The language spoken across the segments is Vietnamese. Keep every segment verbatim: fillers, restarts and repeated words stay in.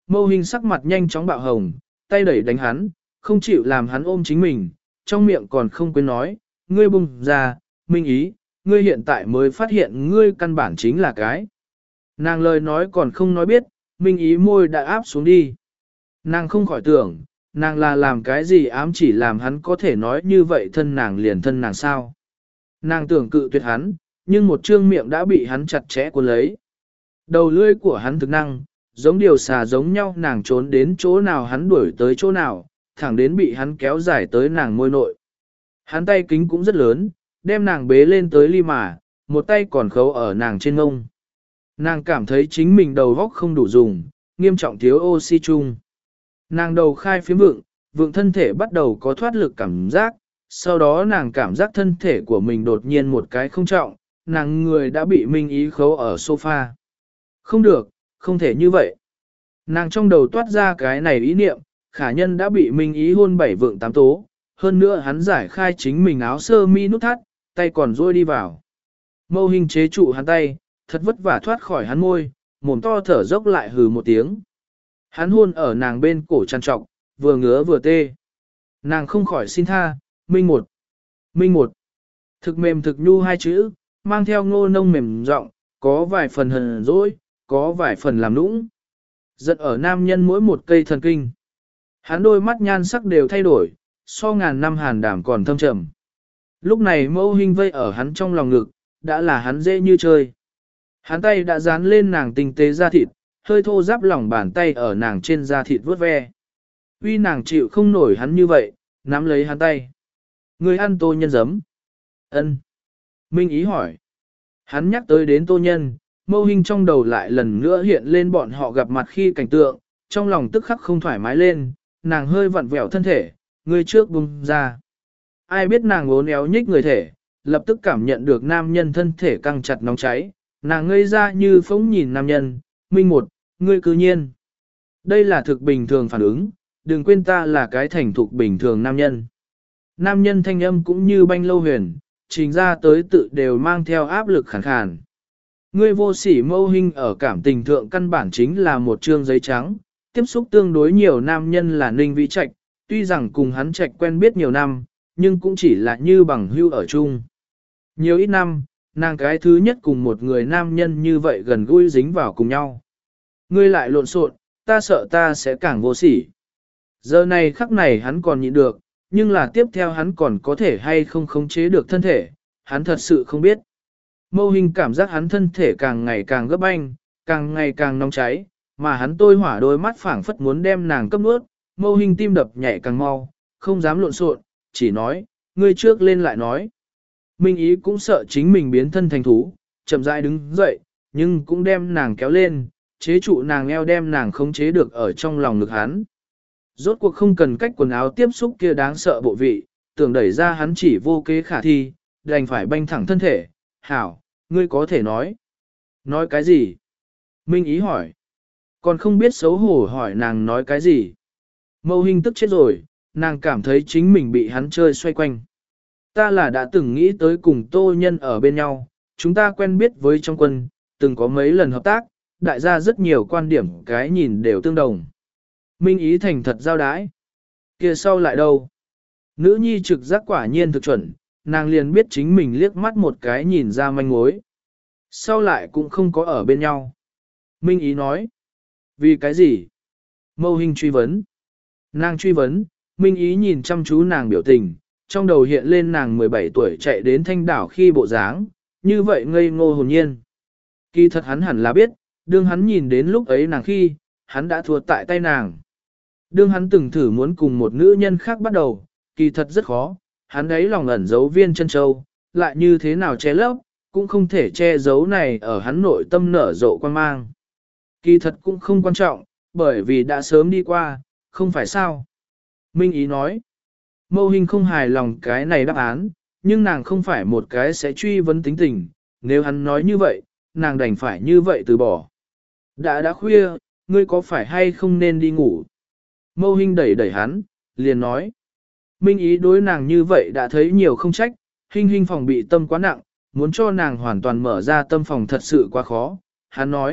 Mâu Hinh sắc mặt nhanh chóng bạo hồng, tay đẩy đánh hắn, không chịu làm hắn ôm chính mình, trong miệng còn không quên nói, ngươi buông ra, Minh Ý, ngươi hiện tại mới phát hiện ngươi căn bản chính là cái. Nàng lời nói còn không nói biết, Minh Ý môi đã áp xuống đi. Nàng không khỏi tưởng, nàng là làm cái gì ám chỉ làm hắn có thể nói như vậy thân nàng liền thân nàng sao. Nàng tưởng cự tuyệt hắn, nhưng một trương miệng đã bị hắn chặt chẽ cuốn lấy. Đầu lưỡi của hắn thực năng, giống điều xà giống nhau nàng trốn đến chỗ nào hắn đuổi tới chỗ nào, thẳng đến bị hắn kéo dài tới nàng môi nội. Hắn tay kính cũng rất lớn, đem nàng bế lên tới ly mà, một tay còn khấu ở nàng trên ngông. Nàng cảm thấy chính mình đầu góc không đủ dùng, nghiêm trọng thiếu oxy chung. Nàng đầu khai phía vượng, vượng thân thể bắt đầu có thoát lực cảm giác, sau đó nàng cảm giác thân thể của mình đột nhiên một cái không trọng, nàng người đã bị Minh Ý khấu ở sofa. Không được, không thể như vậy. Nàng trong đầu toát ra cái này ý niệm, khả nhân đã bị Minh Ý hôn bảy vượng tám tố, hơn nữa hắn giải khai chính mình áo sơ mi nút thắt, tay còn rôi đi vào. Mâu Hinh chế trụ hắn tay, thật vất vả thoát khỏi hắn môi, mồm to thở dốc lại hừ một tiếng. Hắn hôn ở nàng bên cổ trằn trọc, vừa ngứa vừa tê. Nàng không khỏi xin tha, Minh một. Minh một. Thực mềm thực nhu hai chữ, mang theo ngô nông mềm giọng, có vài phần hờn dỗi, có vài phần làm nũng. Giận ở nam nhân mỗi một cây thần kinh. Hắn đôi mắt nhan sắc đều thay đổi, so ngàn năm hàn đảm còn thâm trầm. Lúc này Mâu Hinh vây ở hắn trong lòng ngực, đã là hắn dễ như chơi. Hắn tay đã dán lên nàng tinh tế da thịt, hơi thô ráp lòng bàn tay ở nàng trên da thịt vuốt ve. Uy nàng chịu không nổi hắn như vậy, nắm lấy hắn tay. Người ăn tô nhân giấm. Ân. Minh Ý hỏi. Hắn nhắc tới đến tô nhân, Mâu Hinh trong đầu lại lần nữa hiện lên bọn họ gặp mặt khi cảnh tượng, trong lòng tức khắc không thoải mái lên, nàng hơi vặn vẹo thân thể, người trước bung ra. Ai biết nàng uốn éo nhích người thể, lập tức cảm nhận được nam nhân thân thể căng chặt nóng cháy, nàng ngây ra như phóng nhìn nam nhân, Minh một, ngươi cư nhiên. Đây là thực bình thường phản ứng, đừng quên ta là cái thành thục bình thường nam nhân. Nam nhân thanh âm cũng như banh lâu huyền, trình ra tới tự đều mang theo áp lực khàn khàn. Ngươi vô sỉ Mâu Hinh ở cảm tình thượng căn bản chính là một trương giấy trắng, tiếp xúc tương đối nhiều nam nhân là Ninh Vĩ Trạch, tuy rằng cùng hắn Trạch quen biết nhiều năm, nhưng cũng chỉ là như bằng hữu ở chung. Nhiều ít năm, nàng cái thứ nhất cùng một người nam nhân như vậy gần gũi dính vào cùng nhau. Ngươi lại lộn xộn, ta sợ ta sẽ càng vô sỉ. Giờ này khắc này hắn còn nhịn được, nhưng là tiếp theo hắn còn có thể hay không khống chế được thân thể, hắn thật sự không biết. Mâu Hinh cảm giác hắn thân thể càng ngày càng gấp anh, càng ngày càng nóng cháy, mà hắn tôi hỏa đôi mắt phảng phất muốn đem nàng cấp nuốt, Mâu Hinh tim đập nhảy càng mau, không dám lộn xộn, chỉ nói, ngươi trước lên lại nói. Minh Ý cũng sợ chính mình biến thân thành thú, chậm rãi đứng dậy, nhưng cũng đem nàng kéo lên, chế trụ nàng eo đem nàng khống chế được ở trong lòng ngực hắn. Rốt cuộc không cần cách quần áo tiếp xúc kia đáng sợ bộ vị, tưởng đẩy ra hắn chỉ vô kế khả thi, đành phải banh thẳng thân thể. Hảo, ngươi có thể nói. Nói cái gì? Minh Ý hỏi. Còn không biết xấu hổ hỏi nàng nói cái gì. Mâu Hinh tức chết rồi, nàng cảm thấy chính mình bị hắn chơi xoay quanh. Ta là đã từng nghĩ tới cùng Tô Nhân ở bên nhau, chúng ta quen biết với trong quân, từng có mấy lần hợp tác, đại gia rất nhiều quan điểm cái nhìn đều tương đồng. Minh Ý thành thật giao đái. Kia sau lại đâu? Nữ nhi trực giác quả nhiên thực chuẩn, nàng liền biết chính mình liếc mắt một cái nhìn ra manh mối. Sau lại cũng không có ở bên nhau. Minh Ý nói. Vì cái gì? Mâu Hinh truy vấn. Nàng truy vấn, Minh Ý nhìn chăm chú nàng biểu tình, trong đầu hiện lên nàng mười bảy tuổi chạy đến Thanh Đảo khi bộ dáng, như vậy ngây ngô hồn nhiên. Kỳ thật hắn hẳn là biết, đương hắn nhìn đến lúc ấy nàng khi, hắn đã thua tại tay nàng. Đương hắn từng thử muốn cùng một nữ nhân khác bắt đầu, kỳ thật rất khó, hắn đấy lòng ẩn giấu viên chân châu, lại như thế nào che lấp, cũng không thể che giấu này ở hắn nội tâm nở rộ quan mang. Kỳ thật cũng không quan trọng, bởi vì đã sớm đi qua, không phải sao. Minh Ý nói, Mâu Hinh không hài lòng cái này đáp án, nhưng nàng không phải một cái sẽ truy vấn tính tình, nếu hắn nói như vậy, nàng đành phải như vậy từ bỏ. Đã đã khuya, ngươi có phải hay không nên đi ngủ? Mâu Hinh đẩy đẩy hắn, liền nói. Minh Ý đối nàng như vậy đã thấy nhiều không trách, Hinh Hinh phòng bị tâm quá nặng, muốn cho nàng hoàn toàn mở ra tâm phòng thật sự quá khó. Hắn nói,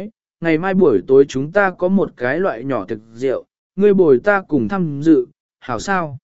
ngày mai buổi tối chúng ta có một cái loại nhỏ thực rượu, ngươi bồi ta cùng tham dự, hảo sao?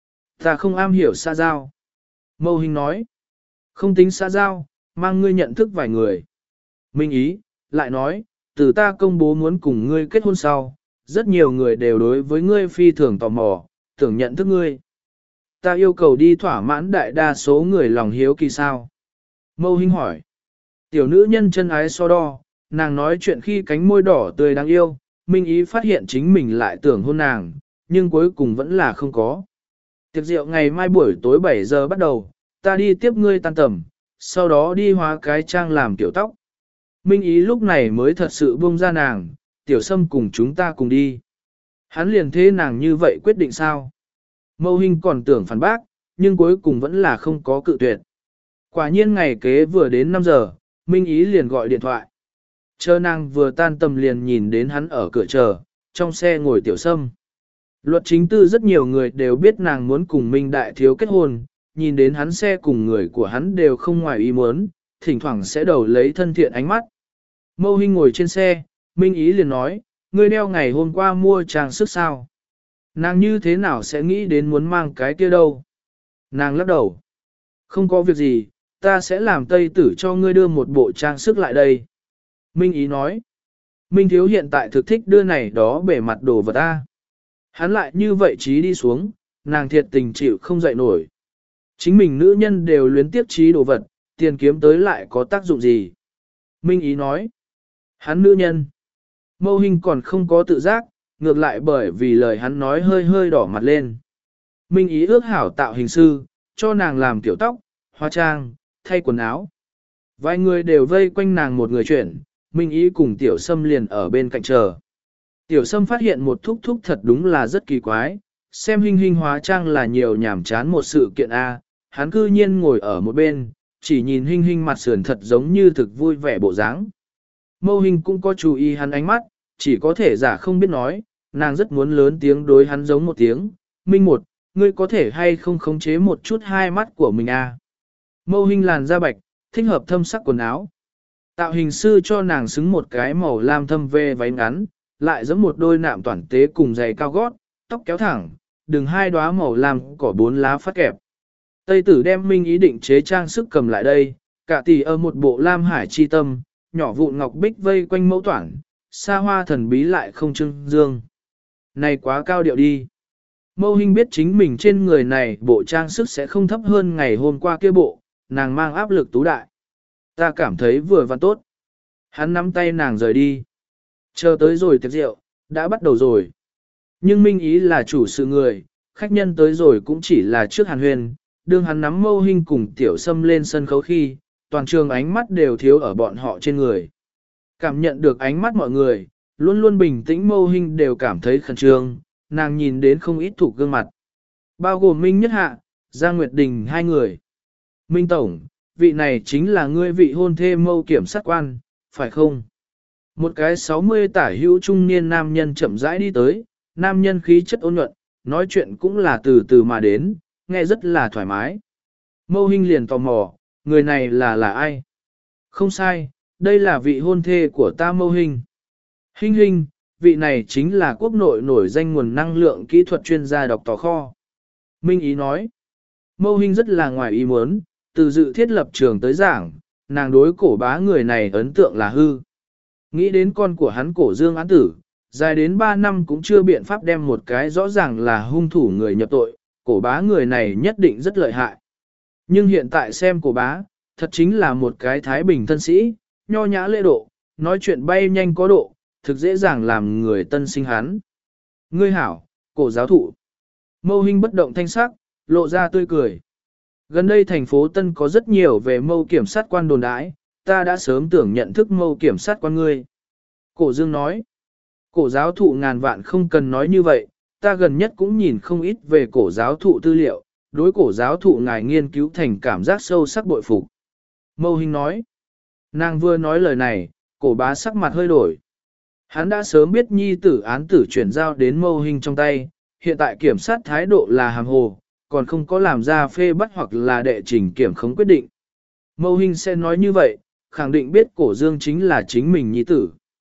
Ta không am hiểu xã giao. Mâu Hình nói, không tính xã giao, mang ngươi nhận thức vài người. Minh Ý, lại nói, từ ta công bố muốn cùng ngươi kết hôn sau, rất nhiều người đều đối với ngươi phi thường tò mò, tưởng nhận thức ngươi. Ta yêu cầu đi thỏa mãn đại đa số người lòng hiếu kỳ sao. Mâu Hinh hỏi. Tiểu nữ nhân chân ái so đo, nàng nói chuyện khi cánh môi đỏ tươi đáng yêu, Minh Ý phát hiện chính mình lại tưởng hôn nàng, nhưng cuối cùng vẫn là không có. Tiệc rượu ngày mai buổi tối bảy giờ bắt đầu, ta đi tiếp ngươi tan tầm, sau đó đi hóa cái trang làm tiểu tóc. Minh Ý lúc này mới thật sự buông ra nàng, Tiểu Sâm cùng chúng ta cùng đi. Hắn liền thế nàng như vậy quyết định sao? Mâu Hinh còn tưởng phản bác, nhưng cuối cùng vẫn là không có cự tuyệt. Quả nhiên ngày kế vừa đến năm giờ, Minh Ý liền gọi điện thoại. Chờ nàng vừa tan tầm liền nhìn đến hắn ở cửa chờ, trong xe ngồi Tiểu Sâm. Luật chính tư rất nhiều người đều biết nàng muốn cùng Minh Đại Thiếu kết hôn, nhìn đến hắn xe cùng người của hắn đều không ngoài ý muốn, thỉnh thoảng sẽ đầu lấy thân thiện ánh mắt. Mâu Hinh ngồi trên xe, Minh Ý liền nói, ngươi đeo ngày hôm qua mua trang sức sao? Nàng như thế nào sẽ nghĩ đến muốn mang cái kia đâu? Nàng lắc đầu. Không có việc gì, ta sẽ làm Tây Tử cho ngươi đưa một bộ trang sức lại đây. Minh Ý nói. Minh Thiếu hiện tại thực thích đưa này đó bể mặt đồ vật ta. Hắn lại như vậy trí đi xuống, nàng thiệt tình chịu không dậy nổi. Chính mình nữ nhân đều luyến tiếp trí đồ vật, tiền kiếm tới lại có tác dụng gì? Minh Ý nói. Hắn nữ nhân. Mâu Hinh còn không có tự giác, ngược lại bởi vì lời hắn nói hơi hơi đỏ mặt lên. Minh Ý ước hảo tạo hình sư, cho nàng làm tiểu tóc, hóa trang, thay quần áo. Vài người đều vây quanh nàng một người chuyển, Minh Ý cùng Tiểu Sâm liền ở bên cạnh chờ. Tiểu Sâm phát hiện một thúc thúc thật đúng là rất kỳ quái, xem Hinh Hinh hóa trang là nhiều nhảm chán một sự kiện A, hắn cư nhiên ngồi ở một bên, chỉ nhìn Hinh Hinh mặt sườn thật giống như thực vui vẻ bộ dáng. Mâu Hinh cũng có chú ý hắn ánh mắt, chỉ có thể giả không biết nói, nàng rất muốn lớn tiếng đối hắn giống một tiếng, Minh một, ngươi có thể hay không khống chế một chút hai mắt của mình à. Mâu Hinh làn da bạch, thích hợp thâm sắc quần áo. Tạo hình sư cho nàng xứng một cái màu lam thâm vê váy ngắn, lại giống một đôi nạm toàn tế cùng giày cao gót, tóc kéo thẳng, đừng hai đóa màu lam cỏ bốn lá phát kẹp. Tây Tử đem Minh Ý định chế trang sức cầm lại đây, cả tỷ ở một bộ lam hải chi tâm, nhỏ vụn ngọc bích vây quanh mẫu toản, xa hoa thần bí lại không trưng dương. Này quá cao điệu đi. Mâu Hinh biết chính mình trên người này bộ trang sức sẽ không thấp hơn ngày hôm qua kia bộ, nàng mang áp lực tú đại. Ta cảm thấy vừa và tốt. Hắn nắm tay nàng rời đi. Chờ tới rồi tiệc rượu, đã bắt đầu rồi. Nhưng Minh Ý là chủ sự người, khách nhân tới rồi cũng chỉ là trước hàn huyền, đương hắn nắm Mâu Hinh cùng Tiểu Sâm lên sân khấu khi, toàn trường ánh mắt đều thiếu ở bọn họ trên người. Cảm nhận được ánh mắt mọi người, luôn luôn bình tĩnh Mâu Hinh đều cảm thấy khẩn trương, nàng nhìn đến không ít thủ gương mặt. Bao gồm Minh Nhất Hạ, Giang Nguyệt Đình hai người. Minh Tổng, vị này chính là ngươi vị hôn thê Mâu kiểm sát quan, phải không? Một cái sáu mươi tả hữu trung niên nam nhân chậm rãi đi tới, nam nhân khí chất ôn nhuận, nói chuyện cũng là từ từ mà đến, nghe rất là thoải mái. Mâu Hinh liền tò mò, người này là là ai? Không sai, đây là vị hôn thê của ta Mâu Hinh. Hinh Hinh, vị này chính là quốc nội nổi danh nguồn năng lượng kỹ thuật chuyên gia đọc tỏ kho. Minh Ý nói, Mâu Hinh rất là ngoài ý muốn, từ dự thiết lập trường tới giảng, nàng đối cổ bá người này ấn tượng là hư. Nghĩ đến con của hắn cổ dương án tử, dài đến ba năm cũng chưa biện pháp đem một cái rõ ràng là hung thủ người nhập tội, cổ bá người này nhất định rất lợi hại. Nhưng hiện tại xem cổ bá, thật chính là một cái thái bình thân sĩ, nho nhã lễ độ, nói chuyện bay nhanh có độ, thực dễ dàng làm người tân sinh hắn. Ngươi hảo, cổ giáo thụ. Mâu Hinh bất động thanh sắc, lộ ra tươi cười. Gần đây thành phố Tân có rất nhiều về Mâu kiểm sát quan đồn đãi, ta đã sớm tưởng nhận thức Mâu kiểm sát quan ngươi. Cổ Dương nói, cổ giáo thụ ngàn vạn không cần nói như vậy, ta gần nhất cũng nhìn không ít về cổ giáo thụ tư liệu, đối cổ giáo thụ ngài nghiên cứu thành cảm giác sâu sắc bội phục. Mâu Hinh nói, nàng vừa nói lời này, cổ bá sắc mặt hơi đổi. Hắn đã sớm biết nhi tử án tử chuyển giao đến Mâu Hinh trong tay, hiện tại kiểm sát thái độ là hàm hồ, còn không có làm ra phê bắt hoặc là đệ trình kiểm khống quyết định. Mâu Hinh sẽ nói như vậy, khẳng định biết cổ Dương chính là chính mình nhi tử.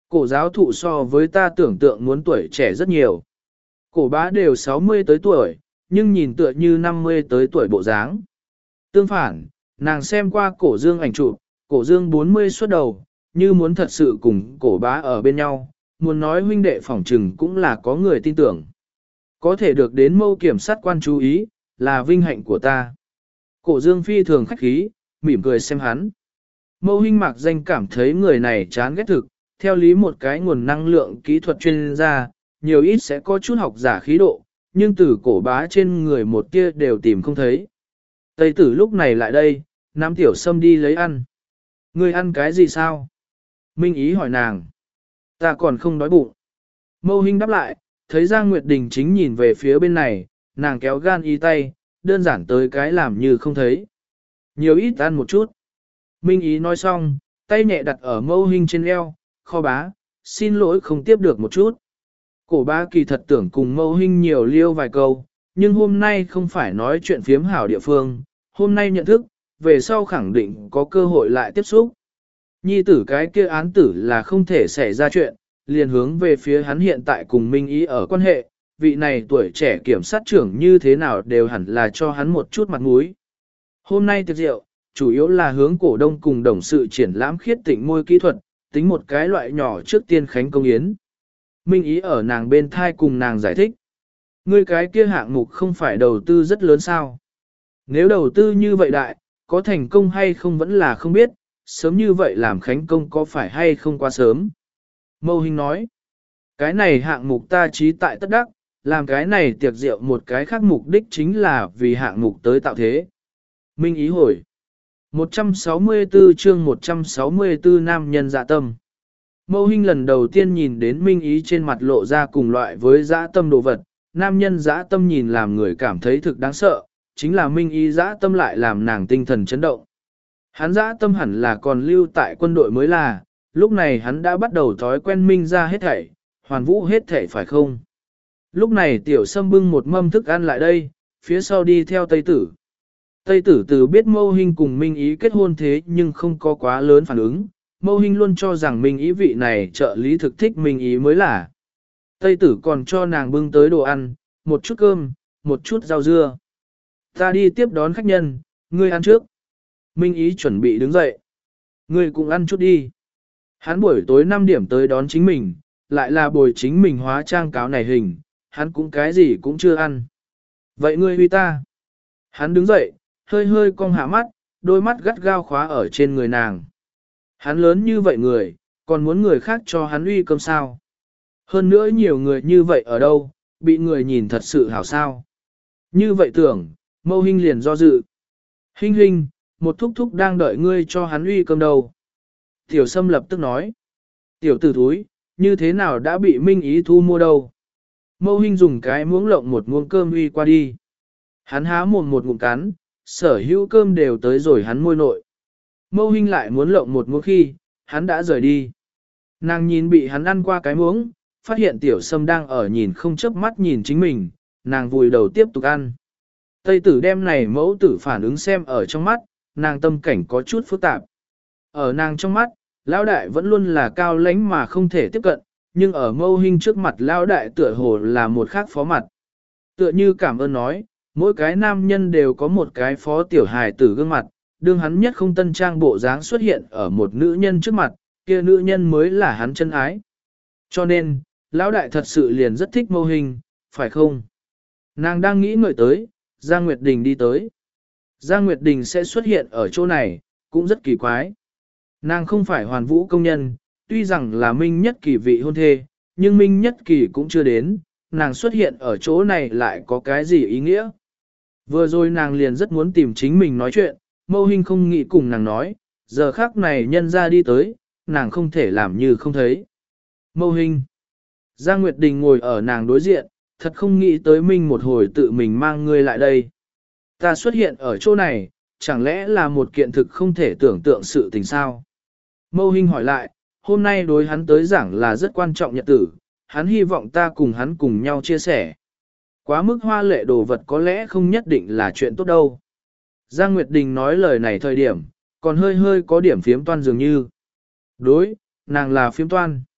Cổ giáo thụ so với ta tưởng tượng muốn tuổi trẻ rất nhiều. Cổ bá đều sáu mươi tới tuổi, nhưng nhìn tựa như năm mươi tới tuổi bộ dáng. Tương phản, nàng xem qua cổ dương ảnh chụp, cổ dương bốn mươi xuất đầu, như muốn thật sự cùng cổ bá ở bên nhau, muốn nói huynh đệ phỏng trừng cũng là có người tin tưởng. Có thể được đến mâu kiểm sát quan chú ý, là vinh hạnh của ta. Cổ dương phi thường khách khí, mỉm cười xem hắn. Mâu huynh mạc danh cảm thấy người này chán ghét thực, theo lý một cái nguồn năng lượng kỹ thuật chuyên gia, nhiều ít sẽ có chút học giả khí độ, nhưng từ cổ bá trên người một tia đều tìm không thấy. Tây tử lúc này lại đây, nắm tiểu sâm đi lấy ăn. Ngươi ăn cái gì sao? Minh ý hỏi nàng. Ta còn không đói bụng. Mâu Hinh đáp lại, thấy Giang Nguyệt Đình chính nhìn về phía bên này, nàng kéo gan y tay, đơn giản tới cái làm như không thấy. Nhiều ít ăn một chút. Minh ý nói xong, tay nhẹ đặt ở Mâu Hinh trên eo, kho bá, xin lỗi không tiếp được một chút. Cổ bá kỳ thật tưởng cùng Mâu Hinh nhiều liêu vài câu, nhưng hôm nay không phải nói chuyện phiếm hảo địa phương, hôm nay nhận thức, về sau khẳng định có cơ hội lại tiếp xúc. Nhi tử cái kia án tử là không thể xảy ra chuyện, liền hướng về phía hắn hiện tại cùng Minh ý ở quan hệ, vị này tuổi trẻ kiểm sát trưởng như thế nào đều hẳn là cho hắn một chút mặt mũi. Hôm nay tiệc rượu, chủ yếu là hướng cổ đông cùng đồng sự triển lãm khiết tịnh môi kỹ thuật, tính một cái loại nhỏ trước tiên khánh công yến. Minh ý ở nàng bên thai cùng nàng giải thích. Ngươi cái kia hạng mục không phải đầu tư rất lớn sao? Nếu đầu tư như vậy đại, có thành công hay không vẫn là không biết, sớm như vậy làm khánh công có phải hay không quá sớm. Mâu Hinh nói, cái này hạng mục ta trí tại tất đắc, làm cái này tiệc rượu một cái khác mục đích chính là vì hạng mục tới tạo thế. Minh ý hồi, một trăm sáu mươi tư chương một trăm sáu mươi tư nam nhân dạ tâm. Mâu Hinh lần đầu tiên nhìn đến Minh ý trên mặt lộ ra cùng loại với dã tâm đồ vật, nam nhân dã tâm nhìn làm người cảm thấy thực đáng sợ, chính là Minh ý dã tâm lại làm nàng tinh thần chấn động. Hắn dã tâm hẳn là còn lưu tại quân đội mới là, lúc này hắn đã bắt đầu thói quen Minh ra hết thảy, hoàn vũ hết thảy phải không? Lúc này tiểu sâm bưng một mâm thức ăn lại đây, phía sau đi theo Tây Tử. Tây Tử từ biết Mâu Hinh cùng Minh ý kết hôn thế nhưng không có quá lớn phản ứng, Mâu Hinh luôn cho rằng Minh ý vị này trợ lý thực thích Minh ý mới là. Tây Tử còn cho nàng bưng tới đồ ăn, một chút cơm, một chút rau dưa. Ta đi tiếp đón khách nhân, ngươi ăn trước. Minh ý chuẩn bị đứng dậy. Ngươi cũng ăn chút đi. Hắn buổi tối năm điểm tới đón chính mình, lại là buổi chính mình hóa trang cáo này hình, hắn cũng cái gì cũng chưa ăn. Vậy ngươi huy ta. Hắn đứng dậy, hơi hơi cong hạ mắt, đôi mắt gắt gao khóa ở trên người nàng. Hắn lớn như vậy người, còn muốn người khác cho hắn uy cơm sao. Hơn nữa nhiều người như vậy ở đâu, bị người nhìn thật sự hảo sao. Như vậy tưởng, Mâu Hinh liền do dự. Hinh Hinh, một thúc thúc đang đợi ngươi cho hắn uy cơm đâu. Tiểu Sâm lập tức nói. Tiểu tử thúi, như thế nào đã bị Minh ý thu mua đâu. Mâu Hinh dùng cái muỗng lộng một muỗng cơm uy qua đi. Hắn há mồm một ngụm cắn, sở hữu cơm đều tới rồi hắn môi nội. Mâu Hinh lại muốn lộng một muỗng khi, hắn đã rời đi. Nàng nhìn bị hắn ăn qua cái muỗng, phát hiện Tiểu Sâm đang ở nhìn không chớp mắt nhìn chính mình, nàng vùi đầu tiếp tục ăn. Tây tử đem này mẫu tử phản ứng xem ở trong mắt, nàng tâm cảnh có chút phức tạp. Ở nàng trong mắt, lão đại vẫn luôn là cao lãnh mà không thể tiếp cận, nhưng ở Mâu Hinh trước mặt lão đại tựa hồ là một khác phó mặt. Tựa như cảm ơn nói, mỗi cái nam nhân đều có một cái phó tiểu hài tử gương mặt, đương hắn nhất không tân trang bộ dáng xuất hiện ở một nữ nhân trước mặt, kia nữ nhân mới là hắn chân ái. Cho nên, lão đại thật sự liền rất thích Mâu Hinh, phải không? Nàng đang nghĩ ngợi tới, Giang Nguyệt Đình đi tới. Giang Nguyệt Đình sẽ xuất hiện ở chỗ này, cũng rất kỳ quái. Nàng không phải hoàn vũ công nhân, tuy rằng là Minh Nhất Kỳ vị hôn thê, nhưng Minh Nhất Kỳ cũng chưa đến, nàng xuất hiện ở chỗ này lại có cái gì ý nghĩa. Vừa rồi nàng liền rất muốn tìm chính mình nói chuyện, Mâu Hinh không nghĩ cùng nàng nói, giờ khác này nhân ra đi tới, nàng không thể làm như không thấy. Mâu Hinh. Giang Nguyệt Đình ngồi ở nàng đối diện, thật không nghĩ tới Minh một hồi tự mình mang ngươi lại đây. Ta xuất hiện ở chỗ này, chẳng lẽ là một kiện thực không thể tưởng tượng sự tình sao? Mâu Hinh hỏi lại, hôm nay đối hắn tới giảng là rất quan trọng nhật tử, hắn hy vọng ta cùng hắn cùng nhau chia sẻ. Quá mức hoa lệ đồ vật có lẽ không nhất định là chuyện tốt đâu. Giang Nguyệt Đình nói lời này thời điểm, còn hơi hơi có điểm phiếm toan dường như. Đối, nàng là phiếm toan.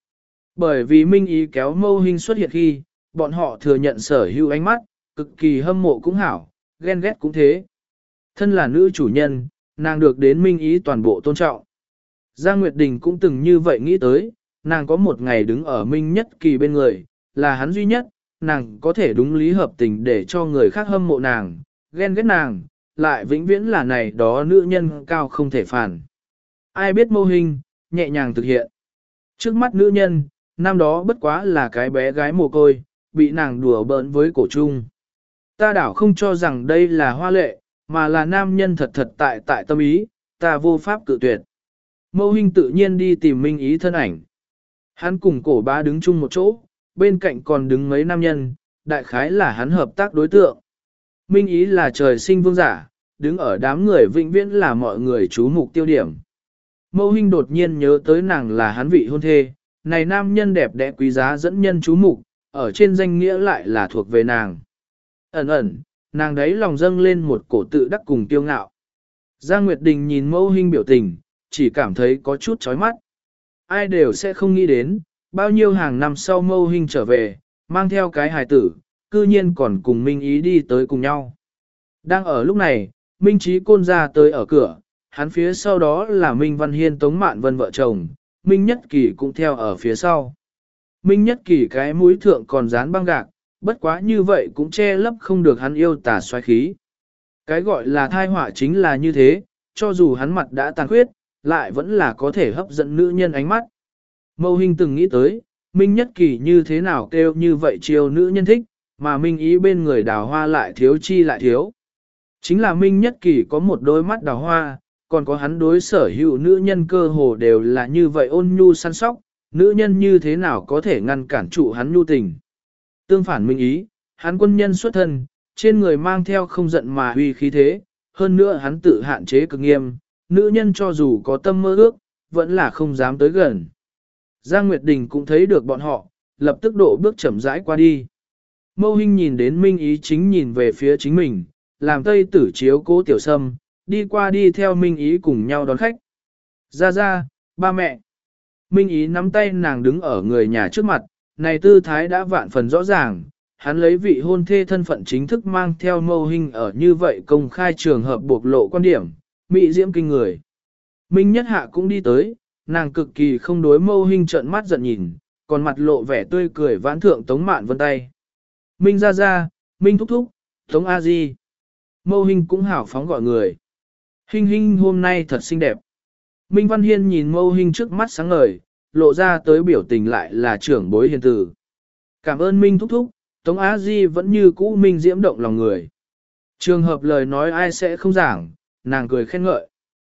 Bởi vì Minh Ý kéo Mâu Hinh xuất hiện khi, bọn họ thừa nhận sở hữu ánh mắt, cực kỳ hâm mộ cũng hảo, ghen ghét cũng thế. Thân là nữ chủ nhân, nàng được đến Minh Ý toàn bộ tôn trọng. Giang Nguyệt Đình cũng từng như vậy nghĩ tới, nàng có một ngày đứng ở Minh Nhất Kỳ bên người, là hắn duy nhất, nàng có thể đúng lý hợp tình để cho người khác hâm mộ nàng, ghen ghét nàng, lại vĩnh viễn là này đó nữ nhân cao không thể phản. Ai biết Mâu Hinh, nhẹ nhàng thực hiện. Trước mắt nữ nhân, năm đó bất quá là cái bé gái mồ côi, bị nàng đùa bỡn với cổ trung. Ta đảo không cho rằng đây là hoa lệ, mà là nam nhân thật thật tại tại tâm ý, ta vô pháp cự tuyệt. Mâu Hinh tự nhiên đi tìm Minh Ý thân ảnh. Hắn cùng cổ bá đứng chung một chỗ, bên cạnh còn đứng mấy nam nhân, đại khái là hắn hợp tác đối tượng. Minh Ý là trời sinh vương giả, đứng ở đám người vĩnh viễn là mọi người chú mục tiêu điểm. Mâu Hinh đột nhiên nhớ tới nàng là hắn vị hôn thê, này nam nhân đẹp đẽ quý giá dẫn nhân chú mục, ở trên danh nghĩa lại là thuộc về nàng. Ẩn ẩn, nàng đấy lòng dâng lên một cổ tự đắc cùng tiêu ngạo. Giang Nguyệt Đình nhìn Mâu Hinh biểu tình, chỉ cảm thấy có chút chói mắt. Ai đều sẽ không nghĩ đến, bao nhiêu hàng năm sau Mâu Hinh trở về, mang theo cái hài tử, cư nhiên còn cùng Minh Ý đi tới cùng nhau. Đang ở lúc này, Minh Chí Côn ra tới ở cửa, hắn phía sau đó là Minh Văn Hiên Tống Mạn Vân vợ chồng, Minh Nhất Kỳ cũng theo ở phía sau. Minh Nhất Kỳ cái mũi thượng còn dán băng gạc, bất quá như vậy cũng che lấp không được hắn yêu tà xoáy khí. Cái gọi là thai họa chính là như thế, cho dù hắn mặt đã tàn khuyết, lại vẫn là có thể hấp dẫn nữ nhân ánh mắt. Mâu Hinh từng nghĩ tới, Minh Nhất Kỳ như thế nào kêu như vậy chiều nữ nhân thích, mà Minh Ý bên người đào hoa lại thiếu chi lại thiếu. Chính là Minh Nhất Kỳ có một đôi mắt đào hoa, còn có hắn đối sở hữu nữ nhân cơ hồ đều là như vậy ôn nhu săn sóc, nữ nhân như thế nào có thể ngăn cản trụ hắn nhu tình. Tương phản Minh Ý, hắn quân nhân xuất thân, trên người mang theo không giận mà uy khí thế, hơn nữa hắn tự hạn chế cực nghiêm, nữ nhân cho dù có tâm mơ ước, vẫn là không dám tới gần. Giang Nguyệt Đình cũng thấy được bọn họ, lập tức độ bước chậm rãi qua đi. Mâu Hinh nhìn đến Minh Ý chính nhìn về phía chính mình, làm tây tử chiếu cố tiểu sâm, đi qua đi theo Minh Ý cùng nhau đón khách. Ra ra, ba mẹ. Minh Ý nắm tay nàng đứng ở người nhà trước mặt, này tư thái đã vạn phần rõ ràng, hắn lấy vị hôn thê thân phận chính thức mang theo Mâu Hinh ở như vậy công khai trường hợp bộc lộ quan điểm, mị diễm kinh người. Minh Nhất Hạ cũng đi tới, nàng cực kỳ không đối Mâu Hinh trợn mắt giận nhìn, còn mặt lộ vẻ tươi cười vãn thượng Tống Mạn Vân tay. Minh ra ra, Minh thúc thúc, Tống A Di. Mâu Hinh cũng hảo phóng gọi người. Hinh Hinh hôm nay thật xinh đẹp. Minh Văn Hiên nhìn Mâu Hinh trước mắt sáng ngời, lộ ra tới biểu tình lại là trưởng bối hiền tử. Cảm ơn Minh thúc thúc, Tống A Di vẫn như cũ Minh diễm động lòng người. Trường hợp lời nói ai sẽ không giảng, nàng cười khen ngợi.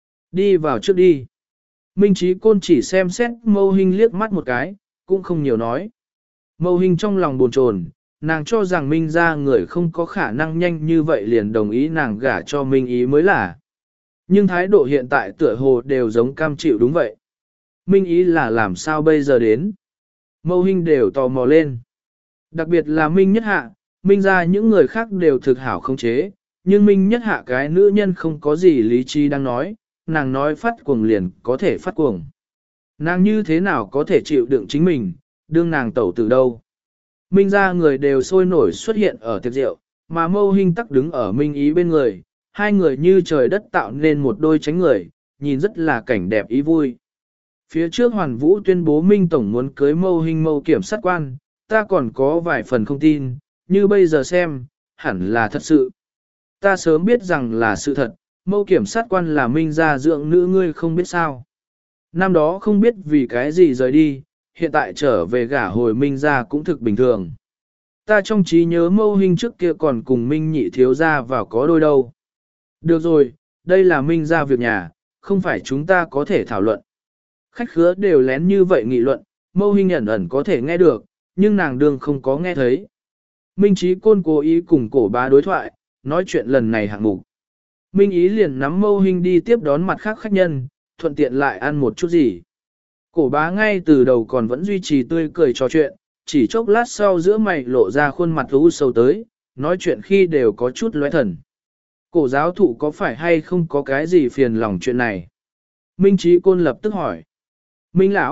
Đi vào trước đi. Minh Chí Côn chỉ xem xét Mâu Hinh liếc mắt một cái, cũng không nhiều nói. Mâu Hinh trong lòng bồn chồn, nàng cho rằng Minh ra người không có khả năng nhanh như vậy liền đồng ý nàng gả cho Minh Ý mới là. Nhưng thái độ hiện tại tựa hồ đều giống cam chịu đúng vậy. Minh Ý là làm sao bây giờ đến? Mâu Hinh đều tò mò lên. Đặc biệt là Minh Nhất Hạ, Minh ra những người khác đều thực hảo không chế, nhưng Minh Nhất Hạ cái nữ nhân không có gì lý trí đang nói, nàng nói phát cuồng liền có thể phát cuồng. Nàng như thế nào có thể chịu đựng chính mình, đương nàng tẩu từ đâu. Minh ra người đều sôi nổi xuất hiện ở tiệc rượu, mà Mâu Hinh tắc đứng ở Minh Ý bên người, hai người như trời đất tạo nên một đôi tránh người, nhìn rất là cảnh đẹp ý vui. Phía trước Hoàn Vũ tuyên bố Minh Tổng muốn cưới Mâu Hinh Mâu kiểm sát quan, ta còn có vài phần không tin, như bây giờ xem, hẳn là thật sự. Ta sớm biết rằng là sự thật, Mâu kiểm sát quan là Minh gia dưỡng nữ ngươi không biết sao. Năm đó không biết vì cái gì rời đi, hiện tại trở về gả hồi Minh gia cũng thực bình thường. Ta trong trí nhớ Mâu Hinh trước kia còn cùng Minh nhị thiếu gia vào có đôi đâu. Được rồi, đây là Minh gia việc nhà, không phải chúng ta có thể thảo luận. Khách khứa đều lén như vậy nghị luận, Mâu Hinh ẩn ẩn có thể nghe được, nhưng nàng đương không có nghe thấy. Minh Chí Côn cố ý cùng cổ bá đối thoại, nói chuyện lần này hạng mục. Minh Ý liền nắm Mâu Hinh đi tiếp đón mặt khác khách nhân, thuận tiện lại ăn một chút gì. Cổ bá ngay từ đầu còn vẫn duy trì tươi cười trò chuyện, chỉ chốc lát sau giữa mày lộ ra khuôn mặt u sầu tới, nói chuyện khi đều có chút lóe thần. Cổ giáo thụ có phải hay không có cái gì phiền lòng chuyện này? Minh Chí Côn lập tức hỏi. Minh lão,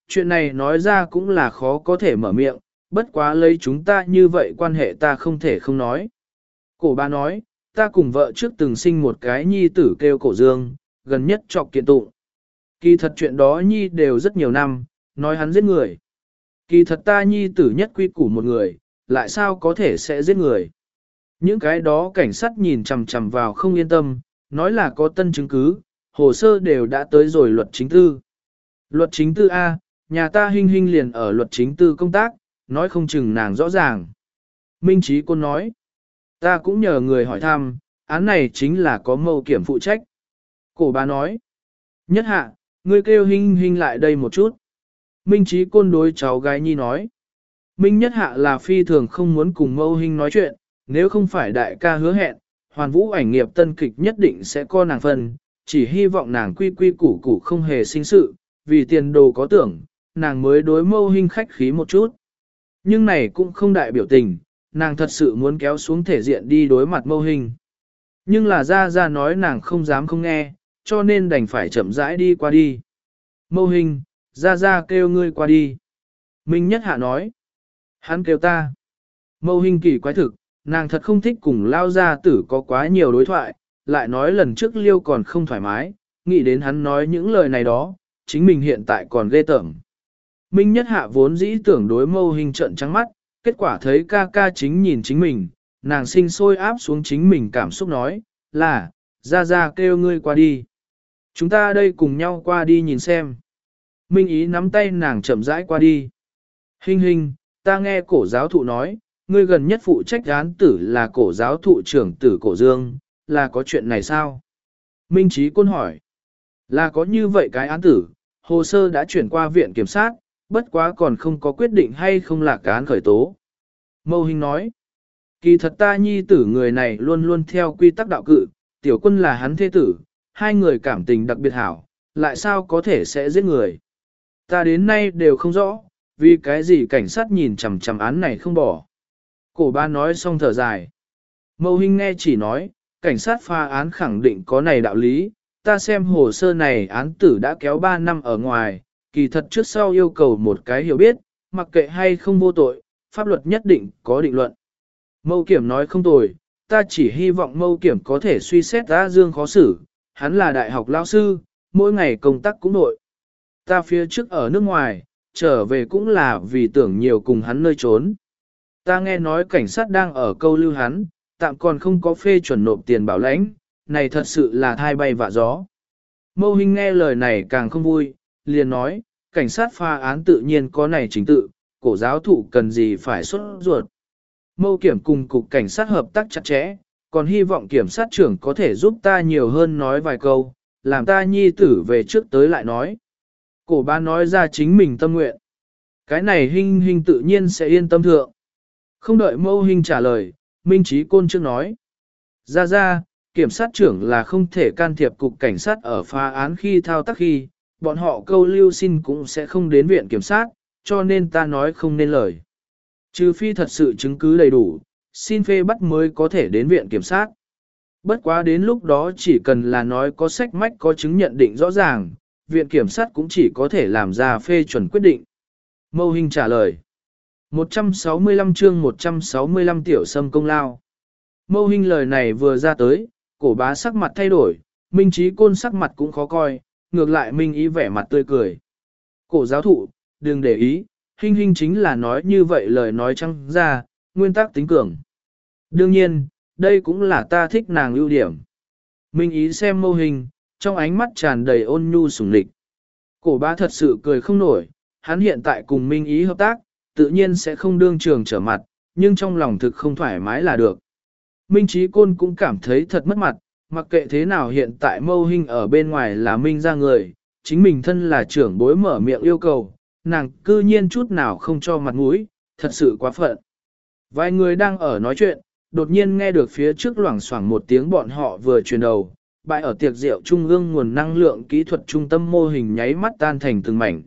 chuyện này nói ra cũng là khó có thể mở miệng, bất quá lấy chúng ta như vậy quan hệ ta không thể không nói. Cổ bá nói, ta cùng vợ trước từng sinh một cái nhi tử kêu cổ dương, gần nhất trọc kiện tụng. Kỳ thật chuyện đó nhi đều rất nhiều năm, nói hắn giết người. Kỳ thật ta nhi tử nhất quy củ một người, lại sao có thể sẽ giết người. Những cái đó cảnh sát nhìn chằm chằm vào không yên tâm, nói là có tân chứng cứ, hồ sơ đều đã tới rồi luật chính tư. Luật chính tư A, nhà ta hình hình liền ở luật chính tư công tác, nói không chừng nàng rõ ràng. Minh Trí Côn nói, ta cũng nhờ người hỏi thăm, án này chính là có mâu kiểm phụ trách. Cổ bá nói, nhất hạ, ngươi kêu hình hình lại đây một chút. Minh Trí Côn đối cháu gái nhi nói, Minh nhất hạ là phi thường không muốn cùng mâu hình nói chuyện, nếu không phải đại ca hứa hẹn, hoàn vũ ảnh nghiệp tân kịch nhất định sẽ co nàng phân, chỉ hy vọng nàng quy quy củ củ không hề sinh sự, vì tiền đồ có tưởng, nàng mới đối mâu hình khách khí một chút. Nhưng này cũng không đại biểu tình, nàng thật sự muốn kéo xuống thể diện đi đối mặt mâu hình. Nhưng là ra ra nói nàng không dám không nghe, cho nên đành phải chậm rãi đi qua đi. Mâu hình, ra ra kêu ngươi qua đi. Minh nhất hạ nói. Hắn kêu ta. Mâu hình kỳ quái thực, nàng thật không thích cùng lao gia tử có quá nhiều đối thoại, lại nói lần trước liêu còn không thoải mái, nghĩ đến hắn nói những lời này đó, chính mình hiện tại còn ghê tởm. Minh nhất hạ vốn dĩ tưởng đối mâu hình trận trắng mắt, kết quả thấy ca ca chính nhìn chính mình, nàng sinh sôi áp xuống chính mình cảm xúc nói, là, ra ra kêu ngươi qua đi. Chúng ta đây cùng nhau qua đi nhìn xem. Minh ý nắm tay nàng chậm rãi qua đi. Hình hình, ta nghe cổ giáo thụ nói, ngươi gần nhất phụ trách án tử là cổ giáo thụ trưởng tử cổ dương, là có chuyện này sao? Minh Trí Côn hỏi, là có như vậy cái án tử, hồ sơ đã chuyển qua viện kiểm sát, bất quá còn không có quyết định hay không là án khởi tố. Mâu Hình nói, kỳ thật ta nhi tử người này luôn luôn theo quy tắc đạo cự, tiểu quân là hắn thế tử, hai người cảm tình đặc biệt hảo, lại sao có thể sẽ giết người. Ta đến nay đều không rõ, vì cái gì cảnh sát nhìn chằm chằm án này không bỏ. Cổ ba nói xong thở dài. Mâu Hình nghe chỉ nói, cảnh sát pha án khẳng định có này đạo lý, ta xem hồ sơ này án tử đã kéo ba năm ở ngoài, kỳ thật trước sau yêu cầu một cái hiểu biết, mặc kệ hay không vô tội, pháp luật nhất định có định luận. Mâu Kiểm nói không tồi, ta chỉ hy vọng Mâu Kiểm có thể suy xét ra Dương khó xử, hắn là đại học lao sư, mỗi ngày công tác cũng nội. Ta phía trước ở nước ngoài, trở về cũng là vì tưởng nhiều cùng hắn nơi trốn. Ta nghe nói cảnh sát đang ở câu lưu hắn, tạm còn không có phê chuẩn nộp tiền bảo lãnh, này thật sự là thai bay vạ gió. Mâu Hình nghe lời này càng không vui, liền nói, cảnh sát pha án tự nhiên có này chính tự, cổ giáo thụ cần gì phải xuất ruột. Mâu Kiểm cùng cục cảnh sát hợp tác chặt chẽ, còn hy vọng kiểm sát trưởng có thể giúp ta nhiều hơn nói vài câu, làm ta nhi tử về trước tới lại nói. Cổ ba nói ra chính mình tâm nguyện. Cái này Hình Hình tự nhiên sẽ yên tâm thượng. Không đợi Mâu Hình trả lời, Minh Trí Côn trước nói. Ra ra, kiểm sát trưởng là không thể can thiệp cục cảnh sát ở phá án khi thao tác khi, bọn họ câu lưu xin cũng sẽ không đến viện kiểm sát, cho nên ta nói không nên lời. Trừ phi thật sự chứng cứ đầy đủ, xin phê bắt mới có thể đến viện kiểm sát. Bất quá đến lúc đó chỉ cần là nói có sách mách có chứng nhận định rõ ràng, viện kiểm sát cũng chỉ có thể làm ra phê chuẩn quyết định. Mâu Hình trả lời. một trăm sáu mươi lăm chương một trăm sáu mươi lăm tiểu sâm công lao. Mâu Hình lời này vừa ra tới, cổ bá sắc mặt thay đổi, Minh Trí Côn sắc mặt cũng khó coi, ngược lại Minh ý vẻ mặt tươi cười. Cổ giáo thụ, đừng để ý, Hình Hình chính là nói như vậy lời nói trắng ra, nguyên tắc tính cường. Đương nhiên, đây cũng là ta thích nàng ưu điểm. Minh ý xem Mâu Hình, trong ánh mắt tràn đầy ôn nhu sủng lịch. Cổ bá thật sự cười không nổi, hắn hiện tại cùng Minh ý hợp tác, tự nhiên sẽ không đương trường trở mặt, nhưng trong lòng thực không thoải mái là được. Minh Trí Côn cũng cảm thấy thật mất mặt, mặc kệ thế nào hiện tại Mâu Hình ở bên ngoài là Minh ra người, chính mình thân là trưởng bối mở miệng yêu cầu, nàng cư nhiên chút nào không cho mặt mũi, thật sự quá phận. Vài người đang ở nói chuyện, đột nhiên nghe được phía trước loảng xoảng một tiếng bọn họ vừa truyền đầu, bại ở tiệc rượu trung ương nguồn năng lượng kỹ thuật trung tâm mô hình nháy mắt tan thành từng mảnh.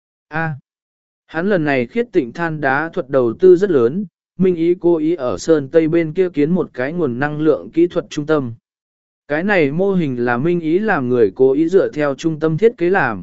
A. Hắn lần này khiết tịnh than đá thuật đầu tư rất lớn, Minh ý cố ý ở Sơn Tây bên kia kiến một cái nguồn năng lượng kỹ thuật trung tâm. Cái này mô hình là Minh ý làm người cố ý dựa theo trung tâm thiết kế làm,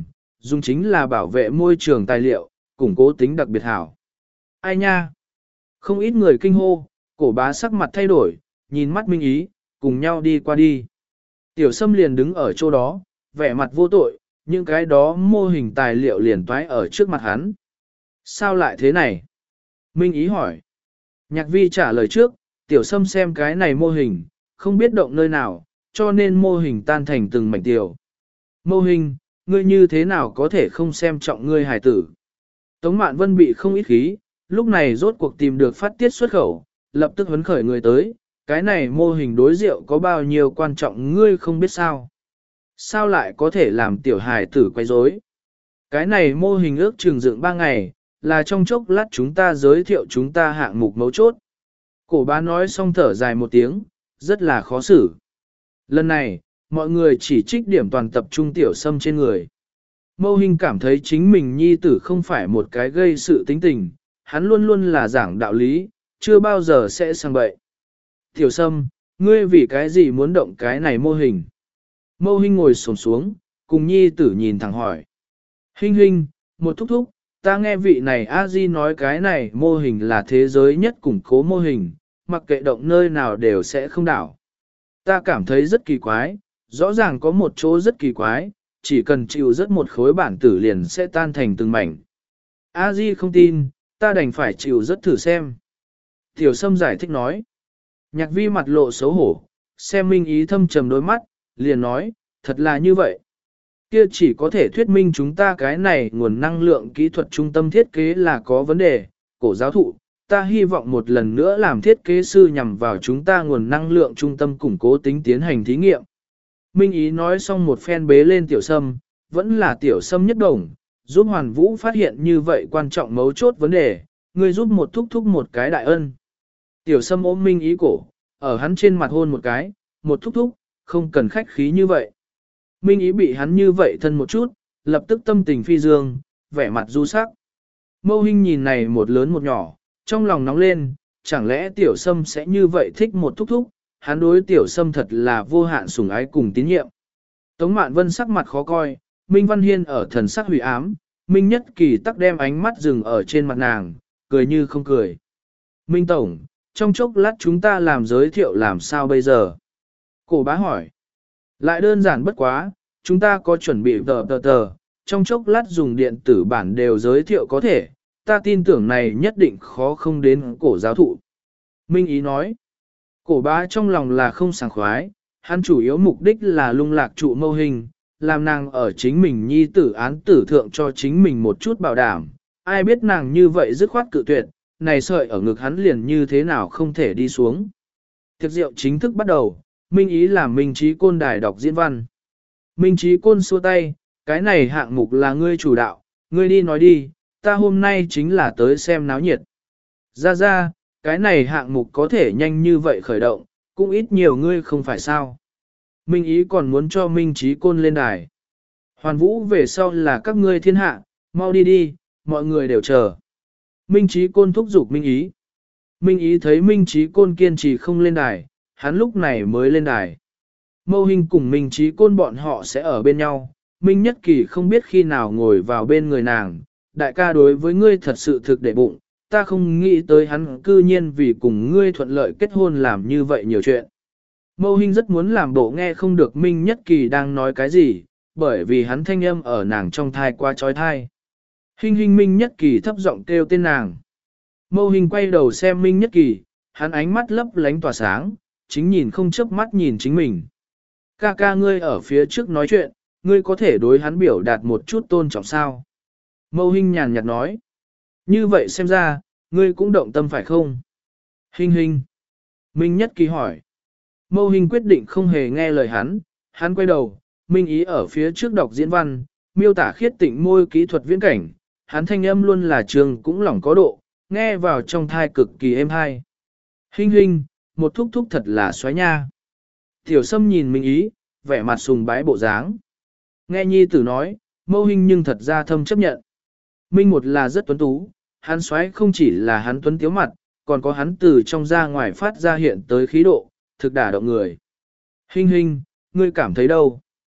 dùng chính là bảo vệ môi trường tài liệu, củng cố tính đặc biệt hảo. Ai nha? Không ít người kinh hô, cổ bá sắc mặt thay đổi, nhìn mắt Minh Ý, cùng nhau đi qua đi. Tiểu Sâm liền đứng ở chỗ đó, vẻ mặt vô tội, những cái đó mô hình tài liệu liền toái ở trước mặt hắn. Sao lại thế này? Minh Ý hỏi. Nhạc vi trả lời trước, Tiểu Sâm xem cái này mô hình, không biết động nơi nào, cho nên mô hình tan thành từng mảnh tiểu. Mô hình, ngươi như thế nào có thể không xem trọng ngươi hài tử? Tống Mạn Vân bị không ít khí, lúc này rốt cuộc tìm được phát tiết xuất khẩu, lập tức huấn khởi người tới, cái này mô hình đối rượu có bao nhiêu quan trọng ngươi không biết sao. Sao lại có thể làm tiểu hài tử quay rối? Cái này mô hình ước chừng dựng ba ngày, là trong chốc lát chúng ta giới thiệu chúng ta hạng mục mấu chốt. Cổ bá nói xong thở dài một tiếng, rất là khó xử. Lần này, mọi người chỉ trích điểm toàn tập trung Tiểu Sâm trên người. Mâu Hinh cảm thấy chính mình nhi tử không phải một cái gây sự tính tình, hắn luôn luôn là giảng đạo lý, chưa bao giờ sẽ sang bậy. Tiểu Sâm, ngươi vì cái gì muốn động cái này mô hình? Mâu Hinh ngồi xổm xuống, cùng nhi tử nhìn thẳng hỏi. Hinh Hinh, một thúc thúc, ta nghe vị này A-di nói cái này mô hình là thế giới nhất củng cố mô hình, mặc kệ động nơi nào đều sẽ không đảo. Ta cảm thấy rất kỳ quái, rõ ràng có một chỗ rất kỳ quái, chỉ cần chịu rất một khối bản tử liền sẽ tan thành từng mảnh. A-di không tin, ta đành phải chịu rất thử xem. Tiểu Sâm giải thích nói. Nhạc vi mặt lộ xấu hổ, xem Minh Ý thâm trầm đôi mắt, liền nói, thật là như vậy. Kia chỉ có thể thuyết minh chúng ta cái này nguồn năng lượng kỹ thuật trung tâm thiết kế là có vấn đề, cổ giáo thụ, ta hy vọng một lần nữa làm thiết kế sư nhằm vào chúng ta nguồn năng lượng trung tâm củng cố tính tiến hành thí nghiệm. Minh Ý nói xong một phen bế lên Tiểu Sâm, vẫn là Tiểu Sâm nhất đồng, giúp Hoàn Vũ phát hiện như vậy quan trọng mấu chốt vấn đề, người giúp một thúc thúc một cái đại ân. Tiểu Sâm ôm Minh Ý cổ, ở hắn trên mặt hôn một cái, một thúc thúc, không cần khách khí như vậy. Minh Ý bị hắn như vậy thân một chút, lập tức tâm tình phi dương, vẻ mặt du sắc. Mâu Hinh nhìn này một lớn một nhỏ, trong lòng nóng lên, chẳng lẽ Tiểu Sâm sẽ như vậy thích một thúc thúc, hắn đối Tiểu Sâm thật là vô hạn sủng ái cùng tín nhiệm. Tống Mạn Vân sắc mặt khó coi, Minh Văn Hiên ở thần sắc hủy ám, Minh Nhất Kỳ tắc đem ánh mắt dừng ở trên mặt nàng, cười như không cười. Minh Tổng, trong chốc lát chúng ta làm giới thiệu làm sao bây giờ? Cổ bá hỏi. Lại đơn giản bất quá, chúng ta có chuẩn bị tờ tờ tờ, trong chốc lát dùng điện tử bản đều giới thiệu có thể, ta tin tưởng này nhất định khó không đến cổ giáo thụ. Minh Ý nói. Cổ bá trong lòng là không sảng khoái, hắn chủ yếu mục đích là lung lạc trụ Mâu Hinh, làm nàng ở chính mình nhi tử án tử thượng cho chính mình một chút bảo đảm. Ai biết nàng như vậy dứt khoát cự tuyệt, này sợi ở ngực hắn liền như thế nào không thể đi xuống. Tiệc rượu chính thức bắt đầu, Minh Ý làm Minh Trí Côn đài đọc diễn văn. Minh Trí Côn xua tay, cái này hạng mục là ngươi chủ đạo, ngươi đi nói đi, ta hôm nay chính là tới xem náo nhiệt. Ra ra, cái này hạng mục có thể nhanh như vậy khởi động, cũng ít nhiều ngươi không phải sao. Minh Ý còn muốn cho Minh Trí Côn lên đài. Hoàn Vũ về sau là các ngươi thiên hạ, mau đi đi, mọi người đều chờ. Minh Trí Côn thúc giục Minh Ý. Minh Ý thấy Minh Trí Côn kiên trì không lên đài, hắn lúc này mới lên đài. Mâu Hinh cùng Minh Trí Côn bọn họ sẽ ở bên nhau, Minh Nhất Kỳ không biết khi nào ngồi vào bên người nàng, đại ca đối với ngươi thật sự thực để bụng, ta không nghĩ tới hắn cư nhiên vì cùng ngươi thuận lợi kết hôn làm như vậy nhiều chuyện. Mâu Hinh rất muốn làm bộ nghe không được Minh Nhất Kỳ đang nói cái gì, bởi vì hắn thanh âm ở nàng trong thai qua trói thai. Hinh Hinh Minh Nhất Kỳ thấp giọng kêu tên nàng. Mâu Hinh quay đầu xem Minh Nhất Kỳ, hắn ánh mắt lấp lánh tỏa sáng, chính nhìn không chớp mắt nhìn chính mình. Ca ca ngươi ở phía trước nói chuyện, ngươi có thể đối hắn biểu đạt một chút tôn trọng sao? Mâu Hinh nhàn nhạt nói. Như vậy xem ra, ngươi cũng động tâm phải không? Hinh Hinh. Minh Nhất Kỳ hỏi. Mâu Hinh quyết định không hề nghe lời hắn, hắn quay đầu, Minh Ý ở phía trước đọc diễn văn, miêu tả khiết tịnh môi kỹ thuật viễn cảnh, hắn thanh âm luôn là trường cũng lỏng có độ, nghe vào trong thai cực kỳ êm hay. Hinh Hinh, một thúc thúc thật là xoáy nha. Tiểu Sâm nhìn Minh Ý, vẻ mặt sùng bái bộ dáng. Nghe nhi tử nói, Mâu Hinh nhưng thật ra thâm chấp nhận. Minh một là rất tuấn tú, hắn xoáy không chỉ là hắn tuấn tiếu mặt, còn có hắn từ trong ra ngoài phát ra hiện tới khí độ, thực đả động người. Hinh Hinh, ngươi cảm thấy đâu?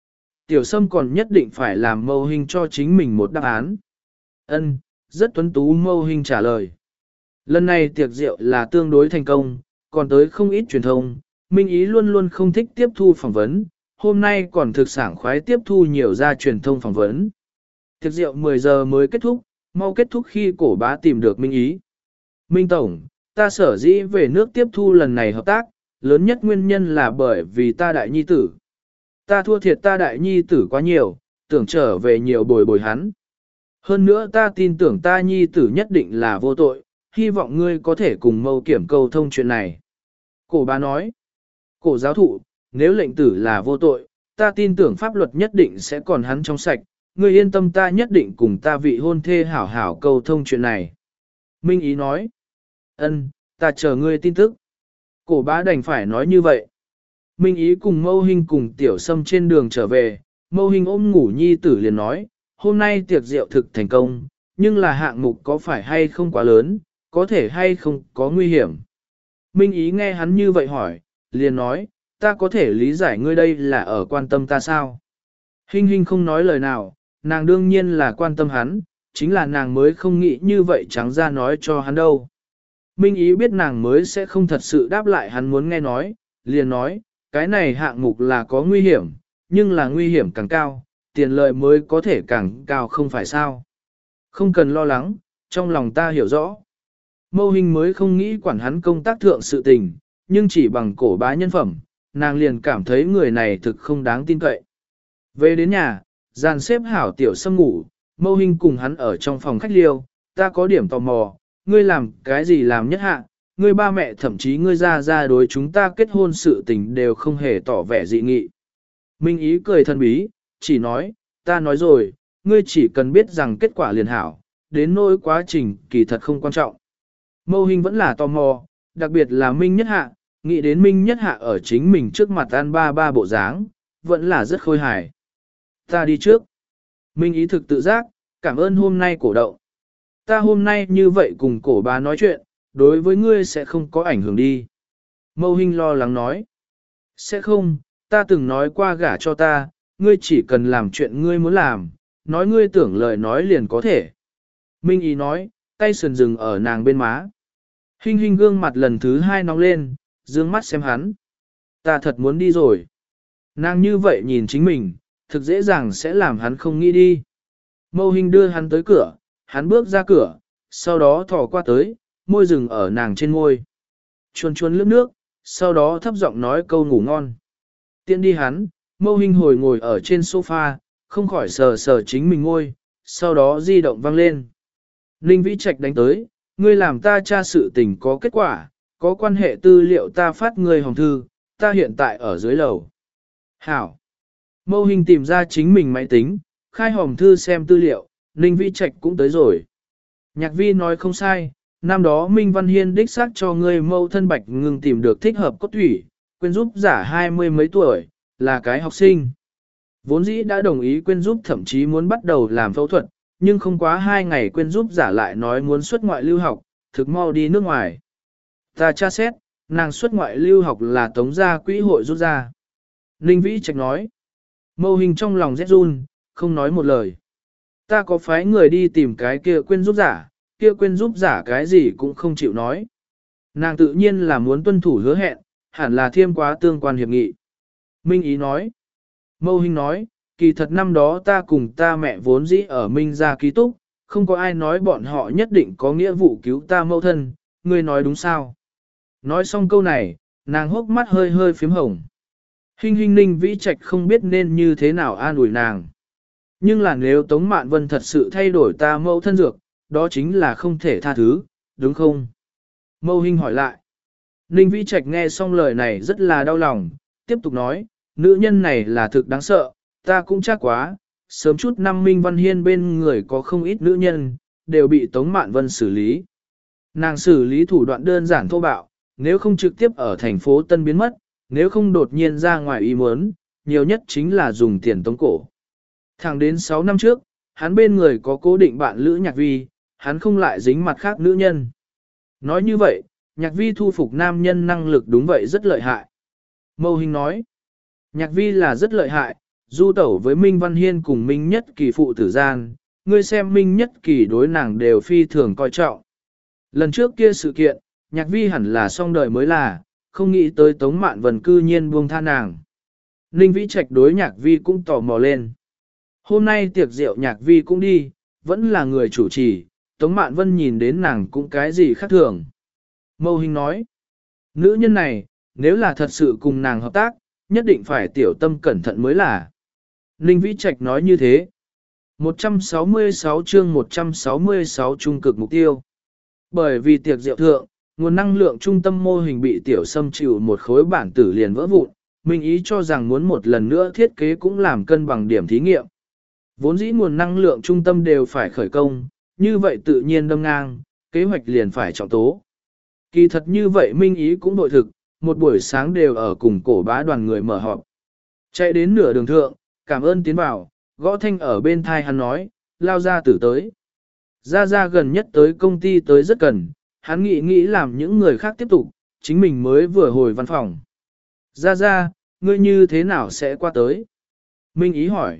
tiểu sâm còn nhất định phải làm mâu hình cho chính mình một đáp án. Ân, rất tuấn tú mâu hình trả lời. Lần này tiệc rượu là tương đối thành công, còn tới không ít truyền thông, Minh Ý luôn luôn không thích tiếp thu phỏng vấn, hôm nay còn thực sảng khoái tiếp thu nhiều ra truyền thông phỏng vấn. Tiệc rượu mười giờ mới kết thúc, mau kết thúc khi cổ bá tìm được Minh Ý. Minh Tổng, ta sở dĩ về nước tiếp thu lần này hợp tác, lớn nhất nguyên nhân là bởi vì ta đại nhi tử. Ta thua thiệt ta đại nhi tử quá nhiều, tưởng trở về nhiều bồi bồi hắn. Hơn nữa ta tin tưởng ta nhi tử nhất định là vô tội, hy vọng ngươi có thể cùng mâu kiểm câu thông chuyện này. Cổ bá nói, cổ giáo thụ, nếu lệnh tử là vô tội, ta tin tưởng pháp luật nhất định sẽ còn hắn trong sạch, ngươi yên tâm ta nhất định cùng ta vị hôn thê hảo hảo câu thông chuyện này. Minh Ý nói, ân, ta chờ ngươi tin tức. Cổ bá đành phải nói như vậy. Minh Ý cùng Mâu Hinh cùng Tiểu Sâm trên đường trở về, Mâu Hinh ôm ngủ nhi tử liền nói, hôm nay tiệc rượu thực thành công, nhưng là hạng mục có phải hay không quá lớn, có thể hay không có nguy hiểm. Minh Ý nghe hắn như vậy hỏi, liền nói, ta có thể lý giải ngươi đây là ở quan tâm ta sao? Hinh Hinh không nói lời nào, nàng đương nhiên là quan tâm hắn, chính là nàng mới không nghĩ như vậy trắng ra nói cho hắn đâu. Minh Ý biết nàng mới sẽ không thật sự đáp lại hắn muốn nghe nói, liền nói, cái này hạng mục là có nguy hiểm, nhưng là nguy hiểm càng cao, tiền lợi mới có thể càng cao không phải sao. Không cần lo lắng, trong lòng ta hiểu rõ. Mâu Hinh mới không nghĩ quản hắn công tác thượng sự tình, nhưng chỉ bằng cổ bá nhân phẩm, nàng liền cảm thấy người này thực không đáng tin cậy. Về đến nhà, dàn xếp hảo Tiểu Sâm ngủ, Mâu Hinh cùng hắn ở trong phòng khách liêu, ta có điểm tò mò, ngươi làm cái gì làm nhất hạ, ngươi ba mẹ thậm chí ngươi ra ra đối chúng ta kết hôn sự tình đều không hề tỏ vẻ dị nghị. Minh Ý cười thân bí, chỉ nói, ta nói rồi, ngươi chỉ cần biết rằng kết quả liền hảo, đến nỗi quá trình kỳ thật không quan trọng. Mâu Hinh vẫn là tò mò, đặc biệt là Minh Nhất Hạ, nghĩ đến Minh Nhất Hạ ở chính mình trước mặt ăn ba ba bộ dáng, vẫn là rất khôi hài. Ta đi trước. Minh Ý thực tự giác, cảm ơn hôm nay cổ động. Ta hôm nay như vậy cùng cổ bá nói chuyện, đối với ngươi sẽ không có ảnh hưởng đi. Mâu Hinh lo lắng nói. Sẽ không, ta từng nói qua gả cho ta, ngươi chỉ cần làm chuyện ngươi muốn làm, nói ngươi tưởng lời nói liền có thể. Minh Ý nói, tay sườn rừng ở nàng bên má. Hinh Hinh gương mặt lần thứ hai nóng lên, dương mắt xem hắn. Ta thật muốn đi rồi. Nàng như vậy nhìn chính mình, thực dễ dàng sẽ làm hắn không nghĩ đi. Mâu Hinh đưa hắn tới cửa, hắn bước ra cửa, sau đó thò qua tới, môi rừng ở nàng trên môi. Chuồn chuồn lướt nước, sau đó thấp giọng nói câu ngủ ngon. Tiện đi hắn, Mâu Hinh hồi ngồi ở trên sofa, không khỏi sờ sờ chính mình ngôi, sau đó di động vang lên. Ninh Vĩ Trạch đánh tới, ngươi làm ta tra sự tình có kết quả, có quan hệ tư liệu ta phát ngươi hồng thư, ta hiện tại ở dưới lầu. Hảo. Mâu Hinh tìm ra chính mình máy tính, khai hồng thư xem tư liệu, Ninh Vĩ Trạch cũng tới rồi. Nhạc Vi nói không sai, năm đó Minh Văn Hiên đích xác cho ngươi mâu thân Bạch Ngưng tìm được thích hợp cốt thủy, quên giúp giả hai mươi mấy tuổi, là cái học sinh. Vốn dĩ đã đồng ý quên giúp thậm chí muốn bắt đầu làm phẫu thuật, nhưng không quá hai ngày quên giúp giả lại nói muốn xuất ngoại lưu học, thực mau đi nước ngoài. Ta tra xét, nàng xuất ngoại lưu học là tống gia quỹ hội rút ra. Ninh Vĩ Trạch nói. Mâu Hình trong lòng rét run, không nói một lời. Ta có phái người đi tìm cái kia quên giúp giả, kia quên giúp giả cái gì cũng không chịu nói. Nàng tự nhiên là muốn tuân thủ hứa hẹn, hẳn là thiêm quá tương quan hiệp nghị. Minh Ý nói. Mâu Hình nói, kỳ thật năm đó ta cùng ta mẹ vốn dĩ ở Minh gia ký túc, không có ai nói bọn họ nhất định có nghĩa vụ cứu ta mâu thân, ngươi nói đúng sao? Nói xong câu này, nàng hốc mắt hơi hơi phím hồng. Hinh Hinh Ninh Vĩ Trạch không biết nên như thế nào an ủi nàng. Nhưng là nếu Tống Mạn Vân thật sự thay đổi ta mâu thân dược, đó chính là không thể tha thứ, đúng không? Mâu Hinh hỏi lại. Ninh Vĩ Trạch nghe xong lời này rất là đau lòng, tiếp tục nói, nữ nhân này là thực đáng sợ, ta cũng chắc quá, sớm chút năm Minh Văn Hiên bên người có không ít nữ nhân, đều bị Tống Mạn Vân xử lý. Nàng xử lý thủ đoạn đơn giản thô bạo, nếu không trực tiếp ở thành phố Tân biến mất, nếu không đột nhiên ra ngoài ý muốn, nhiều nhất chính là dùng tiền tống cổ. Thẳng đến sáu năm trước, hắn bên người có cố định bạn Lữ Nhạc Vi, hắn không lại dính mặt khác nữ nhân. Nói như vậy, Nhạc Vi thu phục nam nhân năng lực đúng vậy rất lợi hại. Mâu Hình nói, Nhạc Vi là rất lợi hại, Du tẩu với Minh Văn Hiên cùng Minh Nhất Kỳ phụ tử gian, ngươi xem Minh Nhất Kỳ đối nàng đều phi thường coi trọng. Lần trước kia sự kiện, Nhạc Vi hẳn là xong đời mới là, không nghĩ tới Tống Mạn Vân cư nhiên buông tha nàng. Ninh Vĩ Trạch đối Nhạc Vi cũng tò mò lên. Hôm nay tiệc rượu Nhạc Vi cũng đi, vẫn là người chủ trì, Tống Mạn Vân nhìn đến nàng cũng cái gì khác thường. Mâu Hình nói, nữ nhân này, nếu là thật sự cùng nàng hợp tác, nhất định phải tiểu tâm cẩn thận mới là. Ninh Vĩ Trạch nói như thế. một trăm sáu mươi sáu chương một trăm sáu mươi sáu trung cực mục tiêu. Bởi vì tiệc rượu thượng, nguồn năng lượng trung tâm mô hình bị tiểu xâm chịu một khối bản tử liền vỡ vụn, Minh Ý cho rằng muốn một lần nữa thiết kế cũng làm cân bằng điểm thí nghiệm. Vốn dĩ nguồn năng lượng trung tâm đều phải khởi công, như vậy tự nhiên đâm ngang, kế hoạch liền phải trọng tố. Kỳ thật như vậy Minh Ý cũng đội thực, một buổi sáng đều ở cùng cổ bá đoàn người mở họp. Chạy đến nửa đường thượng, cảm ơn tiến vào, gõ thanh ở bên thai hắn nói, lao ra tử tới. Ra ra gần nhất tới công ty tới rất cần, hắn nghĩ nghĩ làm những người khác tiếp tục, chính mình mới vừa hồi văn phòng. Ra ra, ngươi như thế nào sẽ qua tới? Minh Ý hỏi.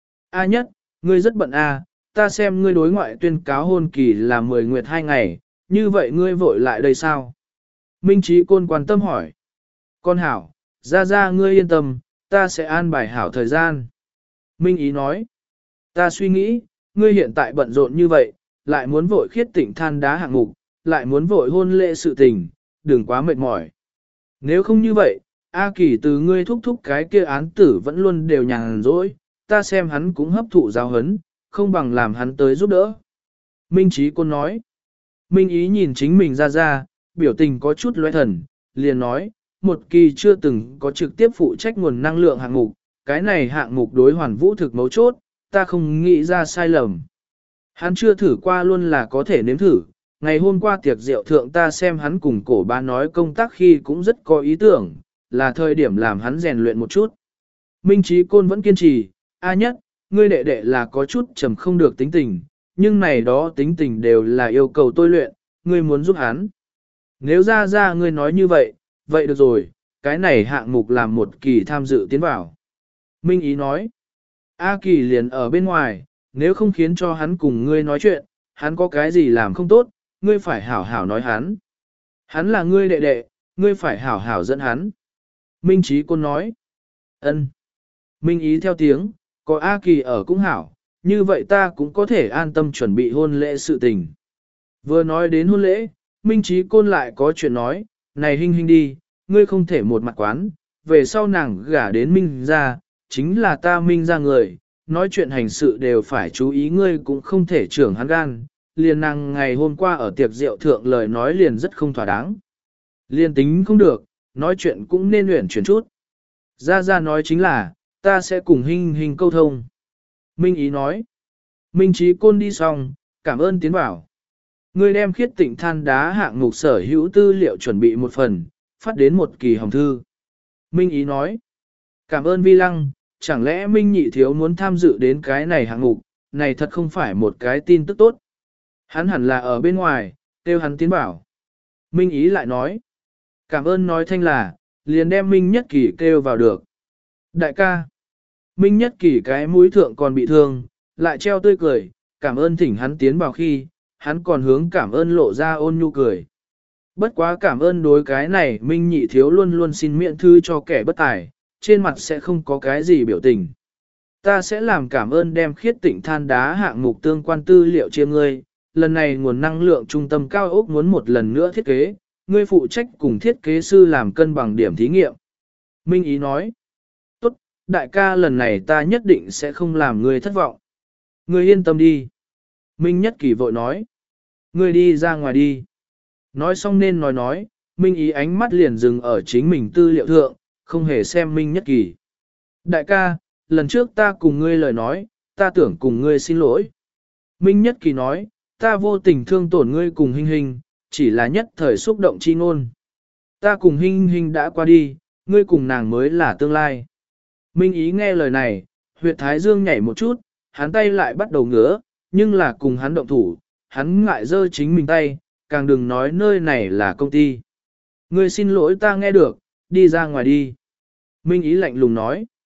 A nhất, ngươi rất bận a, ta xem ngươi đối ngoại tuyên cáo hôn kỳ là mười nguyệt hai ngày, như vậy ngươi vội lại đây sao? Minh Trí Côn quan tâm hỏi. Con hảo, ra ra ngươi yên tâm, ta sẽ an bài hảo thời gian. Minh Ý nói. Ta suy nghĩ, ngươi hiện tại bận rộn như vậy, lại muốn vội khiết tịnh than đá hạng mục, lại muốn vội hôn lễ sự tình, đừng quá mệt mỏi. Nếu không như vậy, A Kỳ từ ngươi thúc thúc cái kia án tử vẫn luôn đều nhàn rỗi, ta xem hắn cũng hấp thụ giáo hấn, không bằng làm hắn tới giúp đỡ. Minh Trí Côn nói. Minh Ý nhìn chính mình ra ra, biểu tình có chút lóe thần, liền nói, một kỳ chưa từng có trực tiếp phụ trách nguồn năng lượng hạng mục, cái này hạng mục đối hoàn vũ thực mấu chốt, ta không nghĩ ra sai lầm. Hắn chưa thử qua luôn là có thể nếm thử, ngày hôm qua tiệc rượu thượng ta xem hắn cùng cổ ba nói công tác khi cũng rất có ý tưởng, là thời điểm làm hắn rèn luyện một chút. Minh Trí Côn vẫn kiên trì, A nhất, ngươi đệ đệ là có chút trầm không được tính tình, nhưng này đó tính tình đều là yêu cầu tôi luyện, ngươi muốn giúp hắn. Nếu ra ra ngươi nói như vậy, vậy được rồi, cái này hạng mục làm một kỳ tham dự tiến vào. Minh Ý nói, A kỳ liền ở bên ngoài, nếu không khiến cho hắn cùng ngươi nói chuyện, hắn có cái gì làm không tốt, ngươi phải hảo hảo nói hắn. Hắn là ngươi đệ đệ, ngươi phải hảo hảo dẫn hắn. Minh Trí Côn nói, ân. Minh Ý theo tiếng, có A kỳ ở cũng hảo, như vậy ta cũng có thể an tâm chuẩn bị hôn lễ sự tình. Vừa nói đến hôn lễ, Minh Trí Côn lại có chuyện nói, này Hinh Hinh đi, ngươi không thể một mặt quán, về sau nàng gả đến Minh ra, chính là ta Minh ra người, nói chuyện hành sự đều phải chú ý, ngươi cũng không thể trưởng hắn gan, liền nàng ngày hôm qua ở tiệc rượu thượng lời nói liền rất không thỏa đáng. Liền tính không được, nói chuyện cũng nên luyện chuyển chút. Ra ra nói chính là, ta sẽ cùng Hinh Hinh câu thông. Minh Ý nói, Minh Trí Côn đi xong, cảm ơn tiến bảo. Ngươi đem khiết tịnh than đá hạng mục sở hữu tư liệu chuẩn bị một phần, phát đến một kỳ hồng thư. Minh Ý nói, cảm ơn Vi Lăng, chẳng lẽ Minh Nhị Thiếu muốn tham dự đến cái này hạng mục, này thật không phải một cái tin tức tốt. Hắn hẳn là ở bên ngoài, kêu hắn tiến bảo. Minh Ý lại nói, cảm ơn nói thanh là, liền đem Minh Nhất Kỳ kêu vào được. Đại ca, Minh Nhất Kỳ cái mũi thượng còn bị thương, lại treo tươi cười, cảm ơn thỉnh hắn tiến vào khi, hắn còn hướng cảm ơn lộ ra ôn nhu cười. Bất quá cảm ơn đối cái này Minh Nhị Thiếu luôn luôn xin miễn thư cho kẻ bất tài, trên mặt sẽ không có cái gì biểu tình. Ta sẽ làm cảm ơn đem khiết tịnh than đá hạng mục tương quan tư liệu chia ngươi, lần này nguồn năng lượng trung tâm cao ốc muốn một lần nữa thiết kế, ngươi phụ trách cùng thiết kế sư làm cân bằng điểm thí nghiệm. Minh Ý nói, tốt, đại ca lần này ta nhất định sẽ không làm ngươi thất vọng. Ngươi yên tâm đi. Minh Nhất Kỳ vội nói, ngươi đi ra ngoài đi. Nói xong nên nói nói, Minh Ý ánh mắt liền dừng ở chính mình tư liệu thượng, không hề xem Minh Nhất Kỳ. Đại ca, lần trước ta cùng ngươi lời nói, ta tưởng cùng ngươi xin lỗi. Minh Nhất Kỳ nói, ta vô tình thương tổn ngươi cùng Hinh Hinh, chỉ là nhất thời xúc động chi ngôn. Ta cùng Hinh Hinh đã qua đi, ngươi cùng nàng mới là tương lai. Minh Ý nghe lời này, huyệt thái dương nhảy một chút, hắn tay lại bắt đầu ngứa, nhưng là cùng hắn động thủ, hắn ngại dơ chính mình tay, càng đừng nói nơi này là công ty. Ngươi xin lỗi ta nghe được, đi ra ngoài đi. Minh Ý lạnh lùng nói.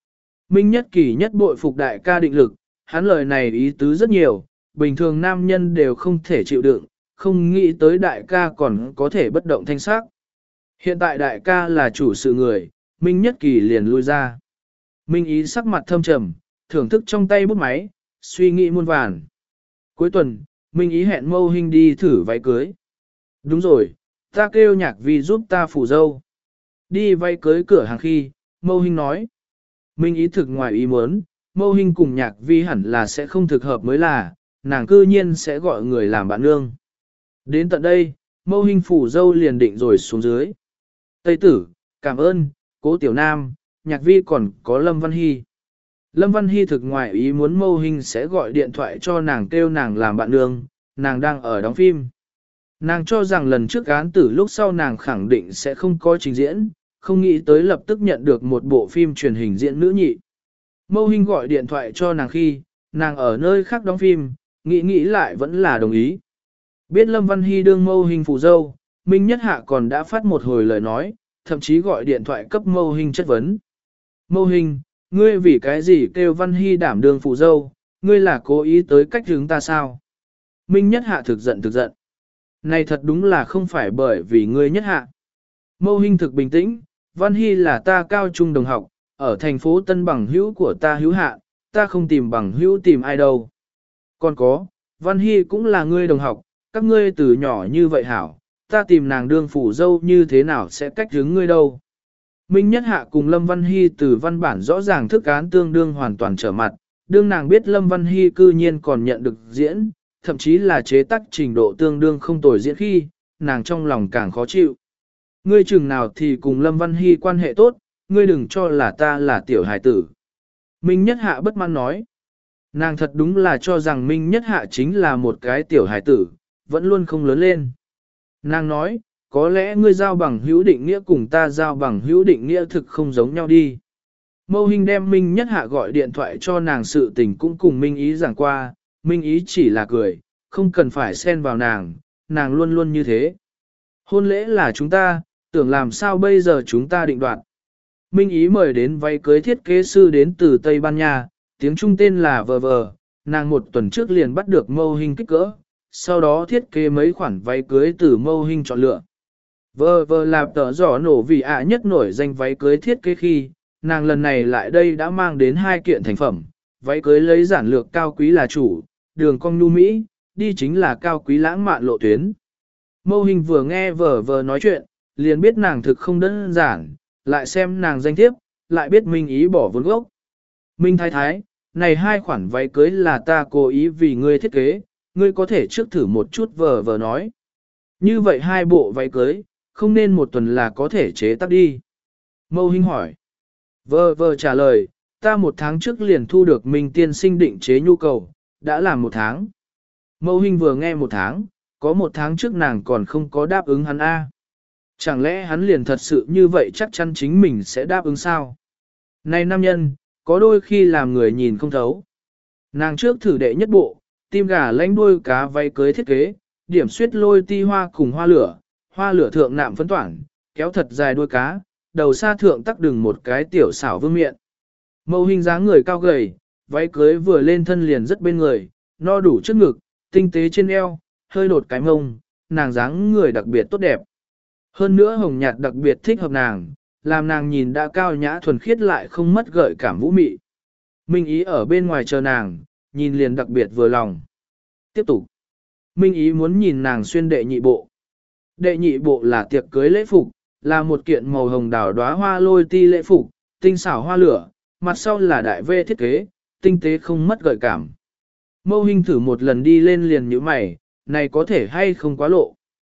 Minh Nhất Kỳ nhất bội phục đại ca định lực, hắn lời này ý tứ rất nhiều, bình thường nam nhân đều không thể chịu đựng, không nghĩ tới đại ca còn có thể bất động thanh sắc. Hiện tại đại ca là chủ sự người, Minh Nhất Kỳ liền lui ra. Minh Ý sắc mặt thâm trầm, thưởng thức trong tay bút máy, suy nghĩ muôn vàn. Cuối tuần, Minh Ý hẹn Mâu Hinh đi thử váy cưới. Đúng rồi, ta kêu Nhạc Vi giúp ta phủ dâu. Đi váy cưới cửa hàng khi, Mâu Hinh nói. Minh Ý thực ngoài ý muốn, Mâu Hinh cùng Nhạc Vi hẳn là sẽ không thực hợp mới là, nàng cư nhiên sẽ gọi người làm bạn nương. Đến tận đây, Mâu Hinh phủ dâu liền định rồi xuống dưới. Tây tử, cảm ơn, Cố Tiểu Nam, Nhạc Vi còn có Lâm Văn Hy. Lâm Văn Hy thực ngoài ý muốn Mâu Hinh sẽ gọi điện thoại cho nàng kêu nàng làm bạn nương, nàng đang ở đóng phim. Nàng cho rằng lần trước án tử lúc sau nàng khẳng định sẽ không có trình diễn, không nghĩ tới lập tức nhận được một bộ phim truyền hình diễn nữ nhị. Mâu Hinh gọi điện thoại cho nàng khi, nàng ở nơi khác đóng phim, nghĩ nghĩ lại vẫn là đồng ý. Biết Lâm Văn Hy đương Mâu Hinh phù dâu, Minh Nhất Hạ còn đã phát một hồi lời nói, thậm chí gọi điện thoại cấp Mâu Hinh chất vấn. Mâu Hinh, ngươi vì cái gì kêu Văn Hy đảm đương phù dâu, ngươi là cố ý tới cách hướng ta sao? Minh Nhất Hạ thực giận thực giận. Này thật đúng là không phải bởi vì ngươi Nhất Hạ. Mâu Hinh thực bình tĩnh, Văn Hy là ta cao trung đồng học, ở thành phố Tân bằng hữu của ta hữu hạ, ta không tìm bằng hữu tìm ai đâu. Còn có, Văn Hy cũng là ngươi đồng học, các ngươi từ nhỏ như vậy hảo, ta tìm nàng đương phủ dâu như thế nào sẽ cách hướng ngươi đâu. Minh Nhất Hạ cùng Lâm Văn Hy từ văn bản rõ ràng thức án tương đương hoàn toàn trở mặt, đương nàng biết Lâm Văn Hy cư nhiên còn nhận được diễn, thậm chí là chế tác trình độ tương đương không tồi diễn khi, nàng trong lòng càng khó chịu. Ngươi chừng nào thì cùng Lâm Văn Hy quan hệ tốt, ngươi đừng cho là ta là tiểu hài tử. Minh Nhất Hạ bất mãn nói. Nàng thật đúng là cho rằng Minh Nhất Hạ chính là một cái tiểu hài tử, vẫn luôn không lớn lên. Nàng nói, có lẽ ngươi giao bằng hữu định nghĩa cùng ta giao bằng hữu định nghĩa thực không giống nhau đi. Mâu Hinh đem Minh Nhất Hạ gọi điện thoại cho nàng sự tình cũng cùng Minh Ý giảng qua, Minh Ý chỉ là cười, không cần phải xen vào nàng, nàng luôn luôn như thế. Hôn lễ là chúng ta, tưởng làm sao bây giờ chúng ta định đoạt. Minh Ý mời đến váy cưới thiết kế sư đến từ Tây Ban Nha, tiếng Trung tên là Vờ Vờ, nàng một tuần trước liền bắt được Mâu Hinh kích cỡ, sau đó thiết kế mấy khoản váy cưới từ Mâu Hinh chọn lựa. Vờ Vờ là tờ giỏ nổ vì ạ nhất nổi danh váy cưới thiết kế khi, nàng lần này lại đây đã mang đến hai kiện thành phẩm, váy cưới lấy giản lược cao quý là chủ, đường cong nhu mỹ, đi chính là cao quý lãng mạn lộ tuyến. Mâu Hinh vừa nghe Vờ Vờ nói chuyện, liền biết nàng thực không đơn giản, lại xem nàng danh thiếp, lại biết Minh Ý bỏ vốn gốc. Minh Thái Thái, này hai khoản váy cưới là ta cố ý vì ngươi thiết kế, ngươi có thể trước thử một chút. Vờ Vờ nói. Như vậy hai bộ váy cưới, không nên một tuần là có thể chế tác đi. Mâu Hinh hỏi. Vờ Vờ trả lời, ta một tháng trước liền thu được Minh tiên sinh định chế nhu cầu, đã làm một tháng. Mâu Hinh vừa nghe một tháng, có một tháng trước nàng còn không có đáp ứng hắn A. Chẳng lẽ hắn liền thật sự như vậy chắc chắn chính mình sẽ đáp ứng sao? Này nam nhân, có đôi khi làm người nhìn không thấu. Nàng trước thử đệ nhất bộ, tim gà lanh đuôi cá váy cưới thiết kế, điểm suyết lôi ti hoa cùng hoa lửa, hoa lửa thượng nạm phấn toản, kéo thật dài đuôi cá, đầu xa thượng tắc đừng một cái tiểu xảo vương miệng. Mâu Hinh dáng người cao gầy, váy cưới vừa lên thân liền rất bên người, no đủ trước ngực, tinh tế trên eo, hơi đột cái mông, nàng dáng người đặc biệt tốt đẹp. Hơn nữa hồng nhạt đặc biệt thích hợp nàng, làm nàng nhìn đã cao nhã thuần khiết lại không mất gợi cảm vũ mị. Minh Ý ở bên ngoài chờ nàng, nhìn liền đặc biệt vừa lòng. Tiếp tục. Minh Ý muốn nhìn nàng xuyên đệ nhị bộ. Đệ nhị bộ là tiệc cưới lễ phục, là một kiện màu hồng đào đóa hoa lôi ti lễ phục, tinh xảo hoa lửa, mặt sau là đại vê thiết kế, tinh tế không mất gợi cảm. Mâu Hinh thử một lần đi lên liền nhíu mày, này có thể hay không quá lộ.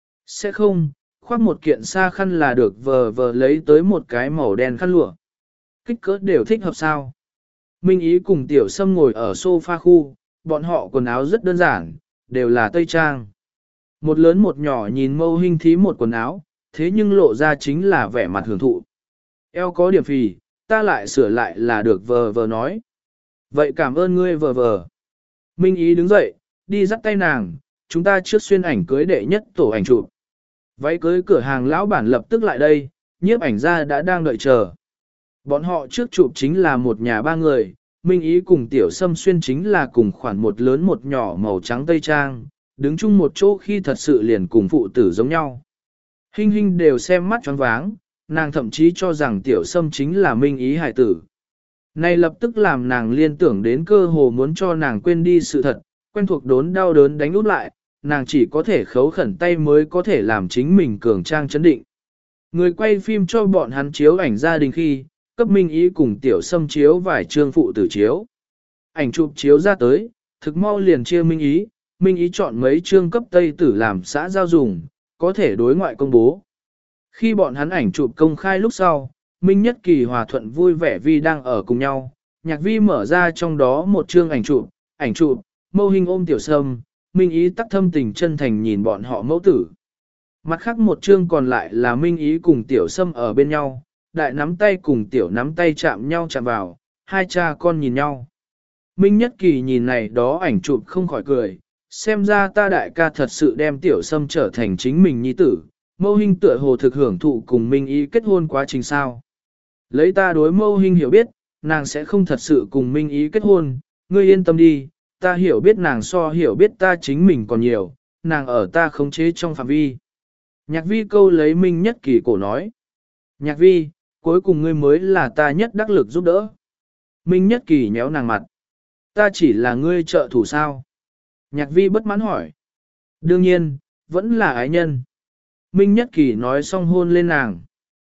Sẽ không, khoác một kiện xa khăn là được. Vờ Vờ lấy tới một cái màu đen khăn lụa. Kích cỡ đều thích hợp sao. Minh Ý cùng Tiểu Sâm ngồi ở sofa khu, bọn họ quần áo rất đơn giản, đều là tây trang. Một lớn một nhỏ nhìn Mâu Hinh thí một quần áo, thế nhưng lộ ra chính là vẻ mặt hưởng thụ. Eo có điểm phì, ta lại sửa lại là được. Vờ Vờ nói. Vậy cảm ơn ngươi Vờ Vờ. Minh Ý đứng dậy, đi dắt tay nàng, chúng ta trước xuyên ảnh cưới đệ nhất tổ ảnh chụp. Váy cưới cửa hàng lão bản lập tức lại đây, nhiếp ảnh gia đã đang đợi chờ. Bọn họ trước chụp chính là một nhà ba người, Minh Ý cùng Tiểu Sâm Xuyên chính là cùng khoản một lớn một nhỏ màu trắng tây trang, đứng chung một chỗ khi thật sự liền cùng phụ tử giống nhau. Hinh Hinh đều xem mắt choáng váng, nàng thậm chí cho rằng Tiểu Sâm chính là Minh Ý hải tử. Này lập tức làm nàng liên tưởng đến cơ hồ muốn cho nàng quên đi sự thật, quen thuộc đốn đau đớn đánh út lại, nàng chỉ có thể khấu khẩn tay mới có thể làm chính mình cường trang chấn định. Người quay phim cho bọn hắn chiếu ảnh gia đình khi, cấp Minh Ý cùng Tiểu Sâm chiếu vài chương phụ tử chiếu. Ảnh chụp chiếu ra tới, thực mau liền chia Minh Ý, Minh Ý chọn mấy chương cấp Tây tử làm xã giao dùng, có thể đối ngoại công bố. Khi bọn hắn ảnh chụp công khai lúc sau, Minh Nhất Kỳ hòa thuận vui vẻ vì đang ở cùng nhau, Nhạc Vi mở ra trong đó một chương ảnh chụp, ảnh chụp, Mâu Hinh ôm Tiểu Sâm, Minh Ý tắc thâm tình chân thành nhìn bọn họ mẫu tử. Mặt khác một chương còn lại là Minh Ý cùng Tiểu Sâm ở bên nhau, đại nắm tay cùng Tiểu nắm tay chạm nhau chạm vào, hai cha con nhìn nhau. Minh Nhất Kỳ nhìn này đó ảnh chụp không khỏi cười, xem ra ta đại ca thật sự đem Tiểu Sâm trở thành chính mình nhi tử, Mâu Hinh tựa hồ thực hưởng thụ cùng Minh Ý kết hôn quá trình sao. Lấy ta đối Mâu Hinh hiểu biết, nàng sẽ không thật sự cùng Minh Ý kết hôn, ngươi yên tâm đi, ta hiểu biết nàng so hiểu biết ta chính mình còn nhiều, nàng ở ta khống chế trong phạm vi. Nhạc Vi câu lấy Minh Nhất Kỳ cổ nói. Nhạc Vi, cuối cùng ngươi mới là ta nhất đắc lực giúp đỡ. Minh Nhất Kỳ nhéo nàng mặt. Ta chỉ là ngươi trợ thủ sao? Nhạc Vi bất mãn hỏi. Đương nhiên, vẫn là ái nhân. Minh Nhất Kỳ nói xong hôn lên nàng.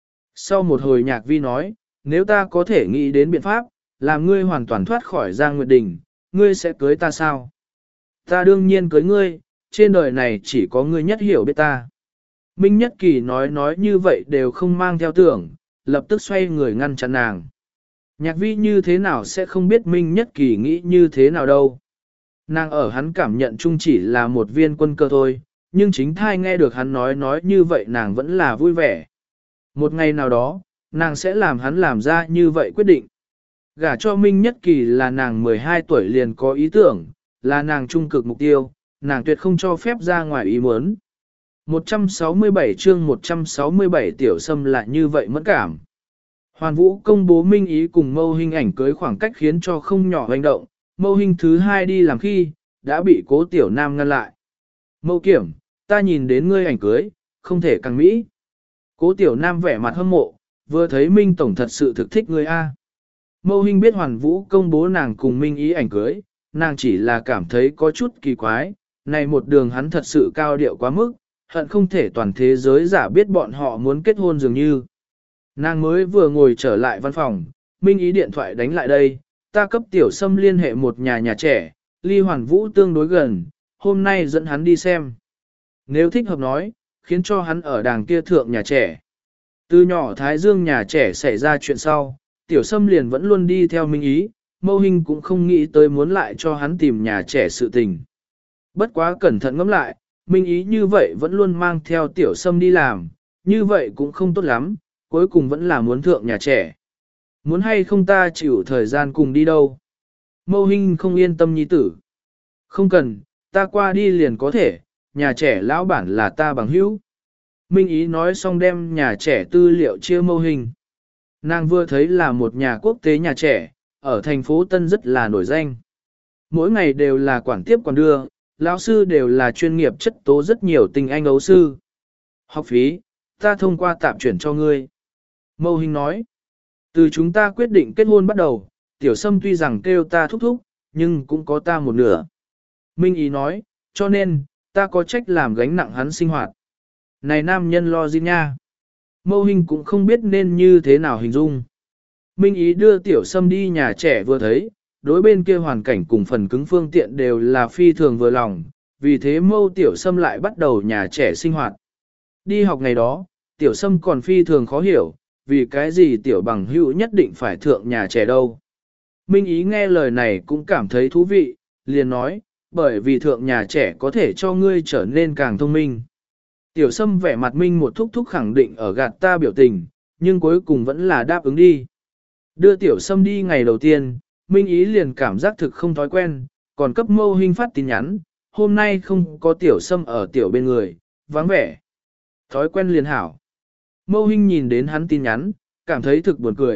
Sau một hồi Nhạc Vi nói, nếu ta có thể nghĩ đến biện pháp, làm ngươi hoàn toàn thoát khỏi Giang Nguyệt Đình, ngươi sẽ cưới ta sao? Ta đương nhiên cưới ngươi, trên đời này chỉ có ngươi nhất hiểu biết ta. Minh Nhất Kỳ nói nói như vậy đều không mang theo tưởng, lập tức xoay người ngăn chặn nàng. Nhạc Vi như thế nào sẽ không biết Minh Nhất Kỳ nghĩ như thế nào đâu. Nàng ở hắn cảm nhận chung chỉ là một viên quân cơ thôi, nhưng chính thai nghe được hắn nói nói như vậy nàng vẫn là vui vẻ. Một ngày nào đó, nàng sẽ làm hắn làm ra như vậy quyết định. Gả cho Minh Nhất Kỳ là nàng mười hai tuổi liền có ý tưởng, là nàng trung cực mục tiêu, nàng tuyệt không cho phép ra ngoài ý muốn. một trăm sáu mươi bảy chương một trăm sáu mươi bảy Tiểu Sâm lại như vậy mẫn cảm. Hoàn Vũ công bố Minh Ý cùng Mâu Hinh ảnh cưới khoảng cách khiến cho không nhỏ hành động, Mâu Hinh thứ hai đi làm khi, đã bị Cố Tiểu Nam ngăn lại. Mâu Kiểm, ta nhìn đến ngươi ảnh cưới, không thể càng mỹ. Cố Tiểu Nam vẻ mặt hâm mộ, vừa thấy Minh Tổng thật sự thực thích ngươi a. Mâu Hinh biết Hoàn Vũ công bố nàng cùng Minh Ý ảnh cưới, nàng chỉ là cảm thấy có chút kỳ quái, này một đường hắn thật sự cao điệu quá mức, hận không thể toàn thế giới giả biết bọn họ muốn kết hôn dường như. Nàng mới vừa ngồi trở lại văn phòng, Minh Ý điện thoại đánh lại đây, ta cấp Tiểu Sâm liên hệ một nhà nhà trẻ, ly Hoàn Vũ tương đối gần, hôm nay dẫn hắn đi xem. Nếu thích hợp nói, khiến cho hắn ở đàng kia thượng nhà trẻ. Từ nhỏ Thái Dương nhà trẻ xảy ra chuyện sau, Tiểu Sâm liền vẫn luôn đi theo Minh Ý, Mâu Hinh cũng không nghĩ tới muốn lại cho hắn tìm nhà trẻ sự tình. Bất quá cẩn thận ngẫm lại, Minh Ý như vậy vẫn luôn mang theo Tiểu Sâm đi làm, như vậy cũng không tốt lắm, cuối cùng vẫn là muốn thượng nhà trẻ. Muốn hay không ta chịu thời gian cùng đi đâu? Mâu Hinh không yên tâm nhi tử. Không cần, ta qua đi liền có thể, nhà trẻ lão bản là ta bằng hữu. Minh Ý nói xong đem nhà trẻ tư liệu chia Mâu Hinh. Nàng vừa thấy là một nhà quốc tế nhà trẻ, ở thành phố Tân rất là nổi danh. Mỗi ngày đều là quản tiếp quản đưa, lão sư đều là chuyên nghiệp chất tố rất nhiều tình anh ấu sư. Học phí, ta thông qua tạm chuyển cho ngươi. Mâu Hinh nói, từ chúng ta quyết định kết hôn bắt đầu, Tiểu Sâm tuy rằng kêu ta thúc thúc, nhưng cũng có ta một nửa. Minh Ý nói, cho nên, ta có trách làm gánh nặng hắn sinh hoạt. Này nam nhân lo gì nha? Mâu Hinh cũng không biết nên như thế nào hình dung. Minh Ý đưa Tiểu Sâm đi nhà trẻ vừa thấy, đối bên kia hoàn cảnh cùng phần cứng phương tiện đều là phi thường vừa lòng, vì thế Mâu Tiểu Sâm lại bắt đầu nhà trẻ sinh hoạt. Đi học ngày đó, Tiểu Sâm còn phi thường khó hiểu, vì cái gì Tiểu bằng hữu nhất định phải thượng nhà trẻ đâu. Minh Ý nghe lời này cũng cảm thấy thú vị, liền nói, bởi vì thượng nhà trẻ có thể cho ngươi trở nên càng thông minh. Tiểu Sâm vẻ mặt Minh một thúc thúc khẳng định ở gạt ta biểu tình, nhưng cuối cùng vẫn là đáp ứng đi. Đưa Tiểu Sâm đi ngày đầu tiên, Minh Ý liền cảm giác thực không thói quen, còn cấp Mâu Hinh phát tin nhắn, hôm nay không có Tiểu Sâm ở Tiểu bên người, vắng vẻ. Thói quen liền hảo. Mâu Hinh nhìn đến hắn tin nhắn, cảm thấy thực buồn cười,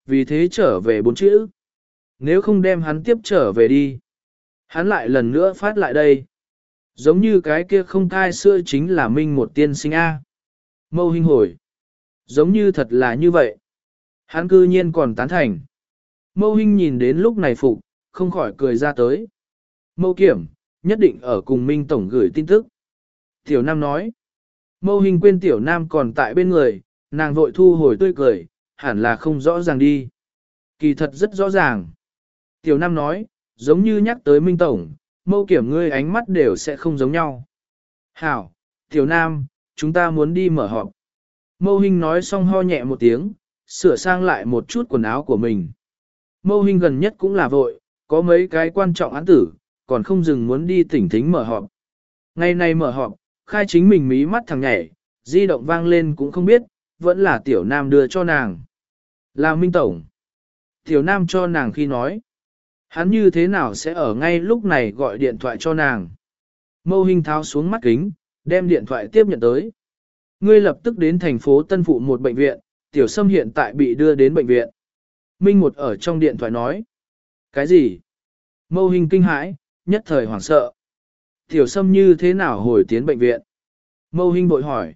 vì thế trở về bốn chữ. Nếu không đem hắn tiếp trở về đi. Hắn lại lần nữa phát lại đây. Giống như cái kia không thai sữa chính là Minh một tiên sinh A. Mâu Hinh hồi. Giống như thật là như vậy. Hắn cư nhiên còn tán thành. Mâu Hinh nhìn đến lúc này phục, không khỏi cười ra tới. Mâu Kiểm, nhất định ở cùng Minh Tổng gửi tin tức. Tiểu Nam nói. Mâu Hinh quên Tiểu Nam còn tại bên người, nàng vội thu hồi tươi cười, hẳn là không rõ ràng đi. Kỳ thật rất rõ ràng. Tiểu Nam nói, giống như nhắc tới Minh Tổng, Mâu Kiểm ngươi ánh mắt đều sẽ không giống nhau. Hảo, Tiểu Nam, chúng ta muốn đi mở họp. Mâu Hinh nói xong ho nhẹ một tiếng, sửa sang lại một chút quần áo của mình. Mâu Hinh gần nhất cũng là vội, có mấy cái quan trọng án tử, còn không dừng muốn đi tỉnh thính mở họp. Ngày nay mở họp, khai chính mình mí mắt thằng nhảy, di động vang lên cũng không biết, vẫn là Tiểu Nam đưa cho nàng. Là Minh Tổng. Tiểu Nam cho nàng khi nói. Hắn như thế nào sẽ ở ngay lúc này gọi điện thoại cho nàng. Mâu Hinh tháo xuống mắt kính, đem điện thoại tiếp nhận tới. Ngươi lập tức đến thành phố Tân Phụ một bệnh viện, Tiểu Sâm hiện tại bị đưa đến bệnh viện. Minh một ở trong điện thoại nói. Cái gì? Mâu Hinh kinh hãi, nhất thời hoảng sợ. Tiểu Sâm như thế nào hồi tiến bệnh viện? Mâu Hinh vội hỏi.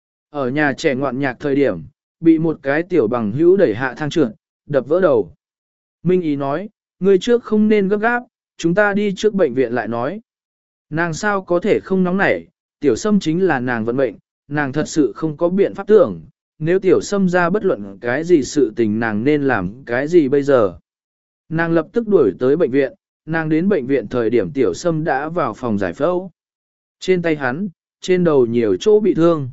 Ở nhà trẻ ngoạn nhạc thời điểm, bị một cái tiểu bằng hữu đẩy hạ thang trượt, đập vỡ đầu. Minh ý nói, ngươi trước không nên gấp gáp, chúng ta đi trước bệnh viện lại nói. Nàng sao có thể không nóng nảy, Tiểu Sâm chính là nàng vận mệnh, nàng thật sự không có biện pháp tưởng, nếu Tiểu Sâm ra bất luận cái gì sự tình nàng nên làm cái gì bây giờ. Nàng lập tức đuổi tới bệnh viện, nàng đến bệnh viện thời điểm Tiểu Sâm đã vào phòng giải phẫu. Trên tay hắn, trên đầu nhiều chỗ bị thương,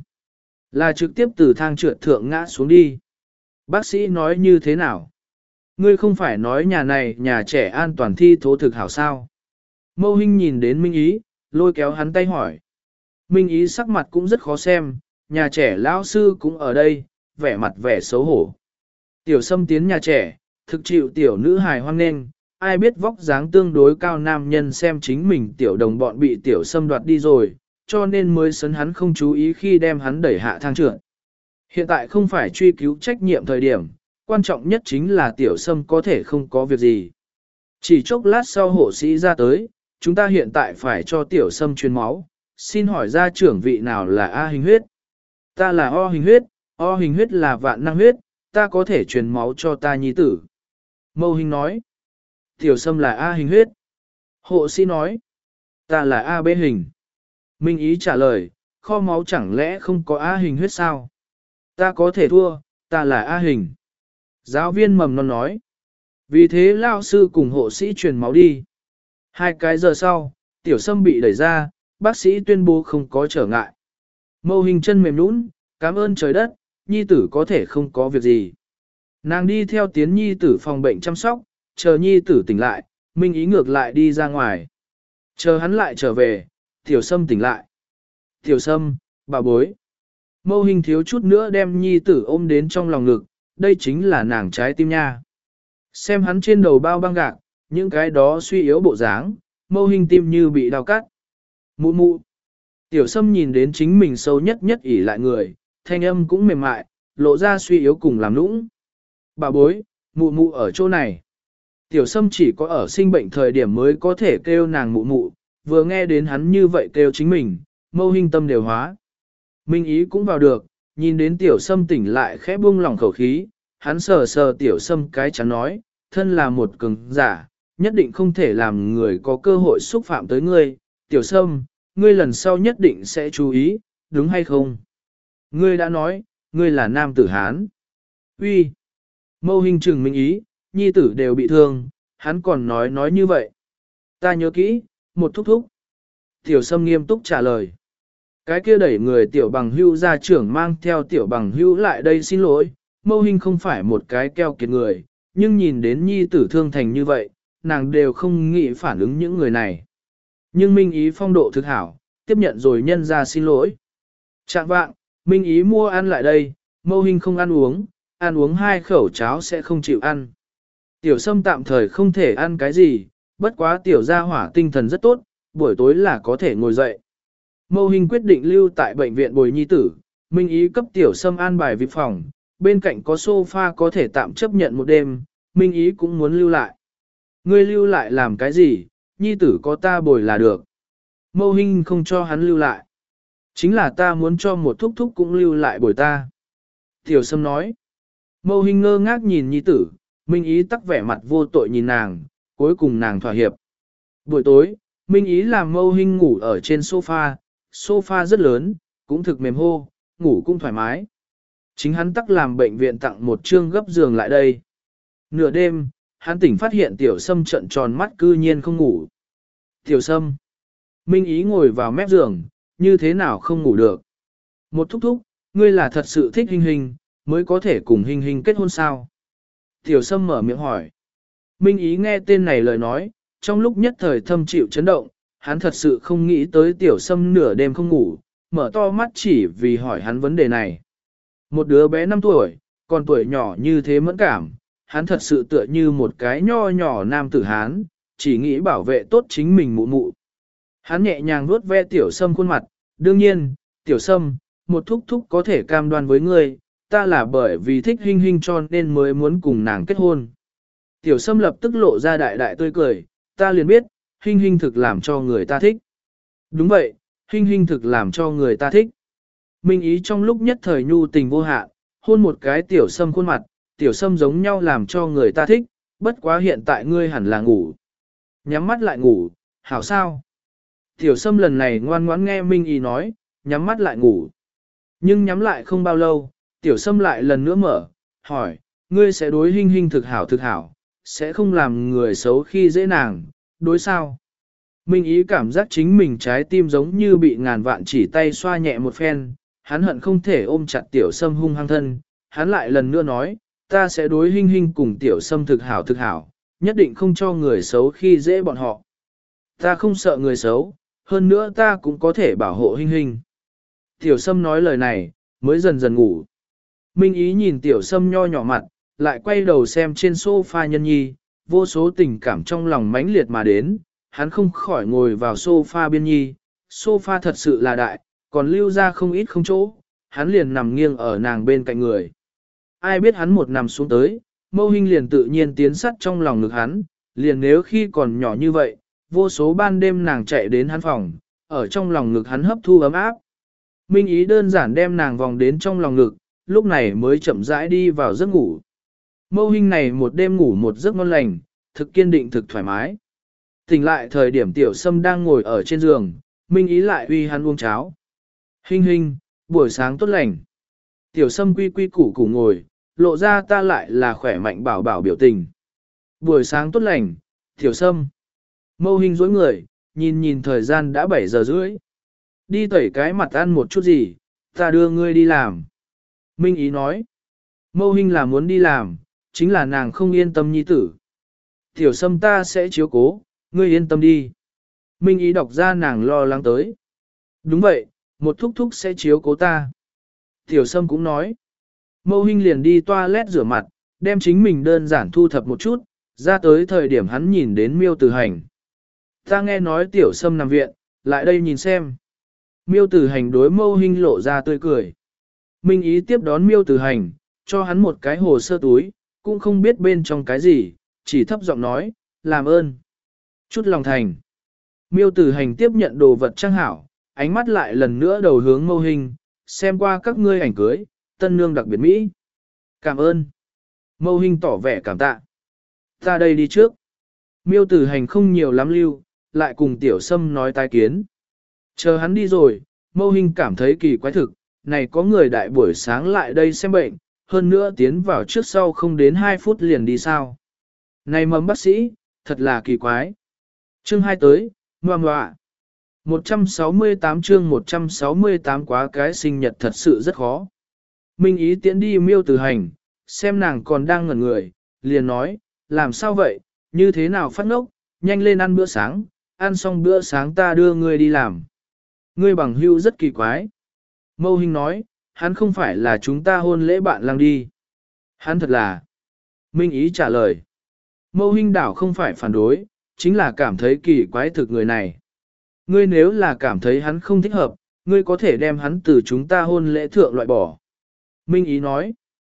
là trực tiếp từ thang trượt thượng ngã xuống đi. Bác sĩ nói như thế nào? Ngươi không phải nói nhà này nhà trẻ an toàn thi thố thực hảo sao? Mâu Hinh nhìn đến Minh Ý, lôi kéo hắn tay hỏi. Minh Ý sắc mặt cũng rất khó xem, nhà trẻ lão sư cũng ở đây, vẻ mặt vẻ xấu hổ. Tiểu Sâm tiến nhà trẻ, thực chịu tiểu nữ hài hoang nghênh, ai biết vóc dáng tương đối cao nam nhân xem chính mình tiểu đồng bọn bị Tiểu Sâm đoạt đi rồi, cho nên mới sấn hắn không chú ý khi đem hắn đẩy hạ thang trượt. Hiện tại không phải truy cứu trách nhiệm thời điểm, quan trọng nhất chính là Tiểu Sâm có thể không có việc gì. Chỉ chốc lát sau hộ sĩ ra tới, chúng ta hiện tại phải cho Tiểu Sâm truyền máu, xin hỏi gia trưởng vị nào là A hình huyết? Ta là O hình huyết, O hình huyết là vạn năng huyết, ta có thể truyền máu cho ta nhi tử. Mâu Hinh nói, Tiểu Sâm là A hình huyết. Hộ sĩ nói, ta là A B hình. Minh Ý trả lời, kho máu chẳng lẽ không có A hình huyết sao? Ta có thể thua, ta là A hình. Giáo viên mầm non nói, vì thế lao sư cùng hộ sĩ truyền máu đi. Hai cái giờ sau, Tiểu Sâm bị đẩy ra, bác sĩ tuyên bố không có trở ngại. Mâu Hinh chân mềm nhũn, cảm ơn trời đất, nhi tử có thể không có việc gì. Nàng đi theo tiến nhi tử phòng bệnh chăm sóc, chờ nhi tử tỉnh lại, Minh Ý ngược lại đi ra ngoài. Chờ hắn lại trở về, Tiểu Sâm tỉnh lại. Tiểu Sâm, bà bối. Mâu Hinh thiếu chút nữa đem nhi tử ôm đến trong lòng ngực, đây chính là nàng trái tim nha. Xem hắn trên đầu bao băng gạc, những cái đó suy yếu bộ dáng, Mâu Hinh tim như bị đau cắt. Mụ mụ. Tiểu Sâm nhìn đến chính mình sâu nhất nhất ỉ lại người, thanh âm cũng mềm mại, lộ ra suy yếu cùng làm nũng. Bà bối, mụ mụ ở chỗ này. Tiểu Sâm chỉ có ở sinh bệnh thời điểm mới có thể kêu nàng mụ mụ, vừa nghe đến hắn như vậy kêu chính mình, Mâu Hinh tâm đều hóa. Minh Ý cũng vào được, nhìn đến Tiểu Sâm tỉnh lại khẽ buông lỏng khẩu khí, hắn sờ sờ Tiểu Sâm cái chắn nói, thân là một cường giả, nhất định không thể làm người có cơ hội xúc phạm tới ngươi. Tiểu Sâm, ngươi lần sau nhất định sẽ chú ý, đúng hay không? Ngươi đã nói, ngươi là nam tử Hán. Uy. Mâu Hinh trừng Minh Ý, nhi tử đều bị thương, hắn còn nói nói như vậy. Ta nhớ kỹ, một thúc thúc. Tiểu Sâm nghiêm túc trả lời. Cái kia đẩy người tiểu bằng hưu ra trưởng mang theo tiểu bằng hưu lại đây xin lỗi, Mâu Hinh không phải một cái keo kiệt người, nhưng nhìn đến nhi tử thương thành như vậy, nàng đều không nghĩ phản ứng những người này. Nhưng Minh Ý phong độ thực hảo, tiếp nhận rồi nhân ra xin lỗi. Trạng vạng, Minh Ý mua ăn lại đây, Mâu Hinh không ăn uống, ăn uống hai khẩu cháo sẽ không chịu ăn. Tiểu Sâm tạm thời không thể ăn cái gì, bất quá tiểu gia hỏa tinh thần rất tốt, buổi tối là có thể ngồi dậy. Mâu Hinh quyết định lưu tại bệnh viện bồi nhi tử, Minh Ý cấp Tiểu Sâm an bài vip phòng, bên cạnh có sofa có thể tạm chấp nhận một đêm, Minh Ý cũng muốn lưu lại. Ngươi lưu lại làm cái gì, nhi tử có ta bồi là được. Mâu Hinh không cho hắn lưu lại. Chính là ta muốn cho một thúc thúc cũng lưu lại bồi ta. Tiểu Sâm nói. Mâu Hinh ngơ ngác nhìn nhi tử, Minh Ý tắc vẻ mặt vô tội nhìn nàng, cuối cùng nàng thỏa hiệp. Buổi tối, Minh Ý làm Mâu Hinh ngủ ở trên sofa, sofa rất lớn, cũng thực mềm hô, ngủ cũng thoải mái. Chính hắn tắc làm bệnh viện tặng một trương gấp giường lại đây. Nửa đêm, hắn tỉnh phát hiện Tiểu Sâm trợn tròn mắt cư nhiên không ngủ. Tiểu Sâm. Minh Ý ngồi vào mép giường, như thế nào không ngủ được. Một thúc thúc, ngươi là thật sự thích Hinh Hinh, mới có thể cùng Hinh Hinh kết hôn sao? Tiểu Sâm mở miệng hỏi. Minh Ý nghe tên này lời nói, trong lúc nhất thời thâm chịu chấn động, hắn thật sự không nghĩ tới Tiểu Sâm nửa đêm không ngủ, mở to mắt chỉ vì hỏi hắn vấn đề này. Một đứa bé năm tuổi, còn tuổi nhỏ như thế mẫn cảm, hắn thật sự tựa như một cái nho nhỏ nam tử hán, chỉ nghĩ bảo vệ tốt chính mình mụ mụ. Hắn nhẹ nhàng vuốt ve Tiểu Sâm khuôn mặt, đương nhiên, Tiểu Sâm, một thúc thúc có thể cam đoan với ngươi, ta là bởi vì thích Hinh Hinh cho nên mới muốn cùng nàng kết hôn. Tiểu Sâm lập tức lộ ra đại đại tươi cười, ta liền biết, Hinh Hinh thực làm cho người ta thích. Đúng vậy, Hinh Hinh thực làm cho người ta thích. Minh Ý trong lúc nhất thời nhu tình vô hạn, hôn một cái Tiểu Sâm khuôn mặt, Tiểu Sâm giống nhau làm cho người ta thích, bất quá hiện tại ngươi hẳn là ngủ. Nhắm mắt lại ngủ, hảo sao? Tiểu Sâm lần này ngoan ngoãn nghe Minh Ý nói, nhắm mắt lại ngủ. Nhưng nhắm lại không bao lâu, Tiểu Sâm lại lần nữa mở, hỏi, ngươi sẽ đối Hinh Hinh thực hảo thực hảo, sẽ không làm người xấu khi dễ nàng, đối sao? Minh Ý cảm giác chính mình trái tim giống như bị ngàn vạn chỉ tay xoa nhẹ một phen, hắn hận không thể ôm chặt Tiểu Sâm hung hăng thân, hắn lại lần nữa nói, ta sẽ đối Hinh Hinh cùng Tiểu Sâm thực hảo thực hảo, nhất định không cho người xấu khi dễ bọn họ. Ta không sợ người xấu, hơn nữa ta cũng có thể bảo hộ Hinh Hinh. Tiểu Sâm nói lời này, mới dần dần ngủ. Minh Ý nhìn Tiểu Sâm nho nhỏ mặt, lại quay đầu xem trên sofa nhân nhi, vô số tình cảm trong lòng mãnh liệt mà đến, hắn không khỏi ngồi vào sofa biên nhi, sofa thật sự là đại, còn lưu ra không ít không chỗ, hắn liền nằm nghiêng ở nàng bên cạnh người. Ai biết hắn một nằm xuống tới, Mâu Hinh liền tự nhiên tiến sắt trong lòng ngực hắn, liền nếu khi còn nhỏ như vậy, vô số ban đêm nàng chạy đến hắn phòng, ở trong lòng ngực hắn hấp thu ấm áp. Minh Ý đơn giản đem nàng vòng đến trong lòng ngực, lúc này mới chậm rãi đi vào giấc ngủ. Mâu Hinh này một đêm ngủ một giấc ngon lành, thực kiên định thực thoải mái. Tỉnh lại thời điểm Tiểu Sâm đang ngồi ở trên giường, Minh Ý lại uy hắn uống cháo. Hinh Hinh, buổi sáng tốt lành. Tiểu Sâm quy quy củ củ ngồi, lộ ra ta lại là khỏe mạnh bảo bảo biểu tình. Buổi sáng tốt lành, Tiểu Sâm. Mâu Hinh dối người, nhìn nhìn thời gian đã bảy giờ rưỡi. Đi tẩy cái mặt ăn một chút gì, ta đưa ngươi đi làm. Minh Ý nói. Mâu Hinh là muốn đi làm, chính là nàng không yên tâm nhi tử. Tiểu Sâm ta sẽ chiếu cố, ngươi yên tâm đi. Minh Ý đọc ra nàng lo lắng tới. Đúng vậy, một thúc thúc sẽ chiếu cố ta. Tiểu Sâm cũng nói. Mâu Hinh liền đi toilet rửa mặt, đem chính mình đơn giản thu thập một chút, ra tới thời điểm hắn nhìn đến Miêu Tử Hành. Ta nghe nói Tiểu Sâm nằm viện, lại đây nhìn xem. Miêu Tử Hành đối Mâu Hinh lộ ra tươi cười. Minh Ý tiếp đón Miêu Tử Hành, cho hắn một cái hồ sơ túi, cũng không biết bên trong cái gì, chỉ thấp giọng nói, làm ơn. Chút lòng thành. Miêu Tử Hành tiếp nhận đồ vật trang hảo, ánh mắt lại lần nữa đầu hướng Mâu Hinh, xem qua các ngươi ảnh cưới, tân nương đặc biệt Mỹ. Cảm ơn. Mâu Hinh tỏ vẻ cảm tạ. Ta đây đi trước. Miêu Tử Hành không nhiều lắm lưu, lại cùng Tiểu Sâm nói tái kiến. Chờ hắn đi rồi, Mâu Hinh cảm thấy kỳ quái thực, này có người đại buổi sáng lại đây xem bệnh, hơn nữa tiến vào trước sau không đến hai phút liền đi sao. Này mầm bác sĩ, thật là kỳ quái. Chương hai tới, ngoà ngoạ. một trăm sáu mươi tám chương một trăm sáu mươi tám quá cái sinh nhật thật sự rất khó. Minh Ý tiễn đi Miêu Tử Hành, xem nàng còn đang ngẩn người, liền nói, làm sao vậy, như thế nào phát ngốc, nhanh lên ăn bữa sáng, ăn xong bữa sáng ta đưa ngươi đi làm. Ngươi bằng hữu rất kỳ quái. Mâu Hinh nói, hắn không phải là chúng ta hôn lễ bạn lang đi. Hắn thật là. Minh Ý trả lời. Mâu Hinh đảo không phải phản đối, chính là cảm thấy kỳ quái thực người này. Ngươi nếu là cảm thấy hắn không thích hợp, ngươi có thể đem hắn từ chúng ta hôn lễ thượng loại bỏ. Minh Ý nói.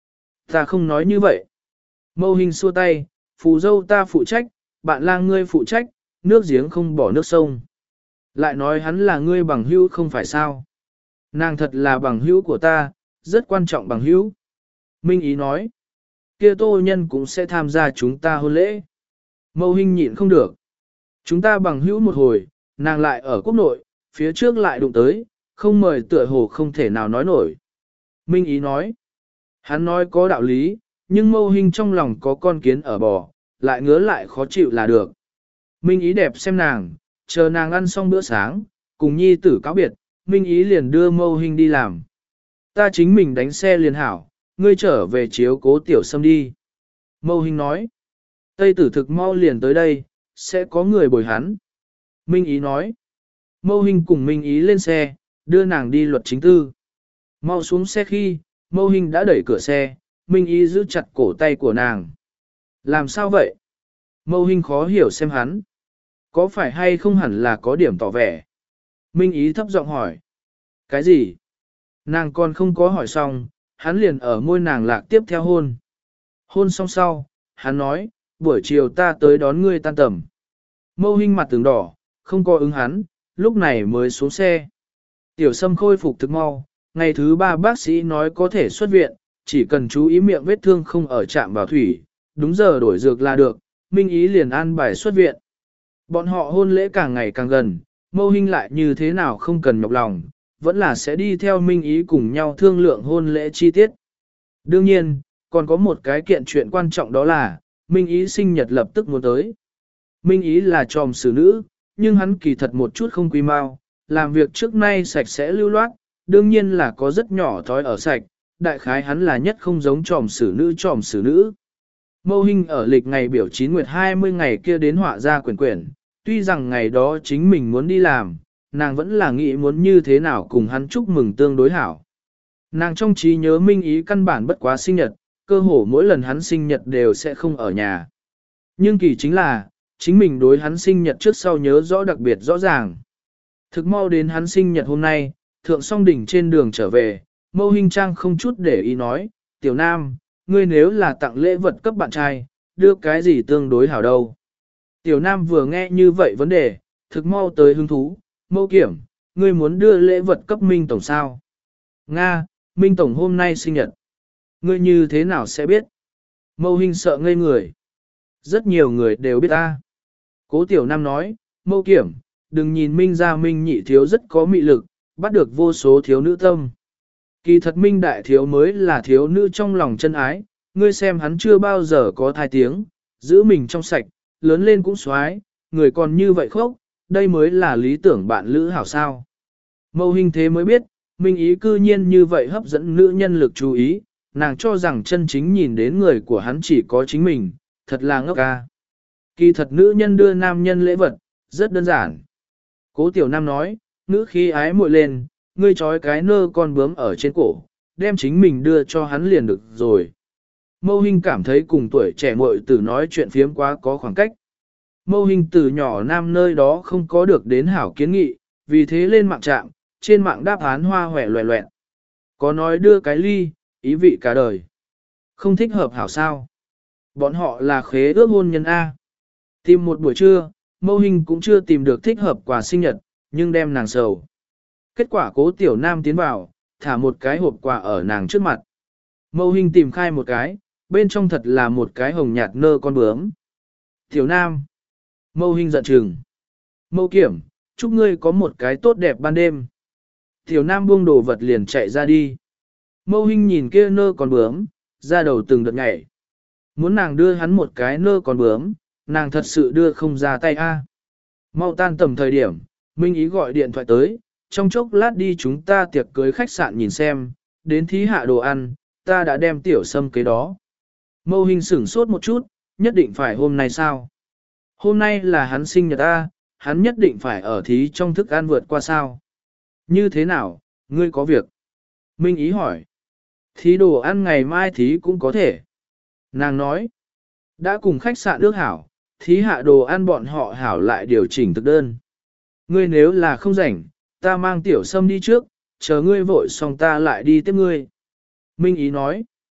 Ta không nói như vậy. Mâu hình xua tay, phù dâu ta phụ trách, bạn lang ngươi phụ trách, nước giếng không bỏ nước sông. Lại nói hắn là ngươi bằng hữu không phải sao. Nàng thật là bằng hữu của ta, rất quan trọng bằng hữu. Minh Ý nói, kia tô nhân cũng sẽ tham gia chúng ta hôn lễ. Mâu hình nhịn không được. Chúng ta bằng hữu một hồi, nàng lại ở quốc nội, phía trước lại đụng tới, không mời tựa hồ không thể nào nói nổi. Minh Ý nói, hắn nói có đạo lý, nhưng mâu hình trong lòng có con kiến ở bò, lại ngứa lại khó chịu là được. Minh Ý đẹp xem nàng, chờ nàng ăn xong bữa sáng, cùng nhi tử cáo biệt, Minh Ý liền đưa mâu hình đi làm. Ta chính mình đánh xe liền hảo, ngươi trở về chiếu cố tiểu sâm đi. Mâu hình nói, Tây tử thực mau liền tới đây, sẽ có người bồi hắn. Minh Ý nói, mâu hình cùng Minh Ý lên xe, đưa nàng đi luật chính tư. Mau xuống xe khi, mâu hình đã đẩy cửa xe, Minh Ý giữ chặt cổ tay của nàng. Làm sao vậy? Mâu hình khó hiểu xem hắn. Có phải hay không hẳn là có điểm tỏ vẻ? Minh Ý thấp giọng hỏi. Cái gì? Nàng còn không có hỏi xong, hắn liền ở môi nàng lạc tiếp theo hôn. Hôn xong sau, hắn nói, buổi chiều ta tới đón ngươi tan tầm. Mâu hình mặt từng đỏ, không có ứng hắn, lúc này mới xuống xe. Tiểu Sâm khôi phục thực mau, ngày thứ ba bác sĩ nói có thể xuất viện, chỉ cần chú ý miệng vết thương không ở chạm vào thủy, đúng giờ đổi dược là được, Minh Ý liền an bài xuất viện. Bọn họ hôn lễ càng ngày càng gần, mâu hình lại như thế nào không cần nhọc lòng, vẫn là sẽ đi theo Minh Ý cùng nhau thương lượng hôn lễ chi tiết. Đương nhiên, còn có một cái kiện chuyện quan trọng đó là, Minh Ý sinh nhật lập tức muốn tới. Minh Ý là tròm xử nữ, nhưng hắn kỳ thật một chút không quý mau, làm việc trước nay sạch sẽ lưu loát, đương nhiên là có rất nhỏ thói ở sạch, đại khái hắn là nhất không giống tròm xử nữ tròm xử nữ. Mâu hình ở lịch ngày biểu chín nguyệt hai mươi ngày kia đến họa ra quyển quyển, tuy rằng ngày đó chính mình muốn đi làm, nàng vẫn là nghĩ muốn như thế nào cùng hắn chúc mừng tương đối hảo. Nàng trong trí nhớ Minh Ý căn bản bất quá sinh nhật, cơ hồ mỗi lần hắn sinh nhật đều sẽ không ở nhà. Nhưng kỳ chính là, chính mình đối hắn sinh nhật trước sau nhớ rõ đặc biệt rõ ràng. Thực mau đến hắn sinh nhật hôm nay, thượng song đỉnh trên đường trở về, mâu hình trang không chút để ý nói, tiểu nam, ngươi nếu là tặng lễ vật cấp bạn trai, đưa cái gì tương đối hảo đâu. Tiểu nam vừa nghe như vậy vấn đề, thực mau tới hứng thú, mâu kiểm, ngươi muốn đưa lễ vật cấp Minh Tổng sao? Nga, Minh Tổng hôm nay sinh nhật. Ngươi như thế nào sẽ biết? Mâu hình sợ ngây người. Rất nhiều người đều biết ta. Cố tiểu nam nói, mâu kiểm, đừng nhìn Minh gia Minh nhị thiếu rất có mị lực, bắt được vô số thiếu nữ tâm. Kỳ thật Minh đại thiếu mới là thiếu nữ trong lòng chân ái, ngươi xem hắn chưa bao giờ có thai tiếng, giữ mình trong sạch, lớn lên cũng xoái, người còn như vậy khốc, đây mới là lý tưởng bạn lữ hảo sao. Mâu hình thế mới biết, Minh Ý cư nhiên như vậy hấp dẫn nữ nhân lực chú ý, nàng cho rằng chân chính nhìn đến người của hắn chỉ có chính mình, thật là ngốc ca. Kỳ thật nữ nhân đưa nam nhân lễ vật, rất đơn giản. Cố tiểu nam nói, nữ khí ái muội lên, ngươi trói cái nơ con bướm ở trên cổ, đem chính mình đưa cho hắn liền được rồi. Mâu hình cảm thấy cùng tuổi trẻ muội tử nói chuyện phiếm quá có khoảng cách. Mâu hình từ nhỏ nam nơi đó không có được đến hảo kiến nghị, vì thế lên mạng trạm, trên mạng đáp án hoa hòe loẹ loẹn. Có nói đưa cái ly, ý vị cả đời. Không thích hợp hảo sao. Bọn họ là khế ước hôn nhân A. Tìm một buổi trưa, mâu hình cũng chưa tìm được thích hợp quà sinh nhật, nhưng đem nàng sầu. Kết quả cố tiểu nam tiến vào, thả một cái hộp quà ở nàng trước mặt. Mâu hình tìm khai một cái, bên trong thật là một cái hồng nhạt nơ con bướm. Tiểu nam. Mâu hình giận chừng. Mâu kiểm, chúc ngươi có một cái tốt đẹp ban đêm. Tiểu nam buông đồ vật liền chạy ra đi. Mâu hình nhìn kia nơ con bướm, ra đầu từng đợt nhảy. Muốn nàng đưa hắn một cái nơ con bướm, nàng thật sự đưa không ra tay a. Mau tan tầm thời điểm, Minh Ý gọi điện thoại tới, trong chốc lát đi chúng ta tiệc cưới khách sạn nhìn xem, đến thí hạ đồ ăn, ta đã đem tiểu sâm kế đó. Mâu hình sửng sốt một chút, nhất định phải hôm nay sao? Hôm nay là hắn sinh nhật ta, hắn nhất định phải ở thí trong thức ăn vượt qua sao? Như thế nào, ngươi có việc? Minh Ý hỏi. Thí đồ ăn ngày mai thí cũng có thể. Nàng nói, đã cùng khách sạn ước hảo, thí hạ đồ ăn bọn họ hảo lại điều chỉnh thực đơn. Ngươi nếu là không rảnh, ta mang tiểu sâm đi trước, chờ ngươi vội xong ta lại đi tiếp ngươi. Minh Ý nói,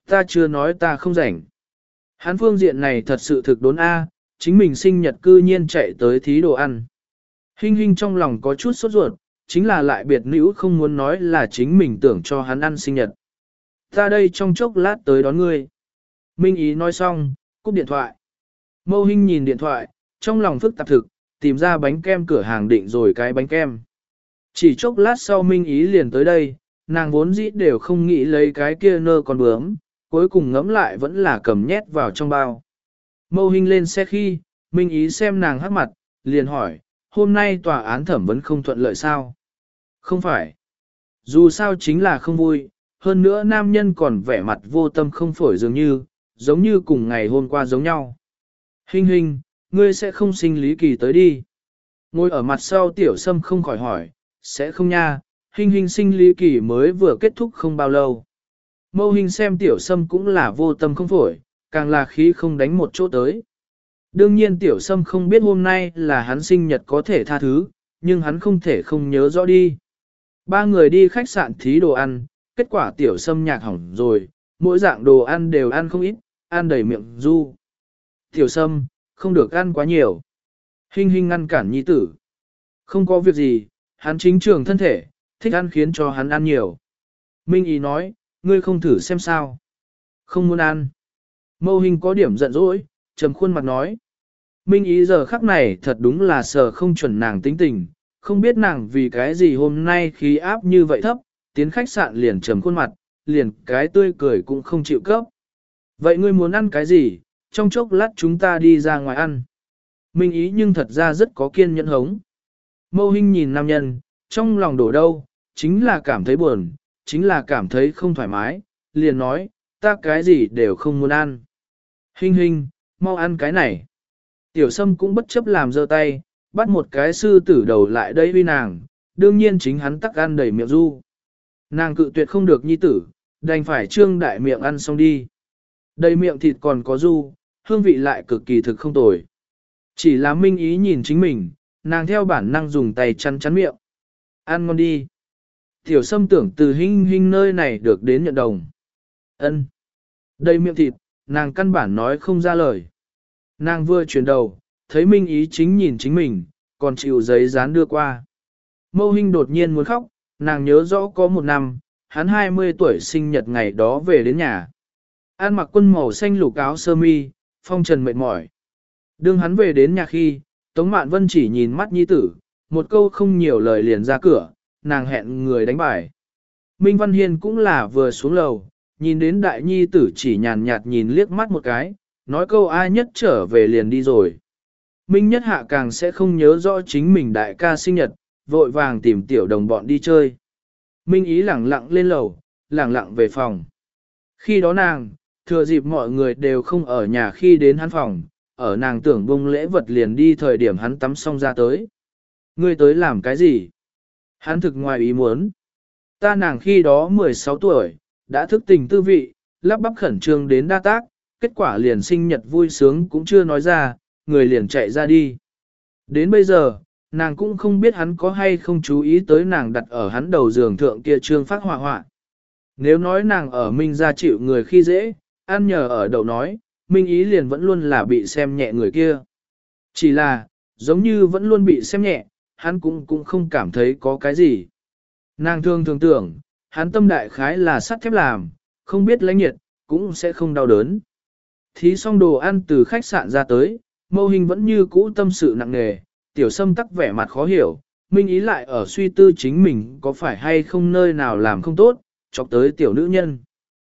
Ta chưa nói ta không rảnh. Hắn phương diện này thật sự thực đốn A, chính mình sinh nhật cư nhiên chạy tới thí đồ ăn. Hinh hinh trong lòng có chút sốt ruột, chính là lại biệt nữ không muốn nói là chính mình tưởng cho hắn ăn sinh nhật. Ta đây trong chốc lát tới đón ngươi. Minh Ý nói xong, cúp điện thoại. Mâu Hinh nhìn điện thoại, trong lòng phức tạp thực, tìm ra bánh kem cửa hàng định rồi cái bánh kem. Chỉ chốc lát sau Minh Ý liền tới đây, nàng vốn dĩ đều không nghĩ lấy cái kia nơ con bướm, cuối cùng ngẫm lại vẫn là cầm nhét vào trong bao. Mâu Hinh lên xe khi, Minh Ý xem nàng hắc mặt, liền hỏi, hôm nay tòa án thẩm vấn không thuận lợi sao? Không phải. Dù sao chính là không vui, hơn nữa nam nhân còn vẻ mặt vô tâm không phổi dường như, giống như cùng ngày hôm qua giống nhau. Hinh hinh, ngươi sẽ không sinh lý kỳ tới đi. Ngồi ở mặt sau tiểu sâm không khỏi hỏi, sẽ không nha, Hinh hinh sinh lý kỳ mới vừa kết thúc không bao lâu. Mâu Hinh xem tiểu sâm cũng là vô tâm không phổi, càng là khí không đánh một chỗ tới. Đương nhiên tiểu sâm không biết hôm nay là hắn sinh nhật có thể tha thứ, nhưng hắn không thể không nhớ rõ đi. Ba người đi khách sạn thí đồ ăn, kết quả tiểu sâm nhạc hỏng rồi, mỗi dạng đồ ăn đều ăn không ít, ăn đầy miệng du. Tiểu sâm, không được ăn quá nhiều. Hinh hinh ngăn cản nhi tử. Không có việc gì, hắn chính trường thân thể, thích ăn khiến cho hắn ăn nhiều. Minh Ý nói, ngươi không thử xem sao. Không muốn ăn. Mâu Hinh có điểm giận dỗi, trầm khuôn mặt nói. Minh Ý giờ khắc này thật đúng là sờ không chuẩn nàng tính tình, không biết nàng vì cái gì hôm nay khí áp như vậy thấp, tiến khách sạn liền trầm khuôn mặt, liền cái tươi cười cũng không chịu cấp. Vậy ngươi muốn ăn cái gì, trong chốc lát chúng ta đi ra ngoài ăn. Minh Ý nhưng thật ra rất có kiên nhẫn hống. Mâu Hinh nhìn nam nhân, trong lòng đổ đâu, chính là cảm thấy buồn, chính là cảm thấy không thoải mái, liền nói, ta cái gì đều không muốn ăn. Hinh hinh, mau ăn cái này. Tiểu Sâm cũng bất chấp làm giơ tay, bắt một cái sư tử đầu lại đây uy nàng, đương nhiên chính hắn tắc ăn đầy miệng du. Nàng cự tuyệt không được nhi tử, đành phải trương đại miệng ăn xong đi. Đầy miệng thịt còn có du, hương vị lại cực kỳ thực không tồi. Chỉ là Minh Ý nhìn chính mình, nàng theo bản năng dùng tay chắn chắn miệng. Ăn ngon đi. Tiểu Sâm tưởng từ Hinh Hinh nơi này được đến nhận đồng. Ân. Đầy miệng thịt, nàng căn bản nói không ra lời. Nàng vừa chuyển đầu, thấy Minh Ý chính nhìn chính mình, còn chịu giấy dán đưa qua. Mâu Hinh đột nhiên muốn khóc, nàng nhớ rõ có một năm, hắn hai mươi tuổi sinh nhật ngày đó về đến nhà. An mặc quân màu xanh lục áo sơ mi, phong trần mệt mỏi. Đương hắn về đến nhà khi, Tống Mạn Vân chỉ nhìn mắt nhi tử, một câu không nhiều lời liền ra cửa, nàng hẹn người đánh bài. Minh Văn Hiên cũng là vừa xuống lầu, nhìn đến đại nhi tử chỉ nhàn nhạt nhìn liếc mắt một cái, nói câu ai nhất trở về liền đi rồi. Minh Nhất Hạ càng sẽ không nhớ rõ chính mình đại ca sinh nhật, vội vàng tìm tiểu đồng bọn đi chơi. Minh Ý lẳng lặng lên lầu, lẳng lặng về phòng. Khi đó nàng, thừa dịp mọi người đều không ở nhà khi đến hắn phòng, ở nàng tưởng bông lễ vật liền đi thời điểm hắn tắm xong ra tới. Ngươi tới làm cái gì? Hắn thực ngoài ý muốn. Ta nàng khi đó mười sáu tuổi, đã thức tình tư vị, lắp bắp khẩn trương đến đa tác, kết quả liền sinh nhật vui sướng cũng chưa nói ra, người liền chạy ra đi. Đến bây giờ, nàng cũng không biết hắn có hay không chú ý tới nàng đặt ở hắn đầu giường thượng kia trương phát họa họa. Nếu nói nàng ở Minh gia chịu người khi dễ, ăn nhờ ở đầu nói, Minh Ý liền vẫn luôn là bị xem nhẹ người kia. Chỉ là, giống như vẫn luôn bị xem nhẹ, hắn cũng cũng không cảm thấy có cái gì. Nàng thường thường tưởng, hắn tâm đại khái là sắt thép làm, không biết lãnh nhiệt, cũng sẽ không đau đớn. Thí xong đồ ăn từ khách sạn ra tới, Mâu Hinh vẫn như cũ tâm sự nặng nề, Tiểu Sâm tắc vẻ mặt khó hiểu, Minh Ý lại ở suy tư chính mình có phải hay không nơi nào làm không tốt, chọc tới tiểu nữ nhân.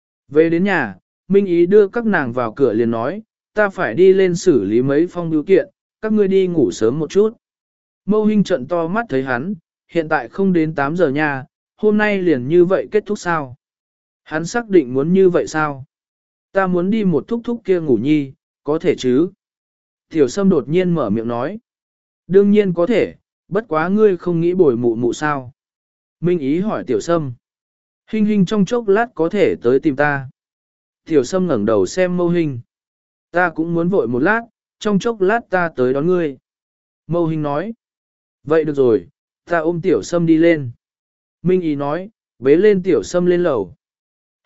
Về đến nhà, Minh Ý đưa các nàng vào cửa liền nói, ta phải đi lên xử lý mấy phong biểu kiện, các ngươi đi ngủ sớm một chút. Mâu Hinh trận to mắt thấy hắn, hiện tại không đến tám giờ nha, hôm nay liền như vậy kết thúc sao? Hắn xác định muốn như vậy sao? Ta muốn đi một thúc thúc kia ngủ nhi, có thể chứ? Tiểu Sâm đột nhiên mở miệng nói. Đương nhiên có thể, bất quá ngươi không nghĩ bồi mụ mụ sao? Minh Ý hỏi Tiểu Sâm. Hinh Hinh trong chốc lát có thể tới tìm ta. Tiểu Sâm ngẩng đầu xem Mâu Hinh. Ta cũng muốn vội một lát, trong chốc lát ta tới đón ngươi. Mâu Hinh nói. Vậy được rồi, ta ôm Tiểu Sâm đi lên. Minh Ý nói, bế lên Tiểu Sâm lên lầu.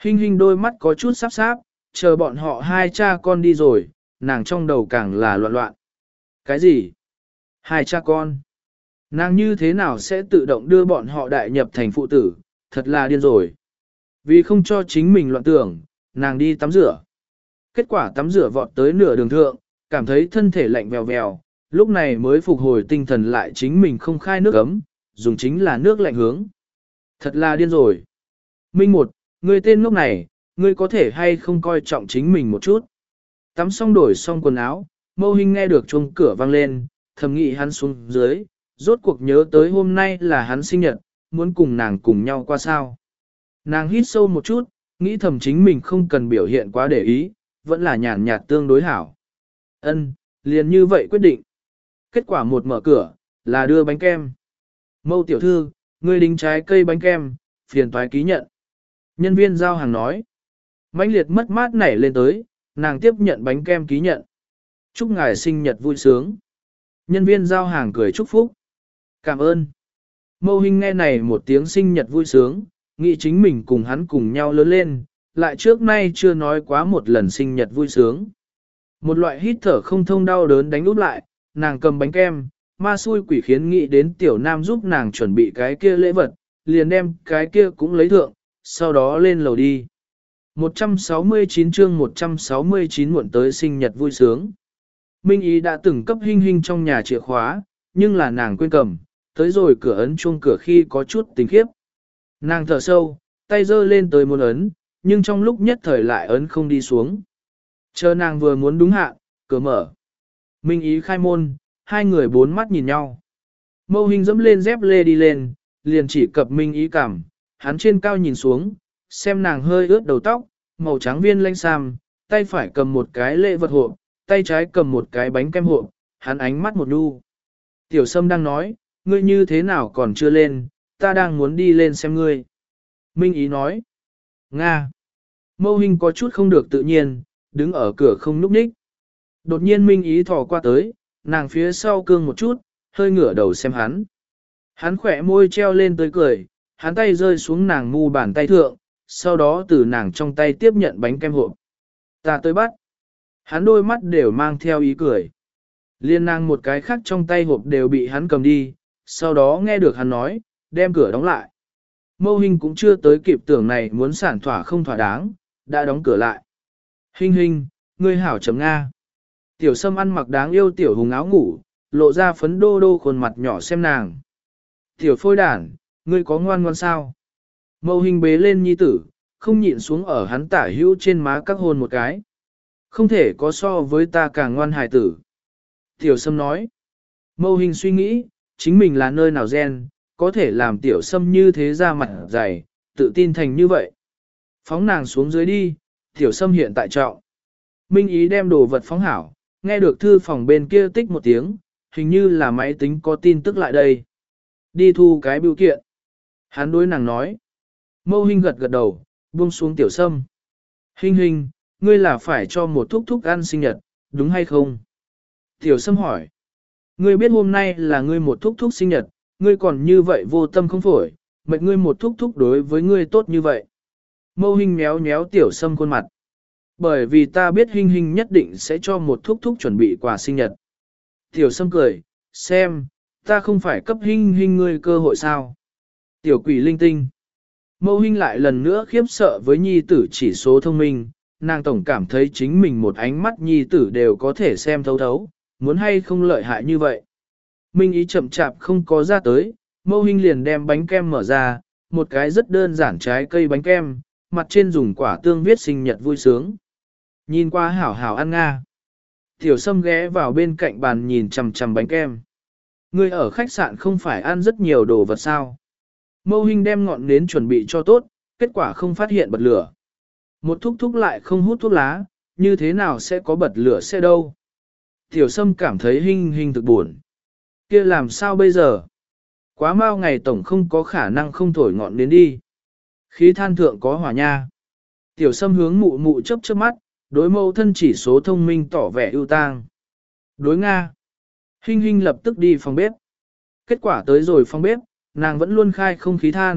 Hinh hinh đôi mắt có chút sáp sáp, chờ bọn họ hai cha con đi rồi, nàng trong đầu càng là loạn loạn. Cái gì? Hai cha con? Nàng như thế nào sẽ tự động đưa bọn họ đại nhập thành phụ tử, thật là điên rồi. Vì không cho chính mình loạn tưởng, nàng đi tắm rửa. Kết quả tắm rửa vọt tới nửa đường thượng, cảm thấy thân thể lạnh vèo vèo, lúc này mới phục hồi tinh thần lại chính mình không khai nước ấm, dùng chính là nước lạnh hướng. Thật là điên rồi. Minh một, người tên ngốc này, ngươi có thể hay không coi trọng chính mình một chút. Tắm xong đổi xong quần áo, Mâu Hinh nghe được chuông cửa vang lên, thầm nghĩ hắn xuống dưới, rốt cuộc nhớ tới hôm nay là hắn sinh nhật, muốn cùng nàng cùng nhau qua sao. Nàng hít sâu một chút, nghĩ thầm chính mình không cần biểu hiện quá để ý, vẫn là nhàn nhạt tương đối hảo. Ân, liền như vậy quyết định. Kết quả một mở cửa, là đưa bánh kem. Mâu tiểu thư, ngươi đính trái cây bánh kem, phiền toái ký nhận. Nhân viên giao hàng nói. Mãnh liệt mất mát nảy lên tới, nàng tiếp nhận bánh kem ký nhận. Chúc ngài sinh nhật vui sướng. Nhân viên giao hàng cười chúc phúc. Cảm ơn. Mâu Hinh nghe này một tiếng sinh nhật vui sướng, nghĩ chính mình cùng hắn cùng nhau lớn lên, lại trước nay chưa nói quá một lần sinh nhật vui sướng. Một loại hít thở không thông đau đớn đánh úp lại, nàng cầm bánh kem, ma xui quỷ khiến nghĩ đến tiểu nam giúp nàng chuẩn bị cái kia lễ vật, liền đem cái kia cũng lấy thượng, sau đó lên lầu đi. một trăm sáu mươi chín chương một trăm sáu mươi chín muộn tới sinh nhật vui sướng. Minh Ý đã từng cấp Hinh Hinh trong nhà chìa khóa, nhưng là nàng quên cầm, tới rồi cửa ấn chuông cửa khi có chút tình khiếp. Nàng thở sâu, tay giơ lên tới muốn ấn, nhưng trong lúc nhất thời lại ấn không đi xuống. Chờ nàng vừa muốn đúng hạ, cửa mở. Minh Ý khai môn, hai người bốn mắt nhìn nhau. Mâu Hinh dẫm lên dép lê đi lên, liền chỉ cập Minh Ý cảm, hắn trên cao nhìn xuống, xem nàng hơi ướt đầu tóc, màu trắng viên lanh sam, tay phải cầm một cái lễ vật hộp, tay trái cầm một cái bánh kem hộp, hắn ánh mắt một đu. Tiểu Sâm đang nói, ngươi như thế nào còn chưa lên, ta đang muốn đi lên xem ngươi. Minh Ý nói, Nga. Mâu Hinh có chút không được tự nhiên, đứng ở cửa không núp ních. Đột nhiên Minh Ý thò qua tới, nàng phía sau cương một chút, hơi ngửa đầu xem hắn. Hắn khỏe môi treo lên tới cười, hắn tay rơi xuống nàng mu bàn tay thượng, sau đó từ nàng trong tay tiếp nhận bánh kem hộp. Ta tới bắt. Hắn đôi mắt đều mang theo ý cười. Liên nàng một cái khác trong tay hộp đều bị hắn cầm đi, sau đó nghe được hắn nói, đem cửa đóng lại. Mâu Hinh cũng chưa tới kịp tưởng này muốn sản thỏa không thỏa đáng, đã đóng cửa lại. Hinh Hinh, ngươi hảo chấm Nga. Tiểu Sâm ăn mặc đáng yêu tiểu hùng áo ngủ, lộ ra phấn đô đô khuôn mặt nhỏ xem nàng. Tiểu phôi đản, ngươi có ngoan ngoan sao? Mâu Hinh bế lên nhi tử, không nhịn xuống ở hắn tả hữu trên má các hôn một cái. Không thể có so với ta càng ngoan hài tử. Tiểu Sâm nói. Mâu Hinh suy nghĩ, chính mình là nơi nào gen, có thể làm Tiểu Sâm như thế ra mặt dày, tự tin thành như vậy. Phóng nàng xuống dưới đi, Tiểu Sâm hiện tại trọng. Minh Ý đem đồ vật phóng hảo, nghe được thư phòng bên kia tích một tiếng, hình như là máy tính có tin tức lại đây. Đi thu cái bưu kiện. Hắn đối nàng nói. Mâu Hinh gật gật đầu, buông xuống Tiểu Sâm. Hinh Hinh, ngươi là phải cho một thúc thúc ăn sinh nhật, đúng hay không? Tiểu Sâm hỏi. Ngươi biết hôm nay là ngươi một thúc thúc sinh nhật, ngươi còn như vậy vô tâm không phổi, mệnh ngươi một thúc thúc đối với ngươi tốt như vậy. Mâu Hinh méo méo Tiểu Sâm khuôn mặt. Bởi vì ta biết Hinh Hinh nhất định sẽ cho một thúc thúc chuẩn bị quà sinh nhật. Tiểu Sâm cười, xem, ta không phải cấp Hinh Hinh ngươi cơ hội sao? Tiểu quỷ linh tinh. Mâu Hinh lại lần nữa khiếp sợ với nhi tử chỉ số thông minh, nàng tổng cảm thấy chính mình một ánh mắt nhi tử đều có thể xem thấu thấu, muốn hay không lợi hại như vậy. Minh Ý chậm chạp không có ra tới, Mâu Hinh liền đem bánh kem mở ra, một cái rất đơn giản trái cây bánh kem, mặt trên dùng quả tương viết sinh nhật vui sướng. Nhìn qua hảo hảo ăn nga. Tiểu Sâm ghé vào bên cạnh bàn nhìn chằm chằm bánh kem. Ngươi ở khách sạn không phải ăn rất nhiều đồ vật sao? Mâu Hinh đem ngọn nến chuẩn bị cho tốt, kết quả không phát hiện bật lửa. Một thúc thúc lại không hút thuốc lá, như thế nào sẽ có bật lửa xe đâu? Tiểu Sâm cảm thấy Hinh Hinh thực buồn. Kia làm sao bây giờ? Quá mau ngày tổng không có khả năng không thổi ngọn nến đi. Khí than thượng có hỏa nha. Tiểu Sâm hướng mụ mụ chớp chớp mắt, đối mâu thân chỉ số thông minh tỏ vẻ ưu tang. Đối Nga. Hinh Hinh lập tức đi phòng bếp. Kết quả tới rồi phòng bếp, nàng vẫn luôn khai không khí than,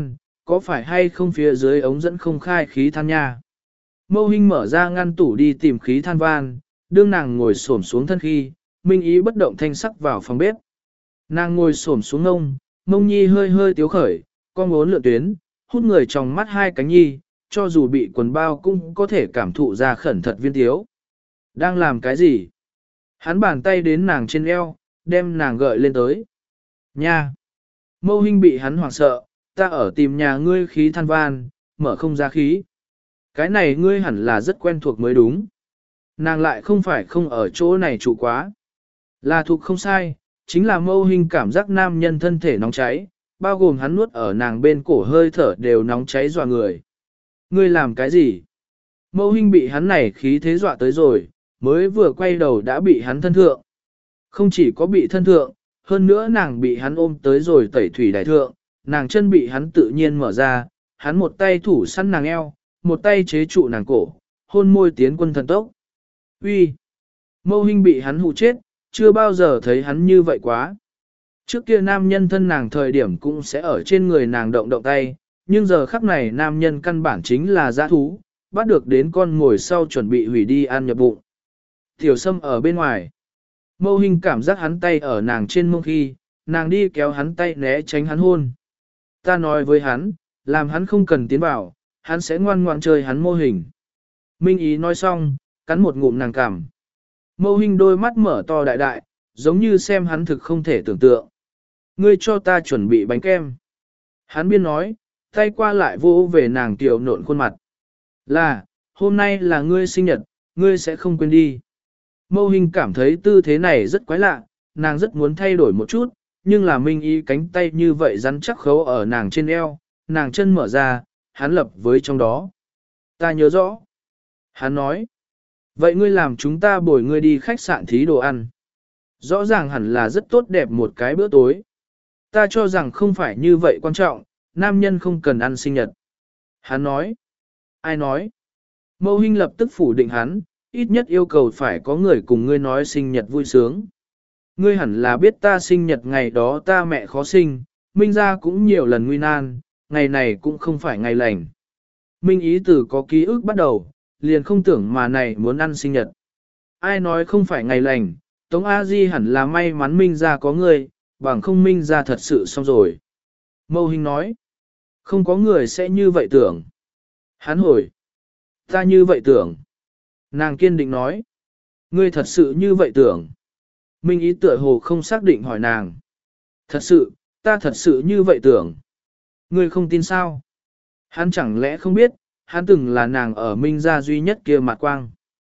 có phải hay không phía dưới ống dẫn không khai khí than nha. Mâu Hinh mở ra ngăn tủ đi tìm khí than van, đương nàng ngồi xổm xuống thân khi, Minh Ý bất động thanh sắc vào phòng bếp. Nàng ngồi xổm xuống ngông, mông nhi hơi hơi tiếu khởi, con ngốn lượn tuyến, hút người trong mắt hai cánh nhi, cho dù bị quần bao cũng có thể cảm thụ ra khẩn thật viên tiếu. Đang làm cái gì? Hắn bàn tay đến nàng trên eo, đem nàng gợi lên tới. Nha! Mâu Hinh bị hắn hoảng sợ, ta ở tìm nhà ngươi khí than van, mở không ra khí. Cái này ngươi hẳn là rất quen thuộc mới đúng. Nàng lại không phải không ở chỗ này trụ quá. Là thuộc không sai, chính là Mâu Hinh cảm giác nam nhân thân thể nóng cháy, bao gồm hắn nuốt ở nàng bên cổ hơi thở đều nóng cháy dọa người. Ngươi làm cái gì? Mâu Hinh bị hắn này khí thế dọa tới rồi, mới vừa quay đầu đã bị hắn thân thượng. Không chỉ có bị thân thượng, hơn nữa nàng bị hắn ôm tới rồi tẩy thủy đại thượng, nàng chân bị hắn tự nhiên mở ra, hắn một tay thủ săn nàng eo, một tay chế trụ nàng cổ, hôn môi tiến quân thần tốc. Uy, Mâu Hinh bị hắn hù chết, chưa bao giờ thấy hắn như vậy quá. Trước kia nam nhân thân nàng thời điểm cũng sẽ ở trên người nàng động động tay, nhưng giờ khắc này nam nhân căn bản chính là dã thú, bắt được đến con ngồi sau chuẩn bị hủy đi ăn nhập bụng. Tiểu Sâm ở bên ngoài. Mâu Hinh cảm giác hắn tay ở nàng trên mông khi, nàng đi kéo hắn tay né tránh hắn hôn. Ta nói với hắn, làm hắn không cần tiến vào, hắn sẽ ngoan ngoãn chơi hắn mô hình. Minh Ý nói xong, cắn một ngụm nàng cằm. Mâu Hinh đôi mắt mở to đại đại, giống như xem hắn thực không thể tưởng tượng. Ngươi cho ta chuẩn bị bánh kem. Hắn biên nói, tay qua lại vô về nàng tiểu nộn khuôn mặt. Là, hôm nay là ngươi sinh nhật, ngươi sẽ không quên đi. Mâu Hinh cảm thấy tư thế này rất quái lạ, nàng rất muốn thay đổi một chút, nhưng là Minh Ý cánh tay như vậy rắn chắc khấu ở nàng trên eo, nàng chân mở ra, hắn lập với trong đó. Ta nhớ rõ. Hắn nói. Vậy ngươi làm chúng ta bồi ngươi đi khách sạn thí đồ ăn. Rõ ràng hẳn là rất tốt đẹp một cái bữa tối. Ta cho rằng không phải như vậy quan trọng, nam nhân không cần ăn sinh nhật. Hắn nói. Ai nói? Mâu Hinh lập tức phủ định hắn, ít nhất yêu cầu phải có người cùng ngươi nói sinh nhật vui sướng. Ngươi hẳn là biết ta sinh nhật ngày đó ta mẹ khó sinh, Minh gia cũng nhiều lần nguy nan, ngày này cũng không phải ngày lành. Minh Ý từ có ký ức bắt đầu, liền không tưởng mà này muốn ăn sinh nhật. Ai nói không phải ngày lành, Tống A Di hẳn là may mắn Minh gia có người, bằng không Minh gia thật sự xong rồi. Mâu Hinh nói, không có người sẽ như vậy tưởng. Hắn hồi, ta như vậy tưởng. Nàng kiên định nói, ngươi thật sự như vậy tưởng. Minh Ý tựa hồ không xác định hỏi nàng. Thật sự, ta thật sự như vậy tưởng. Ngươi không tin sao? Hắn chẳng lẽ không biết, hắn từng là nàng ở Minh gia duy nhất kia mặt quang.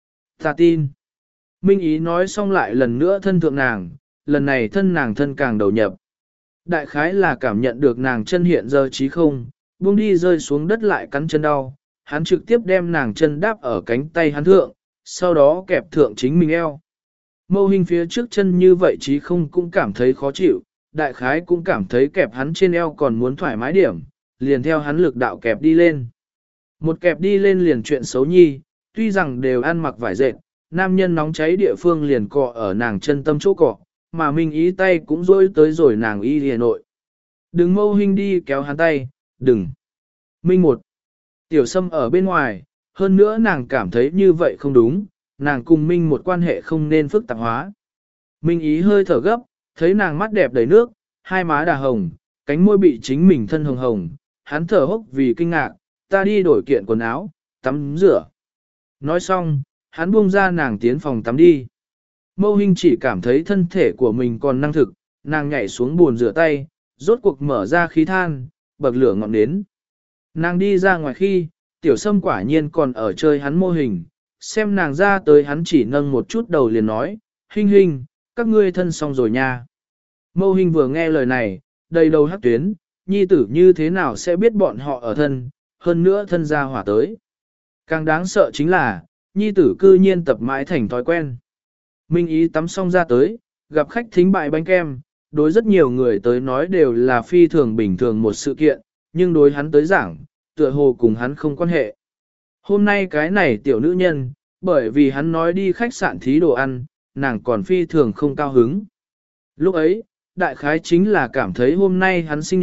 Ta tin. Minh Ý nói xong lại lần nữa thân thượng nàng, lần này thân nàng thân càng đầu nhập. Đại khái là cảm nhận được nàng chân hiện giờ trí không, buông đi rơi xuống đất lại cắn chân đau, hắn trực tiếp đem nàng chân đáp ở cánh tay hắn thượng, sau đó kẹp thượng chính mình eo. Mâu Hinh phía trước chân như vậy trí không cũng cảm thấy khó chịu, đại khái cũng cảm thấy kẹp hắn trên eo còn muốn thoải mái điểm, liền theo hắn lực đạo kẹp đi lên. Một kẹp đi lên liền chuyện xấu nhi, tuy rằng đều ăn mặc vải dệt, nam nhân nóng cháy địa phương liền cọ ở nàng chân tâm chỗ cọ, mà Minh Ý tay cũng rôi tới rồi nàng y liền nội. Đừng Mâu Hinh đi kéo hắn tay, đừng. Minh một. Tiểu Sâm ở bên ngoài, hơn nữa nàng cảm thấy như vậy không đúng, nàng cùng Minh một quan hệ không nên phức tạp hóa. Minh Ý hơi thở gấp, thấy nàng mắt đẹp đầy nước, hai má đà hồng, cánh môi bị chính mình thân hồng hồng, hắn thở hốc vì kinh ngạc, ta đi đổi kiện quần áo, tắm rửa. Nói xong, hắn buông ra nàng tiến phòng tắm đi. Mâu Hinh chỉ cảm thấy thân thể của mình còn năng thực, nàng nhảy xuống bồn rửa tay, rốt cuộc mở ra khí than, bậc lửa ngọn đến. Nàng đi ra ngoài khi, Tiểu Sâm quả nhiên còn ở chơi hắn mô hình, xem nàng ra tới hắn chỉ nâng một chút đầu liền nói, Hinh Hinh, các ngươi thân xong rồi nha. Mâu Hinh vừa nghe lời này, đầy đầu hắc tuyến, nhi tử như thế nào sẽ biết bọn họ ở thân, hơn nữa thân ra hỏa tới. Càng đáng sợ chính là, nhi tử cư nhiên tập mãi thành thói quen. Minh Ý tắm xong ra tới, gặp khách thính bại bánh kem, đối rất nhiều người tới nói đều là phi thường bình thường một sự kiện, nhưng đối hắn tới giảng, tựa hồ cùng hắn không quan hệ. Hôm nay cái này tiểu nữ nhân, bởi vì hắn nói đi khách sạn thí đồ ăn, nàng còn phi thường không cao hứng. Lúc ấy, đại khái chính là cảm thấy hôm nay hắn sinh nhật,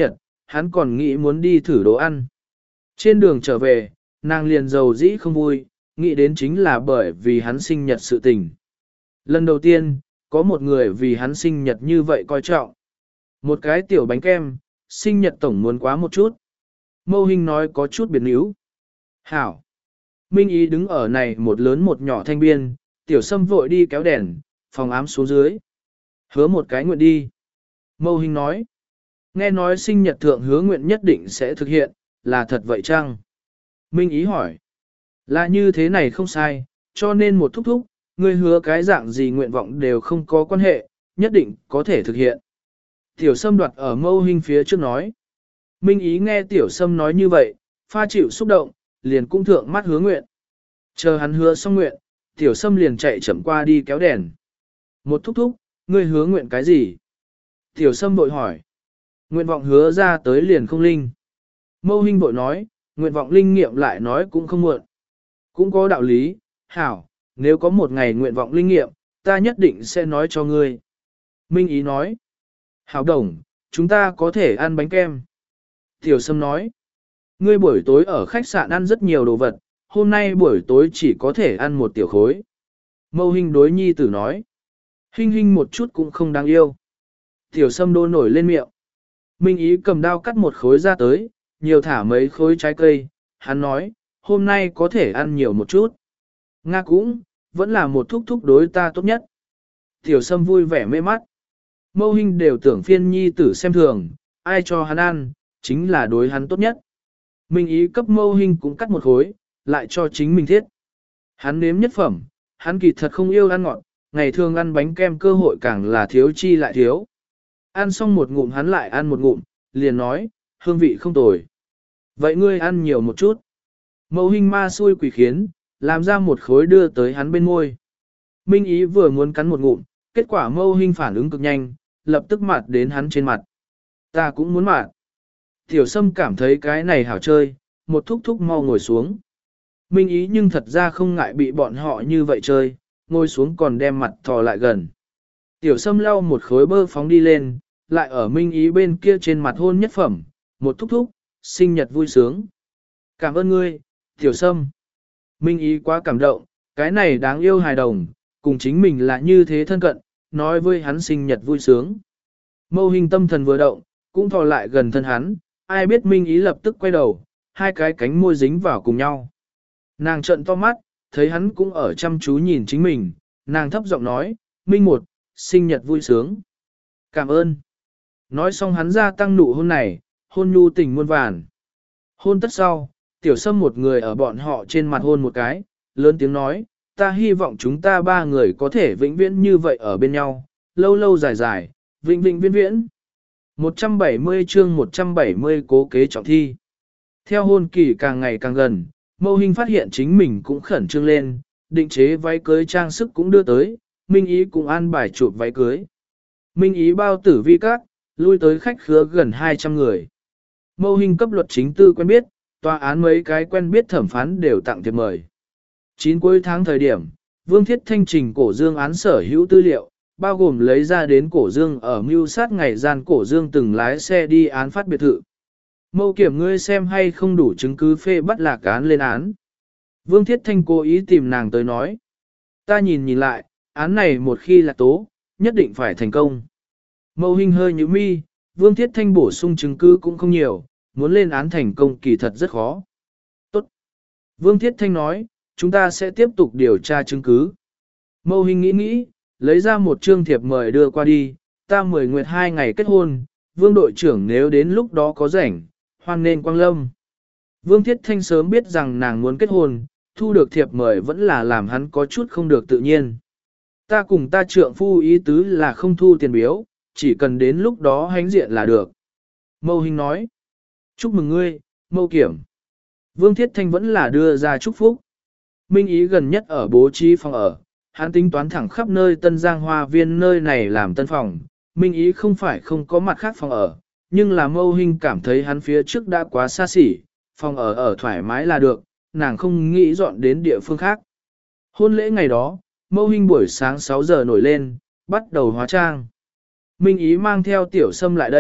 hắn còn nghĩ muốn đi thử đồ ăn. Trên đường trở về, nàng liền giàu dĩ không vui, nghĩ đến chính là bởi vì hắn sinh nhật sự tình. Lần đầu tiên, có một người vì hắn sinh nhật như vậy coi trọng. Một cái tiểu bánh kem, sinh nhật tổng muốn quá một chút. Mâu Hinh nói có chút biệt níu. Hảo. Minh Ý đứng ở này một lớn một nhỏ thanh biên, tiểu sâm vội đi kéo đèn, phòng ám xuống dưới. Hứa một cái nguyện đi. Mâu Hinh nói. Nghe nói sinh nhật thượng hứa nguyện nhất định sẽ thực hiện, là thật vậy chăng? Minh Ý hỏi. Là như thế này không sai, cho nên một thúc thúc, ngươi hứa cái dạng gì nguyện vọng đều không có quan hệ, nhất định có thể thực hiện. Tiểu Sâm đoạt ở Mâu Hinh phía trước nói. Minh Ý nghe Tiểu Sâm nói như vậy, pha chịu xúc động, liền cũng thượng mắt hứa nguyện. Chờ hắn hứa xong nguyện, Tiểu Sâm liền chạy chậm qua đi kéo đèn. Một thúc thúc, ngươi hứa nguyện cái gì? Tiểu Sâm vội hỏi. Nguyện vọng hứa ra tới liền không linh. Mâu Hinh vội nói, nguyện vọng linh nghiệm lại nói cũng không muộn. Cũng có đạo lý, hảo, nếu có một ngày nguyện vọng linh nghiệm, ta nhất định sẽ nói cho ngươi. Minh Ý nói. Hảo đồng, chúng ta có thể ăn bánh kem. Tiểu Sâm nói. Ngươi buổi tối ở khách sạn ăn rất nhiều đồ vật, hôm nay buổi tối chỉ có thể ăn một tiểu khối. Mâu Hinh đối nhi tử nói. Hinh Hinh một chút cũng không đáng yêu. Tiểu Sâm đô nổi lên miệng. Minh Ý cầm dao cắt một khối ra tới, nhiều thả mấy khối trái cây. Hắn nói, hôm nay có thể ăn nhiều một chút. Nga cũng, vẫn là một thúc thúc đối ta tốt nhất. Tiểu Sâm vui vẻ mê mắt. Mâu Hinh đều tưởng phiên nhi tử xem thường, ai cho hắn ăn, chính là đối hắn tốt nhất. Minh Ý cấp Mâu Hinh cũng cắt một khối, lại cho chính mình thiết. Hắn nếm nhất phẩm, hắn kỳ thật không yêu ăn ngọt, ngày thường ăn bánh kem cơ hội càng là thiếu chi lại thiếu. Ăn xong một ngụm hắn lại ăn một ngụm, liền nói, hương vị không tồi. Vậy ngươi ăn nhiều một chút. Mâu Hinh ma xui quỷ khiến, làm ra một khối đưa tới hắn bên môi. Minh Ý vừa muốn cắn một ngụm, kết quả Mâu Hinh phản ứng cực nhanh, lập tức mạt đến hắn trên mặt. Ta cũng muốn mạt. Tiểu Sâm cảm thấy cái này hảo chơi, một thúc thúc mau ngồi xuống. Minh Ý nhưng thật ra không ngại bị bọn họ như vậy chơi, ngồi xuống còn đem mặt thò lại gần. Tiểu Sâm lau một khối bơ phóng đi lên, lại ở Minh Ý bên kia trên mặt hôn nhất phẩm, một thúc thúc, sinh nhật vui sướng. Cảm ơn ngươi, Tiểu Sâm. Minh Ý quá cảm động, cái này đáng yêu hài đồng, cùng chính mình là như thế thân cận, nói với hắn sinh nhật vui sướng. Mâu Hinh tâm thần vừa động, cũng thò lại gần thân hắn, ai biết Minh Ý lập tức quay đầu, hai cái cánh môi dính vào cùng nhau. Nàng trợn to mắt, thấy hắn cũng ở chăm chú nhìn chính mình, nàng thấp giọng nói, Minh một, sinh nhật vui sướng. Cảm ơn. Nói xong hắn ra tăng nụ hôn này, hôn nhu tình muôn vàn. Hôn tất sau, Tiểu Sâm một người ở bọn họ trên mặt hôn một cái, lớn tiếng nói, ta hy vọng chúng ta ba người có thể vĩnh viễn như vậy ở bên nhau, lâu lâu dài dài, vĩnh vĩnh viễn viễn. một trăm bảy mươi chương một trăm bảy mươi cố kế trọng thi. Theo hôn kỳ càng ngày càng gần, Mâu Hinh phát hiện chính mình cũng khẩn trương lên, định chế váy cưới trang sức cũng đưa tới, Minh Ý cũng an bài chụp váy cưới. Minh Ý bao tử vi các, lui tới khách khứa gần hai trăm người. Mâu Hinh cấp luật chính tư quen biết, tòa án mấy cái quen biết thẩm phán đều tặng thiệp mời. Chín cuối tháng thời điểm, Vương Thiết Thanh trình Cổ Dương án sở hữu tư liệu, bao gồm lấy ra đến Cổ Dương ở mưu sát ngày gian Cổ Dương từng lái xe đi án phát biệt thự. Mâu kiểm ngươi xem hay không đủ chứng cứ phê bắt lạc án lên án. Vương Thiết Thanh cố ý tìm nàng tới nói. Ta nhìn nhìn lại, án này một khi là tố, nhất định phải thành công. Mâu Hinh hơi nhíu mi, Vương Thiết Thanh bổ sung chứng cứ cũng không nhiều, muốn lên án thành công kỳ thật rất khó. Tốt. Vương Thiết Thanh nói, chúng ta sẽ tiếp tục điều tra chứng cứ. Mâu Hinh nghĩ nghĩ, lấy ra một chương thiệp mời đưa qua đi, ta mười nguyệt hai ngày kết hôn, Vương đội trưởng nếu đến lúc đó có rảnh, hoan nên quang lâm. Vương Thiết Thanh sớm biết rằng nàng muốn kết hôn, thu được thiệp mời vẫn là làm hắn có chút không được tự nhiên. Ta cùng ta trượng phu ý tứ là không thu tiền biếu, chỉ cần đến lúc đó hánh diện là được. Mâu Hinh nói, chúc mừng ngươi, Mâu kiểm. Vương Thiết Thanh vẫn là đưa ra chúc phúc. Minh Ý gần nhất ở bố trí phòng ở, hắn tính toán thẳng khắp nơi Tân Giang Hoa Viên nơi này làm tân phòng. Minh Ý không phải không có mặt khác phòng ở, nhưng là Mâu Hinh cảm thấy hắn phía trước đã quá xa xỉ, phòng ở ở thoải mái là được, nàng không nghĩ dọn đến địa phương khác. Hôn lễ ngày đó, Mâu Hinh buổi sáng sáu giờ nổi lên, bắt đầu hóa trang. Minh Ý mang theo Tiểu Sâm lại đây,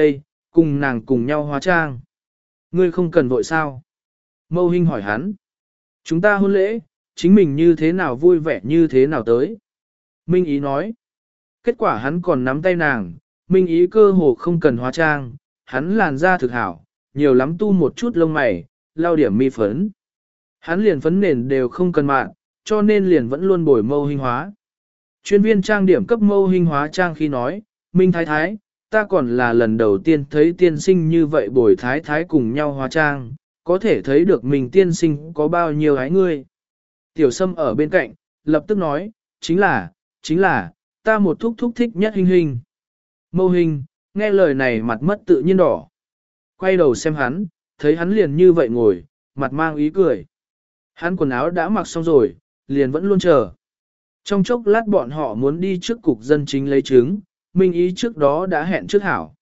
cùng nàng cùng nhau hóa trang. Ngươi không cần vội sao? Mâu Hinh hỏi hắn. Chúng ta hôn lễ, chính mình như thế nào vui vẻ như thế nào tới. Minh Ý nói. Kết quả hắn còn nắm tay nàng, Minh Ý cơ hồ không cần hóa trang, hắn làn da thực hảo, nhiều lắm tu một chút lông mày, lau điểm mi phấn. Hắn liền phấn nền đều không cần mạn, cho nên liền vẫn luôn bồi Mâu Hinh hóa. Chuyên viên trang điểm cấp Mâu Hinh hóa trang khi nói, Minh Thái Thái, ta còn là lần đầu tiên thấy tiên sinh như vậy bồi Thái Thái cùng nhau hóa trang, có thể thấy được mình tiên sinh có bao nhiêu ái ngươi. Tiểu Sâm ở bên cạnh, lập tức nói, chính là, chính là, ta một thúc thúc thích nhất Hinh Hinh. Mâu Hinh, nghe lời này mặt mất tự nhiên đỏ. Quay đầu xem hắn, thấy hắn liền như vậy ngồi, mặt mang ý cười. Hắn quần áo đã mặc xong rồi, liền vẫn luôn chờ. Trong chốc lát bọn họ muốn đi trước cục dân chính lấy trứng, Minh Ý trước đó đã hẹn trước hảo.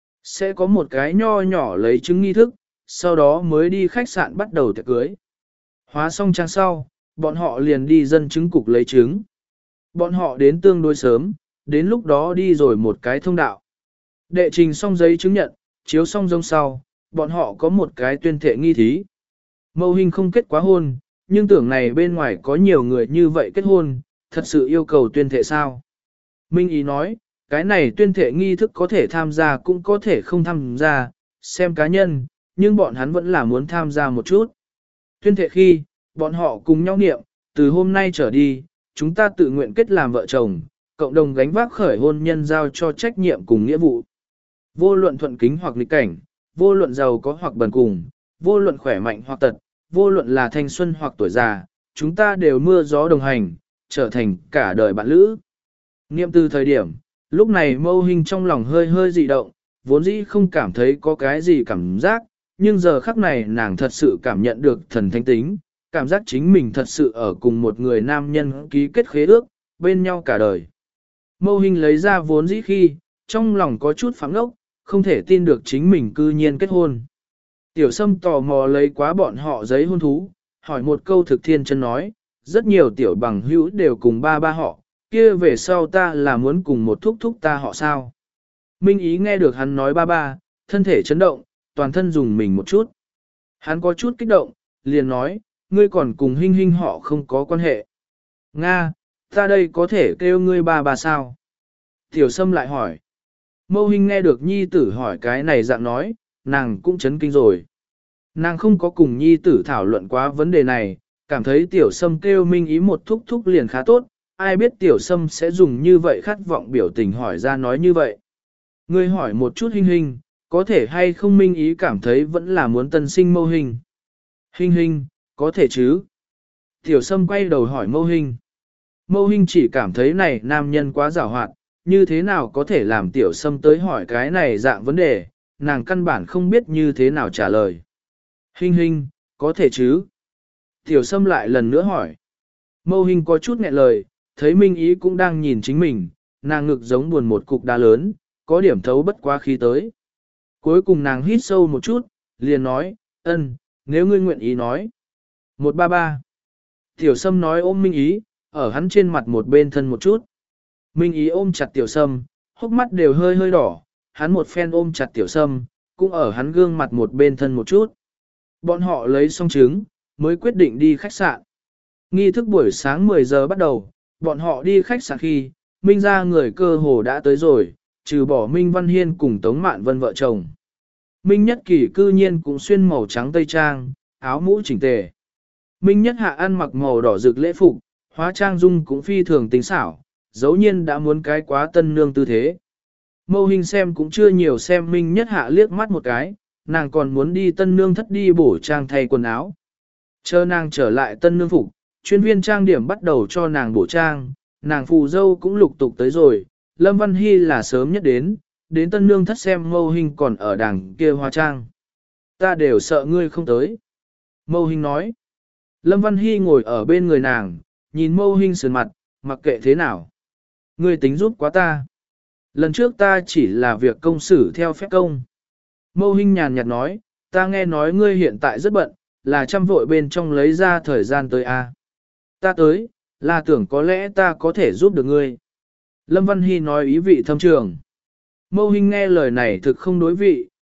Sẽ có một cái nho nhỏ lấy trứng nghi thức, sau đó mới đi khách sạn bắt đầu tiệc cưới. Hóa xong trang sau, bọn họ liền đi dân chứng cục lấy trứng. Bọn họ đến tương đối sớm, đến lúc đó đi rồi một cái thông đạo. Đệ trình xong giấy chứng nhận, chiếu xong giống sau, bọn họ có một cái tuyên thệ nghi thí. Mâu Hinh không kết quá hôn, nhưng tưởng này bên ngoài có nhiều người như vậy kết hôn, thật sự yêu cầu tuyên thệ sao? Minh Ý nói, cái này tuyên thệ nghi thức có thể tham gia cũng có thể không tham gia, xem cá nhân, nhưng bọn hắn vẫn là muốn tham gia một chút. Tuyên thệ khi, bọn họ cùng nhau niệm, từ hôm nay trở đi, chúng ta tự nguyện kết làm vợ chồng, cộng đồng gánh vác khởi hôn nhân giao cho trách nhiệm cùng nghĩa vụ. Vô luận thuận kính hoặc nghịch cảnh, vô luận giàu có hoặc bần cùng, vô luận khỏe mạnh hoặc tật, vô luận là thanh xuân hoặc tuổi già, chúng ta đều mưa gió đồng hành, trở thành cả đời bạn lữ. Niệm từ thời điểm, lúc này Mâu Hinh trong lòng hơi hơi dị động, vốn dĩ không cảm thấy có cái gì cảm giác, nhưng giờ khắc này nàng thật sự cảm nhận được thần thánh tính, cảm giác chính mình thật sự ở cùng một người nam nhân ký kết khế ước, bên nhau cả đời. Mâu Hinh lấy ra vốn dĩ khi, trong lòng có chút phẳng ốc, không thể tin được chính mình cư nhiên kết hôn. Tiểu Sâm tò mò lấy quá bọn họ giấy hôn thú, hỏi một câu thực thiên chân nói, rất nhiều tiểu bằng hữu đều cùng ba ba họ, kia về sau ta là muốn cùng một thúc thúc ta họ sao. Minh Ý nghe được hắn nói ba ba, thân thể chấn động, toàn thân dùng mình một chút. Hắn có chút kích động, liền nói, ngươi còn cùng Hinh Hinh họ không có quan hệ. Nga, ta đây có thể kêu ngươi ba ba sao? Tiểu Sâm lại hỏi. Mâu Hinh nghe được nhi tử hỏi cái này dạng nói, nàng cũng chấn kinh rồi. Nàng không có cùng nhi tử thảo luận quá vấn đề này, cảm thấy Tiểu Sâm kêu Minh Ý một thúc thúc liền khá tốt, ai biết Tiểu Sâm sẽ dùng như vậy khát vọng biểu tình hỏi ra nói như vậy. Ngươi hỏi một chút Hinh Hinh, có thể hay không Minh Ý cảm thấy vẫn là muốn tân sinh Mâu Hinh. Hinh Hinh, có thể chứ? Tiểu Sâm quay đầu hỏi Mâu Hinh. Mâu Hinh chỉ cảm thấy này nam nhân quá giàu hoạt, như thế nào có thể làm Tiểu Sâm tới hỏi cái này dạng vấn đề, nàng căn bản không biết như thế nào trả lời. Hinh Hinh, có thể chứ? Tiểu Sâm lại lần nữa hỏi. Mâu Hinh có chút nghẹn lời, thấy Minh Ý cũng đang nhìn chính mình, nàng ngực giống buồn một cục đá lớn, có điểm thấu bất quá khí tới. Cuối cùng nàng hít sâu một chút, liền nói, ân, nếu ngươi nguyện ý nói. Một ba ba. Tiểu Sâm nói ôm Minh Ý, ở hắn trên mặt một bên thân một chút. Minh Ý ôm chặt Tiểu Sâm, hốc mắt đều hơi hơi đỏ, hắn một phen ôm chặt Tiểu Sâm, cũng ở hắn gương mặt một bên thân một chút. Bọn họ lấy xong trứng, mới quyết định đi khách sạn. Nghi thức buổi sáng mười giờ bắt đầu, bọn họ đi khách sạn khi, Minh ra người cơ hồ đã tới rồi, trừ bỏ Minh Văn Hiên cùng Tống Mạn Vân vợ chồng. Minh Nhất Kỳ cư nhiên cũng xuyên màu trắng tây trang, áo mũ chỉnh tề. Minh Nhất Hạ ăn mặc màu đỏ rực lễ phục, hóa trang dung cũng phi thường tính xảo, dấu nhiên đã muốn cái quá tân nương tư thế. Mâu Hinh xem cũng chưa nhiều xem Minh Nhất Hạ liếc mắt một cái, nàng còn muốn đi tân nương thất đi bổ trang thay quần áo. Chờ nàng trở lại tân nương phục, chuyên viên trang điểm bắt đầu cho nàng bổ trang, nàng phù dâu cũng lục tục tới rồi, Lâm Văn Hy là sớm nhất đến, đến tân nương thất xem Mâu Hinh còn ở đằng kia hóa trang. Ta đều sợ ngươi không tới. Mâu Hinh nói. Lâm Văn Hy ngồi ở bên người nàng, nhìn Mâu Hinh sườn mặt, mặc kệ thế nào. Ngươi tính giúp quá ta. Lần trước ta chỉ là việc công xử theo phép công. Mâu Hinh nhàn nhạt nói, ta nghe nói ngươi hiện tại rất bận, là chăm vội bên trong lấy ra thời gian tới a. Ta tới, là tưởng có lẽ ta có thể giúp được ngươi. Lâm Văn Hy nói ý vị thâm trường. Mâu Hinh nghe lời này thực không đối vị,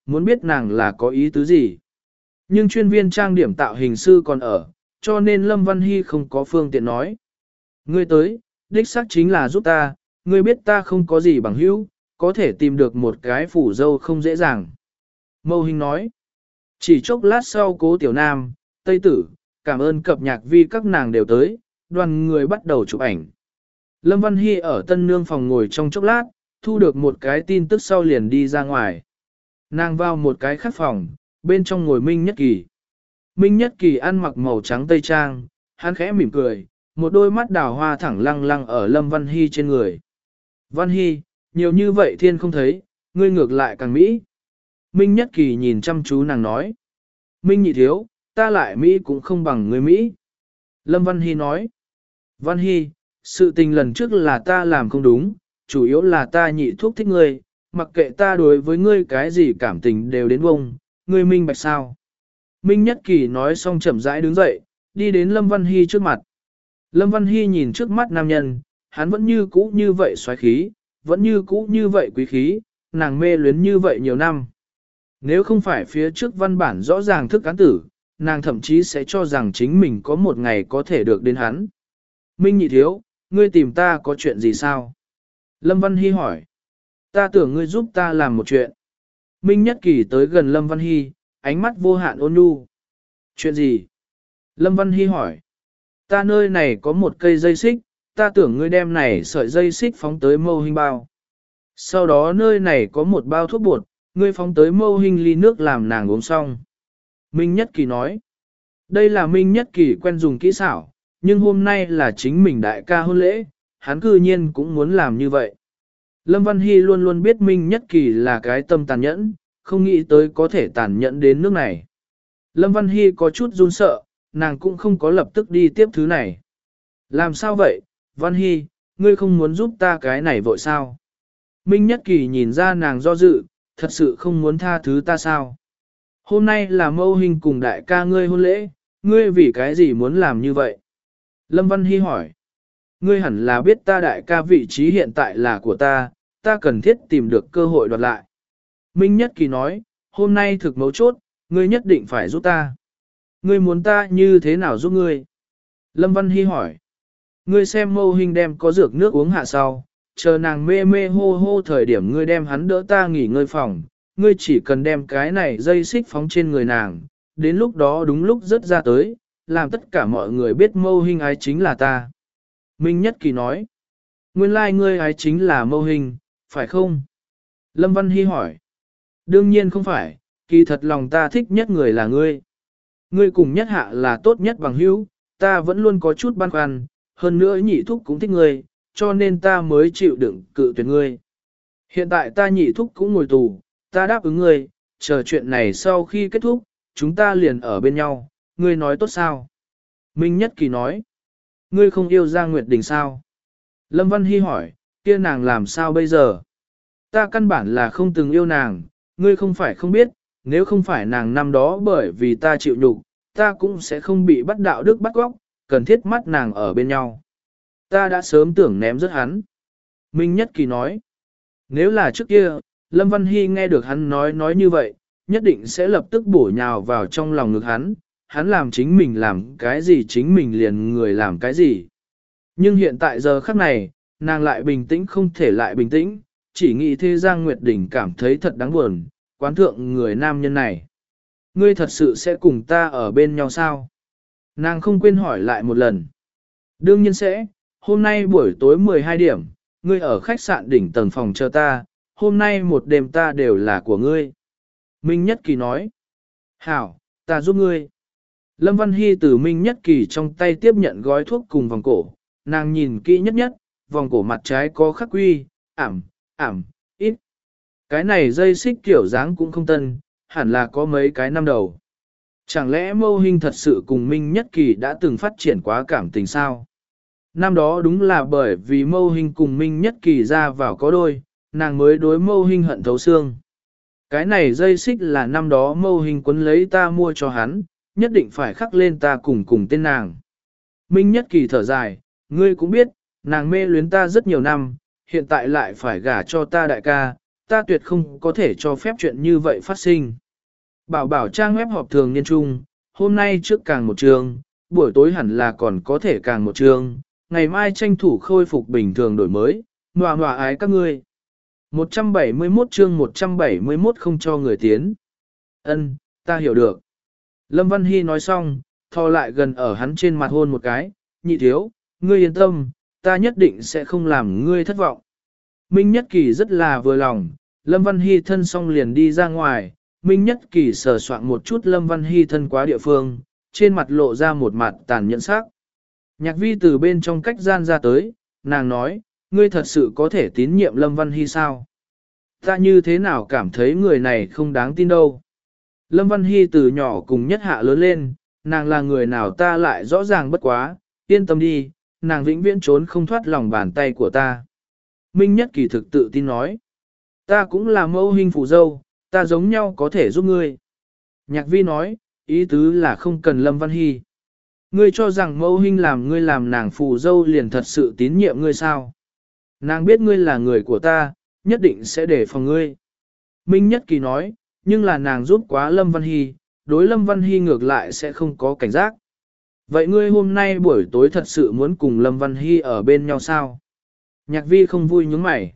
muốn biết nàng là có ý tứ gì. Nhưng chuyên viên trang điểm tạo hình sư còn ở, cho nên Lâm Văn Hy không có phương tiện nói. Ngươi tới, đích xác chính là giúp ta, ngươi biết ta không có gì bằng hữu, có thể tìm được một cái phủ dâu không dễ dàng. Mâu Hình nói, chỉ chốc lát sau Cố Tiểu Nam, Tây Tử, cảm ơn cập nhạc vi các nàng đều tới, đoàn người bắt đầu chụp ảnh. Lâm Văn Hy ở tân nương phòng ngồi trong chốc lát, thu được một cái tin tức sau liền đi ra ngoài. Nàng vào một cái khác phòng, bên trong ngồi Minh Nhất Kỳ. Minh Nhất Kỳ ăn mặc màu trắng tây trang, hắn khẽ mỉm cười, một đôi mắt đào hoa thẳng lăng lăng ở Lâm Văn Hy trên người. Văn Hy, nhiều như vậy thiên không thấy, ngươi ngược lại càng Mỹ. Minh Nhất Kỳ nhìn chăm chú nàng nói. Minh nhị thiếu, ta lại Mỹ cũng không bằng người Mỹ. Lâm Văn Hy nói. Văn Hy, sự tình lần trước là ta làm không đúng, chủ yếu là ta nhị thuốc thích ngươi, mặc kệ ta đối với ngươi cái gì cảm tình đều đến bông, ngươi minh bạch sao. Minh Nhất Kỳ nói xong chậm rãi đứng dậy, đi đến Lâm Văn Hy trước mặt. Lâm Văn Hy nhìn trước mắt nam nhân, hắn vẫn như cũ như vậy xoáy khí, vẫn như cũ như vậy quý khí, nàng mê luyến như vậy nhiều năm. Nếu không phải phía trước văn bản rõ ràng thức án tử, nàng thậm chí sẽ cho rằng chính mình có một ngày có thể được đến hắn. Minh nhị thiếu, ngươi tìm ta có chuyện gì sao? Lâm Văn Hy hỏi. Ta tưởng ngươi giúp ta làm một chuyện. Minh Nhất Kỳ tới gần Lâm Văn Hy, ánh mắt vô hạn ôn nhu. Chuyện gì? Lâm Văn Hy hỏi. Ta nơi này có một cây dây xích, ta tưởng ngươi đem này sợi dây xích phóng tới mâu hình bao. Sau đó nơi này có một bao thuốc bột, ngươi phóng tới mâu hình ly nước làm nàng uống xong. Minh Nhất Kỳ nói. Đây là Minh Nhất Kỳ quen dùng kỹ xảo, nhưng hôm nay là chính mình đại ca hôn lễ, hắn cư nhiên cũng muốn làm như vậy. Lâm Văn Hy luôn luôn biết Minh Nhất Kỳ là cái tâm tàn nhẫn, không nghĩ tới có thể tàn nhẫn đến nước này. Lâm Văn Hy có chút run sợ, nàng cũng không có lập tức đi tiếp thứ này. Làm sao vậy, Văn Hy, ngươi không muốn giúp ta cái này vội sao? Minh Nhất Kỳ nhìn ra nàng do dự, thật sự không muốn tha thứ ta sao? Hôm nay là mâu hình cùng đại ca ngươi hôn lễ, ngươi vì cái gì muốn làm như vậy? Lâm Văn Hy hỏi. Ngươi hẳn là biết ta đại ca vị trí hiện tại là của ta, ta cần thiết tìm được cơ hội đoạt lại. Minh Nhất Kỳ nói, hôm nay thực mấu chốt, ngươi nhất định phải giúp ta. Ngươi muốn ta như thế nào giúp ngươi? Lâm Văn Hy hỏi. Ngươi xem mâu hình đem có dược nước uống hạ sau, chờ nàng mê mê hô hô thời điểm ngươi đem hắn đỡ ta nghỉ ngơi phòng, ngươi chỉ cần đem cái này dây xích phóng trên người nàng, đến lúc đó đúng lúc rớt ra tới, làm tất cả mọi người biết mâu hình ái chính là ta. Minh Nhất Kỳ nói, nguyên lai like ngươi ái chính là mâu hình, phải không? Lâm Văn Hy hỏi, đương nhiên không phải, kỳ thật lòng ta thích nhất người là ngươi. Ngươi cùng nhất hạ là tốt nhất bằng hữu, ta vẫn luôn có chút băn khoăn, hơn nữa nhị thúc cũng thích ngươi, cho nên ta mới chịu đựng cự tuyệt ngươi. Hiện tại ta nhị thúc cũng ngồi tù, ta đáp ứng ngươi, chờ chuyện này sau khi kết thúc, chúng ta liền ở bên nhau, ngươi nói tốt sao? Minh Nhất Kỳ nói, ngươi không yêu Giang Nguyệt Đình sao? Lâm Văn Hy hỏi, kia nàng làm sao bây giờ? Ta căn bản là không từng yêu nàng, ngươi không phải không biết, nếu không phải nàng năm đó bởi vì ta chịu nhục, ta cũng sẽ không bị bắt đạo đức bắt góc, cần thiết mắt nàng ở bên nhau. Ta đã sớm tưởng ném rớt hắn. Minh Nhất Kỳ nói, nếu là trước kia, Lâm Văn Hy nghe được hắn nói nói như vậy, nhất định sẽ lập tức bổ nhào vào trong lòng ngực hắn, hắn làm chính mình làm cái gì chính mình liền người làm cái gì. Nhưng hiện tại giờ khắc này, nàng lại bình tĩnh không thể lại bình tĩnh, chỉ nghĩ thế Giang Nguyệt Đình cảm thấy thật đáng buồn, quán thượng người nam nhân này. Ngươi thật sự sẽ cùng ta ở bên nhau sao? Nàng không quên hỏi lại một lần. Đương nhiên sẽ, hôm nay buổi tối mười hai điểm, ngươi ở khách sạn đỉnh tầng phòng chờ ta, hôm nay một đêm ta đều là của ngươi. Minh Nhất Kỳ nói. Hảo, ta giúp ngươi. Lâm Văn Hy từ Minh Nhất Kỳ trong tay tiếp nhận gói thuốc cùng vòng cổ, nàng nhìn kỹ nhất nhất, vòng cổ mặt trái có khắc quy, ảm, ảm, ít. Cái này dây xích kiểu dáng cũng không tân, hẳn là có mấy cái năm đầu. Chẳng lẽ mâu hình thật sự cùng Minh Nhất Kỳ đã từng phát triển quá cảm tình sao? Năm đó đúng là bởi vì mâu hình cùng Minh Nhất Kỳ ra vào có đôi, nàng mới đối mâu hình hận thấu xương. Cái này dây xích là năm đó mâu hình quấn lấy ta mua cho hắn, nhất định phải khắc lên ta cùng cùng tên nàng. Minh Nhất Kỳ thở dài, ngươi cũng biết, nàng mê luyến ta rất nhiều năm, hiện tại lại phải gả cho ta đại ca, ta tuyệt không có thể cho phép chuyện như vậy phát sinh. Bảo bảo trang web họp thường niên trung, hôm nay trước càng một trường, buổi tối hẳn là còn có thể càng một trường, ngày mai tranh thủ khôi phục bình thường đổi mới, nòa nòa ái các ngươi. một trăm bảy mươi mốt chương một trăm bảy mươi mốt không cho người tiến. Ân, ta hiểu được. Lâm Văn Hy nói xong, thò lại gần ở hắn trên mặt hôn một cái, nhị thiếu, ngươi yên tâm, ta nhất định sẽ không làm ngươi thất vọng. Minh Nhất Kỳ rất là vừa lòng, Lâm Văn Hy thân xong liền đi ra ngoài, Minh Nhất Kỳ sờ soạn một chút Lâm Văn Hy thân quá địa phương, trên mặt lộ ra một mặt tàn nhẫn sắc. Nhạc vi từ bên trong cách gian ra tới, nàng nói, ngươi thật sự có thể tín nhiệm Lâm Văn Hy sao? Ta như thế nào cảm thấy người này không đáng tin đâu. Lâm Văn Hy từ nhỏ cùng Nhất Hạ lớn lên, nàng là người nào ta lại rõ ràng bất quá, yên tâm đi, nàng vĩnh viễn trốn không thoát lòng bàn tay của ta. Minh Nhất Kỳ thực tự tin nói, ta cũng là mẫu hình phụ dâu, ta giống nhau có thể giúp ngươi. Nhạc vi nói, ý tứ là không cần Lâm Văn Hy. Ngươi cho rằng mẫu hình làm ngươi làm nàng phụ dâu liền thật sự tín nhiệm ngươi sao? Nàng biết ngươi là người của ta, nhất định sẽ để phòng ngươi. Minh Nhất Kỳ nói, nhưng là nàng giúp quá Lâm Văn Hy, đối Lâm Văn Hy ngược lại sẽ không có cảnh giác. Vậy ngươi hôm nay buổi tối thật sự muốn cùng Lâm Văn Hy ở bên nhau sao? Nhạc vi không vui nhướng mày.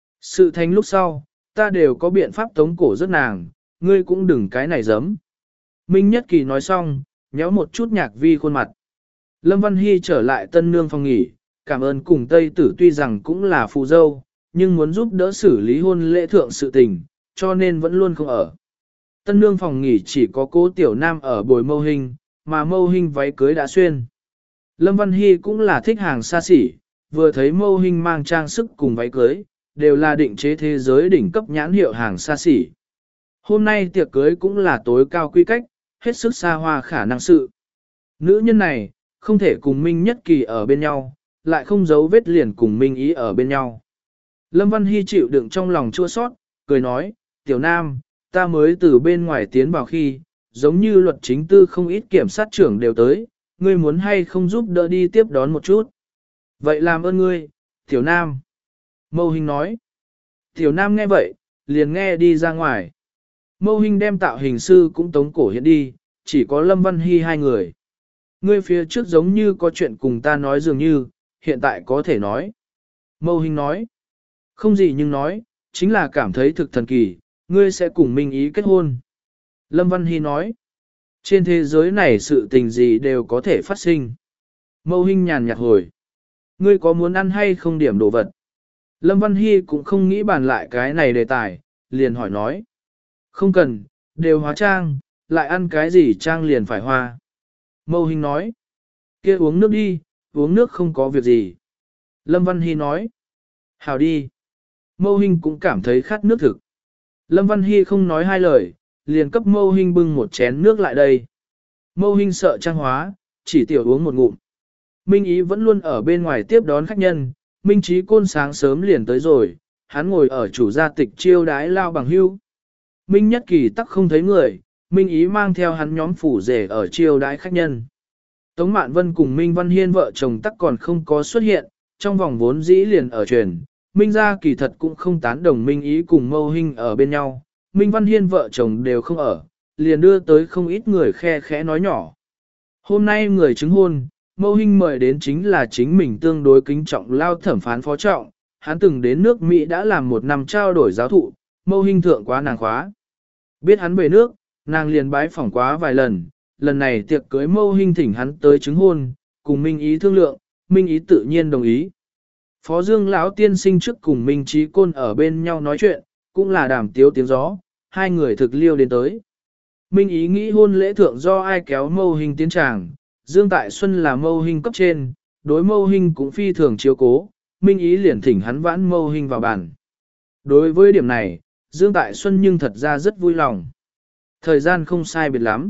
Sự thành lúc sau, ta đều có biện pháp tống cổ rất nàng, ngươi cũng đừng cái này giấm. Minh Nhất Kỳ nói xong, nhéo một chút nhạc vi khuôn mặt. Lâm Văn Hy trở lại tân nương phòng nghỉ, cảm ơn cùng Tây Tử tuy rằng cũng là phụ dâu, nhưng muốn giúp đỡ xử lý hôn lễ thượng sự tình, cho nên vẫn luôn không ở. Tân nương phòng nghỉ chỉ có cố tiểu nam ở bồi mâu hình, mà mâu hình váy cưới đã xuyên. Lâm Văn Hy cũng là thích hàng xa xỉ, vừa thấy mâu hình mang trang sức cùng váy cưới, đều là định chế thế giới đỉnh cấp nhãn hiệu hàng xa xỉ. Hôm nay tiệc cưới cũng là tối cao quy cách, hết sức xa hoa khả năng sự. Nữ nhân này, không thể cùng Minh Nhất Kỳ ở bên nhau, lại không giấu vết liền cùng Minh Ý ở bên nhau. Lâm Văn Hy chịu đựng trong lòng chua sót, cười nói, tiểu nam, ta mới từ bên ngoài tiến vào khi, giống như luật chính tư không ít kiểm sát trưởng đều tới, ngươi muốn hay không giúp đỡ đi tiếp đón một chút. Vậy làm ơn ngươi, tiểu nam. Mâu Hình nói. Tiểu nam nghe vậy, liền nghe đi ra ngoài. Mâu Hình đem tạo hình sư cũng tống cổ hiện đi, chỉ có Lâm Văn Hy hai người. Ngươi phía trước giống như có chuyện cùng ta nói dường như, hiện tại có thể nói. Mâu Hình nói. Không gì nhưng nói, chính là cảm thấy thực thần kỳ, ngươi sẽ cùng Minh Ý kết hôn. Lâm Văn Hy nói. Trên thế giới này sự tình gì đều có thể phát sinh. Mâu Hình nhàn nhạt hồi. Ngươi có muốn ăn hay không điểm đồ vật? Lâm Văn Hy cũng không nghĩ bàn lại cái này đề tài, liền hỏi nói. Không cần, đều hóa trang, lại ăn cái gì trang liền phải hoa. Mâu Hình nói. Kia uống nước đi, uống nước không có việc gì. Lâm Văn Hy nói. Hào đi. Mâu Hình cũng cảm thấy khát nước thực. Lâm Văn Hy không nói hai lời, liền cấp Mâu Hình bưng một chén nước lại đây. Mâu Hình sợ trang hóa, chỉ tiểu uống một ngụm. Minh Ý vẫn luôn ở bên ngoài tiếp đón khách nhân, Minh Trí Côn sáng sớm liền tới rồi, hắn ngồi ở chủ gia tịch chiêu đái lao bằng hưu. Minh Nhất Kỳ tắc không thấy người, Minh Ý mang theo hắn nhóm phủ rể ở chiêu đái khách nhân. Tống Mạn Vân cùng Minh Văn Hiên vợ chồng tắc còn không có xuất hiện, trong vòng vốn dĩ liền ở truyền. Minh gia kỳ thật cũng không tán đồng Minh Ý cùng Mâu Hình ở bên nhau, Minh Văn Hiên vợ chồng đều không ở, liền đưa tới không ít người khe khẽ nói nhỏ. Hôm nay người chứng hôn, Mâu Hình mời đến chính là chính mình tương đối kính trọng lao thẩm phán phó trọng, hắn từng đến nước Mỹ đã làm một năm trao đổi giáo thụ, Mâu Hình thượng quá nàng khóa. Biết hắn về nước, nàng liền bái phỏng quá vài lần, lần này tiệc cưới Mâu Hình thỉnh hắn tới chứng hôn, cùng Minh Ý thương lượng, Minh Ý tự nhiên đồng ý. Phó Dương lão tiên sinh trước cùng Minh Trí Côn ở bên nhau nói chuyện, cũng là đàm tiếu tiếng gió, hai người thực liêu đến tới. Minh Ý nghĩ hôn lễ thượng do ai kéo Mâu Hình tiến tràng, Dương Tại Xuân là Mâu Hình cấp trên, đối Mâu Hình cũng phi thường chiếu cố, Minh Ý liền thỉnh hắn vãn Mâu Hình vào bàn. Đối với điểm này, Dương Tại Xuân nhưng thật ra rất vui lòng. Thời gian không sai biệt lắm.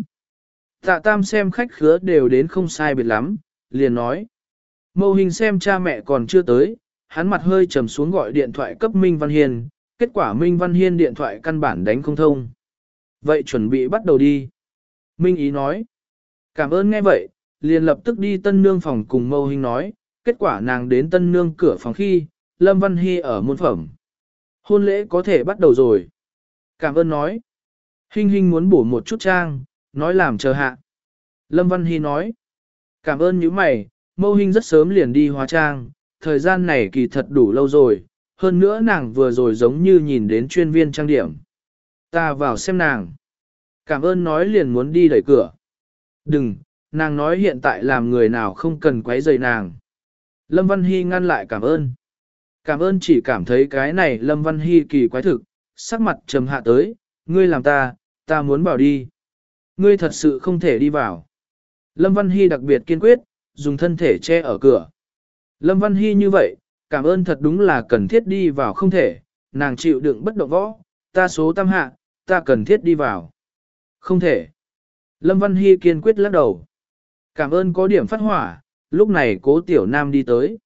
Tạ Tam xem khách khứa đều đến không sai biệt lắm, liền nói. Mâu Hình xem cha mẹ còn chưa tới, hắn mặt hơi trầm xuống gọi điện thoại cấp Minh Văn Hiên, kết quả Minh Văn Hiên điện thoại căn bản đánh không thông. Vậy chuẩn bị bắt đầu đi. Minh Ý nói. Cảm ơn nghe vậy, liền lập tức đi tân nương phòng cùng Mâu Hình nói, kết quả nàng đến tân nương cửa phòng khi, Lâm Văn Hy ở môn phẩm. Hôn lễ có thể bắt đầu rồi. Cảm ơn nói. Hinh Hinh muốn bổ một chút trang, nói làm chờ hạ. Lâm Văn Hy nói. Cảm ơn những mày, Mâu Hinh rất sớm liền đi hóa trang, thời gian này kỳ thật đủ lâu rồi, hơn nữa nàng vừa rồi giống như nhìn đến chuyên viên trang điểm. Ta vào xem nàng. Cảm ơn nói liền muốn đi đẩy cửa. Đừng, nàng nói hiện tại làm người nào không cần quấy rầy nàng. Lâm Văn Hy ngăn lại cảm ơn. Cảm ơn chỉ cảm thấy cái này Lâm Văn Hy kỳ quái thực, sắc mặt trầm hạ tới, ngươi làm ta, ta muốn bảo đi. Ngươi thật sự không thể đi vào. Lâm Văn Hy đặc biệt kiên quyết, dùng thân thể che ở cửa. Lâm Văn Hy như vậy, cảm ơn thật đúng là cần thiết đi vào không thể, nàng chịu đựng bất động võ, ta số tam hạ, ta cần thiết đi vào. Không thể. Lâm Văn Hy kiên quyết lắc đầu. Cảm ơn có điểm phát hỏa, lúc này cố tiểu nam đi tới.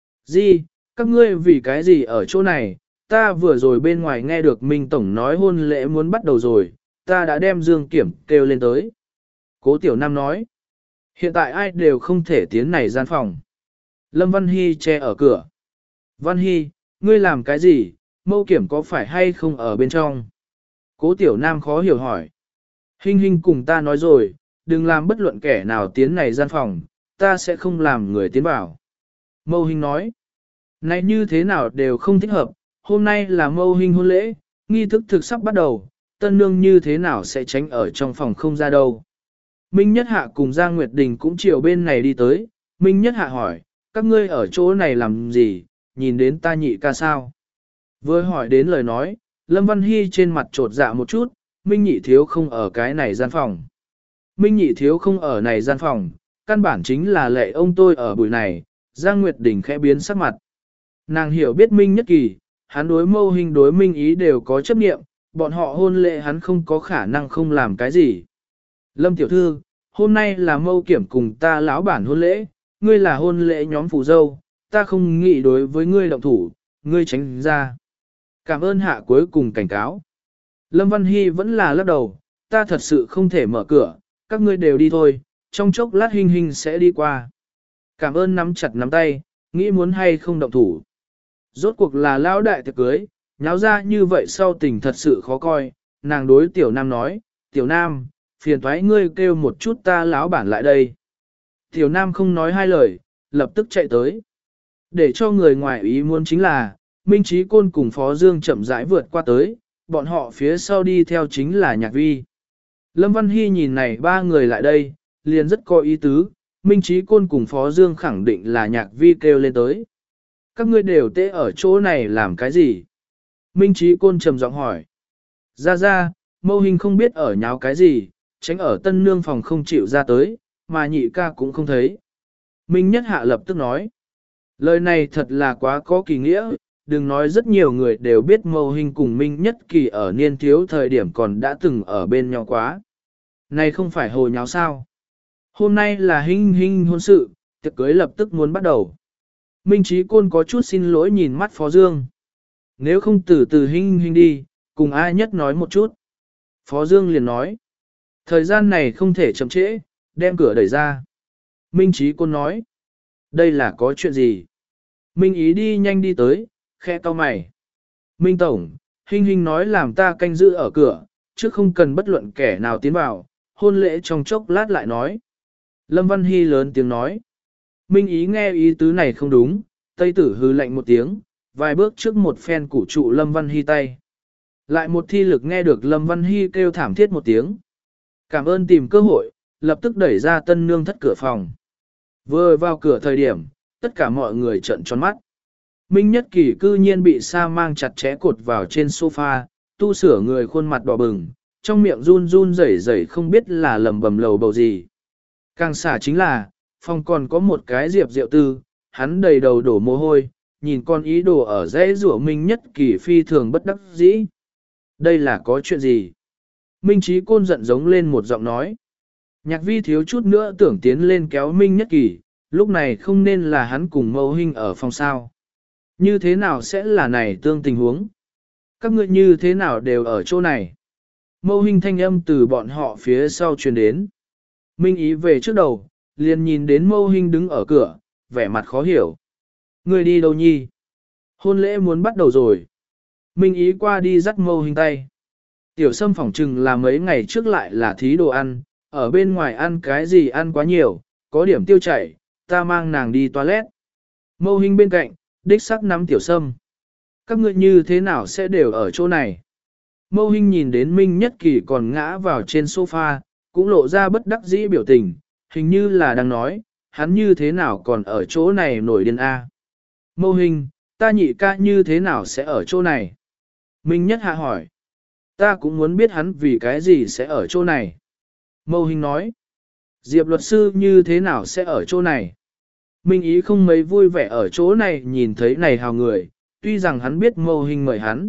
Di, các ngươi vì cái gì ở chỗ này, ta vừa rồi bên ngoài nghe được Minh Tổng nói hôn lễ muốn bắt đầu rồi, ta đã đem Dương Kiểm kêu lên tới. Cố tiểu nam nói. Hiện tại ai đều không thể tiến này gian phòng. Lâm Văn Hy che ở cửa. Văn Hy, ngươi làm cái gì, Mâu Kiểm có phải hay không ở bên trong? Cố tiểu nam khó hiểu hỏi. Hinh Hinh cùng ta nói rồi, đừng làm bất luận kẻ nào tiến này gian phòng, ta sẽ không làm người tiến vào. Mâu Hinh nói. Này như thế nào đều không thích hợp, hôm nay là Mâu Hinh hôn lễ, nghi thức thực sắp bắt đầu, tân nương như thế nào sẽ tránh ở trong phòng không ra đâu. Minh Nhất Hạ cùng Giang Nguyệt Đình cũng chiều bên này đi tới, Minh Nhất Hạ hỏi, các ngươi ở chỗ này làm gì, nhìn đến ta nhị ca sao? Vừa hỏi đến lời nói, Lâm Văn Hy trên mặt trột dạ một chút, Minh nhị thiếu không ở cái này gian phòng. Minh nhị thiếu không ở này gian phòng, căn bản chính là lệ ông tôi ở buổi này, Giang Nguyệt Đình khẽ biến sắc mặt. Nàng hiểu biết Minh Nhất Kỳ, hắn đối Mâu Hinh đối Minh ý đều có chấp niệm, bọn họ hôn lễ hắn không có khả năng không làm cái gì. Lâm tiểu thư, hôm nay là Mâu Kiểm cùng ta lão bản hôn lễ, ngươi là hôn lễ nhóm phù dâu, ta không nghĩ đối với ngươi động thủ, ngươi tránh ra. Cảm ơn hạ cuối cùng cảnh cáo. Lâm Văn Hy vẫn là lắc đầu, ta thật sự không thể mở cửa, các ngươi đều đi thôi, trong chốc lát Hinh Hinh sẽ đi qua. Cảm ơn nắm chặt nắm tay, nghĩ muốn hay không động thủ. Rốt cuộc là lão đại tiệc cưới, nháo ra như vậy sau tình thật sự khó coi, nàng đối tiểu nam nói, tiểu nam, phiền thoái ngươi kêu một chút ta lão bản lại đây. Tiểu nam không nói hai lời, lập tức chạy tới. Để cho người ngoài ý muốn chính là, Minh Trí Côn cùng Phó Dương chậm rãi vượt qua tới, bọn họ phía sau đi theo chính là Nhạc Vi. Lâm Văn Hy nhìn này ba người lại đây, liền rất có ý tứ, Minh Trí Côn cùng Phó Dương khẳng định là Nhạc Vi kêu lên tới. Các ngươi đều tê ở chỗ này làm cái gì? Minh Trí Côn trầm giọng hỏi. Ra ra, Mâu Hinh không biết ở nháo cái gì, tránh ở tân nương phòng không chịu ra tới, mà nhị ca cũng không thấy. Minh Nhất Hạ lập tức nói. Lời này thật là quá có kỳ nghĩa, đừng nói rất nhiều người đều biết Mâu Hinh cùng Minh Nhất Kỳ ở niên thiếu thời điểm còn đã từng ở bên nhau quá. Này không phải hồ nháo sao? Hôm nay là Hinh Hinh hôn sự, tiệc cưới lập tức muốn bắt đầu. Minh Trí Côn có chút xin lỗi nhìn mắt Phó Dương. Nếu không từ từ Hinh Hinh đi, cùng ai nhất nói một chút. Phó Dương liền nói. Thời gian này không thể chậm trễ, đem cửa đẩy ra. Minh Trí Côn nói. Đây là có chuyện gì? Minh Ý đi nhanh đi tới, khẽ cau mày. Minh Tổng, Hinh Hinh nói làm ta canh giữ ở cửa, chứ không cần bất luận kẻ nào tiến vào, hôn lễ trong chốc lát lại nói. Lâm Văn Hy lớn tiếng nói. Minh Ý nghe ý tứ này không đúng, Tây Tử hư lạnh một tiếng, vài bước trước một phen củ trụ Lâm Văn Hy tay. Lại một thi lực nghe được Lâm Văn Hy kêu thảm thiết một tiếng. Cảm ơn tìm cơ hội, lập tức đẩy ra tân nương thất cửa phòng. Vừa vào cửa thời điểm, tất cả mọi người trợn tròn mắt. Minh Nhất Kỳ cư nhiên bị sa mang chặt chẽ cột vào trên sofa, tu sửa người khuôn mặt đỏ bừng, trong miệng run run rẩy rẩy không biết là lầm bầm lầu bầu gì. Càng xả chính là, phòng còn có một cái Diệp Diệu Tư, hắn đầy đầu đổ mồ hôi, nhìn con ý đồ ở dãy rủa Minh Nhất Kỳ phi thường bất đắc dĩ. Đây là có chuyện gì? Minh Trí Côn giận giống lên một giọng nói. Nhạc Vi thiếu chút nữa tưởng tiến lên kéo Minh Nhất Kỳ, lúc này không nên là hắn cùng Mâu Hinh ở phòng sao. Như thế nào sẽ là này tương tình huống? Các ngươi như thế nào đều ở chỗ này? Mâu Hinh thanh âm từ bọn họ phía sau truyền đến. Minh Ý về trước đầu, liền nhìn đến Mâu Hinh đứng ở cửa, vẻ mặt khó hiểu. Ngươi đi đâu nhi? Hôn lễ muốn bắt đầu rồi. Minh Ý qua đi dắt Mâu Hình tay. Tiểu Sâm phỏng chừng là mấy ngày trước lại là thí đồ ăn, ở bên ngoài ăn cái gì ăn quá nhiều, có điểm tiêu chảy, ta mang nàng đi toilet. Mâu Hình bên cạnh, đích sắc nắm Tiểu Sâm. Các ngươi như thế nào sẽ đều ở chỗ này? Mâu Hình nhìn đến Minh Nhất Kỳ còn ngã vào trên sofa, cũng lộ ra bất đắc dĩ biểu tình, hình như là đang nói, hắn như thế nào còn ở chỗ này nổi điên a? Mâu Hình, ta nhị ca như thế nào sẽ ở chỗ này? Minh Nhất Hạ hỏi. Ta cũng muốn biết hắn vì cái gì sẽ ở chỗ này. Mâu Hình nói. Diệp luật sư như thế nào sẽ ở chỗ này? Minh Ý không mấy vui vẻ ở chỗ này nhìn thấy này hào người, tuy rằng hắn biết Mâu Hình mời hắn.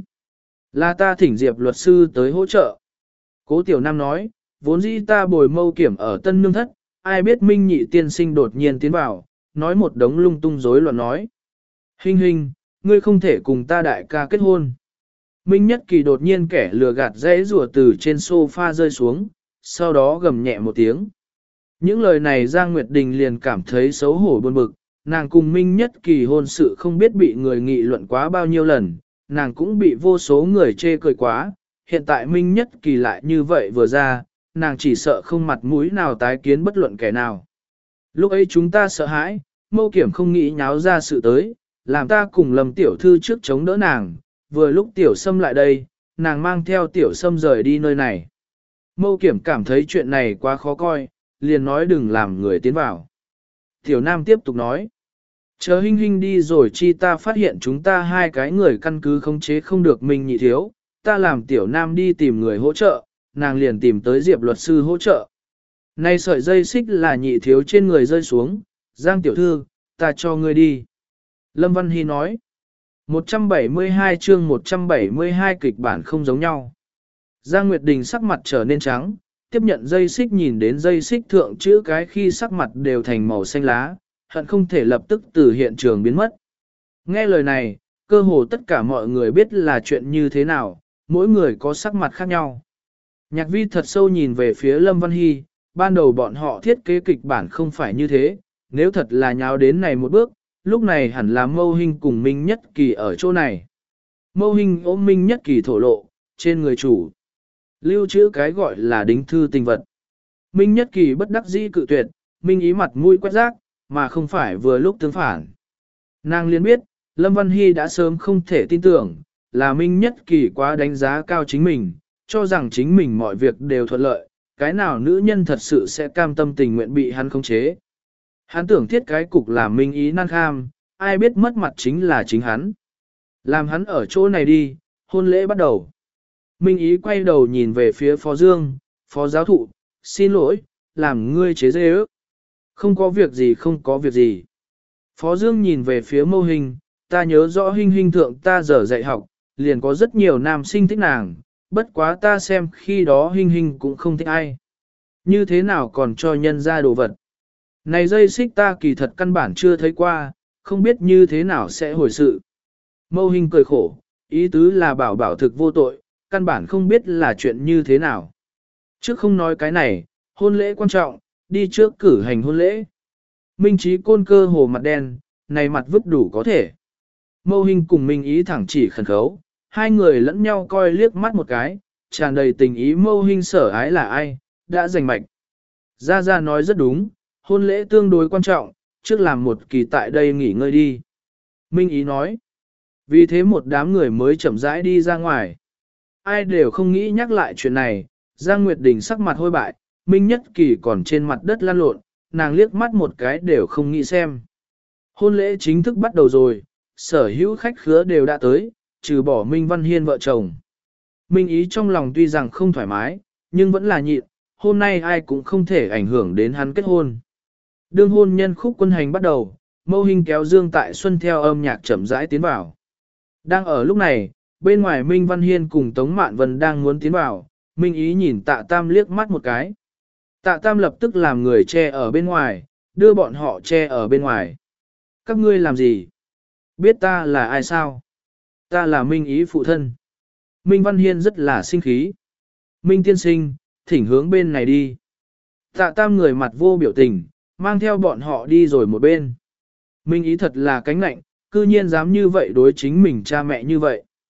Là ta thỉnh Diệp luật sư tới hỗ trợ. Cố Tiểu Nam nói, vốn dĩ ta bồi Mâu Kiểm ở tân nương thất, ai biết Minh Nhị tiên sinh đột nhiên tiến vào, nói một đống lung tung rối loạn nói. Hình hình, ngươi không thể cùng ta đại ca kết hôn. Minh Nhất Kỳ đột nhiên kẻ lừa gạt dễ rùa từ trên sofa rơi xuống, sau đó gầm nhẹ một tiếng. Những lời này Giang Nguyệt Đình liền cảm thấy xấu hổ buồn bực, nàng cùng Minh Nhất Kỳ hôn sự không biết bị người nghị luận quá bao nhiêu lần, nàng cũng bị vô số người chê cười quá, hiện tại Minh Nhất Kỳ lại như vậy vừa ra, nàng chỉ sợ không mặt mũi nào tái kiến bất luận kẻ nào. Lúc ấy chúng ta sợ hãi, Mâu Kiểm không nghĩ nháo ra sự tới, làm ta cùng Lâm tiểu thư trước chống đỡ nàng, vừa lúc Tiểu Sâm lại đây, nàng mang theo Tiểu Sâm rời đi nơi này. Mâu Kiểm cảm thấy chuyện này quá khó coi, liền nói đừng làm người tiến vào. Tiểu Nam tiếp tục nói, chờ Hinh Hinh đi rồi chi ta phát hiện chúng ta hai cái người căn cứ khống chế không được mình nhị thiếu, ta làm Tiểu Nam đi tìm người hỗ trợ, nàng liền tìm tới Diệp luật sư hỗ trợ. Nay sợi dây xích là nhị thiếu trên người rơi xuống, Giang tiểu thư, ta cho ngươi đi. Lâm Văn Hy nói, một trăm bảy mươi hai chương một trăm bảy mươi hai kịch bản không giống nhau. Giang Nguyệt Đình sắc mặt trở nên trắng, tiếp nhận dây xích nhìn đến dây xích thượng chữ cái khi sắc mặt đều thành màu xanh lá, hận không thể lập tức từ hiện trường biến mất. Nghe lời này, cơ hồ tất cả mọi người biết là chuyện như thế nào, mỗi người có sắc mặt khác nhau. Nhạc Vi thật sâu nhìn về phía Lâm Văn Hy, ban đầu bọn họ thiết kế kịch bản không phải như thế, nếu thật là nháo đến này một bước, lúc này hẳn là Mâu Hinh cùng Minh Nhất Kỳ ở chỗ này. Mâu Hinh ôm Minh Nhất Kỳ thổ lộ, trên người chủ. Lưu trữ cái gọi là đính thư tình vật. Minh Nhất Kỳ bất đắc dĩ cự tuyệt, Minh Ý mặt mũi quét rác, mà không phải vừa lúc tương phản. Nàng liền biết, Lâm Văn Hy đã sớm không thể tin tưởng, là Minh Nhất Kỳ quá đánh giá cao chính mình, cho rằng chính mình mọi việc đều thuận lợi, cái nào nữ nhân thật sự sẽ cam tâm tình nguyện bị hắn khống chế. Hắn tưởng thiết cái cục làm Minh Ý nan kham, ai biết mất mặt chính là chính hắn. Làm hắn ở chỗ này đi, hôn lễ bắt đầu. Minh Ý quay đầu nhìn về phía Phó Dương, Phó giáo thụ, xin lỗi, làm ngươi chế dê ước. Không có việc gì không có việc gì. Phó Dương nhìn về phía Mâu Hình, ta nhớ rõ Hinh Hinh thượng ta giờ dạy học, liền có rất nhiều nam sinh thích nàng, bất quá ta xem khi đó Hinh Hinh cũng không thích ai. Như thế nào còn cho nhân ra đồ vật. Này dây xích ta kỳ thật căn bản chưa thấy qua, không biết như thế nào sẽ hồi sự. Mâu Hinh cười khổ, ý tứ là bảo bảo thực vô tội, căn bản không biết là chuyện như thế nào. Trước không nói cái này, hôn lễ quan trọng, đi trước cử hành hôn lễ. Minh Trí côn cơ hồ mặt đen, này mặt vứt đủ có thể. Mâu Hinh cùng Minh Ý thẳng chỉ khẩn khấu, hai người lẫn nhau coi liếc mắt một cái, tràn đầy tình ý. Mâu Hinh sở ái là ai, đã giành mạch. Gia Gia nói rất đúng, hôn lễ tương đối quan trọng, trước làm một kỳ tại đây nghỉ ngơi đi. Minh Ý nói, vì thế một đám người mới chậm rãi đi ra ngoài. Ai đều không nghĩ nhắc lại chuyện này, Giang Nguyệt Đình sắc mặt hôi bại, Minh Nhất Kỳ còn trên mặt đất lăn lộn, nàng liếc mắt một cái đều không nghĩ xem. Hôn lễ chính thức bắt đầu rồi, sở hữu khách khứa đều đã tới, trừ bỏ Minh Văn Hiên vợ chồng. Minh Ý trong lòng tuy rằng không thoải mái, nhưng vẫn là nhịn, hôm nay ai cũng không thể ảnh hưởng đến hắn kết hôn. Đương hôn nhân khúc quân hành bắt đầu, Mâu Hinh kéo Dương Tại Xuân theo âm nhạc chậm rãi tiến vào. Đang ở lúc này, bên ngoài Minh Văn Hiên cùng Tống Mạn Vân đang muốn tiến vào, Minh Ý nhìn Tạ Tam liếc mắt một cái. Tạ Tam lập tức làm người che ở bên ngoài, đưa bọn họ che ở bên ngoài. Các ngươi làm gì? Biết ta là ai sao? Ta là Minh Ý phụ thân. Minh Văn Hiên rất là sinh khí. Minh tiên sinh, thỉnh hướng bên này đi. Tạ Tam người mặt vô biểu tình, mang theo bọn họ đi rồi một bên. Minh Ý thật là cánh lạnh, cư nhiên dám như vậy đối chính mình cha mẹ như vậy.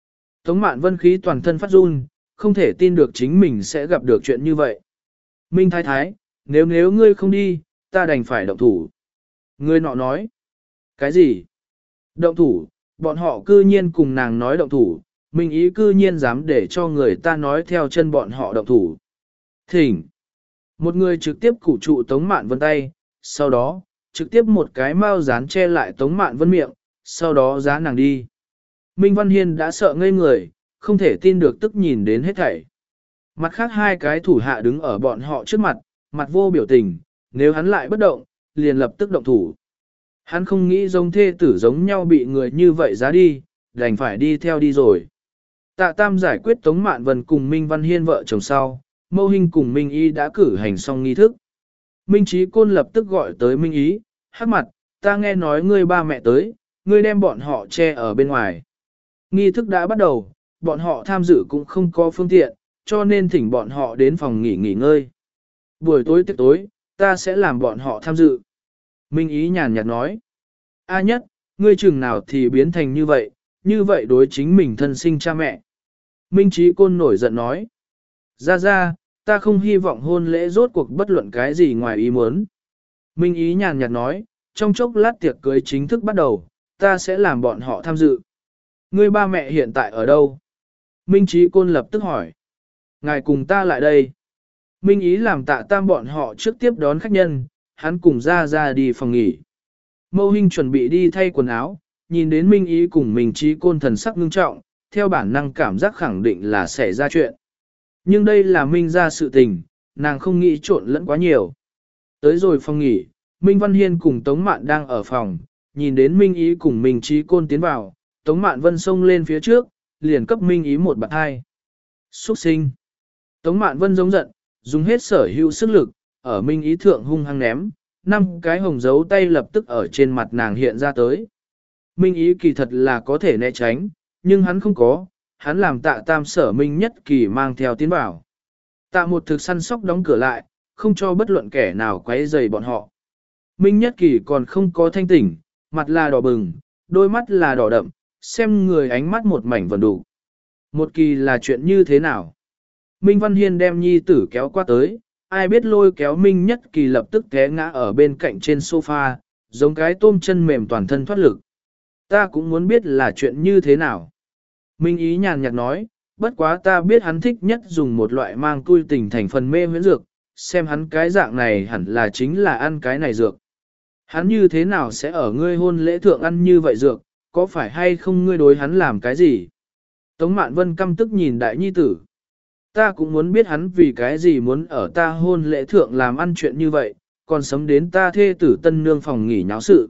Tống Mạn Vân khí toàn thân phát run, không thể tin được chính mình sẽ gặp được chuyện như vậy. Minh Thái Thái, nếu nếu ngươi không đi, ta đành phải động thủ. Người nọ nói. Cái gì? Động thủ, bọn họ cư nhiên cùng nàng nói động thủ, Minh Ý cư nhiên dám để cho người ta nói theo chân bọn họ động thủ. Thỉnh. Một người trực tiếp củ trụ Tống Mạn Vân tay, sau đó, trực tiếp một cái mao dán che lại Tống Mạn Vân miệng, sau đó giá nàng đi. Minh Văn Hiên đã sợ ngây người, không thể tin được tức nhìn đến hết thảy. Mặt khác hai cái thủ hạ đứng ở bọn họ trước mặt, mặt vô biểu tình, nếu hắn lại bất động, liền lập tức động thủ. Hắn không nghĩ giống thê tử giống nhau bị người như vậy giá đi, đành phải đi theo đi rồi. Tạ Tam giải quyết Tống Mạn Vân cùng Minh Văn Hiên vợ chồng sau, Mâu Hinh cùng Minh Y đã cử hành xong nghi thức. Minh Chí Côn lập tức gọi tới Minh Ý, hắc mặt, ta nghe nói ngươi ba mẹ tới, ngươi đem bọn họ che ở bên ngoài. Nghi thức đã bắt đầu, bọn họ tham dự cũng không có phương tiện, cho nên thỉnh bọn họ đến phòng nghỉ nghỉ ngơi. Buổi tối tiệc tối, ta sẽ làm bọn họ tham dự. Minh Ý nhàn nhạt nói. A nhất, ngươi chừng nào thì biến thành như vậy, như vậy đối chính mình thân sinh cha mẹ. Minh Chí Côn nổi giận nói. Ra ra, ta không hy vọng hôn lễ rốt cuộc bất luận cái gì ngoài ý muốn. Minh Ý nhàn nhạt nói, trong chốc lát tiệc cưới chính thức bắt đầu, ta sẽ làm bọn họ tham dự. Ngươi ba mẹ hiện tại ở đâu? Minh Chí Côn lập tức hỏi. Ngài cùng ta lại đây. Minh Ý làm Tạ Tam bọn họ trước tiếp đón khách nhân, hắn cùng ra ra đi phòng nghỉ. Mâu Hinh chuẩn bị đi thay quần áo, nhìn đến Minh Ý cùng Minh Chí Côn thần sắc ngưng trọng, theo bản năng cảm giác khẳng định là xảy ra chuyện. Nhưng đây là Minh ra sự tình, nàng không nghĩ trộn lẫn quá nhiều. Tới rồi phòng nghỉ, Minh Văn Hiên cùng Tống Mạn đang ở phòng, nhìn đến Minh Ý cùng Minh Chí Côn tiến vào, Tống Mạn Vân xông lên phía trước, liền cấp Minh Ý một bạt hai. Xuất sinh. Tống Mạn Vân giống giận, dùng hết sở hữu sức lực, ở Minh Ý thượng hung hăng ném, năm cái hồng dấu tay lập tức ở trên mặt nàng hiện ra tới. Minh Ý kỳ thật là có thể né tránh, nhưng hắn không có, hắn làm Tạ Tam Sở Minh Nhất Kỳ mang theo tiến vào. Tạ một thực săn sóc đóng cửa lại, không cho bất luận kẻ nào quấy rầy bọn họ. Minh Nhất Kỳ còn không có thanh tỉnh, mặt là đỏ bừng, đôi mắt là đỏ đậm, xem người ánh mắt một mảnh vần đủ. Một kỳ là chuyện như thế nào? Minh Văn Hiên đem nhi tử kéo qua tới, ai biết lôi kéo Minh Nhất Kỳ lập tức té ngã ở bên cạnh trên sofa, giống cái tôm chân mềm toàn thân thoát lực. Ta cũng muốn biết là chuyện như thế nào. Minh Ý nhàn nhạt nói, bất quá ta biết hắn thích nhất dùng một loại mang tui tình thành phần mê huyễn dược, xem hắn cái dạng này hẳn là chính là ăn cái này dược. Hắn như thế nào sẽ ở ngươi hôn lễ thượng ăn như vậy dược, có phải hay không ngươi đối hắn làm cái gì? Tống Mạn Vân căm tức nhìn đại nhi tử. Ta cũng muốn biết hắn vì cái gì muốn ở ta hôn lễ thượng làm ăn chuyện như vậy, còn sấm đến ta thê tử tân nương phòng nghỉ nháo sự.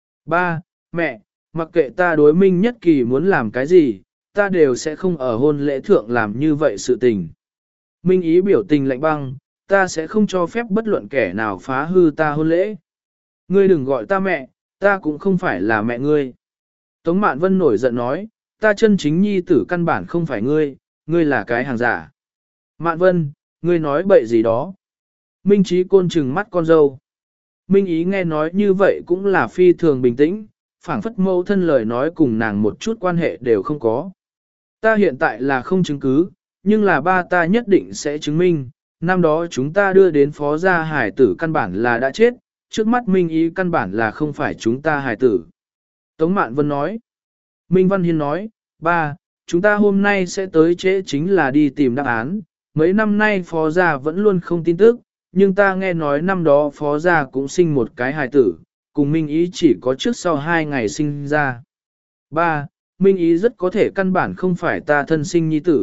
Ba, mẹ, mặc kệ ta đối Minh Nhất Kỳ muốn làm cái gì, ta đều sẽ không ở hôn lễ thượng làm như vậy sự tình. Minh Ý biểu tình lạnh băng, ta sẽ không cho phép bất luận kẻ nào phá hư ta hôn lễ. Ngươi đừng gọi ta mẹ, ta cũng không phải là mẹ ngươi. Tống Mạn Vân nổi giận nói, ta chân chính nhi tử căn bản không phải ngươi, ngươi là cái hàng giả. Mạn Vân, ngươi nói bậy gì đó. Minh Chí Côn trừng mắt con dâu. Minh Ý nghe nói như vậy cũng là phi thường bình tĩnh, phảng phất mâu thân lời nói cùng nàng một chút quan hệ đều không có. Ta hiện tại là không chứng cứ, nhưng là ba ta nhất định sẽ chứng minh, năm đó chúng ta đưa đến phó gia hải tử căn bản là đã chết, trước mắt Minh Ý căn bản là không phải chúng ta hải tử. Tống Mạn Vân nói. Minh Văn Hiên nói, ba, chúng ta hôm nay sẽ tới trễ chính là đi tìm đáp án, mấy năm nay phó gia vẫn luôn không tin tức, nhưng ta nghe nói năm đó phó gia cũng sinh một cái hài tử, cùng Minh Ý chỉ có trước sau hai ngày sinh ra. Ba, Minh Ý rất có thể căn bản không phải ta thân sinh nhi tử.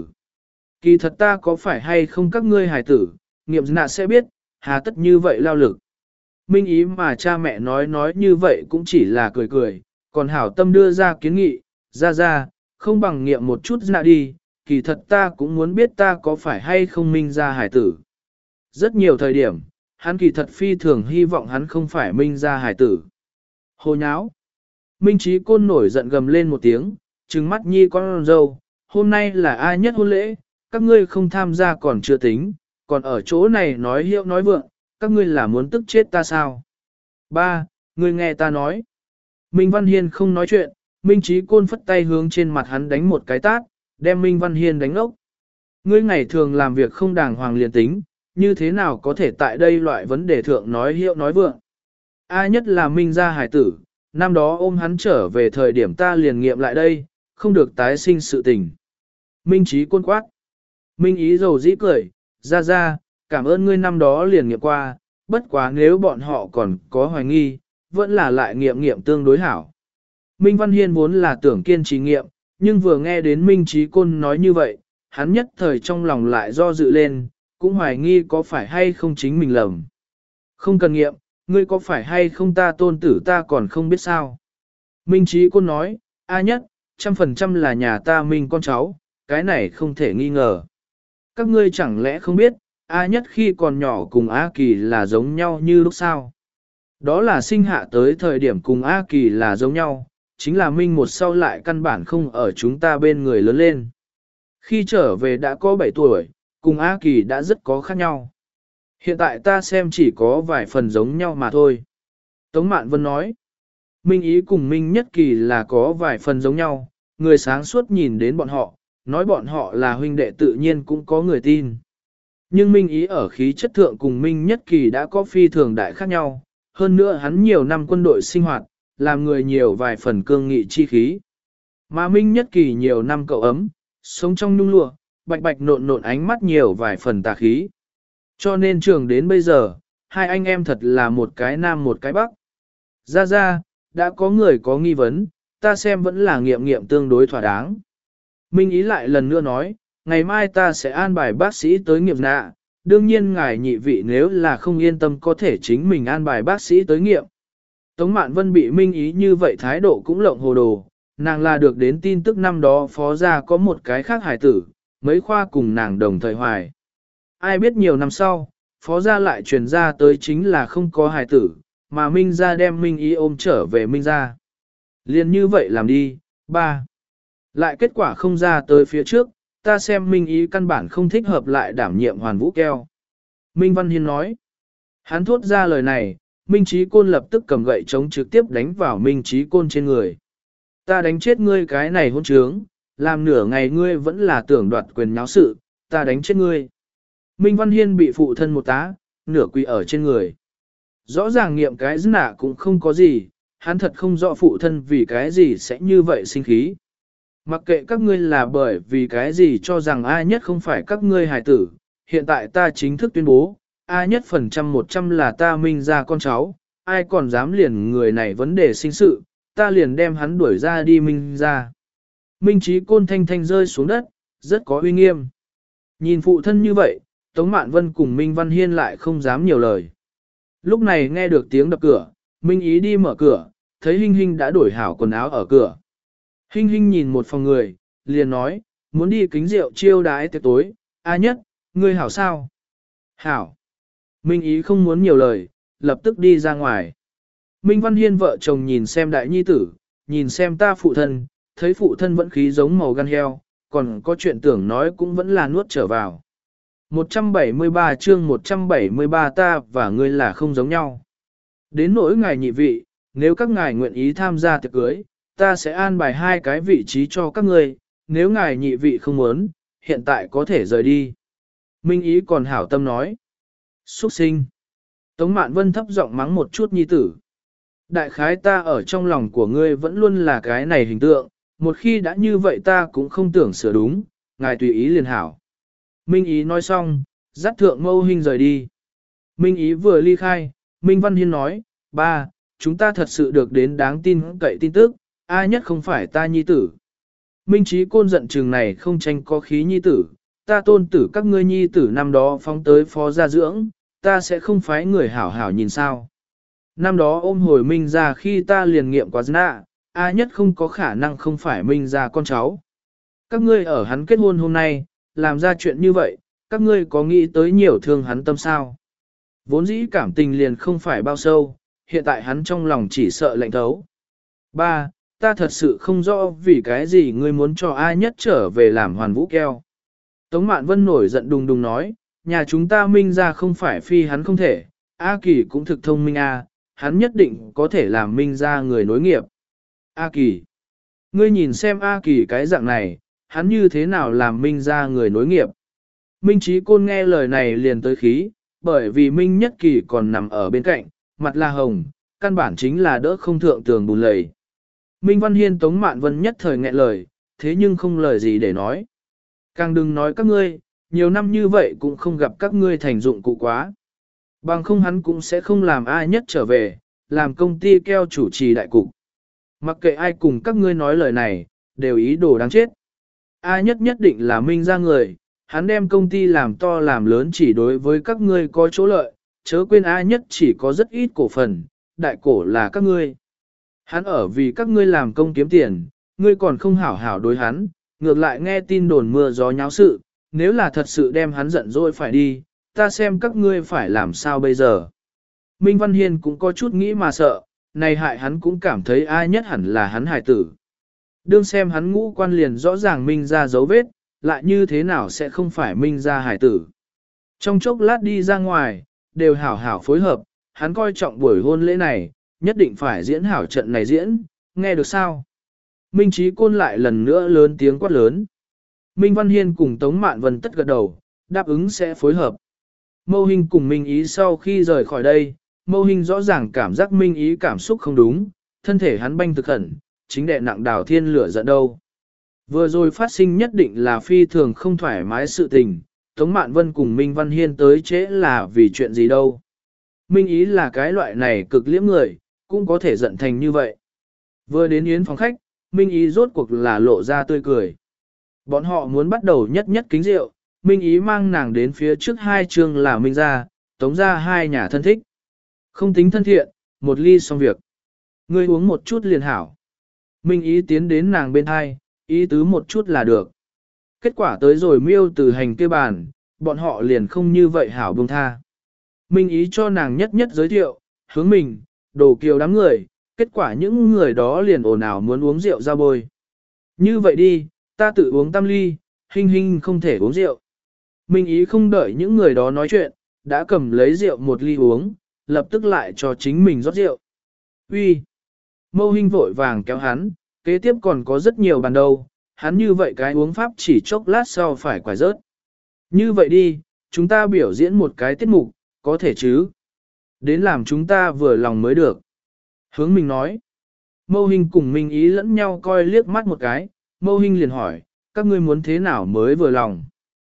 Kỳ thật ta có phải hay không các ngươi hài tử, nghiệm nạ sẽ biết, hà tất như vậy lao lực. Minh Ý mà cha mẹ nói nói như vậy cũng chỉ là cười cười, còn hảo tâm đưa ra kiến nghị, ra ra, không bằng nghiệm một chút nạ đi, kỳ thật ta cũng muốn biết ta có phải hay không Minh ra hài tử. Rất nhiều thời điểm, hắn kỳ thật phi thường hy vọng hắn không phải Minh ra hài tử. Hồ nháo. Minh Chí Côn nổi giận gầm lên một tiếng, trừng mắt nhi con dâu, hôm nay là ai nhất hôn lễ, các ngươi không tham gia còn chưa tính, còn ở chỗ này nói hiệu nói vượng, các ngươi là muốn tức chết ta sao? Ba, ngươi nghe ta nói. Minh Văn Hiên không nói chuyện, Minh Chí Côn phất tay hướng trên mặt hắn đánh một cái tát, đem Minh Văn Hiên đánh ốc. Ngươi ngày thường làm việc không đàng hoàng liền tính, như thế nào có thể tại đây loại vấn đề thượng nói hiệu nói vượng. A nhất là Minh gia hải tử, năm đó ôm hắn trở về thời điểm ta liền nghiệm lại đây, không được tái sinh sự tình. Minh Trí Côn quát. Minh Ý dầu dĩ cười, ra ra, cảm ơn ngươi năm đó liền nghiệm qua, bất quá nếu bọn họ còn có hoài nghi, vẫn là lại nghiệm nghiệm tương đối hảo. Minh Văn Hiên vốn là tưởng kiên trì nghiệm, nhưng vừa nghe đến Minh Trí Côn nói như vậy, hắn nhất thời trong lòng lại do dự lên, cũng hoài nghi có phải hay không chính mình lầm. Không cần nghiệm, ngươi có phải hay không ta tôn tử ta còn không biết sao. Minh Trí Côn nói, A nhất, trăm phần trăm là nhà ta Minh con cháu, cái này không thể nghi ngờ. Các ngươi chẳng lẽ không biết, A nhất khi còn nhỏ cùng A Kỳ là giống nhau như lúc sau. Đó là sinh hạ tới thời điểm cùng A Kỳ là giống nhau, chính là Minh một sau lại căn bản không ở chúng ta bên người lớn lên. Khi trở về đã có bảy tuổi, cùng A Kỳ đã rất có khác nhau. Hiện tại ta xem chỉ có vài phần giống nhau mà thôi. Tống Mạn Vân nói, Minh Ý cùng Minh Nhất Kỳ là có vài phần giống nhau, người sáng suốt nhìn đến bọn họ, nói bọn họ là huynh đệ tự nhiên cũng có người tin. Nhưng Minh Ý ở khí chất thượng cùng Minh Nhất Kỳ đã có phi thường đại khác nhau, hơn nữa hắn nhiều năm quân đội sinh hoạt, làm người nhiều vài phần cương nghị chi khí. Mà Minh Nhất Kỳ nhiều năm cậu ấm, sống trong nhung lụa, bạch bạch nộn nộn ánh mắt nhiều vài phần tà khí. Cho nên trường đến bây giờ, hai anh em thật là một cái nam một cái bắc. Ra ra, đã có người có nghi vấn, ta xem vẫn là nghiệm nghiệm tương đối thỏa đáng. Minh Ý lại lần nữa nói, ngày mai ta sẽ an bài bác sĩ tới nghiệm nạ, đương nhiên ngài nhị vị nếu là không yên tâm có thể chính mình an bài bác sĩ tới nghiệm. Tống Mạn Vân bị Minh Ý như vậy thái độ cũng lộng hồ đồ, nàng là được đến tin tức năm đó phó gia có một cái khác hài tử, mấy khoa cùng nàng đồng thời hoài. Ai biết nhiều năm sau, phó gia lại truyền ra tới chính là không có hài tử, mà Minh gia đem Minh Ý ôm trở về Minh gia. Liên như vậy làm đi, ba. Lại kết quả không ra tới phía trước, ta xem Minh Ý căn bản không thích hợp lại đảm nhiệm Hoàn Vũ Keo. Minh Văn Hiên nói. Hắn thốt ra lời này, Minh Trí Côn lập tức cầm gậy chống trực tiếp đánh vào Minh Trí Côn trên người. Ta đánh chết ngươi cái này hôn trướng, làm nửa ngày ngươi vẫn là tưởng đoạt quyền nháo sự, ta đánh chết ngươi. Minh Văn Hiên bị phụ thân một tá, nửa quỳ ở trên người. Rõ ràng nghiệm cái dữ nạ cũng không có gì, hắn thật không rõ phụ thân vì cái gì sẽ như vậy sinh khí. Mặc kệ các ngươi là bởi vì cái gì cho rằng A nhất không phải các ngươi hài tử, hiện tại ta chính thức tuyên bố, A nhất phần trăm một trăm là ta Minh ra con cháu, ai còn dám liền người này vấn đề sinh sự, ta liền đem hắn đuổi ra đi Minh ra. Minh Trí Côn thanh thanh rơi xuống đất, rất có uy nghiêm. Nhìn phụ thân như vậy, Tống Mạn Vân cùng Minh Văn Hiên lại không dám nhiều lời. Lúc này nghe được tiếng đập cửa, Minh Ý đi mở cửa, thấy Hinh Hinh đã đổi hảo quần áo ở cửa. Hinh Hinh nhìn một phòng người, liền nói, muốn đi kính rượu chiêu đái tiệc tối, A nhất, ngươi hảo sao? Hảo. Minh Ý không muốn nhiều lời, lập tức đi ra ngoài. Minh Văn Hiên vợ chồng nhìn xem đại nhi tử, nhìn xem ta phụ thân, thấy phụ thân vẫn khí giống màu gan heo, còn có chuyện tưởng nói cũng vẫn là nuốt trở vào. một trăm bảy mươi ba chương một trăm bảy mươi ba ta và ngươi là không giống nhau. Đến nỗi ngài nhị vị, nếu các ngài nguyện ý tham gia tiệc cưới, ta sẽ an bài hai cái vị trí cho các ngươi, nếu ngài nhị vị không muốn, hiện tại có thể rời đi. Minh Ý còn hảo tâm nói. Xuất sinh. Tống Mạn Vân thấp giọng mắng một chút nhi tử. Đại khái ta ở trong lòng của ngươi vẫn luôn là cái này hình tượng, một khi đã như vậy ta cũng không tưởng sửa đúng, ngài tùy ý liền hảo. Minh Ý nói xong, dắt thượng Mâu Hinh rời đi. Minh Ý vừa ly khai, Minh Văn Hiên nói, ba, chúng ta thật sự được đến đáng tin cậy tin tức, ai nhất không phải ta nhi tử. Minh Trí Côn giận chừng này không tranh có khí nhi tử, ta tôn tử các ngươi nhi tử năm đó phóng tới phó gia dưỡng, ta sẽ không phái người hảo hảo nhìn sao. Năm đó ôm hồi Minh ra khi ta liền nghiệm quá nạ, ai nhất không có khả năng không phải Minh ra con cháu. Các ngươi ở hắn kết hôn hôm nay, làm ra chuyện như vậy, các ngươi có nghĩ tới nhiều thương hắn tâm sao? Vốn dĩ cảm tình liền không phải bao sâu, hiện tại hắn trong lòng chỉ sợ lạnh thấu. Ba, ta thật sự không rõ vì cái gì ngươi muốn cho ai nhất trở về làm Hoàn Vũ Keo. Tống Mạn Vân nổi giận đùng đùng nói, nhà chúng ta Minh ra không phải phi hắn không thể, A Kỳ cũng thực thông minh a, hắn nhất định có thể làm Minh ra người nối nghiệp. A Kỳ, ngươi nhìn xem A Kỳ cái dạng này, hắn như thế nào làm Minh ra người nối nghiệp. Minh Chí Côn nghe lời này liền tới khí, bởi vì Minh Nhất Kỳ còn nằm ở bên cạnh, mặt là hồng, căn bản chính là đỡ không thượng tường bùn lầy. Minh Văn Hiên Tống Mạn Vân nhất thời nghẹn lời, thế nhưng không lời gì để nói. Càng đừng nói các ngươi, nhiều năm như vậy cũng không gặp các ngươi thành dụng cụ quá. Bằng không hắn cũng sẽ không làm ai nhất trở về, làm công ty keo chủ trì đại cục. Mặc kệ ai cùng các ngươi nói lời này, đều ý đồ đáng chết. Ai nhất nhất định là Minh ra người, hắn đem công ty làm to làm lớn chỉ đối với các ngươi có chỗ lợi, chớ quên ai nhất chỉ có rất ít cổ phần, đại cổ là các ngươi. Hắn ở vì các ngươi làm công kiếm tiền, ngươi còn không hảo hảo đối hắn, ngược lại nghe tin đồn mưa gió nháo sự, nếu là thật sự đem hắn giận dỗi phải đi, ta xem các ngươi phải làm sao bây giờ. Minh Văn Hiên cũng có chút nghĩ mà sợ, này hại hắn cũng cảm thấy ai nhất hẳn là hắn hài tử. Đương xem hắn ngũ quan liền rõ ràng Minh ra dấu vết, lại như thế nào sẽ không phải Minh ra hài tử. Trong chốc lát đi ra ngoài, đều hảo hảo phối hợp, hắn coi trọng buổi hôn lễ này, nhất định phải diễn hảo trận này diễn, nghe được sao? Minh Chí Côn lại lần nữa lớn tiếng quát lớn. Minh Văn Hiên cùng Tống Mạn Vân tất gật đầu, đáp ứng sẽ phối hợp. Mâu Hinh cùng Minh Ý sau khi rời khỏi đây, Mâu Hinh rõ ràng cảm giác Minh Ý cảm xúc không đúng, thân thể hắn banh thực khẩn, chính đệ nặng đào thiên lửa giận đâu. Vừa rồi phát sinh nhất định là phi thường không thoải mái sự tình, Tống Mạn Vân cùng Minh Văn Hiên tới trễ là vì chuyện gì đâu. Minh Ý là cái loại này cực liễm người, cũng có thể giận thành như vậy. Vừa đến yến phòng khách, Minh Ý rốt cuộc là lộ ra tươi cười. Bọn họ muốn bắt đầu nhất nhất kính rượu, Minh Ý mang nàng đến phía trước hai chương là Minh gia, Tống gia hai nhà thân thích. Không tính thân thiện, một ly xong việc. Ngươi uống một chút liền hảo. Minh Ý tiến đến nàng bên hai, ý tứ một chút là được. Kết quả tới rồi miêu từ hành kia bàn, bọn họ liền không như vậy hảo buông tha. Minh Ý cho nàng nhất nhất giới thiệu, hướng mình, đồ kiều đám người, kết quả những người đó liền ồn ào muốn uống rượu ra bôi. Như vậy đi, ta tự uống tam ly, Hinh Hinh không thể uống rượu. Minh Ý không đợi những người đó nói chuyện, đã cầm lấy rượu một ly uống, lập tức lại cho chính mình rót rượu. Uy, Mâu Hinh vội vàng kéo hắn, kế tiếp còn có rất nhiều bàn đâu, hắn như vậy cái uống pháp chỉ chốc lát sau phải quải rớt. Như vậy đi, chúng ta biểu diễn một cái tiết mục, có thể chứ? Đến làm chúng ta vừa lòng mới được. Hướng mình nói. Mâu Hinh cùng Minh Ý lẫn nhau coi liếc mắt một cái, Mâu Hinh liền hỏi, các ngươi muốn thế nào mới vừa lòng?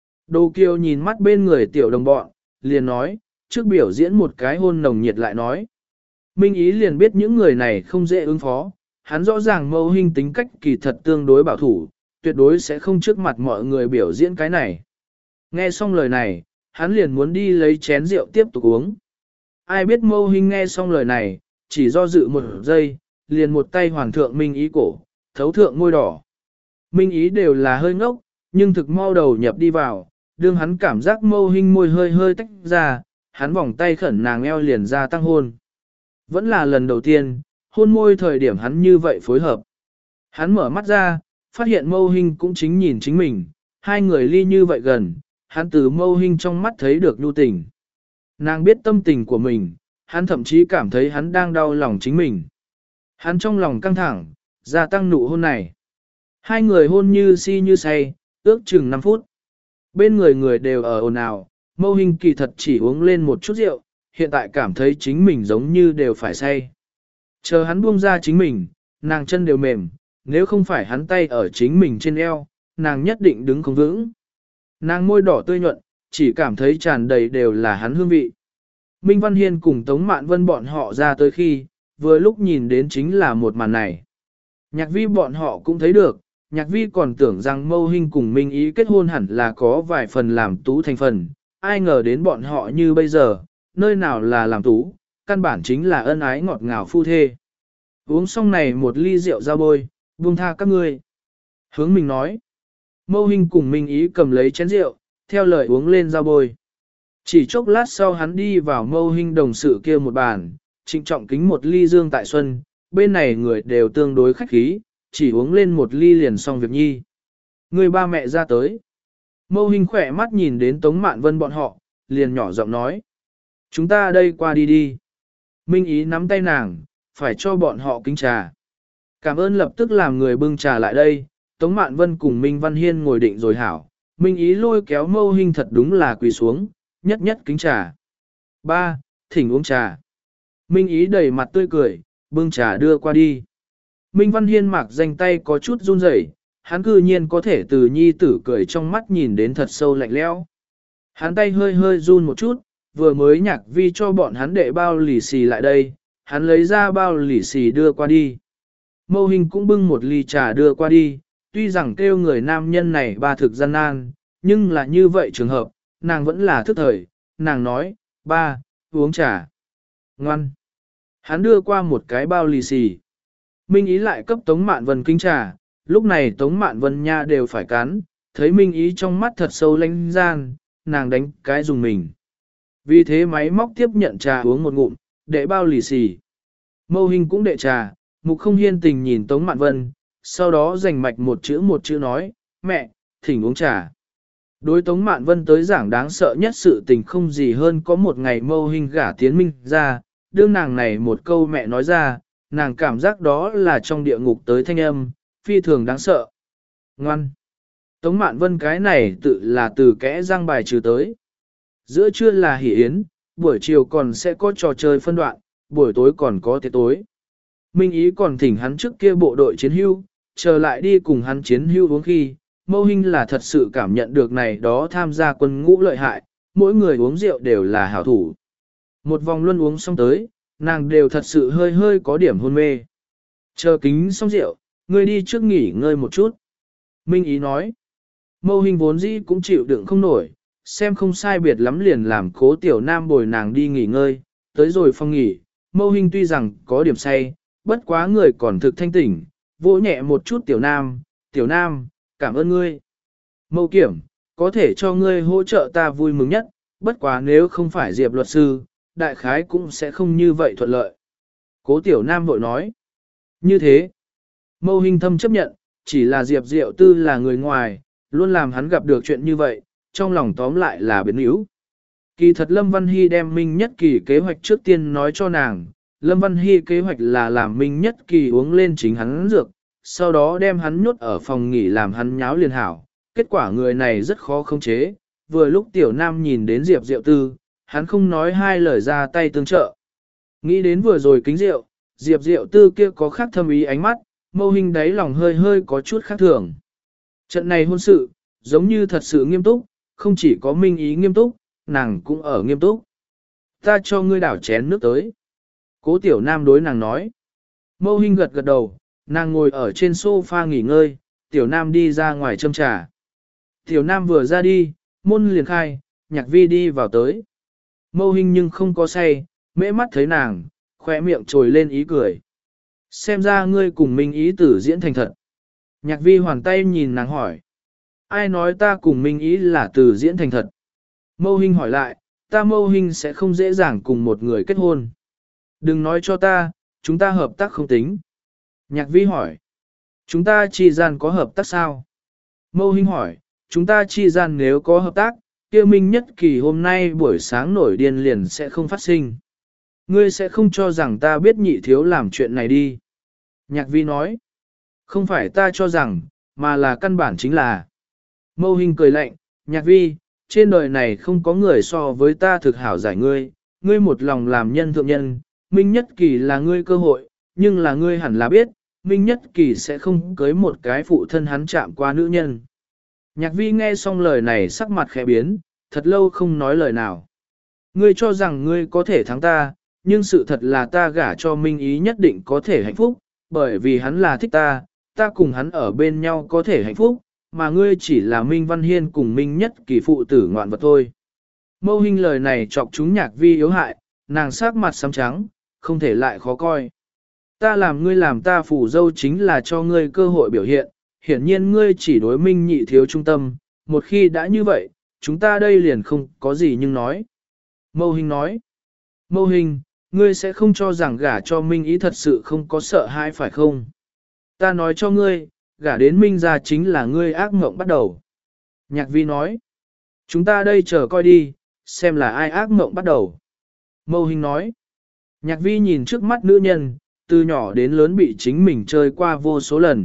Đồ Kiều nhìn mắt bên người tiểu đồng bọn, liền nói, trước biểu diễn một cái hôn nồng nhiệt lại nói. Minh Ý liền biết những người này không dễ ứng phó, hắn rõ ràng Mâu Hinh tính cách kỳ thật tương đối bảo thủ, tuyệt đối sẽ không trước mặt mọi người biểu diễn cái này. Nghe xong lời này, hắn liền muốn đi lấy chén rượu tiếp tục uống. Ai biết Mâu Hinh nghe xong lời này, chỉ do dự một giây, liền một tay hoàn thượng Minh Ý cổ, thấu thượng môi đỏ. Minh Ý đều là hơi ngốc, nhưng thực mau đầu nhập đi vào, đương hắn cảm giác Mâu Hinh môi hơi hơi tách ra, hắn vòng tay khẩn nàng eo liền ra tăng hôn. Vẫn là lần đầu tiên, hôn môi thời điểm hắn như vậy phối hợp. Hắn mở mắt ra, phát hiện Mâu Hinh cũng chính nhìn chính mình, hai người ly như vậy gần, hắn từ Mâu Hinh trong mắt thấy được nhu tình. Nàng biết tâm tình của mình, hắn thậm chí cảm thấy hắn đang đau lòng chính mình. Hắn trong lòng căng thẳng, gia tăng nụ hôn này. Hai người hôn như si như say, ước chừng năm phút. Bên người người đều ở ồn ào, Mâu Hinh kỳ thật chỉ uống lên một chút rượu, hiện tại cảm thấy chính mình giống như đều phải say. Chờ hắn buông ra chính mình, nàng chân đều mềm, nếu không phải hắn tay ở chính mình trên eo, nàng nhất định đứng không vững. Nàng môi đỏ tươi nhuận, chỉ cảm thấy tràn đầy đều là hắn hương vị. Minh Văn Hiên cùng Tống Mạn Vân bọn họ ra tới khi, vừa lúc nhìn đến chính là một màn này. Nhạc vi bọn họ cũng thấy được, nhạc vi còn tưởng rằng Mâu Hinh cùng Minh Ý kết hôn hẳn là có vài phần làm tú thành phần, ai ngờ đến bọn họ như bây giờ, nơi nào là làm tú, căn bản chính là ân ái ngọt ngào phu thê. Uống xong này một ly rượu ra bôi, buông tha các ngươi. Hướng mình nói. Mâu Hinh cùng Minh Ý cầm lấy chén rượu, theo lời uống lên ra bôi. Chỉ chốc lát sau hắn đi vào Mâu Hinh đồng sự kia một bàn, trịnh trọng kính một ly dương tại xuân, bên này người đều tương đối khách khí, chỉ uống lên một ly liền xong việc nhi. Người ba mẹ ra tới. Mâu Hinh khỏe mắt nhìn đến Tống Mạn Vân bọn họ, liền nhỏ giọng nói. Chúng ta đây qua đi đi. Minh Ý nắm tay nàng, phải cho bọn họ kính trà. Cảm ơn lập tức làm người bưng trà lại đây, Tống Mạn Vân cùng Minh Văn Hiên ngồi định rồi hảo, Minh Ý lôi kéo Mâu Hinh thật đúng là quỳ xuống, nhất nhất kính trà. Ba, thỉnh uống trà. Minh Ý đầy mặt tươi cười, bưng trà đưa qua đi. Minh Văn Hiên mặc danh tay có chút run rẩy, hắn cư nhiên có thể từ nhi tử cười trong mắt nhìn đến thật sâu lạnh lẽo. Hắn tay hơi hơi run một chút, vừa mới nhạc vi cho bọn hắn đệ bao lì xì lại đây, hắn lấy ra bao lì xì đưa qua đi. Mâu Hinh cũng bưng một ly trà đưa qua đi, tuy rằng kêu người nam nhân này ba thực gian nan, nhưng là như vậy trường hợp, nàng vẫn là thức thời, nàng nói, ba, uống trà. Ngoan. Hắn đưa qua một cái bao lì xì. Minh Ý lại cấp Tống Mạn Vân kính trà, lúc này Tống Mạn Vân nha đều phải cắn, thấy Minh Ý trong mắt thật sâu lãnh gian, nàng đánh cái dùng mình. Vì thế máy móc tiếp nhận trà uống một ngụm, đệ bao lì xì. Mâu Hinh cũng đệ trà, Mục Không Hiên tình nhìn Tống Mạn Vân, sau đó dành mạch một chữ một chữ nói, mẹ, thỉnh uống trà. Đối Tống Mạn Vân tới giảng đáng sợ nhất sự tình không gì hơn có một ngày Mâu Hinh gả tiến Minh ra, đương nàng này một câu mẹ nói ra, nàng cảm giác đó là trong địa ngục tới thanh âm, phi thường đáng sợ. Ngoan! Tống Mạn Vân cái này tự là từ kẽ răng bài trừ tới. Giữa trưa là hỷ yến, buổi chiều còn sẽ có trò chơi phân đoạn, buổi tối còn có tiệc tối. Minh Ý còn thỉnh hắn trước kia bộ đội chiến hưu, chờ lại đi cùng hắn chiến hưu uống khi, Mâu Hinh là thật sự cảm nhận được này đó tham gia quân ngũ lợi hại, mỗi người uống rượu đều là hảo thủ. Một vòng luân uống xong tới, nàng đều thật sự hơi hơi có điểm hôn mê. Chờ kính xong rượu, ngươi đi trước nghỉ ngơi một chút. Minh Ý nói, Mâu Hinh vốn dĩ cũng chịu đựng không nổi, xem không sai biệt lắm liền làm Cố Tiểu Nam bồi nàng đi nghỉ ngơi, tới rồi phòng nghỉ, Mâu Hinh tuy rằng có điểm say, bất quá người còn thực thanh tỉnh, vỗ nhẹ một chút Tiểu Nam, Tiểu Nam, cảm ơn ngươi. Mâu Kiểm, có thể cho ngươi hỗ trợ ta vui mừng nhất, bất quá nếu không phải Diệp luật sư, đại khái cũng sẽ không như vậy thuận lợi. Cố Tiểu Nam vội nói, như thế, Mâu Hinh thâm chấp nhận, chỉ là Diệp Diệu Tư là người ngoài, luôn làm hắn gặp được chuyện như vậy, trong lòng tóm lại là biến yếu. Kỳ thật Lâm Văn Hy đem Minh Nhất Kỳ kế hoạch trước tiên nói cho nàng, Lâm Văn Hy kế hoạch là làm Minh Nhất Kỳ uống lên chính hắn dược, sau đó đem hắn nhốt ở phòng nghỉ làm hắn nháo liền hảo. Kết quả người này rất khó khống chế, vừa lúc Tiểu Nam nhìn đến Diệp Diệu Tư, hắn không nói hai lời ra tay tương trợ. Nghĩ đến vừa rồi kính rượu, Diệp Diệu Tư kia có khác thâm ý ánh mắt, Mâu Hinh đáy lòng hơi hơi có chút khác thường. Trận này hôn sự, giống như thật sự nghiêm túc, không chỉ có Minh Ý nghiêm túc, nàng cũng ở nghiêm túc. Ta cho ngươi đảo chén nước tới. Cố Tiểu Nam đối nàng nói. Mâu Hinh gật gật đầu, nàng ngồi ở trên sofa nghỉ ngơi, Tiểu Nam đi ra ngoài châm trà. Tiểu Nam vừa ra đi, môn liền khai, Nhạc Vi đi vào tới. Mâu Hinh nhưng không có say, mễ mắt thấy nàng, khỏe miệng trồi lên ý cười. Xem ra ngươi cùng Minh Ý tử diễn thành thật. Nhạc Vi hoàn tay nhìn nàng hỏi. Ai nói ta cùng Minh Ý là từ diễn thành thật? Mâu Hinh hỏi lại, ta Mâu Hinh sẽ không dễ dàng cùng một người kết hôn. Đừng nói cho ta, chúng ta hợp tác không tính. Nhạc Vi hỏi, chúng ta chi gian có hợp tác sao? Mâu Hinh hỏi, chúng ta chi gian nếu có hợp tác, kia Minh Nhất Kỳ hôm nay buổi sáng nổi điên liền sẽ không phát sinh. Ngươi sẽ không cho rằng ta biết nhị thiếu làm chuyện này đi. Nhạc Vi nói, không phải ta cho rằng, mà là căn bản chính là. Mâu Hinh cười lạnh, Nhạc Vi, trên đời này không có người so với ta thực hảo giải ngươi, ngươi một lòng làm nhân thượng nhân, Minh Nhất Kỳ là ngươi cơ hội, nhưng là ngươi hẳn là biết, Minh Nhất Kỳ sẽ không cưới một cái phụ thân hắn chạm qua nữ nhân. Nhạc Vi nghe xong lời này sắc mặt khẽ biến, thật lâu không nói lời nào. Ngươi cho rằng ngươi có thể thắng ta, nhưng sự thật là ta gả cho Minh Ý nhất định có thể hạnh phúc, bởi vì hắn là thích ta, ta cùng hắn ở bên nhau có thể hạnh phúc, mà ngươi chỉ là Minh Văn Hiên cùng Minh Nhất Kỳ phụ tử ngoạn vật thôi. Mâu Hinh lời này chọc chúng Nhạc Vi yếu hại, nàng sắc mặt xám trắng, không thể lại khó coi. Ta làm ngươi làm ta phủ dâu chính là cho ngươi cơ hội biểu hiện, hiển nhiên ngươi chỉ đối Minh nhị thiếu trung tâm, một khi đã như vậy, chúng ta đây liền không có gì nhưng nói. Mâu Hinh nói, Mâu Hinh, ngươi sẽ không cho rằng gả cho Minh Ý thật sự không có sợ hãi phải không? Ta nói cho ngươi, gả đến Minh gia chính là ngươi ác mộng bắt đầu. Nhạc Vi nói, chúng ta đây chờ coi đi, xem là ai ác mộng bắt đầu. Mâu Hinh nói, Nhạc Vi nhìn trước mắt nữ nhân, từ nhỏ đến lớn bị chính mình chơi qua vô số lần,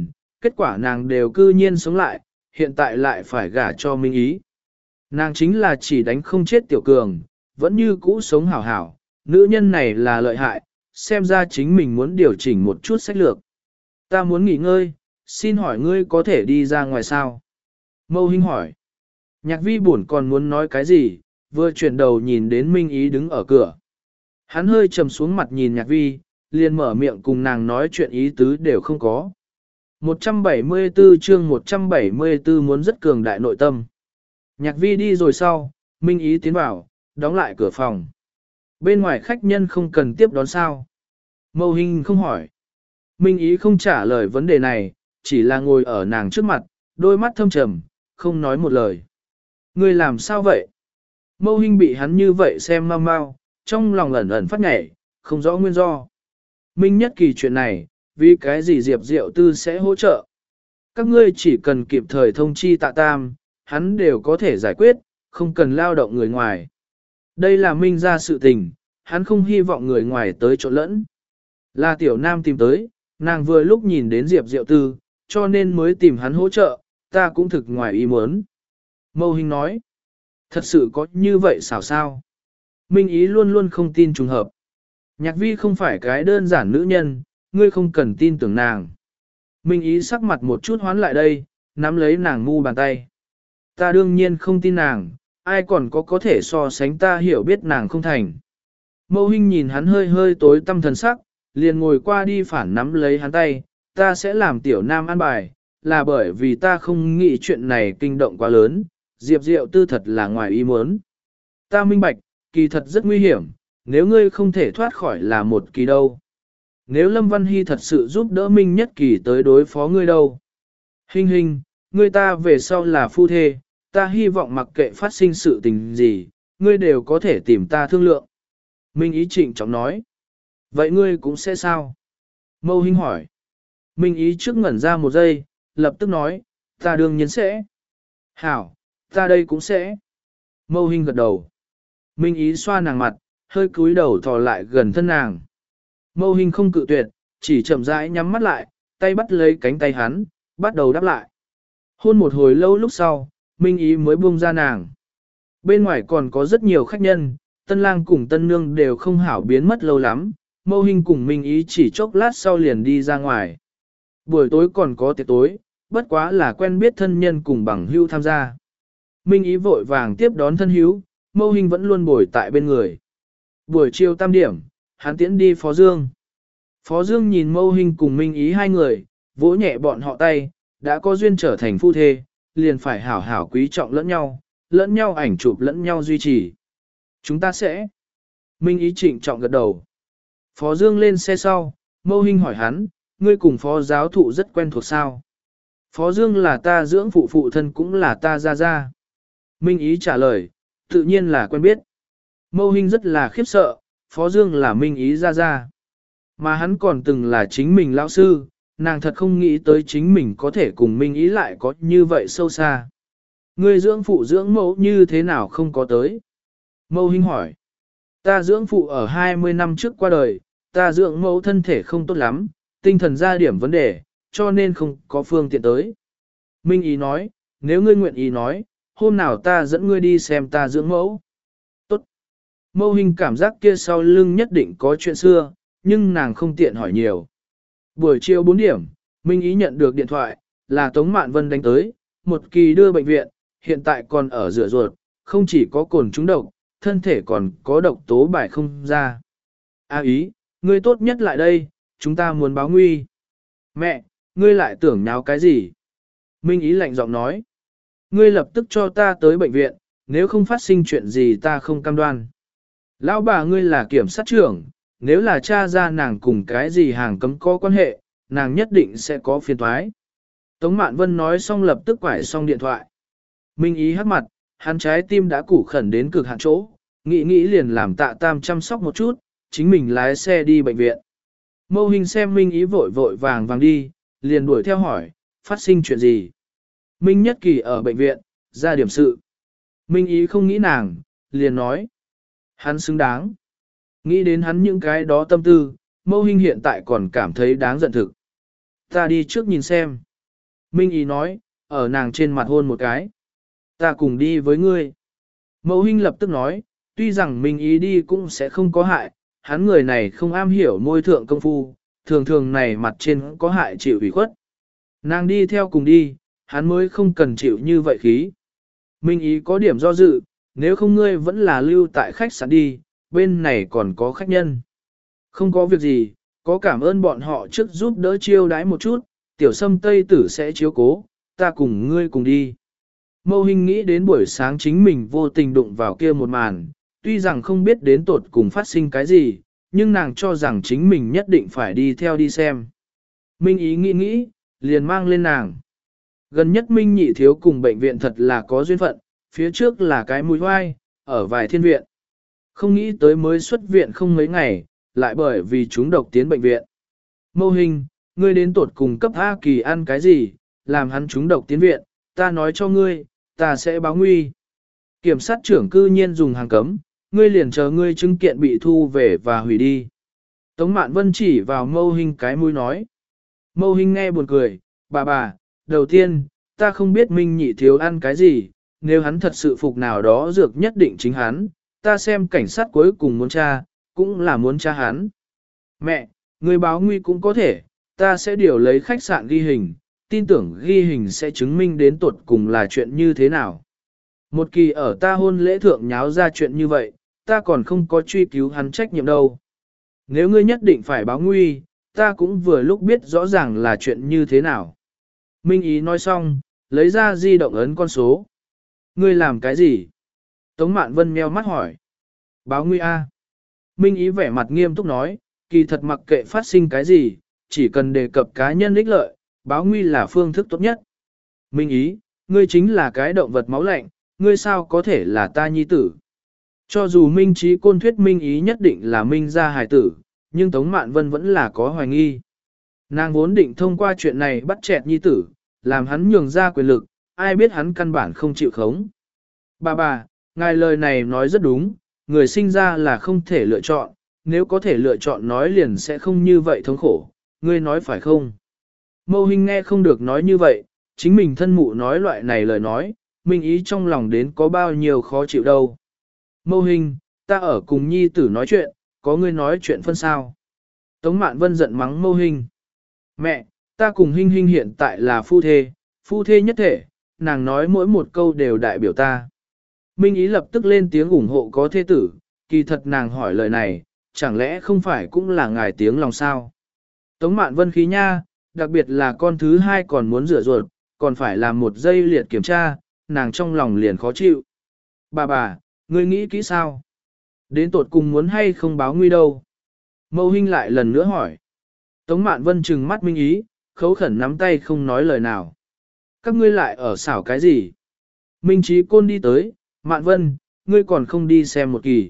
kết quả nàng đều cư nhiên sống lại, hiện tại lại phải gả cho Minh Ý. Nàng chính là chỉ đánh không chết tiểu cường, vẫn như cũ sống hảo hảo, nữ nhân này là lợi hại, xem ra chính mình muốn điều chỉnh một chút sách lược. Ta muốn nghỉ ngơi, xin hỏi ngươi có thể đi ra ngoài sao? Mâu Hinh hỏi. Nhạc vi buồn còn muốn nói cái gì, vừa chuyển đầu nhìn đến Minh Ý đứng ở cửa. Hắn hơi trầm xuống mặt nhìn nhạc vi, liền mở miệng cùng nàng nói chuyện ý tứ đều không có. một trăm bảy mươi tư chương một trăm bảy mươi tư muốn rất cường đại nội tâm. Nhạc vi đi rồi sau, Minh Ý tiến vào, đóng lại cửa phòng. Bên ngoài khách nhân không cần tiếp đón sao. Mâu Hinh không hỏi. Minh Ý không trả lời vấn đề này, chỉ là ngồi ở nàng trước mặt, đôi mắt thâm trầm, không nói một lời. Ngươi làm sao vậy? Mâu Hinh bị hắn như vậy xem mau mau, trong lòng ẩn ẩn phát nhảy, không rõ nguyên do. Minh Nhất Kỳ chuyện này, vì cái gì Diệp Diệu Tư sẽ hỗ trợ? Các ngươi chỉ cần kịp thời thông chi Tạ Tam, hắn đều có thể giải quyết, không cần lao động người ngoài. Đây là Minh ra sự tình, hắn không hy vọng người ngoài tới trộn lẫn. Là Tiểu Nam tìm tới, nàng vừa lúc nhìn đến Diệp Diệu Tư, cho nên mới tìm hắn hỗ trợ, ta cũng thực ngoài ý muốn. Mâu Hinh nói, thật sự có như vậy xảo sao? Minh Ý luôn luôn không tin trùng hợp. Nhạc vi không phải cái đơn giản nữ nhân, ngươi không cần tin tưởng nàng. Minh Ý sắc mặt một chút hoán lại đây, nắm lấy nàng mu bàn tay. Ta đương nhiên không tin nàng, ai còn có có thể so sánh ta hiểu biết nàng không thành. Mâu Hinh nhìn hắn hơi hơi tối tâm thần sắc, liền ngồi qua đi phản nắm lấy hắn tay, ta sẽ làm Tiểu Nam an bài, là bởi vì ta không nghĩ chuyện này kinh động quá lớn, Diệp Diệu Tư thật là ngoài ý muốn. Ta minh bạch, kỳ thật rất nguy hiểm, nếu ngươi không thể thoát khỏi là một kỳ đâu. Nếu Lâm Văn Hy thật sự giúp đỡ Minh Nhất Kỳ tới đối phó ngươi đâu. Hinh Hinh, ngươi ta về sau là phu thê, ta hy vọng mặc kệ phát sinh sự tình gì, ngươi đều có thể tìm ta thương lượng. Minh Ý trịnh trọng nói. Vậy ngươi cũng sẽ sao? Mâu Hinh hỏi. Minh Ý trước ngẩn ra một giây, lập tức nói, ta đương nhiên sẽ. Hảo, ta đây cũng sẽ. Mâu Hinh gật đầu. Minh Ý xoa nàng mặt, hơi cúi đầu thò lại gần thân nàng. Mâu Hinh không cự tuyệt, chỉ chậm rãi nhắm mắt lại, tay bắt lấy cánh tay hắn, bắt đầu đáp lại. Hôn một hồi lâu lúc sau, Minh Ý mới buông ra nàng. Bên ngoài còn có rất nhiều khách nhân, tân lang cùng tân nương đều không hảo biến mất lâu lắm, Mâu Hinh cùng Minh Ý chỉ chốc lát sau liền đi ra ngoài. Buổi tối còn có tiệc tối, bất quá là quen biết thân nhân cùng bằng hữu tham gia. Minh Ý vội vàng tiếp đón thân hữu, Mâu Hinh vẫn luôn bồi tại bên người. Buổi chiều tam điểm, hắn tiễn đi Phó Dương. Phó Dương nhìn Mâu Hinh cùng Minh Ý hai người, vỗ nhẹ bọn họ tay, đã có duyên trở thành phu thê, liền phải hảo hảo quý trọng lẫn nhau, lẫn nhau ảnh chụp lẫn nhau duy trì. Chúng ta sẽ. Minh Ý trịnh trọng gật đầu. Phó Dương lên xe sau, Mâu Hinh hỏi hắn, ngươi cùng Phó giáo thụ rất quen thuộc sao? Phó Dương là ta dưỡng phụ phụ thân cũng là ta gia gia. Minh Ý trả lời, tự nhiên là quen biết. Mâu Hinh rất là khiếp sợ, Phó Dương là Minh Ý gia gia. Mà hắn còn từng là chính mình lão sư, nàng thật không nghĩ tới chính mình có thể cùng Minh Ý lại có như vậy sâu xa. Ngươi dưỡng phụ dưỡng mẫu như thế nào không có tới? Mâu Hinh hỏi. Ta dưỡng phụ ở hai mươi năm trước qua đời, ta dưỡng mẫu thân thể không tốt lắm, tinh thần ra điểm vấn đề, cho nên không có phương tiện tới. Minh Ý nói, nếu ngươi nguyện ý nói, hôm nào ta dẫn ngươi đi xem ta dưỡng mẫu. Tốt. Mâu Hinh cảm giác kia sau lưng nhất định có chuyện xưa, nhưng nàng không tiện hỏi nhiều. Buổi chiều bốn điểm, Minh Ý nhận được điện thoại, là Tống Mạn Vân đánh tới, một kỳ đưa bệnh viện, hiện tại còn ở rửa ruột, không chỉ có cồn trúng độc, thân thể còn có độc tố bài không ra. A Ý, ngươi tốt nhất lại đây, chúng ta muốn báo nguy. Mẹ, ngươi lại tưởng nháo cái gì? Minh Ý lạnh giọng nói. Ngươi lập tức cho ta tới bệnh viện, nếu không phát sinh chuyện gì ta không cam đoan. Lão bà ngươi là kiểm sát trưởng, nếu là cha ra nàng cùng cái gì hàng cấm có quan hệ, nàng nhất định sẽ có phiền toái. Tống Mạn Vân nói xong lập tức quải xong điện thoại. Minh Ý hắc mặt, hắn trái tim đã củ khẩn đến cực hạn chỗ, nghĩ nghĩ liền làm Tạ Tam chăm sóc một chút, chính mình lái xe đi bệnh viện. Mâu Hinh xem Minh Ý vội vội vàng vàng đi, liền đuổi theo hỏi, phát sinh chuyện gì? Minh Nhất Kỳ ở bệnh viện, ra điểm sự. Minh Ý không nghĩ nàng, liền nói. Hắn xứng đáng. Nghĩ đến hắn những cái đó tâm tư, Mâu Hinh hiện tại còn cảm thấy đáng giận thực. Ta đi trước nhìn xem. Minh Ý nói, ở nàng trên mặt hôn một cái. Ta cùng đi với ngươi. Mẫu huynh lập tức nói, tuy rằng Minh Ý đi cũng sẽ không có hại, hắn người này không am hiểu môi thượng công phu, thường thường này mặt trên có hại chịu ủy khuất. Nàng đi theo cùng đi, hắn mới không cần chịu như vậy khí. Minh Ý có điểm do dự, nếu không ngươi vẫn là lưu tại khách sạn đi, bên này còn có khách nhân. Không có việc gì, có cảm ơn bọn họ trước giúp đỡ chiêu đãi một chút, tiểu sâm tây tử sẽ chiếu cố, ta cùng ngươi cùng đi. Mâu Hinh nghĩ đến buổi sáng chính mình vô tình đụng vào kia một màn, tuy rằng không biết đến tột cùng phát sinh cái gì, nhưng nàng cho rằng chính mình nhất định phải đi theo đi xem. Minh Ý nghĩ nghĩ, liền mang lên nàng. Gần nhất Minh Nhị thiếu cùng bệnh viện thật là có duyên phận, phía trước là cái mùi hoai, ở vài thiên viện. Không nghĩ tới mới xuất viện không mấy ngày, lại bởi vì chúng độc tiến bệnh viện. Mâu Hinh, ngươi đến tột cùng cấp A Kỳ ăn cái gì, làm hắn chúng độc tiến viện, ta nói cho ngươi, ta sẽ báo nguy. Kiểm sát trưởng cư nhiên dùng hàng cấm, ngươi liền chờ ngươi chứng kiện bị thu về và hủy đi. Tống Mạn Vân chỉ vào Mâu Hinh cái mũi nói. Mâu Hinh nghe buồn cười, bà bà, đầu tiên, ta không biết Minh Nhị thiếu ăn cái gì, nếu hắn thật sự phục nào đó dược nhất định chính hắn, ta xem cảnh sát cuối cùng muốn tra, cũng là muốn tra hắn. Mẹ, người báo nguy cũng có thể, ta sẽ điều lấy khách sạn ghi hình, tin tưởng ghi hình sẽ chứng minh đến tuột cùng là chuyện như thế nào. Một kỳ ở ta hôn lễ thượng nháo ra chuyện như vậy, ta còn không có truy cứu hắn trách nhiệm đâu. Nếu ngươi nhất định phải báo nguy, ta cũng vừa lúc biết rõ ràng là chuyện như thế nào. Minh Ý nói xong, lấy ra di động ấn con số. Ngươi làm cái gì? Tống Mạn Vân meo mắt hỏi. Báo nguy A. Minh Ý vẻ mặt nghiêm túc nói, kỳ thật mặc kệ phát sinh cái gì, chỉ cần đề cập cá nhân ích lợi, báo nguy là phương thức tốt nhất. Minh Ý, ngươi chính là cái động vật máu lạnh, ngươi sao có thể là ta nhi tử? Cho dù Minh Trí Côn thuyết Minh Ý nhất định là Minh gia hài tử, nhưng Tống Mạn Vân vẫn là có hoài nghi. Nàng vốn định thông qua chuyện này bắt chẹt nhi tử, làm hắn nhường ra quyền lực, ai biết hắn căn bản không chịu khống. Bà bà, ngài lời này nói rất đúng, người sinh ra là không thể lựa chọn, nếu có thể lựa chọn nói liền sẽ không như vậy thống khổ, ngươi nói phải không? Mâu Hinh nghe không được nói như vậy, chính mình thân mụ nói loại này lời nói, Minh Ý trong lòng đến có bao nhiêu khó chịu đâu. Mâu Hinh, ta ở cùng nhi tử nói chuyện, có ngươi nói chuyện phân sao? Tống Mạn Vân giận mắng Mâu Hinh. Mẹ, ta cùng Hinh Hinh hiện tại là phu thê, phu thê nhất thể, nàng nói mỗi một câu đều đại biểu ta. Minh Ý lập tức lên tiếng ủng hộ có thê tử, kỳ thật nàng hỏi lời này, chẳng lẽ không phải cũng là ngài tiếng lòng sao? Tống Mạn Vân khí nha, đặc biệt là con thứ hai còn muốn rửa ruột, còn phải làm một giây liệt kiểm tra, nàng trong lòng liền khó chịu. Bà bà, ngươi nghĩ kỹ sao? Đến tột cùng muốn hay không báo nguy đâu? Mâu Hinh lại lần nữa hỏi. Tống Mạn Vân trừng mắt Minh Ý, khấu khẩn nắm tay không nói lời nào. Các ngươi lại ở xảo cái gì? Minh Trí Côn đi tới, Mạn Vân, ngươi còn không đi xem một kỳ.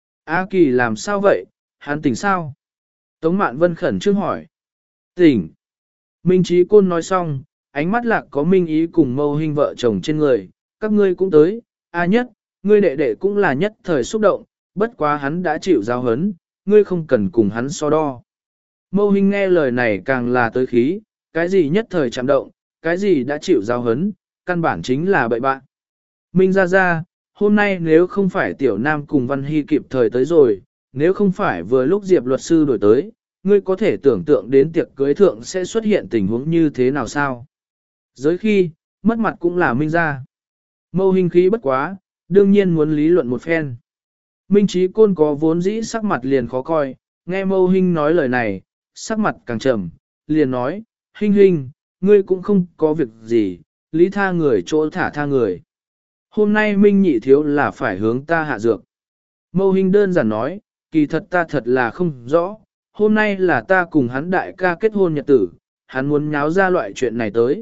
A Kỳ làm sao vậy, hắn tỉnh sao? Tống Mạn Vân khẩn trương hỏi. Tỉnh. Minh Trí Côn nói xong, ánh mắt lạc có Minh Ý cùng Mâu Hinh vợ chồng trên người, các ngươi cũng tới, A nhất, ngươi đệ đệ cũng là nhất thời xúc động, bất quá hắn đã chịu giáo hấn, ngươi không cần cùng hắn so đo. Mâu Hinh nghe lời này càng là tới khí, cái gì nhất thời chạm động, cái gì đã chịu giáo hấn, căn bản chính là bậy bạn. Minh ra ra, hôm nay nếu không phải Tiểu Nam cùng Văn Hy kịp thời tới rồi, nếu không phải vừa lúc Diệp luật sư đổi tới, ngươi có thể tưởng tượng đến tiệc cưới thượng sẽ xuất hiện tình huống như thế nào sao? Giới khi, mất mặt cũng là Minh ra. Mâu Hinh khí bất quá, đương nhiên muốn lý luận một phen. Minh Trí Côn có vốn dĩ sắc mặt liền khó coi, nghe Mâu Hinh nói lời này, sắc mặt càng trầm, liền nói, Hinh Hinh, ngươi cũng không có việc gì, lý tha người chỗ thả tha người. Hôm nay Minh Nhị thiếu là phải hướng ta hạ dược. Mâu Hinh đơn giản nói, kỳ thật ta thật là không rõ, hôm nay là ta cùng hắn đại ca kết hôn nhật tử, hắn muốn nháo ra loại chuyện này tới.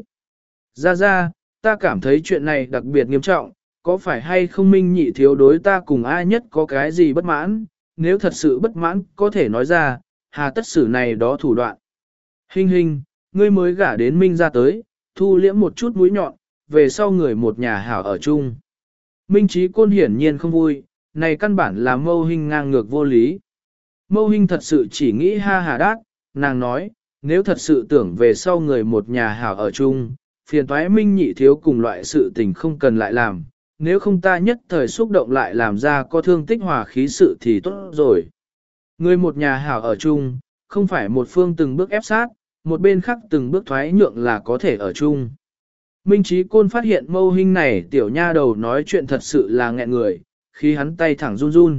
Ra ra, ta cảm thấy chuyện này đặc biệt nghiêm trọng, có phải hay không Minh Nhị thiếu đối ta cùng ai nhất có cái gì bất mãn, nếu thật sự bất mãn có thể nói ra, hà tất xử này đó thủ đoạn. Hinh Hinh, ngươi mới gả đến Minh ra tới, thu liễm một chút mũi nhọn, về sau người một nhà hảo ở chung. Minh Trí Côn hiển nhiên không vui, này căn bản là Mâu Hinh ngang ngược vô lý. Mâu Hinh thật sự chỉ nghĩ ha hà đát, nàng nói, nếu thật sự tưởng về sau người một nhà hảo ở chung, phiền toái Minh nhị thiếu cùng loại sự tình không cần lại làm, nếu không ta nhất thời xúc động lại làm ra có thương tích hòa khí sự thì tốt rồi. Người một nhà hảo ở chung, không phải một phương từng bước ép sát, một bên khác từng bước thoái nhượng là có thể ở chung. Minh Trí Côn phát hiện Mâu Hinh này tiểu nha đầu nói chuyện thật sự là nghẹn người, khi hắn tay thẳng run run.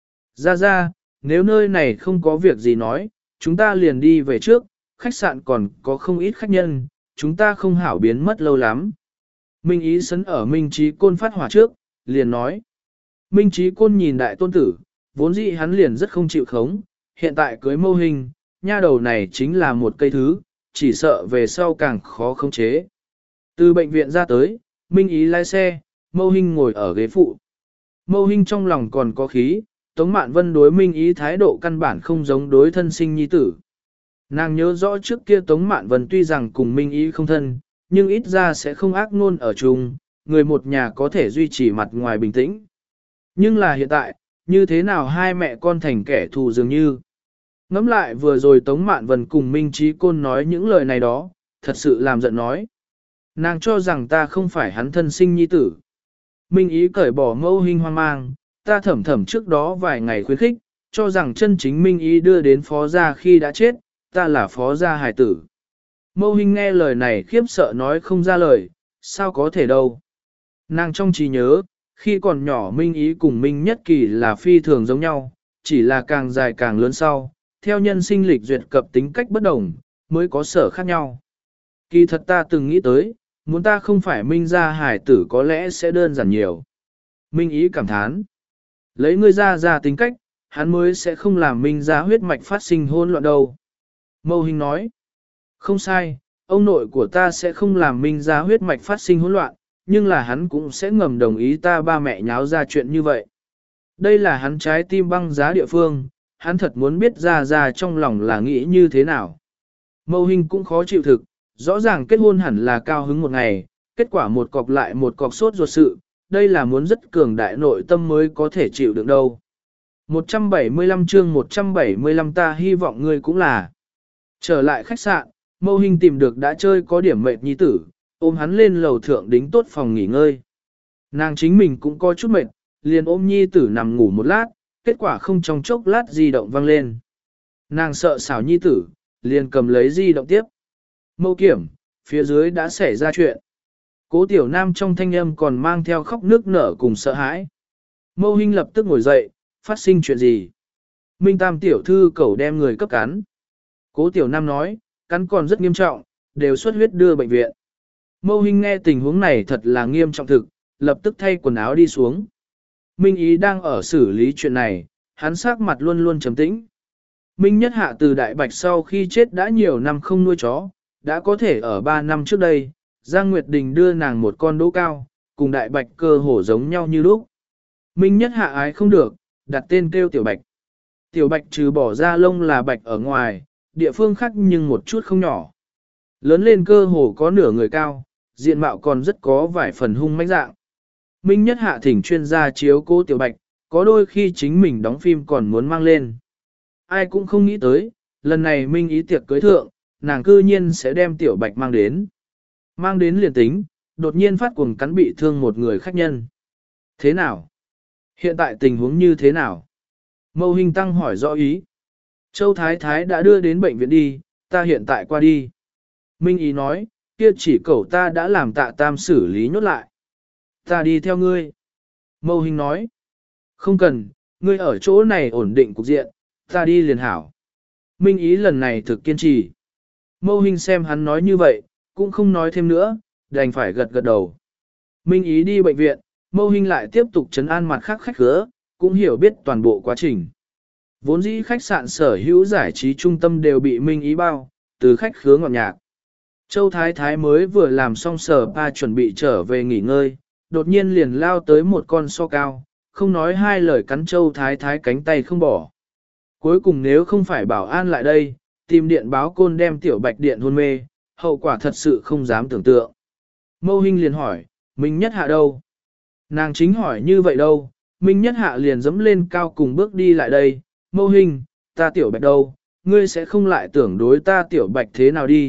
Ra ra, nếu nơi này không có việc gì nói, chúng ta liền đi về trước, khách sạn còn có không ít khách nhân, chúng ta không hảo biến mất lâu lắm. Minh Ý sấn ở Minh Trí Côn phát hỏa trước, liền nói. Minh Trí Côn nhìn đại tôn tử, vốn dĩ hắn liền rất không chịu khống, hiện tại cưới Mâu Hinh, nha đầu này chính là một cây thứ, chỉ sợ về sau càng khó khống chế. Từ bệnh viện ra tới, Minh Ý lái xe, Mâu Hinh ngồi ở ghế phụ. Mâu Hinh trong lòng còn có khí, Tống Mạn Vân đối Minh Ý thái độ căn bản không giống đối thân sinh nhi tử. Nàng nhớ rõ trước kia Tống Mạn Vân tuy rằng cùng Minh Ý không thân, nhưng ít ra sẽ không ác ngôn ở chung, người một nhà có thể duy trì mặt ngoài bình tĩnh. Nhưng là hiện tại, như thế nào hai mẹ con thành kẻ thù dường như. Ngẫm lại vừa rồi Tống Mạn Vân cùng Minh Trí Côn nói những lời này đó, thật sự làm giận nói. Nàng cho rằng ta không phải hắn thân sinh nhi tử. Minh Ý cởi bỏ Mâu Hinh hoang mang, ta thẩm thẩm trước đó vài ngày khuyến khích, cho rằng chân chính Minh Ý đưa đến phó gia khi đã chết, ta là phó gia hài tử. Mâu Hinh nghe lời này khiếp sợ nói không ra lời, sao có thể đâu. Nàng trong trí nhớ, khi còn nhỏ Minh Ý cùng Minh Nhất Kỳ là phi thường giống nhau, chỉ là càng dài càng lớn sau, theo nhân sinh lịch duyệt cập tính cách bất đồng, mới có sở khác nhau. Kỳ thật ta từng nghĩ tới, muốn ta không phải Minh gia hài tử có lẽ sẽ đơn giản nhiều. Minh Ý cảm thán. Lấy ngươi ra ra tính cách, hắn mới sẽ không làm Minh gia huyết mạch phát sinh hỗn loạn đâu. Mâu Hinh nói. Không sai, ông nội của ta sẽ không làm Minh gia huyết mạch phát sinh hỗn loạn, nhưng là hắn cũng sẽ ngầm đồng ý ta ba mẹ nháo ra chuyện như vậy. Đây là hắn trái tim băng giá địa phương, hắn thật muốn biết ra ra trong lòng là nghĩ như thế nào. Mâu Hinh cũng khó chịu thực, rõ ràng kết hôn hẳn là cao hứng một ngày, kết quả một cọc lại một cọc sốt ruột sự, đây là muốn rất cường đại nội tâm mới có thể chịu được đâu. một trăm bảy mươi lăm chương một trăm bảy mươi lăm ta hy vọng ngươi cũng là. Trở lại khách sạn, Mâu Hinh tìm được đã chơi có điểm mệt nhi tử, ôm hắn lên lầu thượng đính tốt phòng nghỉ ngơi. Nàng chính mình cũng có chút mệt, liền ôm nhi tử nằm ngủ một lát, kết quả không trong chốc lát di động vang lên. Nàng sợ xảo nhi tử, liền cầm lấy di động tiếp. Mâu kiểm, phía dưới đã xảy ra chuyện. Cố Tiểu Nam trong thanh âm còn mang theo khóc nước nở cùng sợ hãi. Mâu Hinh lập tức ngồi dậy, phát sinh chuyện gì? Minh Tam tiểu thư cầu đem người cấp cắn. Cố Tiểu Nam nói, cắn còn rất nghiêm trọng, đều xuất huyết đưa bệnh viện. Mâu Hinh nghe tình huống này thật là nghiêm trọng thực, lập tức thay quần áo đi xuống. Minh Ý đang ở xử lý chuyện này, hắn sắc mặt luôn luôn trầm tĩnh. Minh Nhất Hạ từ Đại Bạch sau khi chết đã nhiều năm không nuôi chó, đã có thể ở ba năm trước đây, Giang Nguyệt Đình đưa nàng một con đỗ cao, cùng Đại Bạch cơ hổ giống nhau như lúc. Minh Nhất Hạ ái không được, đặt tên kêu Tiểu Bạch. Tiểu Bạch trừ bỏ ra lông là bạch ở ngoài, địa phương khác nhưng một chút không nhỏ. Lớn lên cơ hồ có nửa người cao, diện mạo còn rất có vài phần hung mãnh dạng. Minh Nhất Hạ thỉnh chuyên gia chiếu cố Tiểu Bạch, có đôi khi chính mình đóng phim còn muốn mang lên. Ai cũng không nghĩ tới, lần này Minh Ý tiệc cưới thượng, nàng cư nhiên sẽ đem Tiểu Bạch mang đến. Mang đến liền tính, đột nhiên phát cuồng cắn bị thương một người khách nhân. Thế nào? Hiện tại tình huống như thế nào? Mâu Hinh Tăng hỏi rõ ý. Châu Thái Thái đã đưa đến bệnh viện đi, ta hiện tại qua đi. Minh Ý nói, kia chỉ cậu ta đã làm Tạ Tam xử lý nhốt lại. Ta đi theo ngươi. Mâu Hinh nói, không cần, ngươi ở chỗ này ổn định cục diện, ta đi liền hảo. Minh Ý lần này thực kiên trì. Mâu Hinh xem hắn nói như vậy, cũng không nói thêm nữa, đành phải gật gật đầu. Minh Ý đi bệnh viện, Mâu Hinh lại tiếp tục trấn an mặt khác khách khứa, cũng hiểu biết toàn bộ quá trình. Vốn dĩ khách sạn sở hữu giải trí trung tâm đều bị Minh Ý bao, từ khách khứa ngọt nhạc. Châu Thái Thái mới vừa làm xong sở pa chuẩn bị trở về nghỉ ngơi, đột nhiên liền lao tới một con so cao, không nói hai lời cắn Châu Thái Thái cánh tay không bỏ. Cuối cùng nếu không phải bảo an lại đây, tìm điện báo côn đem Tiểu Bạch điện hôn mê, hậu quả thật sự không dám tưởng tượng. Mâu Hinh liền hỏi, Minh Nhất Hạ đâu? Nàng chính hỏi như vậy đâu, Minh Nhất Hạ liền dẫm lên cao cùng bước đi lại đây, Mâu Hinh, ta Tiểu Bạch đâu, ngươi sẽ không lại tưởng đối ta Tiểu Bạch thế nào đi,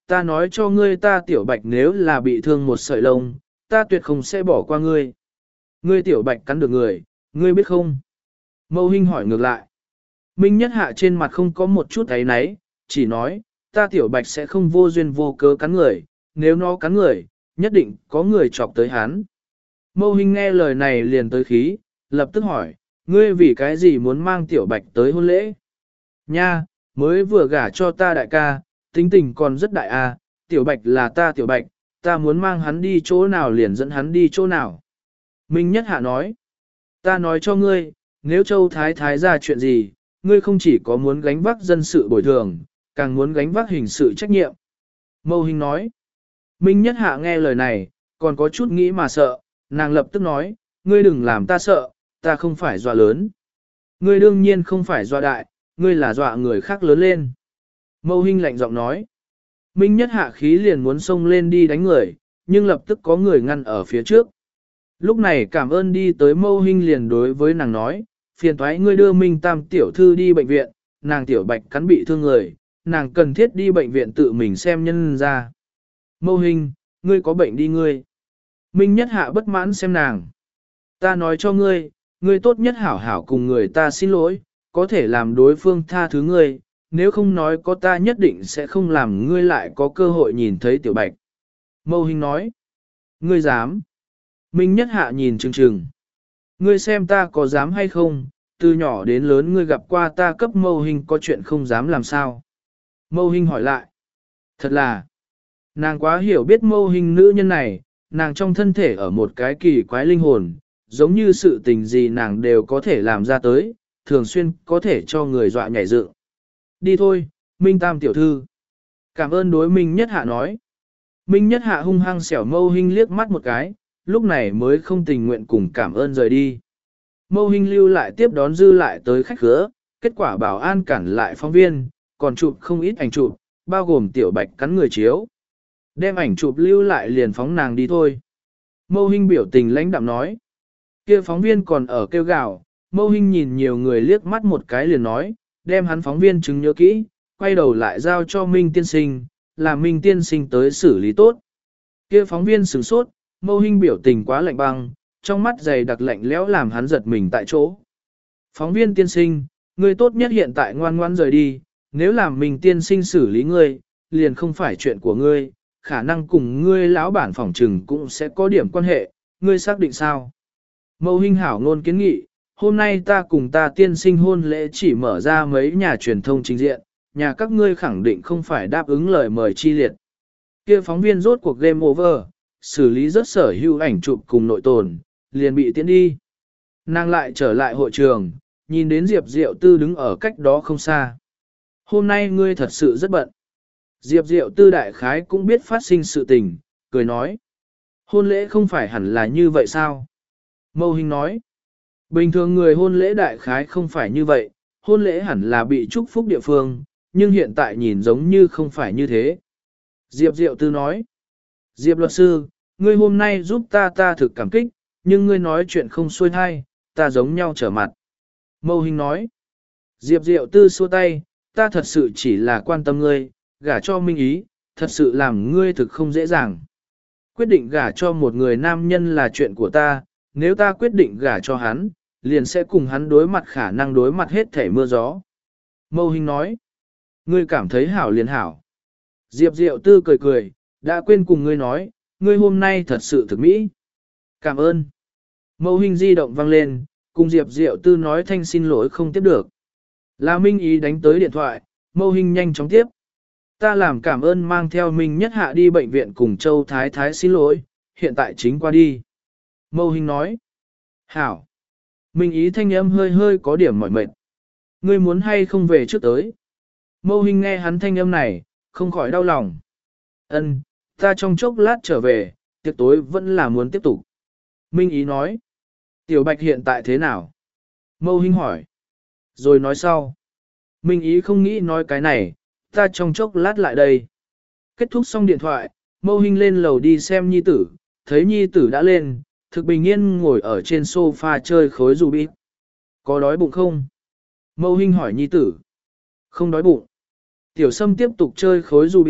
ta nói cho ngươi ta tiểu bạch nếu là bị thương một sợi lông, ta tuyệt không sẽ bỏ qua ngươi. Ngươi tiểu bạch cắn được người, ngươi biết không? Mâu Hinh hỏi ngược lại. Minh Nhất Hạ trên mặt không có một chút áy náy, chỉ nói, ta tiểu bạch sẽ không vô duyên vô cớ cắn người, nếu nó cắn người, nhất định có người chọc tới hắn. Mâu Hinh nghe lời này liền tới khí, lập tức hỏi, ngươi vì cái gì muốn mang tiểu bạch tới hôn lễ? Nha, mới vừa gả cho ta đại ca, tính tình còn rất đại a, tiểu bạch là ta tiểu bạch, ta muốn mang hắn đi chỗ nào liền dẫn hắn đi chỗ nào. Minh Nhất Hạ nói, ta nói cho ngươi, nếu Châu Thái Thái ra chuyện gì, ngươi không chỉ có muốn gánh vác dân sự bồi thường, càng muốn gánh vác hình sự trách nhiệm. Mâu Hinh nói, Minh Nhất Hạ nghe lời này, còn có chút nghĩ mà sợ, nàng lập tức nói, ngươi đừng làm ta sợ, ta không phải dọa lớn. Ngươi đương nhiên không phải dọa đại, ngươi là dọa người khác lớn lên. Mâu Hinh lạnh giọng nói, Minh Nhất Hạ khí liền muốn xông lên đi đánh người, nhưng lập tức có người ngăn ở phía trước. Lúc này cảm ơn đi tới Mâu Hinh liền đối với nàng nói, phiền thoái ngươi đưa Minh Tam tiểu thư đi bệnh viện, nàng tiểu bạch cắn bị thương người, nàng cần thiết đi bệnh viện tự mình xem nhân ra. Mâu Hinh, ngươi có bệnh đi ngươi. Minh Nhất Hạ bất mãn xem nàng. Ta nói cho ngươi, ngươi tốt nhất hảo hảo cùng người ta xin lỗi, có thể làm đối phương tha thứ ngươi, nếu không nói có ta nhất định sẽ không làm ngươi lại có cơ hội nhìn thấy tiểu bạch. Mâu Hinh nói, ngươi dám. Minh Nhất Hạ nhìn chừng chừng. Ngươi xem ta có dám hay không, từ nhỏ đến lớn ngươi gặp qua ta cấp Mâu Hinh có chuyện không dám làm sao. Mâu Hinh hỏi lại. Thật là, nàng quá hiểu biết Mâu Hinh nữ nhân này, nàng trong thân thể ở một cái kỳ quái linh hồn, giống như sự tình gì nàng đều có thể làm ra tới, thường xuyên có thể cho người dọa nhảy dựng. Đi thôi, Minh Tam tiểu thư. Cảm ơn đối Minh Nhất Hạ nói. Minh Nhất Hạ hung hăng xẻo Mâu Hinh liếc mắt một cái, lúc này mới không tình nguyện cùng cảm ơn rời đi. Mâu Hinh lưu lại tiếp đón dư lại tới khách khứa, kết quả bảo an cản lại phóng viên, còn chụp không ít ảnh chụp, bao gồm tiểu bạch cắn người chiếu. Đem ảnh chụp lưu lại liền phóng nàng đi thôi. Mâu Hinh biểu tình lãnh đạm nói. Kia phóng viên còn ở kêu gào, Mâu Hinh nhìn nhiều người liếc mắt một cái liền nói, đem hắn phóng viên chứng nhớ kỹ, quay đầu lại giao cho Minh tiên sinh, làm Minh tiên sinh tới xử lý tốt. Kia phóng viên sửng sốt, Mâu Hinh biểu tình quá lạnh băng, trong mắt dày đặc lạnh lẽo làm hắn giật mình tại chỗ. Phóng viên tiên sinh, ngươi tốt nhất hiện tại ngoan ngoan rời đi, nếu làm Minh tiên sinh xử lý ngươi, liền không phải chuyện của ngươi, khả năng cùng ngươi lão bản phỏng trừng cũng sẽ có điểm quan hệ, ngươi xác định sao? Mâu Hinh hảo ngôn kiến nghị, hôm nay ta cùng ta tiên sinh hôn lễ chỉ mở ra mấy nhà truyền thông trình diện, nhà các ngươi khẳng định không phải đáp ứng lời mời chi liệt. Kia phóng viên rốt cuộc game over, xử lý rất sở hữu ảnh chụp cùng nội tồn, liền bị tiến đi. Nàng lại trở lại hội trường, nhìn đến Diệp Diệu Tư đứng ở cách đó không xa. Hôm nay ngươi thật sự rất bận. Diệp Diệu Tư đại khái cũng biết phát sinh sự tình, cười nói. Hôn lễ không phải hẳn là như vậy sao? Mâu Hinh nói. Bình thường người hôn lễ đại khái không phải như vậy, hôn lễ hẳn là bị chúc phúc địa phương, nhưng hiện tại nhìn giống như không phải như thế. Diệp Diệu Tư nói. Diệp luật sư, ngươi hôm nay giúp ta ta thực cảm kích, nhưng ngươi nói chuyện không xuôi thai, ta giống nhau trở mặt. Mâu Hinh nói. Diệp Diệu Tư xua tay, ta thật sự chỉ là quan tâm ngươi, gả cho Minh Ý, thật sự làm ngươi thực không dễ dàng. Quyết định gả cho một người nam nhân là chuyện của ta, nếu ta quyết định gả cho hắn, liền sẽ cùng hắn đối mặt khả năng đối mặt hết thể mưa gió. Mâu Hinh nói, ngươi cảm thấy hảo liền hảo. Diệp Diệu Tư cười cười, đã quên cùng ngươi nói, ngươi hôm nay thật sự thực mỹ. Cảm ơn. Mâu Hinh di động vang lên, cùng Diệp Diệu Tư nói thanh xin lỗi không tiếp được. Là Minh Ý đánh tới điện thoại, Mâu Hinh nhanh chóng tiếp. Ta làm cảm ơn mang theo Minh Nhất Hạ đi bệnh viện cùng Châu Thái Thái xin lỗi, hiện tại chính qua đi. Mâu Hinh nói. Hảo. Minh Ý thanh âm hơi hơi có điểm mỏi mệt. Ngươi muốn hay không về trước tới. Mâu Hinh nghe hắn thanh âm này, không khỏi đau lòng. Ân, ta trong chốc lát trở về, tiệc tối vẫn là muốn tiếp tục. Minh Ý nói. Tiểu Bạch hiện tại thế nào? Mâu Hinh hỏi. Rồi nói sau. Minh Ý không nghĩ nói cái này, ta trong chốc lát lại đây. Kết thúc xong điện thoại, Mâu Hinh lên lầu đi xem nhi tử, thấy nhi tử đã lên, thực bình yên ngồi ở trên sofa chơi khối Rubik. Có đói bụng không? Mâu Hinh hỏi nhi tử. Không đói bụng. Tiểu Sâm tiếp tục chơi khối Rubik,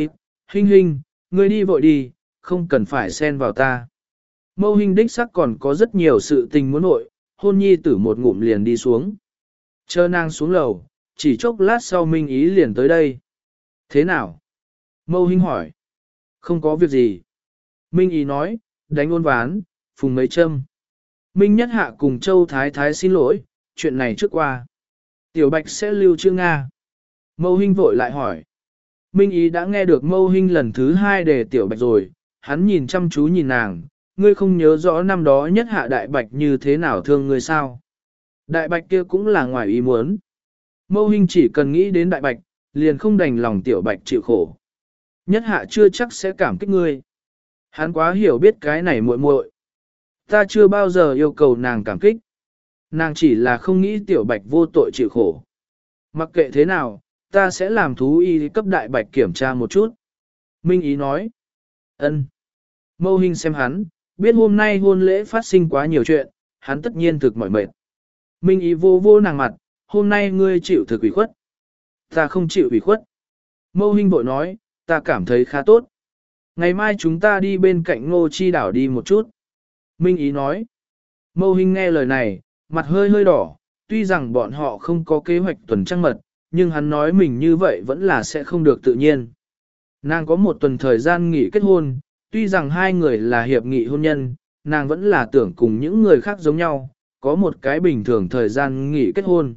Hinh Hinh, ngươi đi vội đi, không cần phải xen vào ta. Mâu Hinh đích sắc còn có rất nhiều sự tình muốn nội, hôn nhi tử một ngụm liền đi xuống. Chờ nàng xuống lầu, chỉ chốc lát sau Minh Ý liền tới đây. Thế nào? Mâu Hinh hỏi. Không có việc gì. Minh Ý nói, đánh ôn ván, phùng mấy châm. Minh Nhất Hạ cùng Châu Thái Thái xin lỗi, chuyện này trước qua. Tiểu Bạch sẽ lưu trữ Nga. Mâu Hinh vội lại hỏi. Minh Ý đã nghe được Mâu Hinh lần thứ hai đề Tiểu Bạch rồi, hắn nhìn chăm chú nhìn nàng, ngươi không nhớ rõ năm đó Nhất Hạ Đại Bạch như thế nào thương ngươi sao? Đại Bạch kia cũng là ngoài ý muốn. Mâu Hinh chỉ cần nghĩ đến Đại Bạch, liền không đành lòng Tiểu Bạch chịu khổ. Nhất Hạ chưa chắc sẽ cảm kích ngươi. Hắn quá hiểu biết cái này muội muội. Ta chưa bao giờ yêu cầu nàng cảm kích. Nàng chỉ là không nghĩ Tiểu Bạch vô tội chịu khổ. Mặc kệ thế nào, ta sẽ làm thú y cấp Đại Bạch kiểm tra một chút. Minh Ý nói. Ân. Mâu Hinh xem hắn, biết hôm nay hôn lễ phát sinh quá nhiều chuyện, hắn tất nhiên thực mỏi mệt. Minh Ý vô vô nàng mặt, hôm nay ngươi chịu thực ủy khuất. Ta không chịu ủy khuất. Mâu Hinh vội nói, ta cảm thấy khá tốt. Ngày mai chúng ta đi bên cạnh Ngô Chi đảo đi một chút. Minh Ý nói. Mâu Hinh nghe lời này, mặt hơi hơi đỏ, tuy rằng bọn họ không có kế hoạch tuần trăng mật, nhưng hắn nói mình như vậy vẫn là sẽ không được tự nhiên. Nàng có một tuần thời gian nghỉ kết hôn, tuy rằng hai người là hiệp nghị hôn nhân, nàng vẫn là tưởng cùng những người khác giống nhau, có một cái bình thường thời gian nghỉ kết hôn.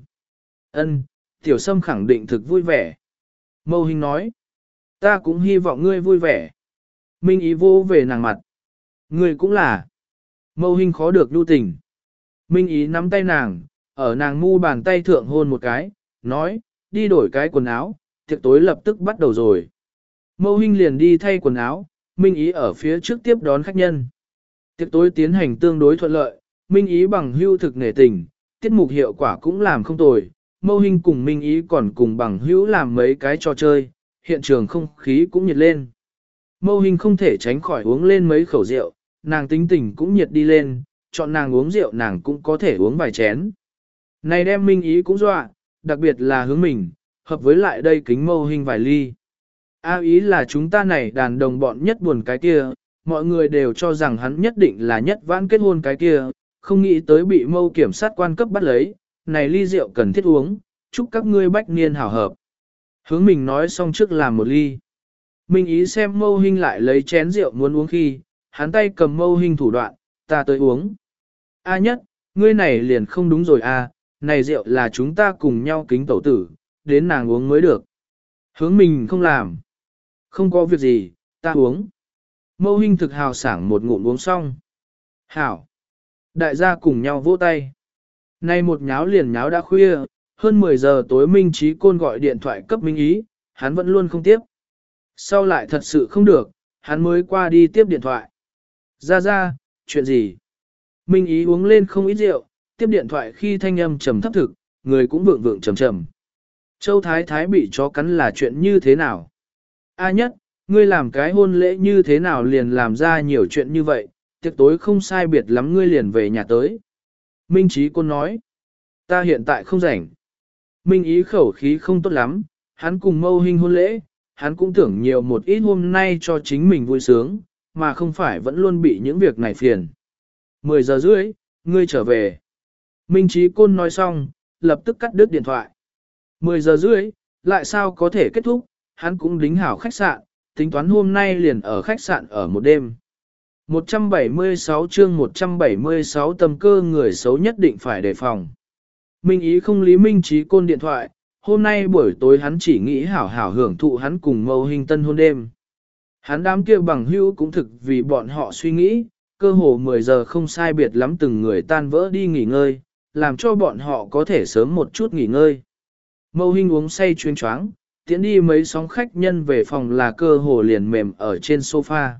Ân, Tiểu Sâm khẳng định thực vui vẻ. Mâu Hinh nói, ta cũng hy vọng ngươi vui vẻ. Minh Ý vô về nàng mặt. Ngươi cũng là. Mâu Hinh khó được lưu tình. Minh Ý nắm tay nàng, ở nàng mu bàn tay thượng hôn một cái, nói, đi đổi cái quần áo, tiệc tối lập tức bắt đầu rồi. Mâu Hinh liền đi thay quần áo, Minh Ý ở phía trước tiếp đón khách nhân. Tiệc tối tiến hành tương đối thuận lợi, Minh Ý bằng hưu thực nể tình, tiết mục hiệu quả cũng làm không tồi. Mâu Hinh cùng Minh Ý còn cùng bằng hữu làm mấy cái trò chơi, hiện trường không khí cũng nhiệt lên. Mâu Hinh không thể tránh khỏi uống lên mấy khẩu rượu, nàng tính tình cũng nhiệt đi lên, chọn nàng uống rượu nàng cũng có thể uống vài chén. Này đem Minh Ý cũng dọa, đặc biệt là hướng mình, hợp với lại đây kính Mâu Hinh vài ly. A Ý là chúng ta này đàn đồng bọn nhất buồn cái kia, mọi người đều cho rằng hắn nhất định là nhất vãn kết hôn cái kia, không nghĩ tới bị Mâu kiểm sát quan cấp bắt lấy, này ly rượu cần thiết uống, chúc các ngươi bách niên hảo hợp. Hướng mình nói xong trước làm một ly. Minh Ý xem Mâu Hinh lại lấy chén rượu muốn uống khi, hắn tay cầm Mâu Hinh thủ đoạn, ta tới uống. A Nhất, ngươi này liền không đúng rồi a, này rượu là chúng ta cùng nhau kính tẩu tử, đến nàng uống mới được. Hướng mình không làm. Không có việc gì, ta uống. Mâu Hinh thực hào sảng một ngụm uống xong. Hảo. Đại gia cùng nhau vỗ tay. Nay một nháo liền nháo đã khuya, hơn mười giờ tối Minh Chí Côn gọi điện thoại cấp Minh Ý, hắn vẫn luôn không tiếp. Sau lại thật sự không được, hắn mới qua đi tiếp điện thoại. Ra ra, chuyện gì? Minh Ý uống lên không ít rượu, tiếp điện thoại khi thanh âm trầm thấp thực, người cũng vượng vượng trầm trầm. Châu Thái Thái bị chó cắn là chuyện như thế nào? A Nhất, ngươi làm cái hôn lễ như thế nào liền làm ra nhiều chuyện như vậy, tiệc tối không sai biệt lắm ngươi liền về nhà tới. Minh Chí Côn nói, ta hiện tại không rảnh. Minh Ý khẩu khí không tốt lắm, hắn cùng Mâu Hinh hôn lễ, hắn cũng tưởng nhiều một ít hôm nay cho chính mình vui sướng, mà không phải vẫn luôn bị những việc này phiền. Mười giờ rưỡi, ngươi trở về. Minh Chí Côn nói xong, lập tức cắt đứt điện thoại. Mười giờ rưỡi, lại sao có thể kết thúc, hắn cũng đính hảo khách sạn, tính toán hôm nay liền ở khách sạn ở một đêm. một trăm bảy mươi sáu chương một trăm bảy mươi sáu tầm cơ người xấu nhất định phải đề phòng. Minh Ý không lý Minh Chí Côn điện thoại, hôm nay buổi tối hắn chỉ nghĩ hảo hảo hưởng thụ hắn cùng Mâu Hinh tân hôn đêm. Hắn đám kia bằng hữu cũng thực vì bọn họ suy nghĩ, cơ hồ mười giờ không sai biệt lắm từng người tan vỡ đi nghỉ ngơi, làm cho bọn họ có thể sớm một chút nghỉ ngơi. Mâu Hinh uống say chuyên choáng, tiến đi mấy sóng khách nhân về phòng là cơ hồ liền mềm ở trên sofa.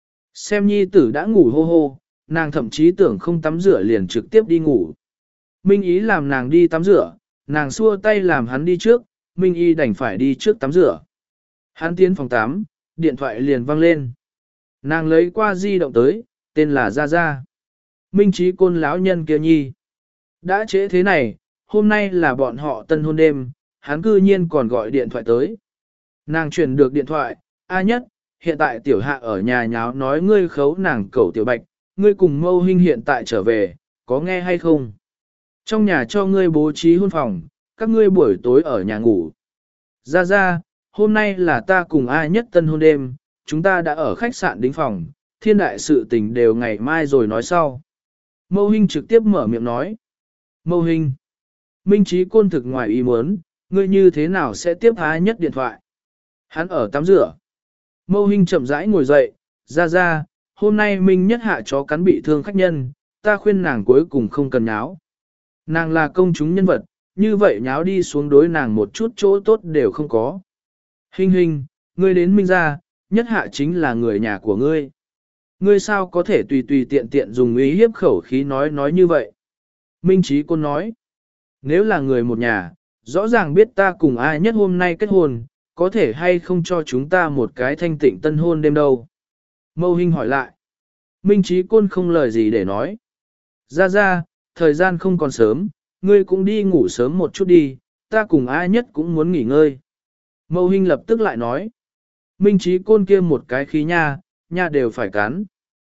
Xem nhi tử đã ngủ hô hô, nàng thậm chí tưởng không tắm rửa liền trực tiếp đi ngủ. Minh Ý làm nàng đi tắm rửa, nàng xua tay làm hắn đi trước, Minh Ý đành phải đi trước tắm rửa. Hắn tiến phòng tắm, điện thoại liền vang lên. Nàng lấy qua di động tới, tên là Gia Gia. Minh Chí Côn lão nhân kia nhi. Đã trễ thế này, hôm nay là bọn họ tân hôn đêm, hắn cư nhiên còn gọi điện thoại tới. Nàng chuyển được điện thoại, A Nhất, hiện tại tiểu hạ ở nhà nháo nói ngươi khấu nàng cẩu tiểu bạch, ngươi cùng mâu huynh hiện tại trở về, có nghe hay không? Trong nhà cho ngươi bố trí hôn phòng, các ngươi buổi tối ở nhà ngủ. Ra ra, hôm nay là ta cùng ai nhất tân hôn đêm, chúng ta đã ở khách sạn đính phòng, thiên đại sự tình đều ngày mai rồi nói sau. Mâu huynh trực tiếp mở miệng nói. Mâu huynh, Minh Trí Côn thực ngoài ý muốn, ngươi như thế nào sẽ tiếp ai nhất điện thoại? Hắn ở tắm rửa. Mâu huynh chậm rãi ngồi dậy, ra ra, hôm nay Minh nhất hạ chó cắn bị thương khách nhân, ta khuyên nàng cuối cùng không cần nháo. Nàng là công chúng nhân vật, như vậy nháo đi xuống đối nàng một chút chỗ tốt đều không có. Hình hình, ngươi đến Minh ra, nhất hạ chính là người nhà của ngươi. Ngươi sao có thể tùy tùy tiện tiện dùng ý hiếp khẩu khí nói nói như vậy? Minh Trí Côn nói, nếu là người một nhà, rõ ràng biết ta cùng ai nhất hôm nay kết hôn, có thể hay không cho chúng ta một cái thanh tịnh tân hôn đêm đâu? Mâu Hinh hỏi lại. Minh Trí Côn không lời gì để nói. Ra ra, thời gian không còn sớm, ngươi cũng đi ngủ sớm một chút đi, ta cùng ai nhất cũng muốn nghỉ ngơi. Mâu Hinh lập tức lại nói. Minh Trí Côn kia một cái khí nha, nha đều phải cắn.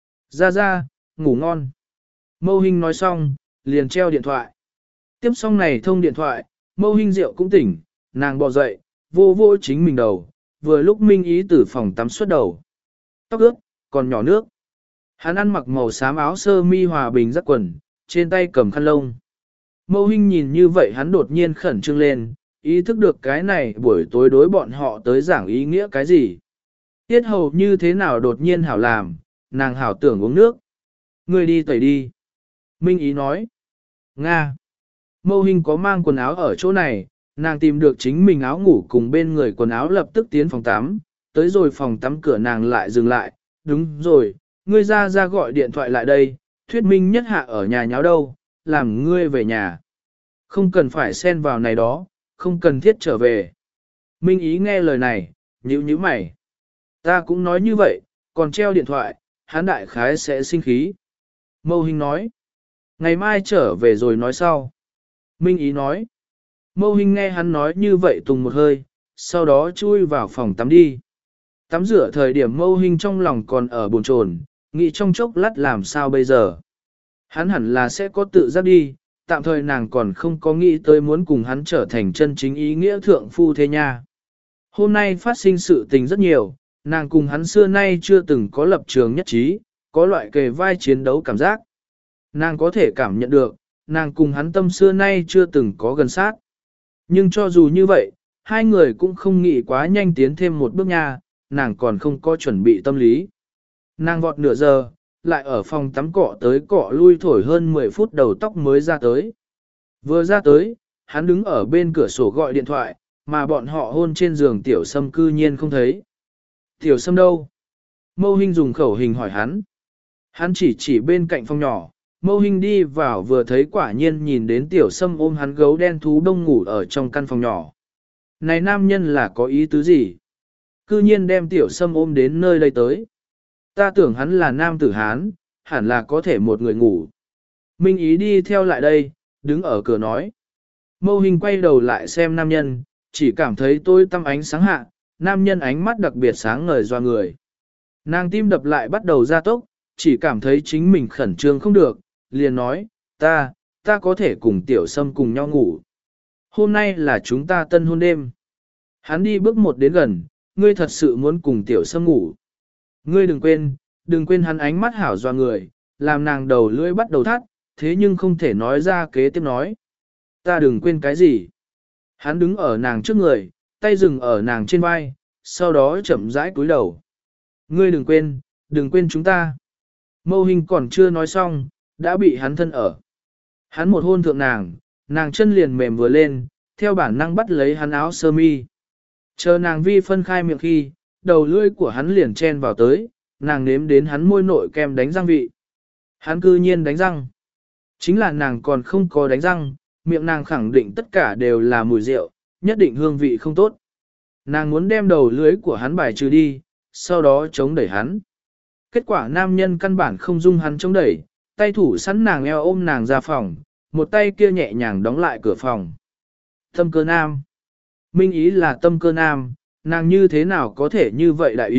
Ra ra, ngủ ngon. Mâu Hinh nói xong, liền treo điện thoại. Tiếp xong này thông điện thoại, Mâu Hinh rượu cũng tỉnh, nàng bò dậy, vô vô chính mình đầu, vừa lúc Minh Ý từ phòng tắm xuất đầu. Tóc ướt, còn nhỏ nước. Hắn ăn mặc màu xám áo sơ mi hòa bình rắc quần, trên tay cầm khăn lông. Mâu Hinh nhìn như vậy hắn đột nhiên khẩn trương lên, ý thức được cái này buổi tối đối bọn họ tới giảng ý nghĩa cái gì. Tiết hầu như thế nào đột nhiên hảo làm, nàng hảo tưởng uống nước. Ngươi đi tẩy đi. Minh Ý nói. Nga. Mâu Hinh có mang quần áo ở chỗ này, nàng tìm được chính mình áo ngủ cùng bên người quần áo lập tức tiến phòng tắm, tới rồi phòng tắm cửa nàng lại dừng lại, đúng rồi, ngươi ra ra gọi điện thoại lại đây, thuyết minh nhất hạ ở nhà nháo đâu, làm ngươi về nhà. Không cần phải xen vào này đó, không cần thiết trở về. Minh Ý nghe lời này, nhíu nhíu mày. Ta cũng nói như vậy, còn treo điện thoại, hắn đại khái sẽ sinh khí. Mâu Hinh nói, ngày mai trở về rồi nói sau. Minh Ý nói, Mâu Hinh nghe hắn nói như vậy tùng một hơi, sau đó chui vào phòng tắm đi. Tắm rửa thời điểm Mâu Hinh trong lòng còn ở bồn chồn, nghĩ trong chốc lát làm sao bây giờ. Hắn hẳn là sẽ có tự giác đi, tạm thời nàng còn không có nghĩ tới muốn cùng hắn trở thành chân chính ý nghĩa thượng phu thế nha. Hôm nay phát sinh sự tình rất nhiều, nàng cùng hắn xưa nay chưa từng có lập trường nhất trí, có loại kề vai chiến đấu cảm giác. Nàng có thể cảm nhận được, nàng cùng hắn tâm xưa nay chưa từng có gần sát. Nhưng cho dù như vậy, hai người cũng không nghĩ quá nhanh tiến thêm một bước nha, nàng còn không có chuẩn bị tâm lý. Nàng vọt nửa giờ, lại ở phòng tắm cọ tới cọ lui thổi hơn mười phút đầu tóc mới ra tới. Vừa ra tới, hắn đứng ở bên cửa sổ gọi điện thoại, mà bọn họ hôn trên giường Tiểu Sâm cư nhiên không thấy. Tiểu Sâm đâu? Mâu Hinh dùng khẩu hình hỏi hắn. Hắn chỉ chỉ bên cạnh phòng nhỏ, Mâu Hinh đi vào vừa thấy quả nhiên nhìn đến Tiểu Sâm ôm hắn gấu đen thú đông ngủ ở trong căn phòng nhỏ. Này nam nhân là có ý tứ gì? Cư nhiên đem Tiểu Sâm ôm đến nơi đây tới. Ta tưởng hắn là nam tử Hán, hẳn là có thể một người ngủ. Minh Ý đi theo lại đây, đứng ở cửa nói. Mâu Hinh quay đầu lại xem nam nhân, chỉ cảm thấy tôi tăm ánh sáng hạ, nam nhân ánh mắt đặc biệt sáng ngời doa người. Nàng tim đập lại bắt đầu gia tốc, chỉ cảm thấy chính mình khẩn trương không được, liền nói, ta, ta có thể cùng Tiểu Sâm cùng nhau ngủ. Hôm nay là chúng ta tân hôn đêm. Hắn đi bước một đến gần, ngươi thật sự muốn cùng Tiểu Sâm ngủ. Ngươi đừng quên, đừng quên hắn ánh mắt hảo doa người, làm nàng đầu lưỡi bắt đầu thắt, thế nhưng không thể nói ra kế tiếp nói. Ta đừng quên cái gì. Hắn đứng ở nàng trước người, tay dừng ở nàng trên vai, sau đó chậm rãi cúi đầu. Ngươi đừng quên, đừng quên chúng ta. Mâu Hinh còn chưa nói xong, đã bị hắn thân ở. Hắn một hôn thượng nàng, nàng chân liền mềm vừa lên, theo bản năng bắt lấy hắn áo sơ mi. Chờ nàng vi phân khai miệng khi, đầu lưỡi của hắn liền chen vào tới, nàng nếm đến hắn môi nội kem đánh răng vị. Hắn cư nhiên đánh răng. Chính là nàng còn không có đánh răng, miệng nàng khẳng định tất cả đều là mùi rượu, nhất định hương vị không tốt. Nàng muốn đem đầu lưỡi của hắn bài trừ đi, sau đó chống đẩy hắn. Kết quả nam nhân căn bản không dung hắn chống đẩy, tay thủ sẵn nàng eo ôm nàng ra phòng, một tay kia nhẹ nhàng đóng lại cửa phòng. Tâm cơ nam. Minh Ý là tâm cơ nam, nàng như thế nào có thể như vậy đại ý,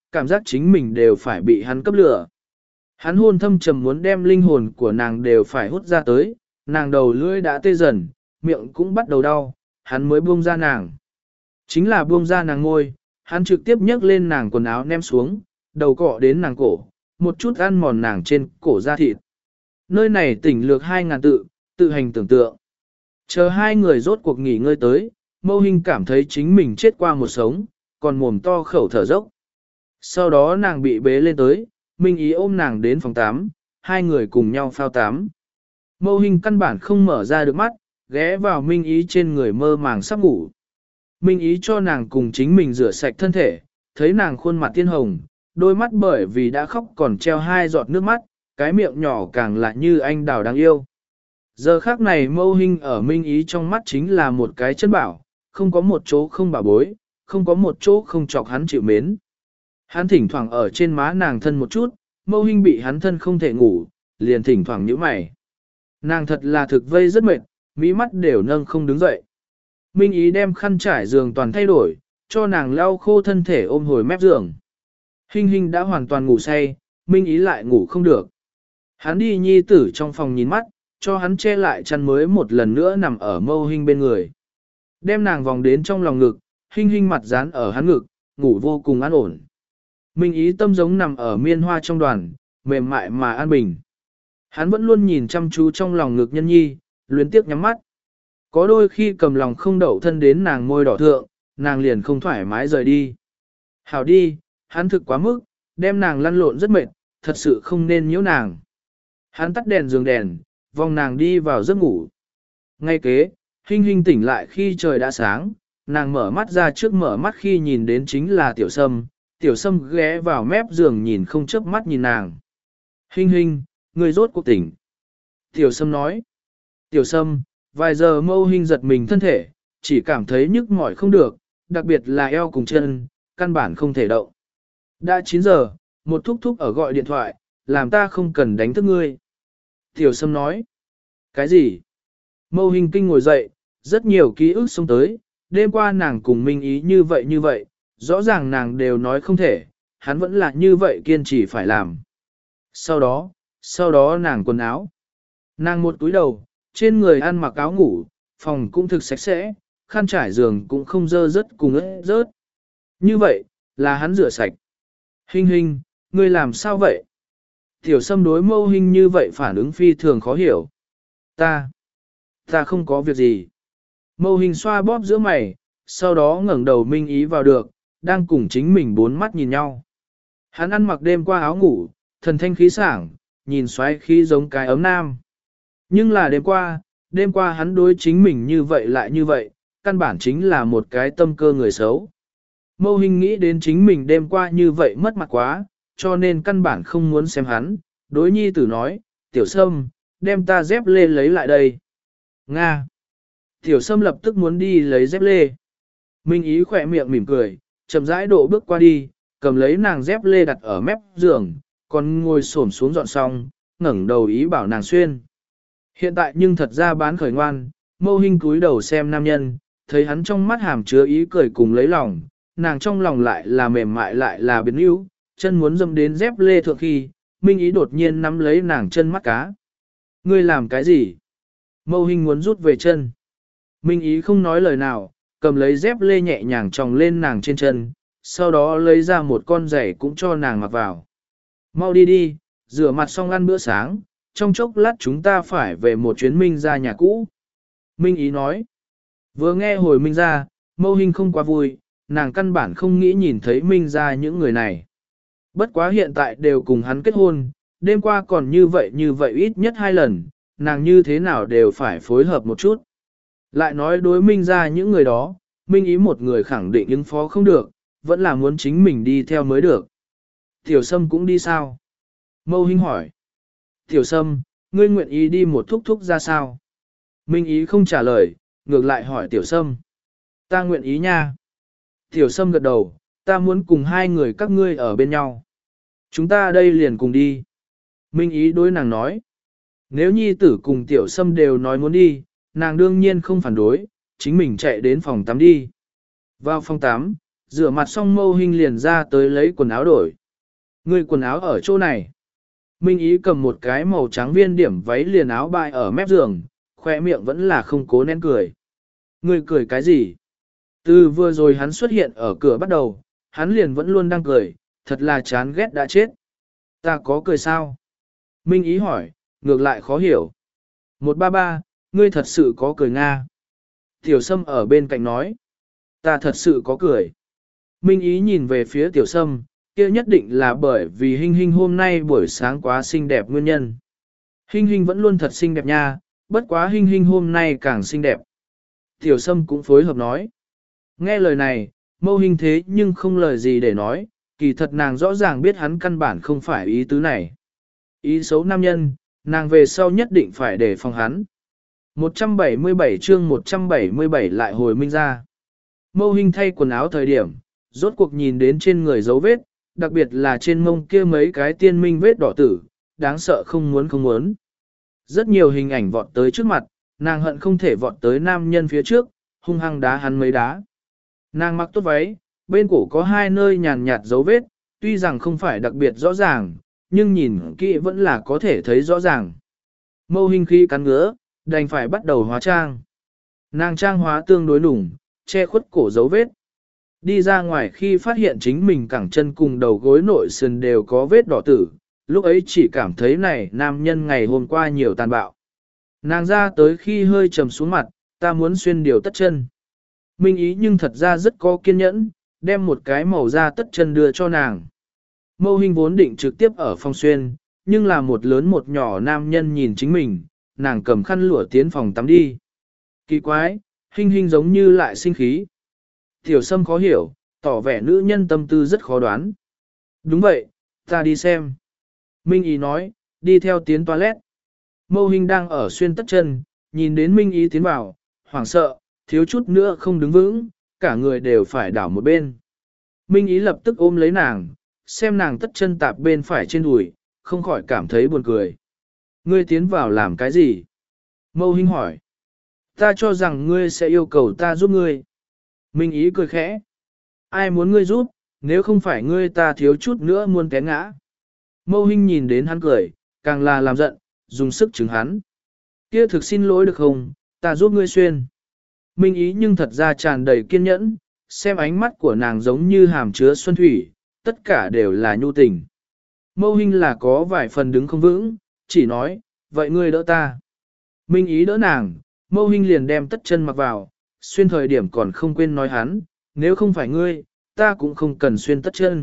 cảm giác chính mình đều phải bị hắn cấp lửa. Hắn hôn thâm trầm muốn đem linh hồn của nàng đều phải hút ra tới, nàng đầu lưỡi đã tê dần, miệng cũng bắt đầu đau, hắn mới buông ra nàng. Chính là buông ra nàng ngôi, hắn trực tiếp nhấc lên nàng quần áo ném xuống, đầu cọ đến nàng cổ, một chút ăn mòn nàng trên cổ da thịt. Nơi này tỉnh lược hai ngàn tự, tự hành tưởng tượng. Chờ hai người rốt cuộc nghỉ ngơi tới, Mâu Hinh cảm thấy chính mình chết qua một sống, còn mồm to khẩu thở dốc. Sau đó nàng bị bế lên tới, Minh Ý ôm nàng đến phòng tắm, hai người cùng nhau phao tắm. Mâu Hinh căn bản không mở ra được mắt, ghé vào Minh Ý trên người mơ màng sắp ngủ. Minh Ý cho nàng cùng chính mình rửa sạch thân thể, thấy nàng khuôn mặt tiên hồng, đôi mắt bởi vì đã khóc còn treo hai giọt nước mắt, cái miệng nhỏ càng lạ như anh đào đáng yêu. Giờ khác này Mâu Hinh ở Minh Ý trong mắt chính là một cái chân bảo, không có một chỗ không bảo bối, không có một chỗ không chọc hắn chịu mến. Hắn thỉnh thoảng ở trên má nàng thân một chút, Mâu Hinh bị hắn thân không thể ngủ, liền thỉnh thoảng nhíu mày. Nàng thật là thực vây rất mệt, mí mắt đều nâng không đứng dậy. Minh Ý đem khăn trải giường toàn thay đổi, cho nàng lau khô thân thể ôm hồi mép giường. Hinh Hinh đã hoàn toàn ngủ say, Minh Ý lại ngủ không được. Hắn đi nhi tử trong phòng nhìn mắt, cho hắn che lại chăn mới một lần nữa nằm ở Mâu Hinh bên người. Đem nàng vòng đến trong lòng ngực, Hinh Hinh mặt dán ở hắn ngực, ngủ vô cùng an ổn. Minh Ý tâm giống nằm ở miên hoa trong đoàn, mềm mại mà an bình. Hắn vẫn luôn nhìn chăm chú trong lòng ngực nhân nhi, luyến tiếc nhắm mắt. Có đôi khi cầm lòng không đậu thân đến nàng môi đỏ thượng, nàng liền không thoải mái rời đi. Hảo đi, hắn thực quá mức, đem nàng lăn lộn rất mệt, thật sự không nên nhiễu nàng. Hắn tắt đèn giường đèn, vòng nàng đi vào giấc ngủ. Ngay kế, Hinh Hinh tỉnh lại khi trời đã sáng, nàng mở mắt ra trước mở mắt khi nhìn đến chính là Tiểu Sâm. Tiểu Sâm ghé vào mép giường nhìn không chớp mắt nhìn nàng. Hinh Hinh, người rốt cuộc tỉnh. Tiểu Sâm nói. Tiểu Sâm, vài giờ Mâu Hinh giật mình thân thể, chỉ cảm thấy nhức mỏi không được, đặc biệt là eo cùng chân, căn bản không thể động. Đã chín giờ, một thúc thúc ở gọi điện thoại, làm ta không cần đánh thức ngươi. Tiểu Sâm nói. Cái gì? Mâu Hinh kinh ngồi dậy, rất nhiều ký ức xông tới, đêm qua nàng cùng Minh Ý như vậy như vậy, rõ ràng nàng đều nói không thể, hắn vẫn là như vậy kiên trì phải làm. Sau đó, sau đó nàng quần áo. Nàng một túi đầu, trên người ăn mặc áo ngủ, phòng cũng thực sạch sẽ, khăn trải giường cũng không dơ rớt cùng ế rớt. Như vậy, là hắn rửa sạch. Hinh Hinh, ngươi làm sao vậy? Tiểu Sâm đối Mâu Hinh như vậy phản ứng phi thường khó hiểu. Ta, ta không có việc gì. Mâu Hinh xoa bóp giữa mày, sau đó ngẩng đầu Minh Ý vào được, đang cùng chính mình bốn mắt nhìn nhau. Hắn ăn mặc đêm qua áo ngủ, thần thanh khí sảng, nhìn xoáy khí giống cái ấm nam. Nhưng là đêm qua, đêm qua hắn đối chính mình như vậy lại như vậy, căn bản chính là một cái tâm cơ người xấu. Mâu Hinh nghĩ đến chính mình đêm qua như vậy mất mặt quá, cho nên căn bản không muốn xem hắn, đối nhi tử nói, Tiểu Sâm, đem ta dép lê lấy lại đây. Nga. Tiểu Sâm lập tức muốn đi lấy dép lê. Minh Ý khỏe miệng mỉm cười, chậm rãi độ bước qua đi, cầm lấy nàng dép lê đặt ở mép giường, còn ngồi xổm xuống dọn xong, ngẩng đầu ý bảo nàng xuyên. Hiện tại nhưng thật ra bán khởi ngoan, Mâu Hinh cúi đầu xem nam nhân, thấy hắn trong mắt hàm chứa ý cười cùng lấy lòng, nàng trong lòng lại là mềm mại lại là biến yếu, chân muốn dâm đến dép lê thượng khi, Minh Ý đột nhiên nắm lấy nàng chân mắt cá. Ngươi làm cái gì? Mâu Hinh muốn rút về chân. Minh Ý không nói lời nào, cầm lấy dép lê nhẹ nhàng tròng lên nàng trên chân, sau đó lấy ra một con giày cũng cho nàng mặc vào. Mau đi đi, rửa mặt xong ăn bữa sáng, trong chốc lát chúng ta phải về một chuyến Minh ra nhà cũ. Minh Ý nói. Vừa nghe hồi Minh ra, Mâu Hinh không quá vui, nàng căn bản không nghĩ nhìn thấy Minh ra những người này. Bất quá hiện tại đều cùng hắn kết hôn, đêm qua còn như vậy như vậy ít nhất hai lần, nàng như thế nào đều phải phối hợp một chút. Lại nói đối Minh ra những người đó, Minh Ý một người khẳng định ứng phó không được, vẫn là muốn chính mình đi theo mới được. Tiểu Sâm cũng đi sao? Mâu Hinh hỏi. Tiểu Sâm, ngươi nguyện ý đi một thúc thúc ra sao? Minh Ý không trả lời, ngược lại hỏi Tiểu Sâm. Ta nguyện ý nha. Tiểu Sâm gật đầu, ta muốn cùng hai người các ngươi ở bên nhau. Chúng ta đây liền cùng đi. Minh Ý đối nàng nói. Nếu nhi tử cùng Tiểu Sâm đều nói muốn đi, nàng đương nhiên không phản đối, chính mình chạy đến phòng tắm đi. Vào phòng tắm, Rửa mặt xong Mâu Hinh liền ra tới lấy quần áo đổi. Người quần áo ở chỗ này. Minh Ý cầm một cái màu trắng viên điểm váy liền áo bại ở mép giường, khoe miệng vẫn là không cố nén cười. Người cười cái gì? Từ vừa rồi hắn xuất hiện ở cửa bắt đầu, hắn liền vẫn luôn đang cười, thật là chán ghét đã chết. Ta có cười sao? Minh Ý hỏi, ngược lại khó hiểu. Một ba ba, ngươi thật sự có cười Nga. Tiểu Sâm ở bên cạnh nói, ta thật sự có cười. Minh Ý nhìn về phía Tiểu Sâm, kia nhất định là bởi vì Hinh Hinh hôm nay buổi sáng quá xinh đẹp nguyên nhân. Hinh Hinh vẫn luôn thật xinh đẹp nha, bất quá Hinh Hinh hôm nay càng xinh đẹp. Tiểu Sâm cũng phối hợp nói. Nghe lời này, Mâu Hinh thế nhưng không lời gì để nói, kỳ thật nàng rõ ràng biết hắn căn bản không phải ý tứ này. Ý xấu nam nhân, nàng về sau nhất định phải đề phòng hắn. một trăm bảy mươi bảy chương một trăm bảy mươi bảy lại hồi minh ra. Mâu Hinh thay quần áo thời điểm, rốt cuộc nhìn đến trên người dấu vết, đặc biệt là trên mông kia mấy cái tiên minh vết đỏ tử, đáng sợ không muốn không muốn. Rất nhiều hình ảnh vọt tới trước mặt, nàng hận không thể vọt tới nam nhân phía trước, hung hăng đá hắn mấy đá. Nàng mặc tốt váy, bên cổ có hai nơi nhàn nhạt dấu vết, tuy rằng không phải đặc biệt rõ ràng, nhưng nhìn kỹ vẫn là có thể thấy rõ ràng. Mâu Hinh khí cắn ngứa, đành phải bắt đầu hóa trang. Nàng trang hóa tương đối nùng, che khuất cổ dấu vết. Đi ra ngoài khi phát hiện chính mình cẳng chân cùng đầu gối nội sườn đều có vết đỏ tử, lúc ấy chỉ cảm thấy này nam nhân ngày hôm qua nhiều tàn bạo. Nàng ra tới khi hơi trầm xuống mặt, ta muốn xuyên điều tất chân. Minh Ý nhưng thật ra rất có kiên nhẫn, đem một cái màu da tất chân đưa cho nàng. Mâu Hinh vốn định trực tiếp ở phòng xuyên, nhưng là một lớn một nhỏ nam nhân nhìn chính mình, nàng cầm khăn lụa tiến phòng tắm đi. Kỳ quái, Hinh Hinh giống như lại sinh khí. Tiểu Sâm khó hiểu, tỏ vẻ nữ nhân tâm tư rất khó đoán. Đúng vậy, ta đi xem. Minh Ý nói, đi theo tiến toilet. Mâu Hinh đang ở xuyên tất chân, nhìn đến Minh Ý tiến vào, hoảng sợ, thiếu chút nữa không đứng vững, cả người đều phải đảo một bên. Minh Ý lập tức ôm lấy nàng, xem nàng tất chân tạp bên phải trên đùi, không khỏi cảm thấy buồn cười. Ngươi tiến vào làm cái gì? Mâu Hinh hỏi. Ta cho rằng ngươi sẽ yêu cầu ta giúp ngươi. Minh Ý cười khẽ. Ai muốn ngươi giúp, nếu không phải ngươi ta thiếu chút nữa muốn té ngã. Mâu Hinh nhìn đến hắn cười, càng là làm giận, dùng sức chứng hắn. Kia thực xin lỗi được không, ta giúp ngươi xuyên. Minh Ý nhưng thật ra tràn đầy kiên nhẫn, xem ánh mắt của nàng giống như hàm chứa xuân thủy, tất cả đều là nhu tình. Mâu Hinh là có vài phần đứng không vững, chỉ nói, vậy ngươi đỡ ta. Minh Ý đỡ nàng, Mâu Hinh liền đem tất chân mặc vào, xuyên thời điểm còn không quên nói hắn, nếu không phải ngươi, ta cũng không cần xuyên tất chân.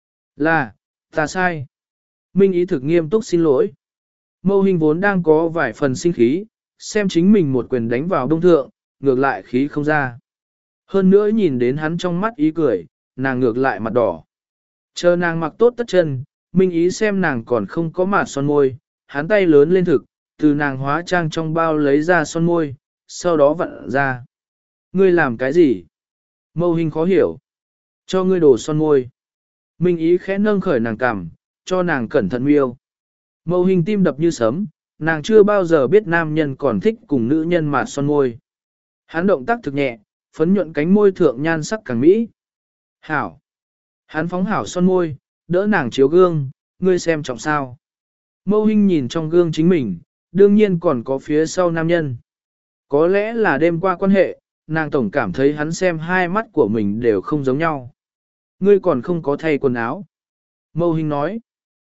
Là, ta sai. Minh Ý thực nghiêm túc xin lỗi. Mâu Hinh vốn đang có vài phần sinh khí, xem chính mình một quyền đánh vào đông thượng, ngược lại khí không ra. Hơn nữa nhìn đến hắn trong mắt ý cười, nàng ngược lại mặt đỏ. Chờ nàng mặc tốt tất chân, Minh Ý xem nàng còn không có mạt son môi, hắn tay lớn lên thực, từ nàng hóa trang trong bao lấy ra son môi, sau đó vặn ra. Ngươi làm cái gì? Mâu Hinh khó hiểu. Cho ngươi đổ son môi. Minh Ý khẽ nâng khởi nàng cằm, cho nàng cẩn thận miêu. Mâu Hinh tim đập như sấm, nàng chưa bao giờ biết nam nhân còn thích cùng nữ nhân mạt son môi. Hắn động tác thực nhẹ, phấn nhuận cánh môi thượng nhan sắc càng mỹ. Hảo. Hắn phóng hảo son môi, đỡ nàng chiếu gương, ngươi xem trọng sao. Mâu Hinh nhìn trong gương chính mình, đương nhiên còn có phía sau nam nhân. Có lẽ là đêm qua quan hệ, nàng tổng cảm thấy hắn xem hai mắt của mình đều không giống nhau. Ngươi còn không có thay quần áo. Mâu Hinh nói.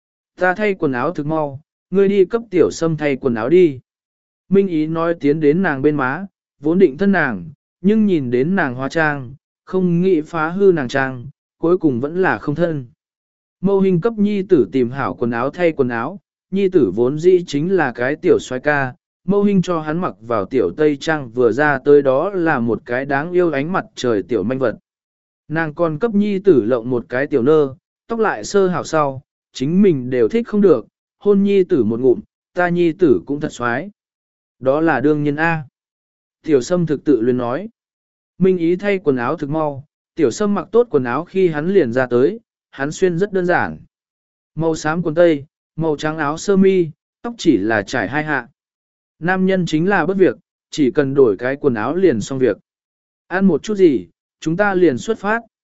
Ta thay quần áo thực mau, ngươi đi cấp Tiểu Sâm thay quần áo đi. Minh Ý nói tiến đến nàng bên má, vốn định thân nàng, nhưng nhìn đến nàng hóa trang, không nghĩ phá hư nàng trang, cuối cùng vẫn là không thân. Mâu Hinh cấp nhi tử tìm hảo quần áo thay quần áo, nhi tử vốn dĩ chính là cái tiểu soái ca, Mâu Hinh cho hắn mặc vào tiểu tây trang vừa ra tới đó là một cái đáng yêu ánh mặt trời tiểu manh vật. Nàng còn cấp nhi tử lộng một cái tiểu nơ, tóc lại sơ hảo sau, chính mình đều thích không được, hôn nhi tử một ngụm, ta nhi tử cũng thật xoái. Đó là đương nhiên A. Tiểu Sâm thực tự luyến nói. Minh Ý thay quần áo thực mau, Tiểu Sâm mặc tốt quần áo khi hắn liền ra tới, hắn xuyên rất đơn giản. Màu xám quần tây, màu trắng áo sơ mi, tóc chỉ là trải hai hạ. Nam nhân chính là bất việc, chỉ cần đổi cái quần áo liền xong việc. Ăn một chút gì, chúng ta liền xuất phát.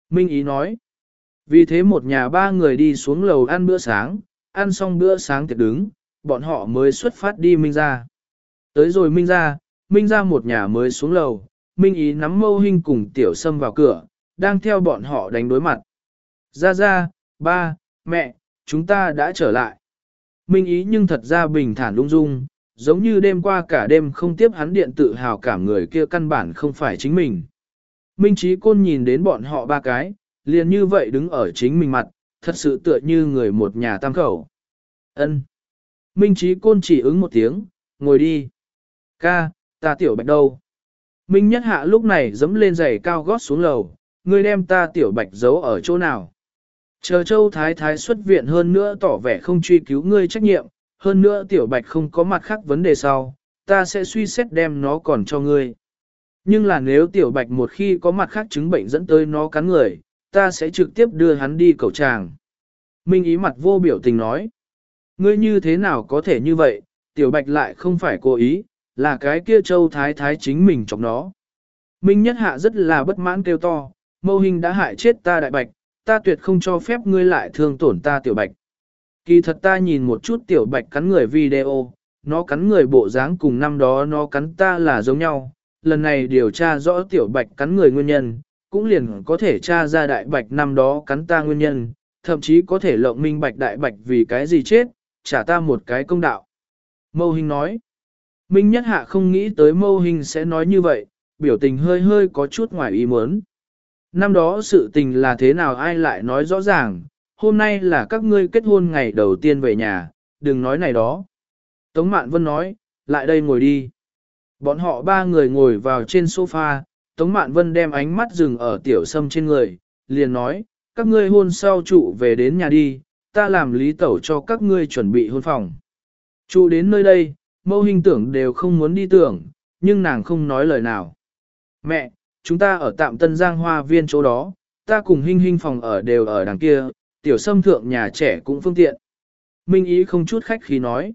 Minh Ý nói. Vì thế một nhà ba người đi xuống lầu ăn bữa sáng, ăn xong bữa sáng tiệc đứng, bọn họ mới xuất phát đi Minh ra. Tới rồi Minh ra, Minh ra một nhà mới xuống lầu, Minh Ý nắm Mâu Hinh cùng Tiểu Sâm vào cửa, đang theo bọn họ đánh đối mặt. Ra ra, ba, mẹ, chúng ta đã trở lại. Minh Ý nhưng thật ra bình thản lung dung, giống như đêm qua cả đêm không tiếp hắn điện tự hào cảm người kia căn bản không phải chính mình. Minh Chí Côn nhìn đến bọn họ ba cái, liền như vậy đứng ở chính mình mặt, thật sự tựa như người một nhà tam khẩu. Ân. Minh Chí Côn chỉ ứng một tiếng, ngồi đi. Ca, ta Tiểu Bạch đâu? Minh Nhất Hạ lúc này dẫm lên giày cao gót xuống lầu, ngươi đem ta Tiểu Bạch giấu ở chỗ nào? Chờ Châu Thái Thái xuất viện hơn nữa tỏ vẻ không truy cứu ngươi trách nhiệm, hơn nữa Tiểu Bạch không có mặt khác vấn đề sau, ta sẽ suy xét đem nó còn cho ngươi. Nhưng là nếu Tiểu Bạch một khi có mặt khác chứng bệnh dẫn tới nó cắn người, ta sẽ trực tiếp đưa hắn đi cầu tràng. Minh Ý mặt vô biểu tình nói, ngươi như thế nào có thể như vậy, Tiểu Bạch lại không phải cố ý, là cái kia Châu Thái Thái chính mình chọc nó. Minh Nhất Hạ rất là bất mãn kêu to, Mâu Hinh đã hại chết ta Đại Bạch, ta tuyệt không cho phép ngươi lại thương tổn ta Tiểu Bạch. Kỳ thật ta nhìn một chút Tiểu Bạch cắn người video, nó cắn người bộ dáng cùng năm đó nó cắn ta là giống nhau, lần này điều tra rõ Tiểu Bạch cắn người nguyên nhân, cũng liền có thể tra ra Đại Bạch năm đó cắn ta nguyên nhân, thậm chí có thể lộng minh bạch Đại Bạch vì cái gì chết, trả ta một cái công đạo. Mâu Hinh nói, Minh Nhất Hạ không nghĩ tới Mâu Hinh sẽ nói như vậy, biểu tình hơi hơi có chút ngoài ý muốn. Năm đó sự tình là thế nào ai lại nói rõ ràng, hôm nay là các ngươi kết hôn ngày đầu tiên về nhà, đừng nói này đó. Tống Mạn Vân nói, lại đây ngồi đi. Bọn họ ba người ngồi vào trên sofa, Tống Mạn Vân đem ánh mắt dừng ở Tiểu Sâm trên người, liền nói, các ngươi hôn sau trụ về đến nhà đi, ta làm lý tẩu cho các ngươi chuẩn bị hôn phòng. Trụ đến nơi đây, Mâu Hinh tưởng đều không muốn đi tưởng, nhưng nàng không nói lời nào. Mẹ, chúng ta ở tạm Tân Giang Hoa Viên chỗ đó, ta cùng Hinh Hinh phòng ở đều ở đằng kia, Tiểu Sâm thượng nhà trẻ cũng phương tiện. Minh Ý không chút khách khí nói.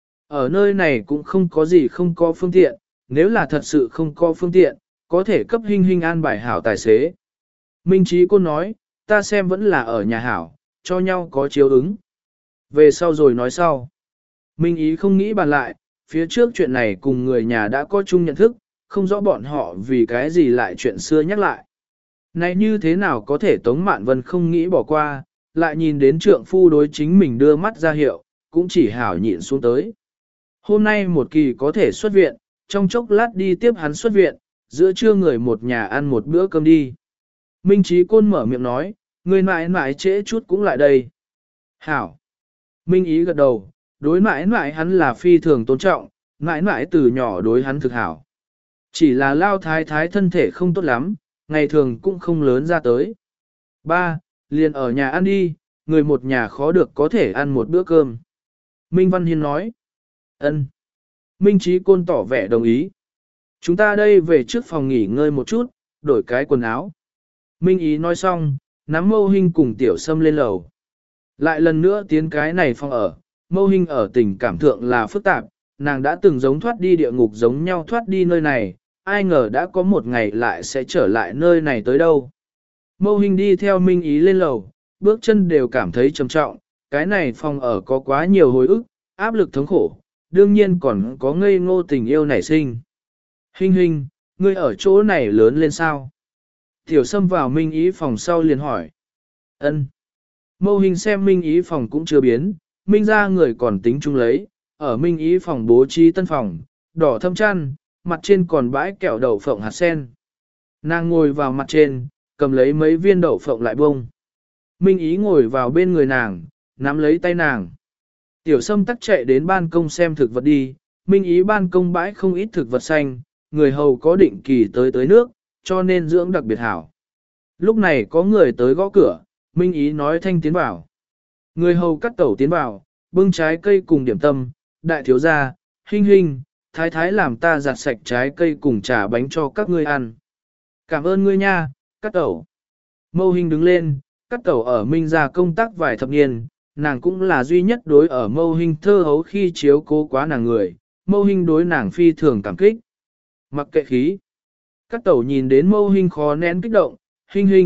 Ở nơi này cũng không có gì không có phương tiện, nếu là thật sự không có phương tiện, có thể cấp Hinh Hinh an bài hảo tài xế. Minh Chí Côn nói, ta xem vẫn là ở nhà hảo, cho nhau có chiếu ứng. Về sau rồi nói sau. Minh Ý không nghĩ bàn lại, phía trước chuyện này cùng người nhà đã có chung nhận thức, không rõ bọn họ vì cái gì lại chuyện xưa nhắc lại. Này như thế nào có thể Tống Mạn Vân không nghĩ bỏ qua, lại nhìn đến trượng phu đối chính mình đưa mắt ra hiệu, cũng chỉ hảo nhịn xuống tới. Hôm nay một kỳ có thể xuất viện, trong chốc lát đi tiếp hắn xuất viện, giữa trưa người một nhà ăn một bữa cơm đi. Minh Chí Côn mở miệng nói, người mãi mãi trễ chút cũng lại đây. Hảo. Minh Ý gật đầu, đối mãi mãi hắn là phi thường tôn trọng, mãi mãi từ nhỏ đối hắn thực hảo. Chỉ là lao thái thái thân thể không tốt lắm, ngày thường cũng không lớn ra tới. Ba, liền ở nhà ăn đi, người một nhà khó được có thể ăn một bữa cơm. Minh Văn Hiên nói. Ân. Minh Chí Côn tỏ vẻ đồng ý. Chúng ta đây về trước phòng nghỉ ngơi một chút, đổi cái quần áo. Minh Ý nói xong, nắm Mâu Hinh cùng Tiểu Sâm lên lầu. Lại lần nữa tiến cái này phòng ở, Mâu Hinh ở tình cảm thượng là phức tạp, nàng đã từng giống thoát đi địa ngục giống nhau thoát đi nơi này, ai ngờ đã có một ngày lại sẽ trở lại nơi này tới đâu. Mâu Hinh đi theo Minh Ý lên lầu, bước chân đều cảm thấy trầm trọng, cái này phòng ở có quá nhiều hồi ức, áp lực thống khổ, đương nhiên còn có ngây ngô tình yêu nảy sinh. Hinh Hinh, ngươi ở chỗ này lớn lên sao? Tiểu Sâm vào Minh Ý phòng sau liền hỏi. Ân. Mâu Hinh xem Minh Ý phòng cũng chưa biến, Minh ra người còn tính chung lấy, ở Minh Ý phòng bố trí tân phòng, đỏ thâm chăn, mặt trên còn bãi kẹo đậu phộng hạt sen. Nàng ngồi vào mặt trên, cầm lấy mấy viên đậu phộng lại bông. Minh Ý ngồi vào bên người nàng, nắm lấy tay nàng. Tiểu Sâm tắc chạy đến ban công xem thực vật đi, Minh Ý ban công bãi không ít thực vật xanh, người hầu có định kỳ tới tới nước, cho nên dưỡng đặc biệt hảo. Lúc này có người tới gõ cửa, Minh Ý nói thanh tiến vào. Người hầu cắt tẩu tiến vào, bưng trái cây cùng điểm tâm, đại thiếu gia, Hinh Hinh, thái thái làm ta giặt sạch trái cây cùng trà bánh cho các ngươi ăn. Cảm ơn ngươi nha, cắt tẩu. Mâu Hinh đứng lên, cắt tẩu ở Minh gia công tác vài thập niên, nàng cũng là duy nhất đối ở Mâu Hinh thơ hấu khi chiếu cố quá nàng người, Mâu Hinh đối nàng phi thường cảm kích. Mặc kệ khí. Cắt tẩu nhìn đến Mâu Hinh khó nén kích động, Hinh Hinh,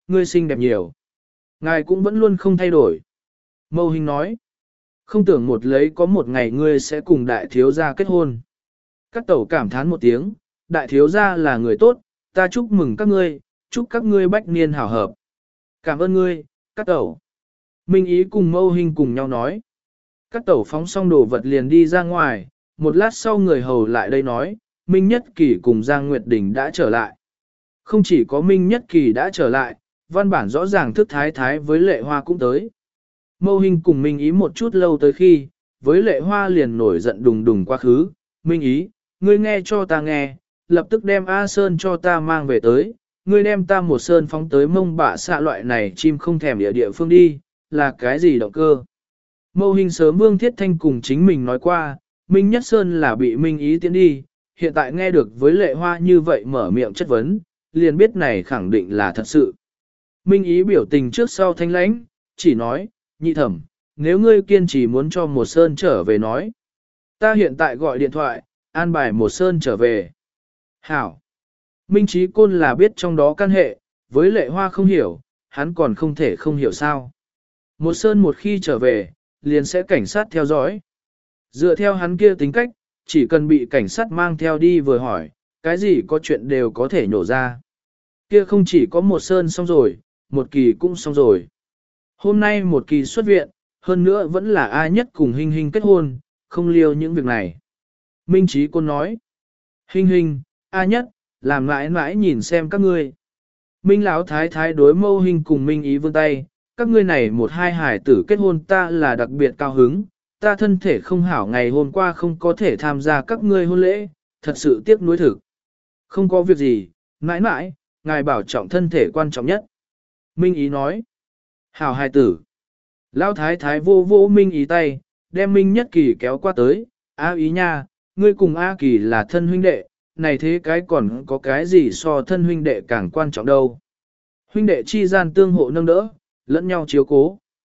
ngươi xinh đẹp nhiều. Ngài cũng vẫn luôn không thay đổi. Mâu Hình nói, không tưởng một lấy có một ngày ngươi sẽ cùng đại thiếu gia kết hôn. Các tẩu cảm thán một tiếng, đại thiếu gia là người tốt, ta chúc mừng các ngươi, chúc các ngươi bách niên hảo hợp. Cảm ơn ngươi, các tẩu. Minh Ý cùng Mâu Hình cùng nhau nói. Các tẩu phóng xong đồ vật liền đi ra ngoài, một lát sau người hầu lại đây nói, Minh Nhất Kỳ cùng Giang Nguyệt Đình đã trở lại. Không chỉ có Minh Nhất Kỳ đã trở lại, văn bản rõ ràng thức thái thái với Lệ Hoa cũng tới. Mâu Hình cùng Minh Ý một chút lâu tới khi, với Lệ Hoa liền nổi giận đùng đùng quá khứ, Minh Ý, ngươi nghe cho ta nghe, lập tức đem A Sơn cho ta mang về tới, ngươi đem ta một sơn phóng tới mông bạ xạ loại này chim không thèm địa địa phương đi, là cái gì động cơ. Mâu Hình sớm Vương Thiết Thanh cùng chính mình nói qua, Minh Nhất Sơn là bị Minh Ý tiến đi, hiện tại nghe được với Lệ Hoa như vậy mở miệng chất vấn, liền biết này khẳng định là thật sự. Minh Ý biểu tình trước sau thanh lãnh, chỉ nói, nhị thẩm, nếu ngươi kiên trì muốn cho một sơn trở về nói. Ta hiện tại gọi điện thoại, an bài một sơn trở về. Hảo. Minh Trí Côn là biết trong đó căn hệ, với Lệ Hoa không hiểu, hắn còn không thể không hiểu sao. Một sơn một khi trở về, liền sẽ cảnh sát theo dõi. Dựa theo hắn kia tính cách, chỉ cần bị cảnh sát mang theo đi vừa hỏi, cái gì có chuyện đều có thể nhổ ra. Kia không chỉ có một sơn xong rồi, một kỳ cũng xong rồi. Hôm nay một kỳ xuất viện, hơn nữa vẫn là ai nhất cùng Hinh Hinh kết hôn, không liêu những việc này. Minh Trí Côn nói, Hinh Hinh, A nhất, làm mãi mãi nhìn xem các ngươi. Minh Lão thái thái đối Mâu Hình cùng Minh Ý vươn tay, các ngươi này một hai hải tử kết hôn ta là đặc biệt cao hứng, ta thân thể không hảo ngày hôm qua không có thể tham gia các ngươi hôn lễ, thật sự tiếc nuối thực. Không có việc gì, mãi mãi, ngài bảo trọng thân thể quan trọng nhất. Minh Ý nói, hảo hài tử. Lão thái thái vô vô Minh Ý tay, đem Minh Nhất Kỳ kéo qua tới, A Ý nha, ngươi cùng A Kỳ là thân huynh đệ, này thế cái còn có cái gì so thân huynh đệ càng quan trọng đâu. Huynh đệ chi gian tương hộ nâng đỡ, lẫn nhau chiếu cố.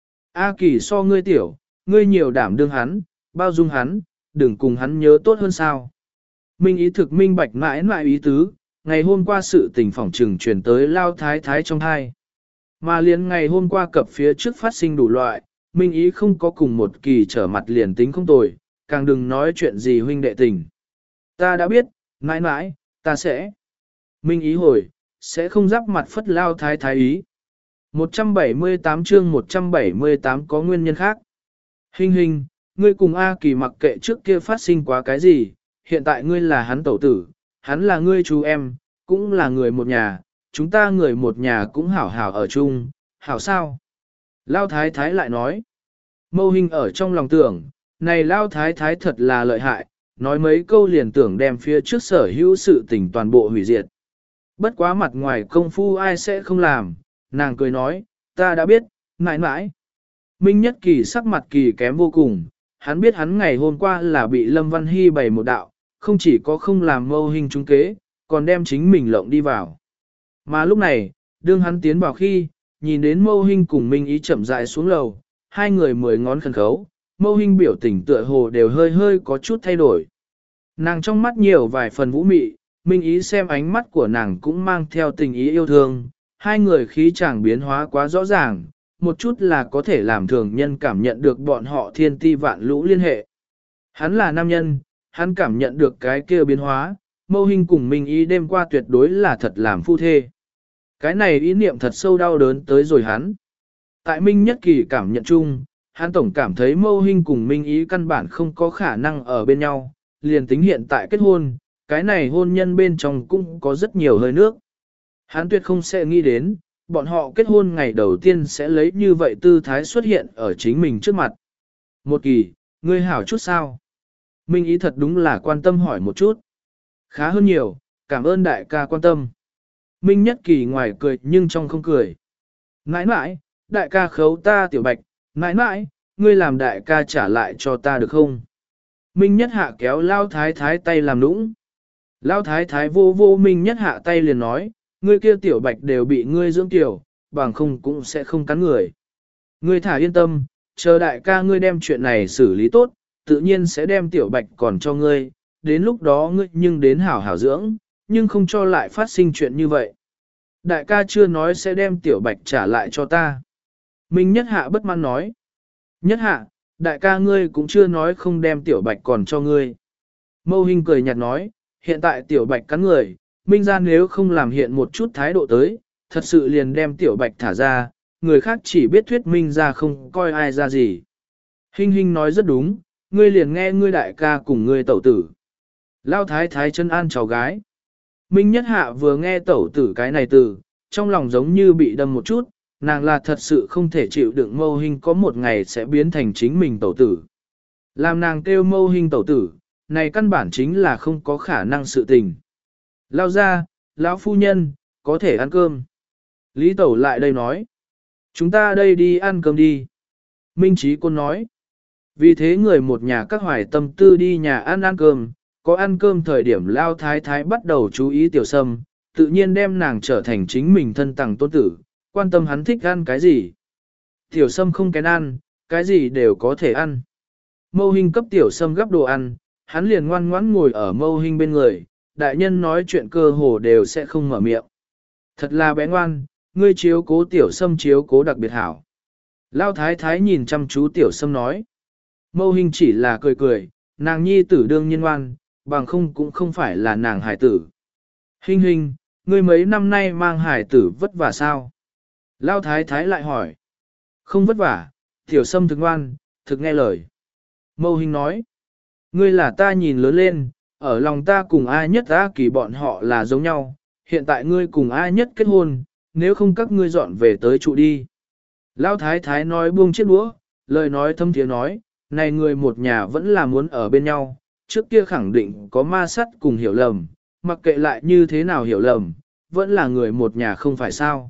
A Kỳ so ngươi tiểu, ngươi nhiều đảm đương hắn, bao dung hắn, đừng cùng hắn nhớ tốt hơn sao. Minh Ý thực minh bạch mãi mãi ý tứ, ngày hôm qua sự tình phỏng trừng truyền tới Lao thái thái trong hai. Mà liền ngày hôm qua cập phía trước phát sinh đủ loại, Minh Ý không có cùng một kỳ trở mặt liền tính không tồi, càng đừng nói chuyện gì huynh đệ tình. Ta đã biết, mãi mãi, ta sẽ. Minh Ý hồi, sẽ không giáp mặt phất Lao thái thái ý. một trăm bảy mươi tám chương một trăm bảy mươi tám có nguyên nhân khác. Hinh Hinh, ngươi cùng A Kỳ mặc kệ trước kia phát sinh quá cái gì, hiện tại ngươi là hắn tẩu tử, hắn là ngươi chú em, cũng là người một nhà, chúng ta người một nhà cũng hảo hảo ở chung, hảo sao? Lao thái thái lại nói, Mâu Hình ở trong lòng tưởng, này Lao thái thái thật là lợi hại, nói mấy câu liền tưởng đem phía trước sở hữu sự tình toàn bộ hủy diệt. Bất quá mặt ngoài công phu ai sẽ không làm, nàng cười nói, ta đã biết, mãi mãi. Minh Nhất Kỳ sắc mặt kỳ kém vô cùng, hắn biết hắn ngày hôm qua là bị Lâm Văn Hy bày một đạo, không chỉ có không làm Mâu Hình trúng kế, còn đem chính mình lộng đi vào. Mà lúc này, đương hắn tiến vào khi, nhìn đến Mâu Hình cùng Minh Ý chậm rãi xuống lầu, hai người mười ngón khẩn khấu, Mâu Hình biểu tình tựa hồ đều hơi hơi có chút thay đổi. Nàng trong mắt nhiều vài phần vũ mị, Minh Ý xem ánh mắt của nàng cũng mang theo tình ý yêu thương, hai người khí chàng biến hóa quá rõ ràng, một chút là có thể làm thường nhân cảm nhận được bọn họ thiên ti vạn lũ liên hệ. Hắn là nam nhân, hắn cảm nhận được cái kia biến hóa, Mâu Hình cùng Minh Ý đêm qua tuyệt đối là thật làm phu thê. Cái này ý niệm thật sâu đau đớn tới rồi hắn. Tại Minh Nhất Kỳ cảm nhận chung, hắn tổng cảm thấy Mâu Hình cùng Minh Ý căn bản không có khả năng ở bên nhau, liền tính hiện tại kết hôn, cái này hôn nhân bên trong cũng có rất nhiều hơi nước. Hắn tuyệt không sẽ nghĩ đến, bọn họ kết hôn ngày đầu tiên sẽ lấy như vậy tư thái xuất hiện ở chính mình trước mặt. Một Kỳ, ngươi hảo chút sao? Minh Ý thật đúng là quan tâm hỏi một chút. Khá hơn nhiều, cảm ơn đại ca quan tâm. Minh Nhất Kỳ ngoài cười nhưng trong không cười. Nãi nãi, đại ca khấu ta tiểu bạch, nãi nãi, ngươi làm đại ca trả lại cho ta được không? Minh Nhất Hạ kéo Lao Thái Thái tay làm nũng. Lao Thái Thái vô vô Minh Nhất Hạ tay liền nói, ngươi kia tiểu bạch đều bị ngươi dưỡng tiểu, bằng không cũng sẽ không cắn người. Ngươi thả yên tâm, chờ đại ca ngươi đem chuyện này xử lý tốt, tự nhiên sẽ đem tiểu bạch còn cho ngươi, đến lúc đó ngươi nhưng đến hảo hảo dưỡng, nhưng không cho lại phát sinh chuyện như vậy. Đại ca chưa nói sẽ đem tiểu bạch trả lại cho ta. Minh Nhất Hạ bất mãn nói. Nhất Hạ, đại ca ngươi cũng chưa nói không đem tiểu bạch còn cho ngươi. Mâu Hinh cười nhạt nói, hiện tại tiểu bạch cắn người, Minh ra nếu không làm hiện một chút thái độ tới, thật sự liền đem tiểu bạch thả ra, người khác chỉ biết thuyết Minh ra không coi ai ra gì. Hinh Hinh nói rất đúng, ngươi liền nghe ngươi đại ca cùng ngươi tẩu tử. Lao thái thái chân an cháu gái. Minh Nhất Hạ vừa nghe tẩu tử cái này từ, trong lòng giống như bị đâm một chút, nàng là thật sự không thể chịu đựng Mâu Hinh có một ngày sẽ biến thành chính mình tẩu tử. Làm nàng kêu Mâu Hinh tẩu tử, này căn bản chính là không có khả năng sự tình. Lao ra, lão phu nhân, có thể ăn cơm. Lý tẩu lại đây nói. Chúng ta đây đi ăn cơm đi. Minh Chí Côn nói. Vì thế người một nhà các hoài tâm tư đi nhà ăn ăn cơm, có ăn cơm thời điểm Lao Thái Thái bắt đầu chú ý Tiểu Sâm, tự nhiên đem nàng trở thành chính mình thân tàng tôn tử, quan tâm hắn thích ăn cái gì. Tiểu Sâm không kén ăn, cái gì đều có thể ăn. Mâu Hinh cấp Tiểu Sâm gắp đồ ăn, hắn liền ngoan ngoãn ngồi ở Mâu Hinh bên người, đại nhân nói chuyện cơ hồ đều sẽ không mở miệng. Thật là bé ngoan, ngươi chiếu cố Tiểu Sâm chiếu cố đặc biệt hảo. Lao Thái Thái nhìn chăm chú Tiểu Sâm nói. Mâu Hinh chỉ là cười cười, nàng nhi tử đương nhiên ngoan, bằng không cũng không phải là nàng hải tử. Hinh Hinh, ngươi mấy năm nay mang hải tử vất vả sao? Lao Thái Thái lại hỏi. Không vất vả, Tiểu Sâm thực ngoan, thực nghe lời. Mâu Hinh nói. Ngươi là ta nhìn lớn lên, ở lòng ta cùng ai nhất A Kỳ bọn họ là giống nhau, hiện tại ngươi cùng ai nhất kết hôn, nếu không các ngươi dọn về tới trụ đi. Lão Thái Thái nói buông chiếc đũa, lời nói thâm thiế nói, này người một nhà vẫn là muốn ở bên nhau, trước kia khẳng định có ma sắt cùng hiểu lầm, mặc kệ lại như thế nào hiểu lầm, vẫn là người một nhà không phải sao.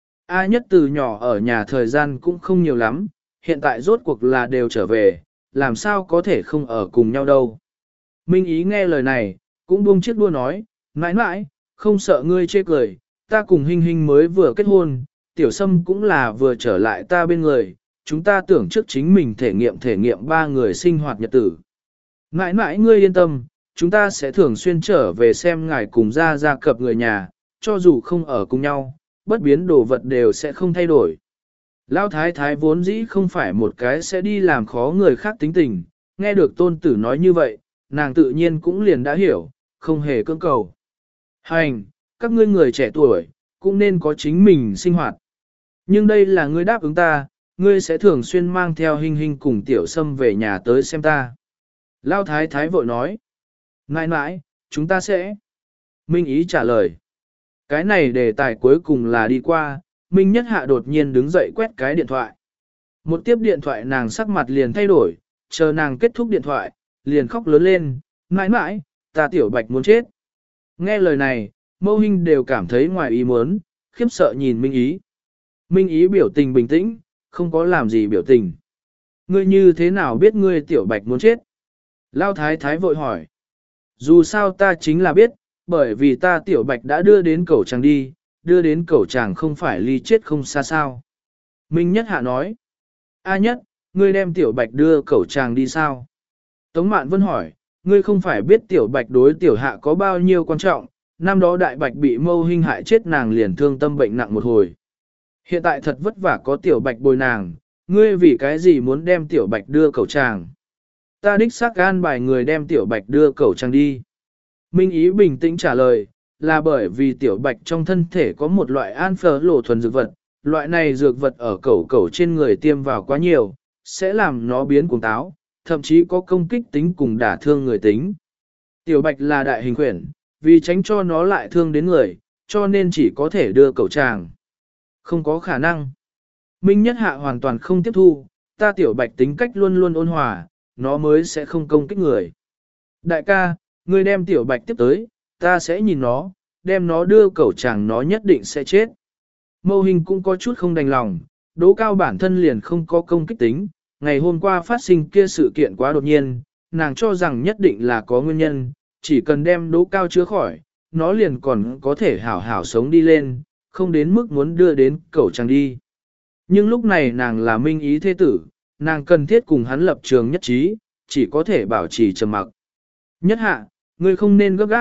A nhất từ nhỏ ở nhà thời gian cũng không nhiều lắm, hiện tại rốt cuộc là đều trở về, làm sao có thể không ở cùng nhau đâu. Minh Ý nghe lời này, cũng buông chiếc đua nói, mãi mãi, không sợ ngươi chê cười, ta cùng Hinh Hinh mới vừa kết hôn, Tiểu Sâm cũng là vừa trở lại ta bên người, chúng ta tưởng trước chính mình thể nghiệm thể nghiệm ba người sinh hoạt nhật tử. Mãi mãi ngươi yên tâm, chúng ta sẽ thường xuyên trở về xem ngài cùng ra ra cập người nhà, cho dù không ở cùng nhau, bất biến đồ vật đều sẽ không thay đổi. Lão Thái Thái vốn dĩ không phải một cái sẽ đi làm khó người khác tính tình, nghe được tôn tử nói như vậy, nàng tự nhiên cũng liền đã hiểu, không hề cưỡng cầu. Hành, các ngươi người trẻ tuổi, cũng nên có chính mình sinh hoạt. Nhưng đây là ngươi đáp ứng ta, ngươi sẽ thường xuyên mang theo Hinh Hinh cùng Tiểu Sâm về nhà tới xem ta. Lão Thái Thái vội nói. Nãi nãi, chúng ta sẽ. Minh Ý trả lời. Cái này đề tài cuối cùng là đi qua, Minh Nhất Hạ đột nhiên đứng dậy quét cái điện thoại. Một tiếp điện thoại nàng sắc mặt liền thay đổi, chờ nàng kết thúc điện thoại, liền khóc lớn lên, mãi mãi, ta Tiểu Bạch muốn chết. Nghe lời này, Mâu Hinh đều cảm thấy ngoài ý muốn, khiếp sợ nhìn Minh Ý. Minh Ý biểu tình bình tĩnh, không có làm gì biểu tình. Ngươi như thế nào biết ngươi Tiểu Bạch muốn chết? Lao Thái Thái vội hỏi. Dù sao ta chính là biết, bởi vì ta Tiểu Bạch đã đưa đến cẩu tràng đi, đưa đến cẩu tràng không phải ly chết không xa sao. Minh Nhất Hạ nói. A Nhất, ngươi đem Tiểu Bạch đưa cẩu tràng đi sao? Tống Mạn Vân hỏi, ngươi không phải biết Tiểu Bạch đối Tiểu Hạ có bao nhiêu quan trọng, năm đó Đại Bạch bị Mâu Hinh hại chết nàng liền thương tâm bệnh nặng một hồi. Hiện tại thật vất vả có Tiểu Bạch bồi nàng, ngươi vì cái gì muốn đem Tiểu Bạch đưa cẩu tràng? Ta đích xác an bài người đem Tiểu Bạch đưa cẩu tràng đi. Minh Ý bình tĩnh trả lời, là bởi vì Tiểu Bạch trong thân thể có một loại an phở lộ thuần dược vật, loại này dược vật ở cẩu cẩu trên người tiêm vào quá nhiều, sẽ làm nó biến cuồng táo, thậm chí có công kích tính cùng đả thương người tính. Tiểu Bạch là đại hình quyển, vì tránh cho nó lại thương đến người, cho nên chỉ có thể đưa cẩu tràng. Không có khả năng. Minh Nhất Hạ hoàn toàn không tiếp thu, ta Tiểu Bạch tính cách luôn luôn ôn hòa, nó mới sẽ không công kích người. Đại ca, ngươi đem Tiểu Bạch tiếp tới, ta sẽ nhìn nó, đem nó đưa cẩu tràng nó nhất định sẽ chết. Mâu Hinh cũng có chút không đành lòng, Đỗ Cao bản thân liền không có công kích tính, ngày hôm qua phát sinh kia sự kiện quá đột nhiên, nàng cho rằng nhất định là có nguyên nhân, chỉ cần đem Đỗ Cao chữa khỏi, nó liền còn có thể hảo hảo sống đi lên, không đến mức muốn đưa đến cẩu tràng đi. Nhưng lúc này nàng là Minh Ý thế tử, nàng cần thiết cùng hắn lập trường nhất trí, chỉ có thể bảo trì trầm mặc. Nhất Hạ, ngươi không nên gấp gáp,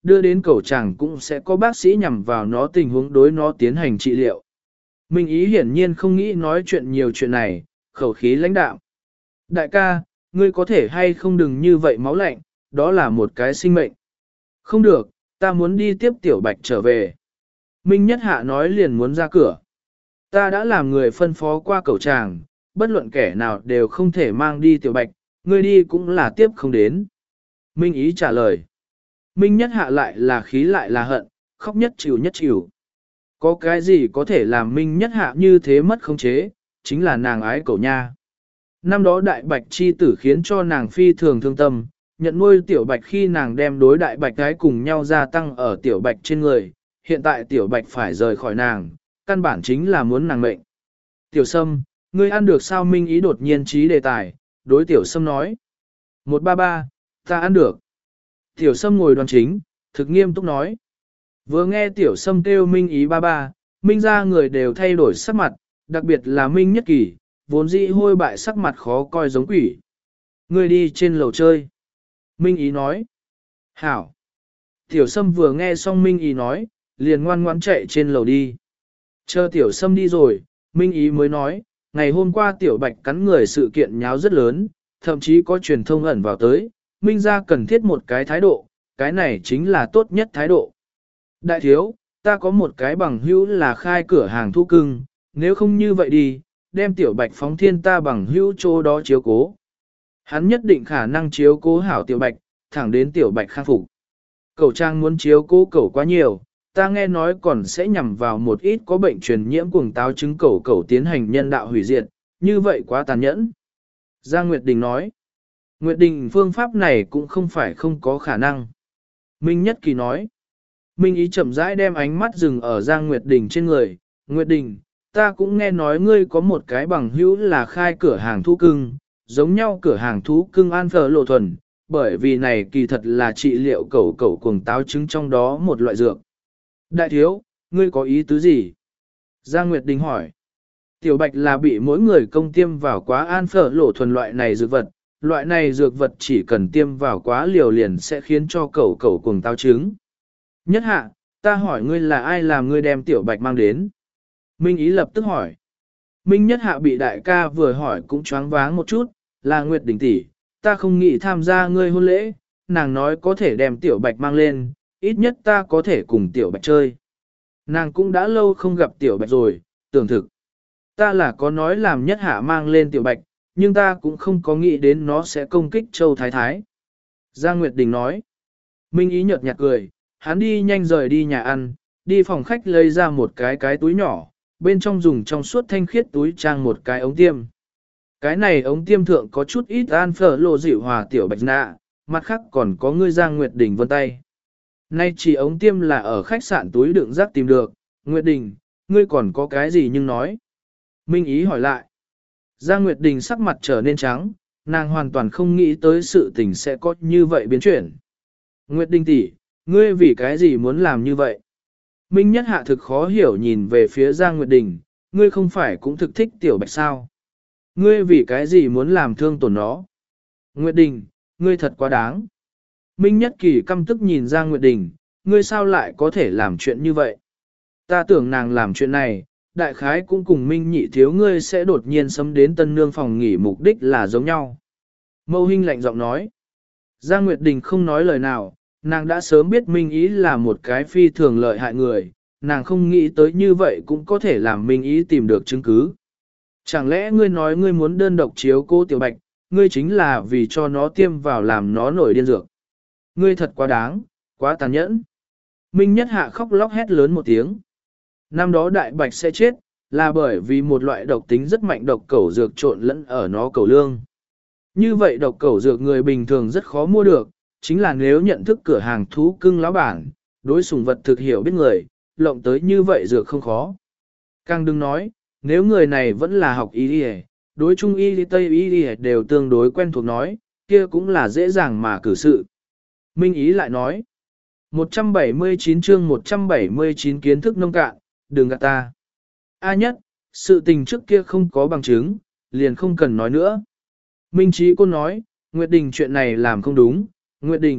đưa đến cẩu tràng cũng sẽ có bác sĩ nhằm vào nó tình huống đối nó tiến hành trị liệu. Minh Ý hiển nhiên không nghĩ nói chuyện nhiều chuyện này, khẩu khí lãnh đạo. Đại ca, ngươi có thể hay không đừng như vậy máu lạnh, đó là một cái sinh mệnh. Không được, ta muốn đi tiếp Tiểu Bạch trở về. Minh Nhất Hạ nói liền muốn ra cửa. Ta đã làm người phân phó qua cẩu tràng, bất luận kẻ nào đều không thể mang đi Tiểu Bạch, ngươi đi cũng là tiếp không đến. Minh Ý trả lời. Minh Nhất Hạ lại là khí lại là hận, khóc nhất chịu nhất chịu. Có cái gì có thể làm Minh Nhất Hạ như thế mất khống chế, chính là nàng ái cẩu nha. Năm đó Đại Bạch chi tử khiến cho nàng phi thường thương tâm, nhận nuôi Tiểu Bạch khi nàng đem đối Đại Bạch gái cùng nhau gia tăng ở Tiểu Bạch trên người, hiện tại Tiểu Bạch phải rời khỏi nàng, căn bản chính là muốn nàng mệnh. Tiểu Sâm, ngươi ăn được sao? Minh Ý đột nhiên trí đề tài, đối Tiểu Sâm nói. một ba ba, ta ăn được. Tiểu Sâm ngồi đoan chính, thực nghiêm túc nói. Vừa nghe Tiểu Sâm kêu Minh Ý ba ba, Minh ra người đều thay đổi sắc mặt, đặc biệt là Minh Nhất Kỳ, vốn dĩ hôi bại sắc mặt khó coi giống quỷ. Ngươi đi trên lầu chơi. Minh Ý nói. Hảo. Tiểu Sâm vừa nghe xong Minh Ý nói, liền ngoan ngoãn chạy trên lầu đi. Chờ Tiểu Sâm đi rồi, Minh Ý mới nói, ngày hôm qua Tiểu Bạch cắn người sự kiện nháo rất lớn, thậm chí có truyền thông ẩn vào tới, Minh ra cần thiết một cái thái độ, cái này chính là tốt nhất thái độ. Đại thiếu, ta có một cái bằng hữu là khai cửa hàng thú cưng, nếu không như vậy đi, đem Tiểu Bạch phóng thiên ta bằng hữu chỗ đó chiếu cố. Hắn nhất định khả năng chiếu cố hảo Tiểu Bạch, thẳng đến Tiểu Bạch khang phục. Cẩu trang muốn chiếu cố cẩu quá nhiều, ta nghe nói còn sẽ nhằm vào một ít có bệnh truyền nhiễm cuồng táo chứng cẩu cẩu tiến hành nhân đạo hủy diệt, như vậy quá tàn nhẫn. Giang Nguyệt Đình nói, Nguyệt Đình phương pháp này cũng không phải không có khả năng. Minh Nhất Kỳ nói, Minh Ý chậm rãi đem ánh mắt dừng ở Giang Nguyệt Đình trên người, Nguyệt Đình, ta cũng nghe nói ngươi có một cái bằng hữu là khai cửa hàng thú cưng, giống nhau cửa hàng thú cưng An Phở Lộ Thuần, bởi vì này kỳ thật là trị liệu cẩu cẩu cuồng táo chứng trong đó một loại dược. Đại thiếu, ngươi có ý tứ gì? Giang Nguyệt Đình hỏi. Tiểu Bạch là bị mỗi người công tiêm vào quá An Phở Lộ Thuần loại này dược vật, loại này dược vật chỉ cần tiêm vào quá liều liền sẽ khiến cho cẩu cẩu cuồng táo chứng. Nhất Hạ, ta hỏi ngươi là ai làm ngươi đem Tiểu Bạch mang đến? Minh Ý lập tức hỏi. Minh Nhất Hạ bị đại ca vừa hỏi cũng choáng váng một chút, là Nguyệt Đình tỷ, ta không nghĩ tham gia ngươi hôn lễ, nàng nói có thể đem Tiểu Bạch mang lên, ít nhất ta có thể cùng Tiểu Bạch chơi. Nàng cũng đã lâu không gặp Tiểu Bạch rồi, tưởng thực. Ta là có nói làm Nhất Hạ mang lên Tiểu Bạch, nhưng ta cũng không có nghĩ đến nó sẽ công kích Châu Thái Thái. Giang Nguyệt Đình nói. Minh Ý nhợt nhạt cười, hắn đi nhanh rời đi nhà ăn, đi phòng khách lấy ra một cái cái túi nhỏ, bên trong dùng trong suốt thanh khiết túi trang một cái ống tiêm. Cái này ống tiêm thượng có chút ít An Phở Lộ dịu hòa Tiểu Bạch nạ, mặt khác còn có ngươi Giang Nguyệt Đình vân tay. Nay chỉ ống tiêm là ở khách sạn túi đựng rác tìm được, Nguyệt Đình, ngươi còn có cái gì nhưng nói. Minh Ý hỏi lại. Giang Nguyệt Đình sắc mặt trở nên trắng, nàng hoàn toàn không nghĩ tới sự tình sẽ có như vậy biến chuyển. Nguyệt Đình tỷ, ngươi vì cái gì muốn làm như vậy? Minh Nhất Hạ thực khó hiểu nhìn về phía Giang Nguyệt Đình, ngươi không phải cũng thực thích Tiểu Bạch sao? Ngươi vì cái gì muốn làm thương tổn nó? Nguyệt Đình, ngươi thật quá đáng. Minh Nhất Kỳ căm tức nhìn Giang Nguyệt Đình, ngươi sao lại có thể làm chuyện như vậy? Ta tưởng nàng làm chuyện này, đại khái cũng cùng Minh Nhị thiếu ngươi sẽ đột nhiên xâm đến tân nương phòng nghỉ mục đích là giống nhau. Mâu Hinh lạnh giọng nói. Giang Nguyệt Đình không nói lời nào, nàng đã sớm biết Minh Ý là một cái phi thường lợi hại người, nàng không nghĩ tới như vậy cũng có thể làm Minh Ý tìm được chứng cứ. Chẳng lẽ ngươi nói ngươi muốn đơn độc chiếu cô Tiểu Bạch, ngươi chính là vì cho nó tiêm vào làm nó nổi điên dược. Ngươi thật quá đáng, quá tàn nhẫn. Minh Nhất Hạ khóc lóc hét lớn một tiếng. Năm đó Đại Bạch sẽ chết, là bởi vì một loại độc tính rất mạnh độc cẩu dược trộn lẫn ở nó cẩu lương. Như vậy độc cẩu dược người bình thường rất khó mua được, chính là nếu nhận thức cửa hàng thú cưng lão bản, đối sủng vật thực hiểu biết người, lộng tới như vậy dược không khó. Càng đừng nói, nếu người này vẫn là học y y, đối trung y tây y đều tương đối quen thuộc nói, kia cũng là dễ dàng mà cử sự. Minh Ý lại nói, một trăm bảy mươi chín chương một trăm bảy mươi chín kiến thức nông cạn, đừng gạt ta. A Nhất, sự tình trước kia không có bằng chứng, liền không cần nói nữa. Minh Chí cô nói, Nguyệt Đình chuyện này làm không đúng, Nguyệt Đình,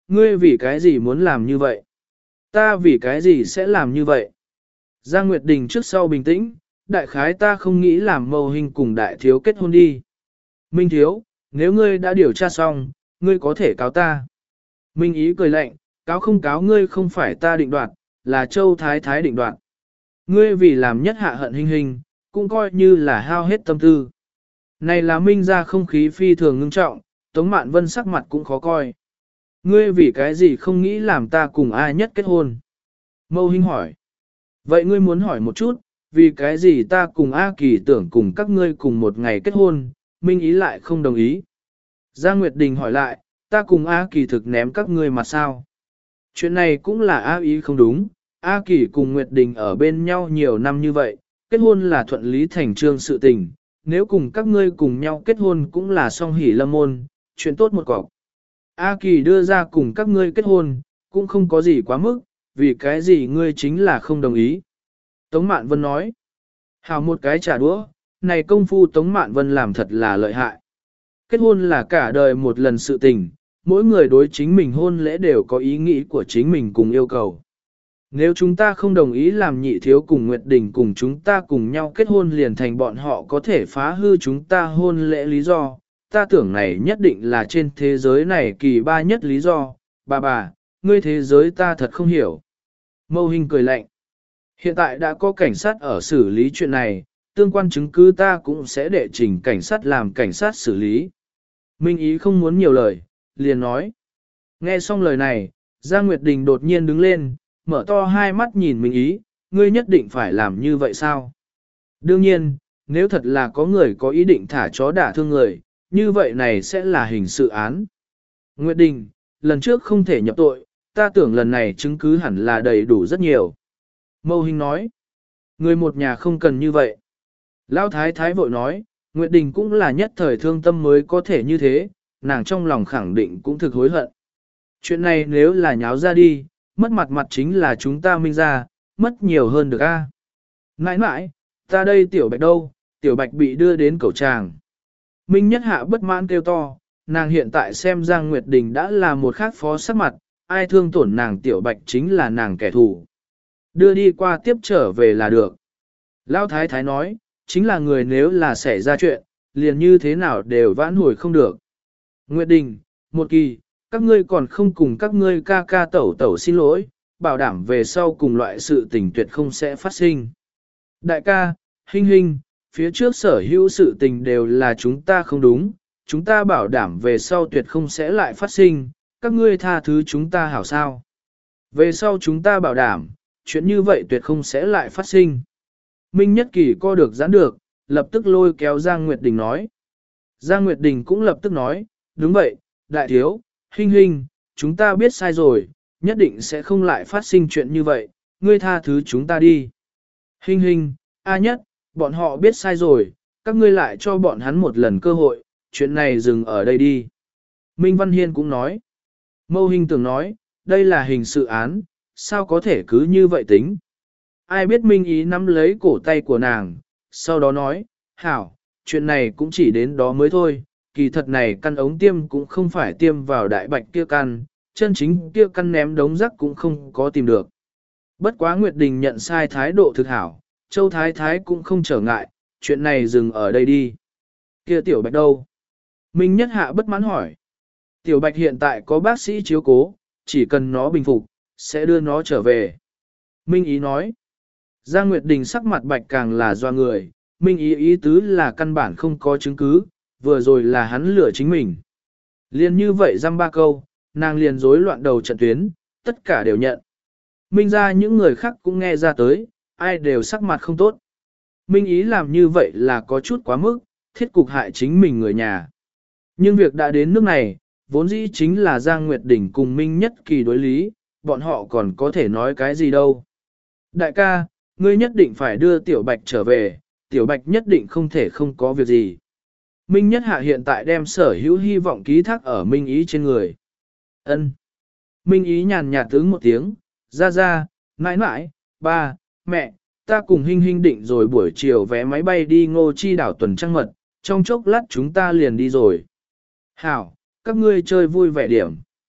ngươi vì cái gì muốn làm như vậy? Ta vì cái gì sẽ làm như vậy? Giang Nguyệt Đình trước sau bình tĩnh, đại khái ta không nghĩ làm mâu hình cùng đại thiếu kết hôn đi. Minh thiếu, nếu ngươi đã điều tra xong, ngươi có thể cáo ta. Minh ý cười lạnh, cáo không cáo ngươi không phải ta định đoạt, là Châu Thái Thái định đoạt. Ngươi vì làm nhất hạ hận hình hình, cũng coi như là hao hết tâm tư. Này là Minh ra không khí phi thường ngưng trọng, Tống Mạn Vân sắc mặt cũng khó coi. Ngươi vì cái gì không nghĩ làm ta cùng ai nhất kết hôn? Mâu Hinh hỏi. Vậy ngươi muốn hỏi một chút, vì cái gì ta cùng A Kỳ tưởng cùng các ngươi cùng một ngày kết hôn, Minh ý lại không đồng ý. Giang Nguyệt Đình hỏi lại, ta cùng A Kỳ thực ném các ngươi mặt sao? Chuyện này cũng là A ý không đúng, A Kỳ cùng Nguyệt Đình ở bên nhau nhiều năm như vậy, kết hôn là thuận lý thành trương sự tình, nếu cùng các ngươi cùng nhau kết hôn cũng là song hỷ lâm môn, chuyện tốt một cọc. A Kỳ đưa ra cùng các ngươi kết hôn, cũng không có gì quá mức, vì cái gì ngươi chính là không đồng ý. Tống Mạn Vân nói, hào một cái trả đũa, này công phu Tống Mạn Vân làm thật là lợi hại. Kết hôn là cả đời một lần sự tình, mỗi người đối chính mình hôn lễ đều có ý nghĩ của chính mình cùng yêu cầu. Nếu chúng ta không đồng ý làm nhị thiếu cùng Nguyệt Đình cùng chúng ta cùng nhau kết hôn liền thành bọn họ có thể phá hư chúng ta hôn lễ lý do, ta tưởng này nhất định là trên thế giới này kỳ ba nhất lý do, bà bà, ngươi thế giới ta thật không hiểu. Mâu Hinh cười lạnh. Hiện tại đã có cảnh sát ở xử lý chuyện này, tương quan chứng cứ ta cũng sẽ đệ trình cảnh sát làm cảnh sát xử lý. Minh ý không muốn nhiều lời, liền nói. Nghe xong lời này, Giang Nguyệt Đình đột nhiên đứng lên, mở to hai mắt nhìn Minh ý, ngươi nhất định phải làm như vậy sao? Đương nhiên, nếu thật là có người có ý định thả chó đả thương người, như vậy này sẽ là hình sự án. Nguyệt Đình, lần trước không thể nhập tội, ta tưởng lần này chứng cứ hẳn là đầy đủ rất nhiều. Mâu Hinh nói, người một nhà không cần như vậy. Lão Thái Thái vội nói, Nguyệt Đình cũng là nhất thời thương tâm mới có thể như thế, nàng trong lòng khẳng định cũng thực hối hận. Chuyện này nếu là nháo ra đi, mất mặt mặt chính là chúng ta Minh ra, mất nhiều hơn được a. Nãi nãi, ta đây tiểu bạch đâu, tiểu bạch bị đưa đến cầu tràng. Minh nhất hạ bất mãn kêu to, nàng hiện tại xem Giang Nguyệt Đình đã là một khác phó sắc mặt, ai thương tổn nàng tiểu bạch chính là nàng kẻ thù. Đưa đi qua tiếp trở về là được. Lão Thái Thái nói, chính là người nếu là xảy ra chuyện, liền như thế nào đều vãn hồi không được. Nguyệt Đình, một kỳ, các ngươi còn không cùng các ngươi ca ca tẩu tẩu xin lỗi, bảo đảm về sau cùng loại sự tình tuyệt không sẽ phát sinh. Đại ca, Hinh Hinh, phía trước sở hữu sự tình đều là chúng ta không đúng, chúng ta bảo đảm về sau tuyệt không sẽ lại phát sinh, các ngươi tha thứ chúng ta hảo sao. Về sau chúng ta bảo đảm, chuyện như vậy tuyệt không sẽ lại phát sinh. Minh Nhất Kỳ co được giãn được, lập tức lôi kéo Giang Nguyệt Đình nói. Giang Nguyệt Đình cũng lập tức nói, đúng vậy, đại thiếu, Hinh Hinh, chúng ta biết sai rồi, nhất định sẽ không lại phát sinh chuyện như vậy, ngươi tha thứ chúng ta đi. Hinh Hinh, A Nhất, bọn họ biết sai rồi, các ngươi lại cho bọn hắn một lần cơ hội, chuyện này dừng ở đây đi. Minh Văn Hiên cũng nói. Mâu Hinh tưởng nói, đây là hình sự án, sao có thể cứ như vậy tính. Ai biết Minh ý nắm lấy cổ tay của nàng, sau đó nói, hảo, chuyện này cũng chỉ đến đó mới thôi, kỳ thật này căn ống tiêm cũng không phải tiêm vào đại bạch kia căn, chân chính kia căn ném đống rác cũng không có tìm được. Bất quá Nguyệt Đình nhận sai thái độ thực hảo, Châu Thái Thái cũng không trở ngại, chuyện này dừng ở đây đi. Kia tiểu bạch đâu? Minh Nhất Hạ bất mãn hỏi. Tiểu bạch hiện tại có bác sĩ chiếu cố, chỉ cần nó bình phục, sẽ đưa nó trở về. Minh ý nói. Giang Nguyệt Đình sắc mặt bạch càng là doa người, Minh ý ý tứ là căn bản không có chứng cứ, vừa rồi là hắn lừa chính mình. Liên như vậy dăm ba câu, nàng liền rối loạn đầu trận tuyến, tất cả đều nhận. Minh ra những người khác cũng nghe ra tới, ai đều sắc mặt không tốt. Minh ý làm như vậy là có chút quá mức, thiết cục hại chính mình người nhà. Nhưng việc đã đến nước này, vốn dĩ chính là Giang Nguyệt Đình cùng Minh Nhất Kỳ đối lý, bọn họ còn có thể nói cái gì đâu. Đại ca, ngươi nhất định phải đưa Tiểu Bạch trở về, Tiểu Bạch nhất định không thể không có việc gì. Minh Nhất Hạ hiện tại đem sở hữu hy vọng ký thác ở Minh ý trên người. Ân. Minh ý nhàn nhạt ứng một tiếng, ra ra, mãi mãi, ba, mẹ, ta cùng Hinh Hinh định rồi buổi chiều vé máy bay đi Ngô Chi đảo tuần trăng mật, trong chốc lát chúng ta liền đi rồi. Hảo, các ngươi chơi vui vẻ điểm.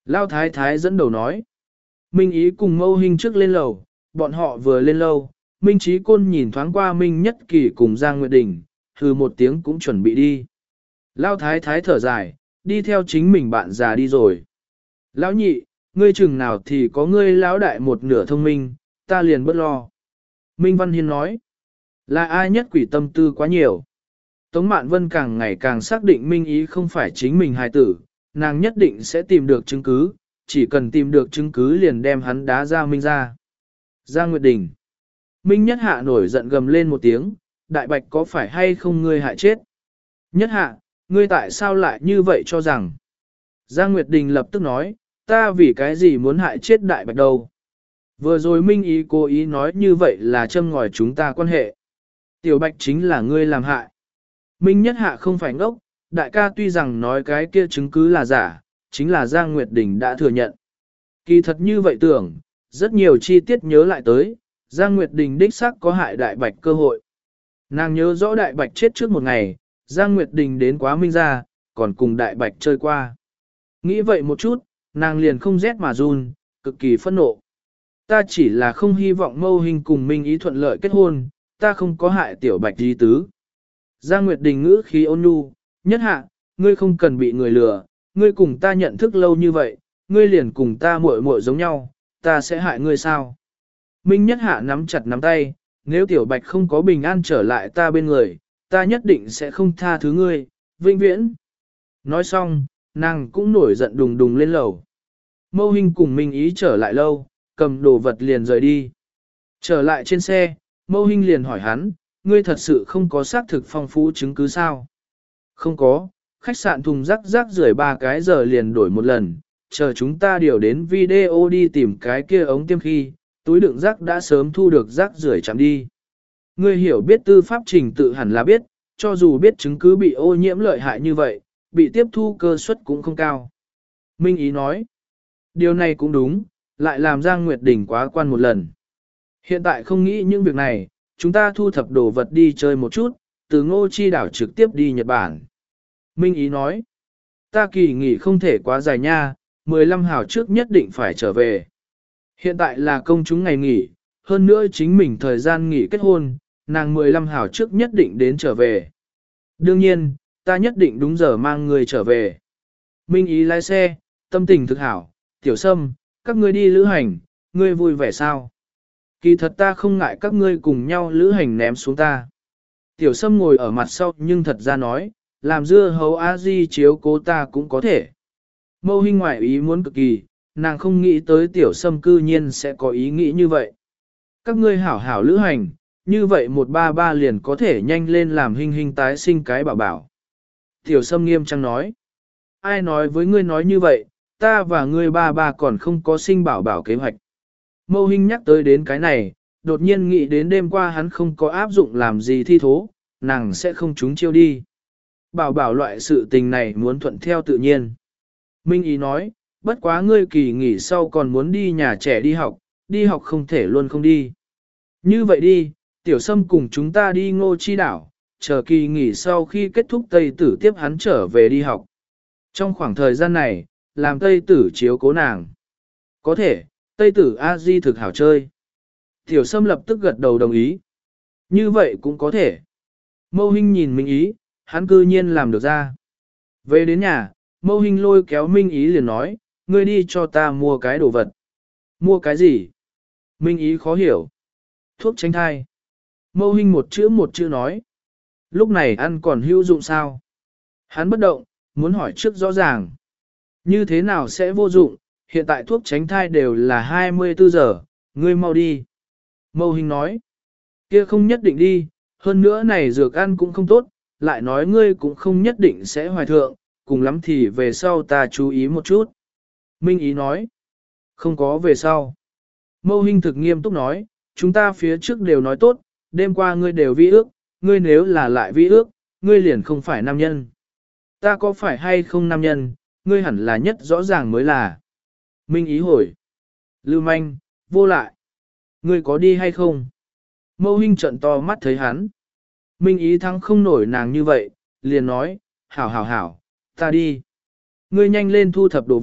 Lao thái thái dẫn đầu nói. Minh Ý cùng Mâu Hinh trước lên lầu, bọn họ vừa lên lâu, Minh Chí Côn nhìn thoáng qua Minh Nhất Kỳ cùng Giang Nguyệt Đình, hừ một tiếng cũng chuẩn bị đi. Lao thái thái thở dài, đi theo chính mình bạn già đi rồi. Lão nhị, ngươi chừng nào thì có ngươi lão đại một nửa thông minh, ta liền bất lo. Minh Văn Hiên nói, là ai nhất quỷ tâm tư quá nhiều. Tống Mạn Vân càng ngày càng xác định Minh Ý không phải chính mình hài tử, nàng nhất định sẽ tìm được chứng cứ, chỉ cần tìm được chứng cứ liền đem hắn đá ra Minh ra. Giang Nguyệt Đình. Minh Nhất Hạ nổi giận gầm lên một tiếng, Đại Bạch có phải hay không ngươi hại chết? Nhất Hạ, ngươi tại sao lại như vậy cho rằng? Giang Nguyệt Đình lập tức nói, ta vì cái gì muốn hại chết Đại Bạch đâu? Vừa rồi Minh Ý cố ý nói như vậy là châm ngòi chúng ta quan hệ. Tiểu Bạch chính là ngươi làm hại. Minh Nhất Hạ không phải ngốc, đại ca tuy rằng nói cái kia chứng cứ là giả, chính là Giang Nguyệt Đình đã thừa nhận. Kỳ thật như vậy tưởng, rất nhiều chi tiết nhớ lại tới, Giang Nguyệt Đình đích xác có hại Đại Bạch cơ hội. Nàng nhớ rõ Đại Bạch chết trước một ngày, Giang Nguyệt Đình đến quá Minh ra, còn cùng Đại Bạch chơi qua. Nghĩ vậy một chút, nàng liền không rét mà run, cực kỳ phẫn nộ. Ta chỉ là không hy vọng Mâu Hinh cùng Minh Ý thuận lợi kết hôn, ta không có hại Tiểu Bạch di tứ. Giang Nguyệt Đình ngữ khí ôn nhu, Nhất Hạ, ngươi không cần bị người lừa, ngươi cùng ta nhận thức lâu như vậy, ngươi liền cùng ta muội muội giống nhau, ta sẽ hại ngươi sao? Minh Nhất Hạ nắm chặt nắm tay, nếu Tiểu Bạch không có bình an trở lại ta bên người, ta nhất định sẽ không tha thứ ngươi, vĩnh viễn. Nói xong, nàng cũng nổi giận đùng đùng lên lầu. Mâu Hinh cùng Minh Ý trở lại lâu, cầm đồ vật liền rời đi. Trở lại trên xe, Mâu Hinh liền hỏi hắn, ngươi thật sự không có xác thực phong phú chứng cứ sao? Không có, khách sạn thùng rác rác rưởi ba cái giờ liền đổi một lần, chờ chúng ta điều đến video đi tìm cái kia ống tiêm khi, túi đựng rác đã sớm thu được rác rưởi chạm đi. Ngươi hiểu biết tư pháp trình tự hẳn là biết, cho dù biết chứng cứ bị ô nhiễm lợi hại như vậy, bị tiếp thu cơ suất cũng không cao. Minh Ý nói, điều này cũng đúng, lại làm Giang Nguyệt Đình quá quan một lần. Hiện tại không nghĩ những việc này, chúng ta thu thập đồ vật đi chơi một chút, từ Ngô Chi đảo trực tiếp đi Nhật Bản. Minh Ý nói, ta kỳ nghỉ không thể quá dài nha, mười lăm hào trước nhất định phải trở về. Hiện tại là công chúng ngày nghỉ, hơn nữa chính mình thời gian nghỉ kết hôn, nàng mười lăm hào trước nhất định đến trở về. Đương nhiên, ta nhất định đúng giờ mang người trở về. Minh Ý lái xe, tâm tình thực hảo, Tiểu Sâm, các ngươi đi lữ hành, ngươi vui vẻ sao? Kỳ thật ta không ngại các ngươi cùng nhau lữ hành ném xuống ta. Tiểu Sâm ngồi ở mặt sau nhưng thật ra nói, làm dưa hấu a di chiếu cố ta cũng có thể. Mâu Hinh ngoại ý muốn cực kỳ, nàng không nghĩ tới Tiểu Sâm cư nhiên sẽ có ý nghĩ như vậy. Các ngươi hảo hảo lữ hành, như vậy một ba ba liền có thể nhanh lên làm Hinh Hinh tái sinh cái bảo bảo. Tiểu Sâm nghiêm trang nói, ai nói với ngươi nói như vậy, ta và ngươi ba ba còn không có sinh bảo bảo kế hoạch. Mâu Hinh nhắc tới đến cái này, đột nhiên nghĩ đến đêm qua hắn không có áp dụng làm gì thi thố, nàng sẽ không trúng chiêu đi. Bảo bảo loại sự tình này muốn thuận theo tự nhiên. Minh Ý nói, bất quá ngươi kỳ nghỉ sau còn muốn đi nhà trẻ đi học, đi học không thể luôn không đi. Như vậy đi, Tiểu Sâm cùng chúng ta đi Ngô Chi đảo, chờ kỳ nghỉ sau khi kết thúc Tây Tử tiếp hắn trở về đi học. Trong khoảng thời gian này, làm Tây Tử chiếu cố nàng. Có thể, Tây Tử A Di thực hảo chơi. Tiểu Sâm lập tức gật đầu đồng ý. Như vậy cũng có thể. Mâu Hinh nhìn Minh Ý, hắn cư nhiên làm được ra. Về đến nhà, Mâu Hinh lôi kéo Minh Ý liền nói, ngươi đi cho ta mua cái đồ vật. Mua cái gì? Minh Ý khó hiểu. Thuốc tránh thai. Mâu Hinh một chữ một chữ nói. Lúc này ăn còn hữu dụng sao? Hắn bất động, muốn hỏi trước rõ ràng. Như thế nào sẽ vô dụng, hiện tại thuốc tránh thai đều là hai mươi tư giờ, ngươi mau đi. Mâu Hinh nói. Kia không nhất định đi, hơn nữa này dược ăn cũng không tốt, lại nói ngươi cũng không nhất định sẽ hoài thượng, cùng lắm thì về sau ta chú ý một chút. Minh Ý nói. Không có về sau. Mâu Hinh thực nghiêm túc nói, chúng ta phía trước đều nói tốt, đêm qua ngươi đều vi ước, ngươi nếu là lại vi ước, ngươi liền không phải nam nhân. Ta có phải hay không nam nhân, ngươi hẳn là nhất rõ ràng mới là. Minh Ý hỏi. Lưu manh, vô lại. Ngươi có đi hay không? Mâu Hinh trợn to mắt thấy hắn. Minh Ý thắng không nổi nàng như vậy, liền nói, hảo hảo hảo, ta đi. Ngươi nhanh lên thu thập đồ vật,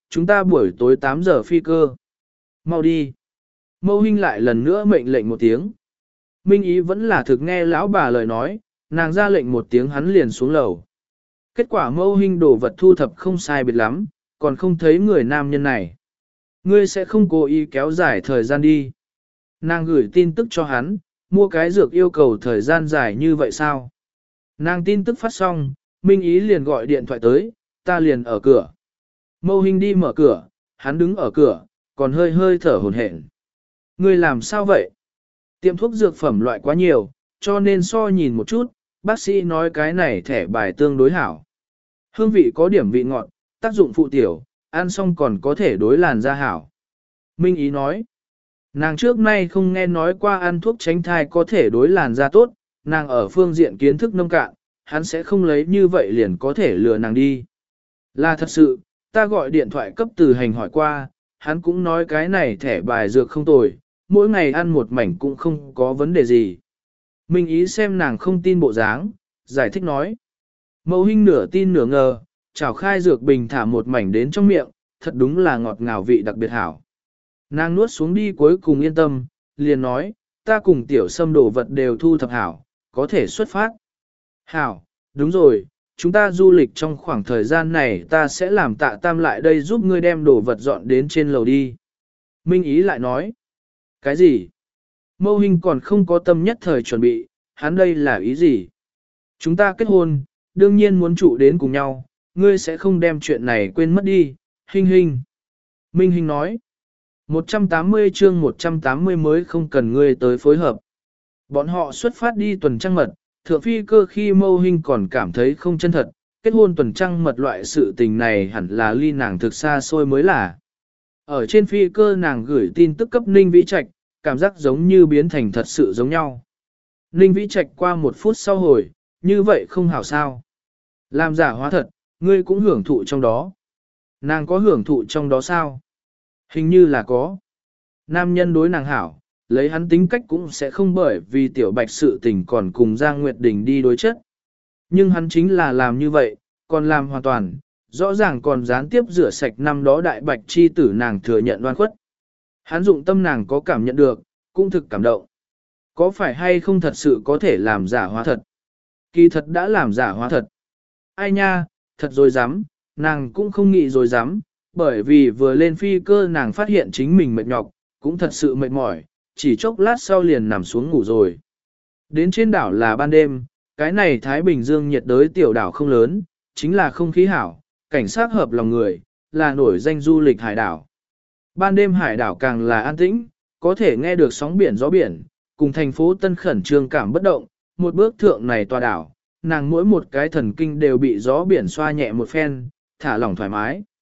chúng ta buổi tối tám giờ phi cơ. Mau đi. Mâu Hinh lại lần nữa mệnh lệnh một tiếng. Minh Ý vẫn là thực nghe lão bà lời nói, nàng ra lệnh một tiếng hắn liền xuống lầu. Kết quả Mâu Hinh đổ vật thu thập không sai biệt lắm, còn không thấy người nam nhân này. Ngươi sẽ không cố ý kéo dài thời gian đi. Nàng gửi tin tức cho hắn, mua cái dược yêu cầu thời gian dài như vậy sao? Nàng tin tức phát xong, Minh Ý liền gọi điện thoại tới, ta liền ở cửa. Mâu Hinh đi mở cửa, hắn đứng ở cửa, còn hơi hơi thở hổn hển. Ngươi làm sao vậy? Tiệm thuốc dược phẩm loại quá nhiều, cho nên so nhìn một chút, bác sĩ nói cái này thẻ bài tương đối hảo. Hương vị có điểm vị ngọt, tác dụng phụ tiểu, ăn xong còn có thể đối làn da hảo. Minh Ý nói, nàng trước nay không nghe nói qua ăn thuốc tránh thai có thể đối làn da tốt, nàng ở phương diện kiến thức nông cạn, hắn sẽ không lấy như vậy liền có thể lừa nàng đi. Là thật sự, ta gọi điện thoại cấp từ hành hỏi qua, hắn cũng nói cái này thẻ bài dược không tồi, mỗi ngày ăn một mảnh cũng không có vấn đề gì. Minh Ý xem nàng không tin bộ dáng, giải thích nói. Mẫu Hinh nửa tin nửa ngờ, chảo khai dược bình thả một mảnh đến trong miệng, thật đúng là ngọt ngào vị đặc biệt hảo. Nàng nuốt xuống đi cuối cùng yên tâm, liền nói, ta cùng tiểu sâm đồ vật đều thu thập hảo, có thể xuất phát. Hảo, đúng rồi, chúng ta du lịch trong khoảng thời gian này ta sẽ làm tạ tam lại đây giúp ngươi đem đồ vật dọn đến trên lầu đi. Minh Ý lại nói, cái gì? Mâu Hinh còn không có tâm nhất thời chuẩn bị, hắn đây là ý gì? Chúng ta kết hôn, đương nhiên muốn trụ đến cùng nhau, ngươi sẽ không đem chuyện này quên mất đi, Hinh Hinh. Minh Hinh nói, một trăm tám mươi chương một trăm tám mươi mới không cần ngươi tới phối hợp. Bọn họ xuất phát đi tuần trăng mật, thượng phi cơ khi Mâu Hinh còn cảm thấy không chân thật, kết hôn tuần trăng mật loại sự tình này hẳn là ly nàng thực xa xôi mới là. Ở trên phi cơ nàng gửi tin tức cấp Ninh Vĩ Trạch, cảm giác giống như biến thành thật sự giống nhau. Ninh Vĩ Trạch qua một phút sau hồi, như vậy không hảo sao. Làm giả hóa thật, ngươi cũng hưởng thụ trong đó. Nàng có hưởng thụ trong đó sao? Hình như là có. Nam nhân đối nàng hảo, lấy hắn tính cách cũng sẽ không bởi vì tiểu bạch sự tình còn cùng Giang Nguyệt Đình đi đối chất. Nhưng hắn chính là làm như vậy, còn làm hoàn toàn, rõ ràng còn gián tiếp rửa sạch năm đó đại bạch chi tử nàng thừa nhận đoan khuất. Hắn dụng tâm nàng có cảm nhận được, cũng thực cảm động. Có phải hay không thật sự có thể làm giả hóa thật? Kỳ thật đã làm giả hóa thật. Ai nha, thật dối dám, nàng cũng không nghĩ dối dám, bởi vì vừa lên phi cơ nàng phát hiện chính mình mệt nhọc, cũng thật sự mệt mỏi, chỉ chốc lát sau liền nằm xuống ngủ rồi. Đến trên đảo là ban đêm, cái này Thái Bình Dương nhiệt đới tiểu đảo không lớn, chính là không khí hảo, cảnh sát hợp lòng người, là nổi danh du lịch hải đảo. Ban đêm hải đảo càng là an tĩnh, có thể nghe được sóng biển gió biển, cùng thành phố Tân khẩn trương cảm bất động, một bước thượng này tòa đảo, nàng mỗi một cái thần kinh đều bị gió biển xoa nhẹ một phen, thả lỏng thoải mái.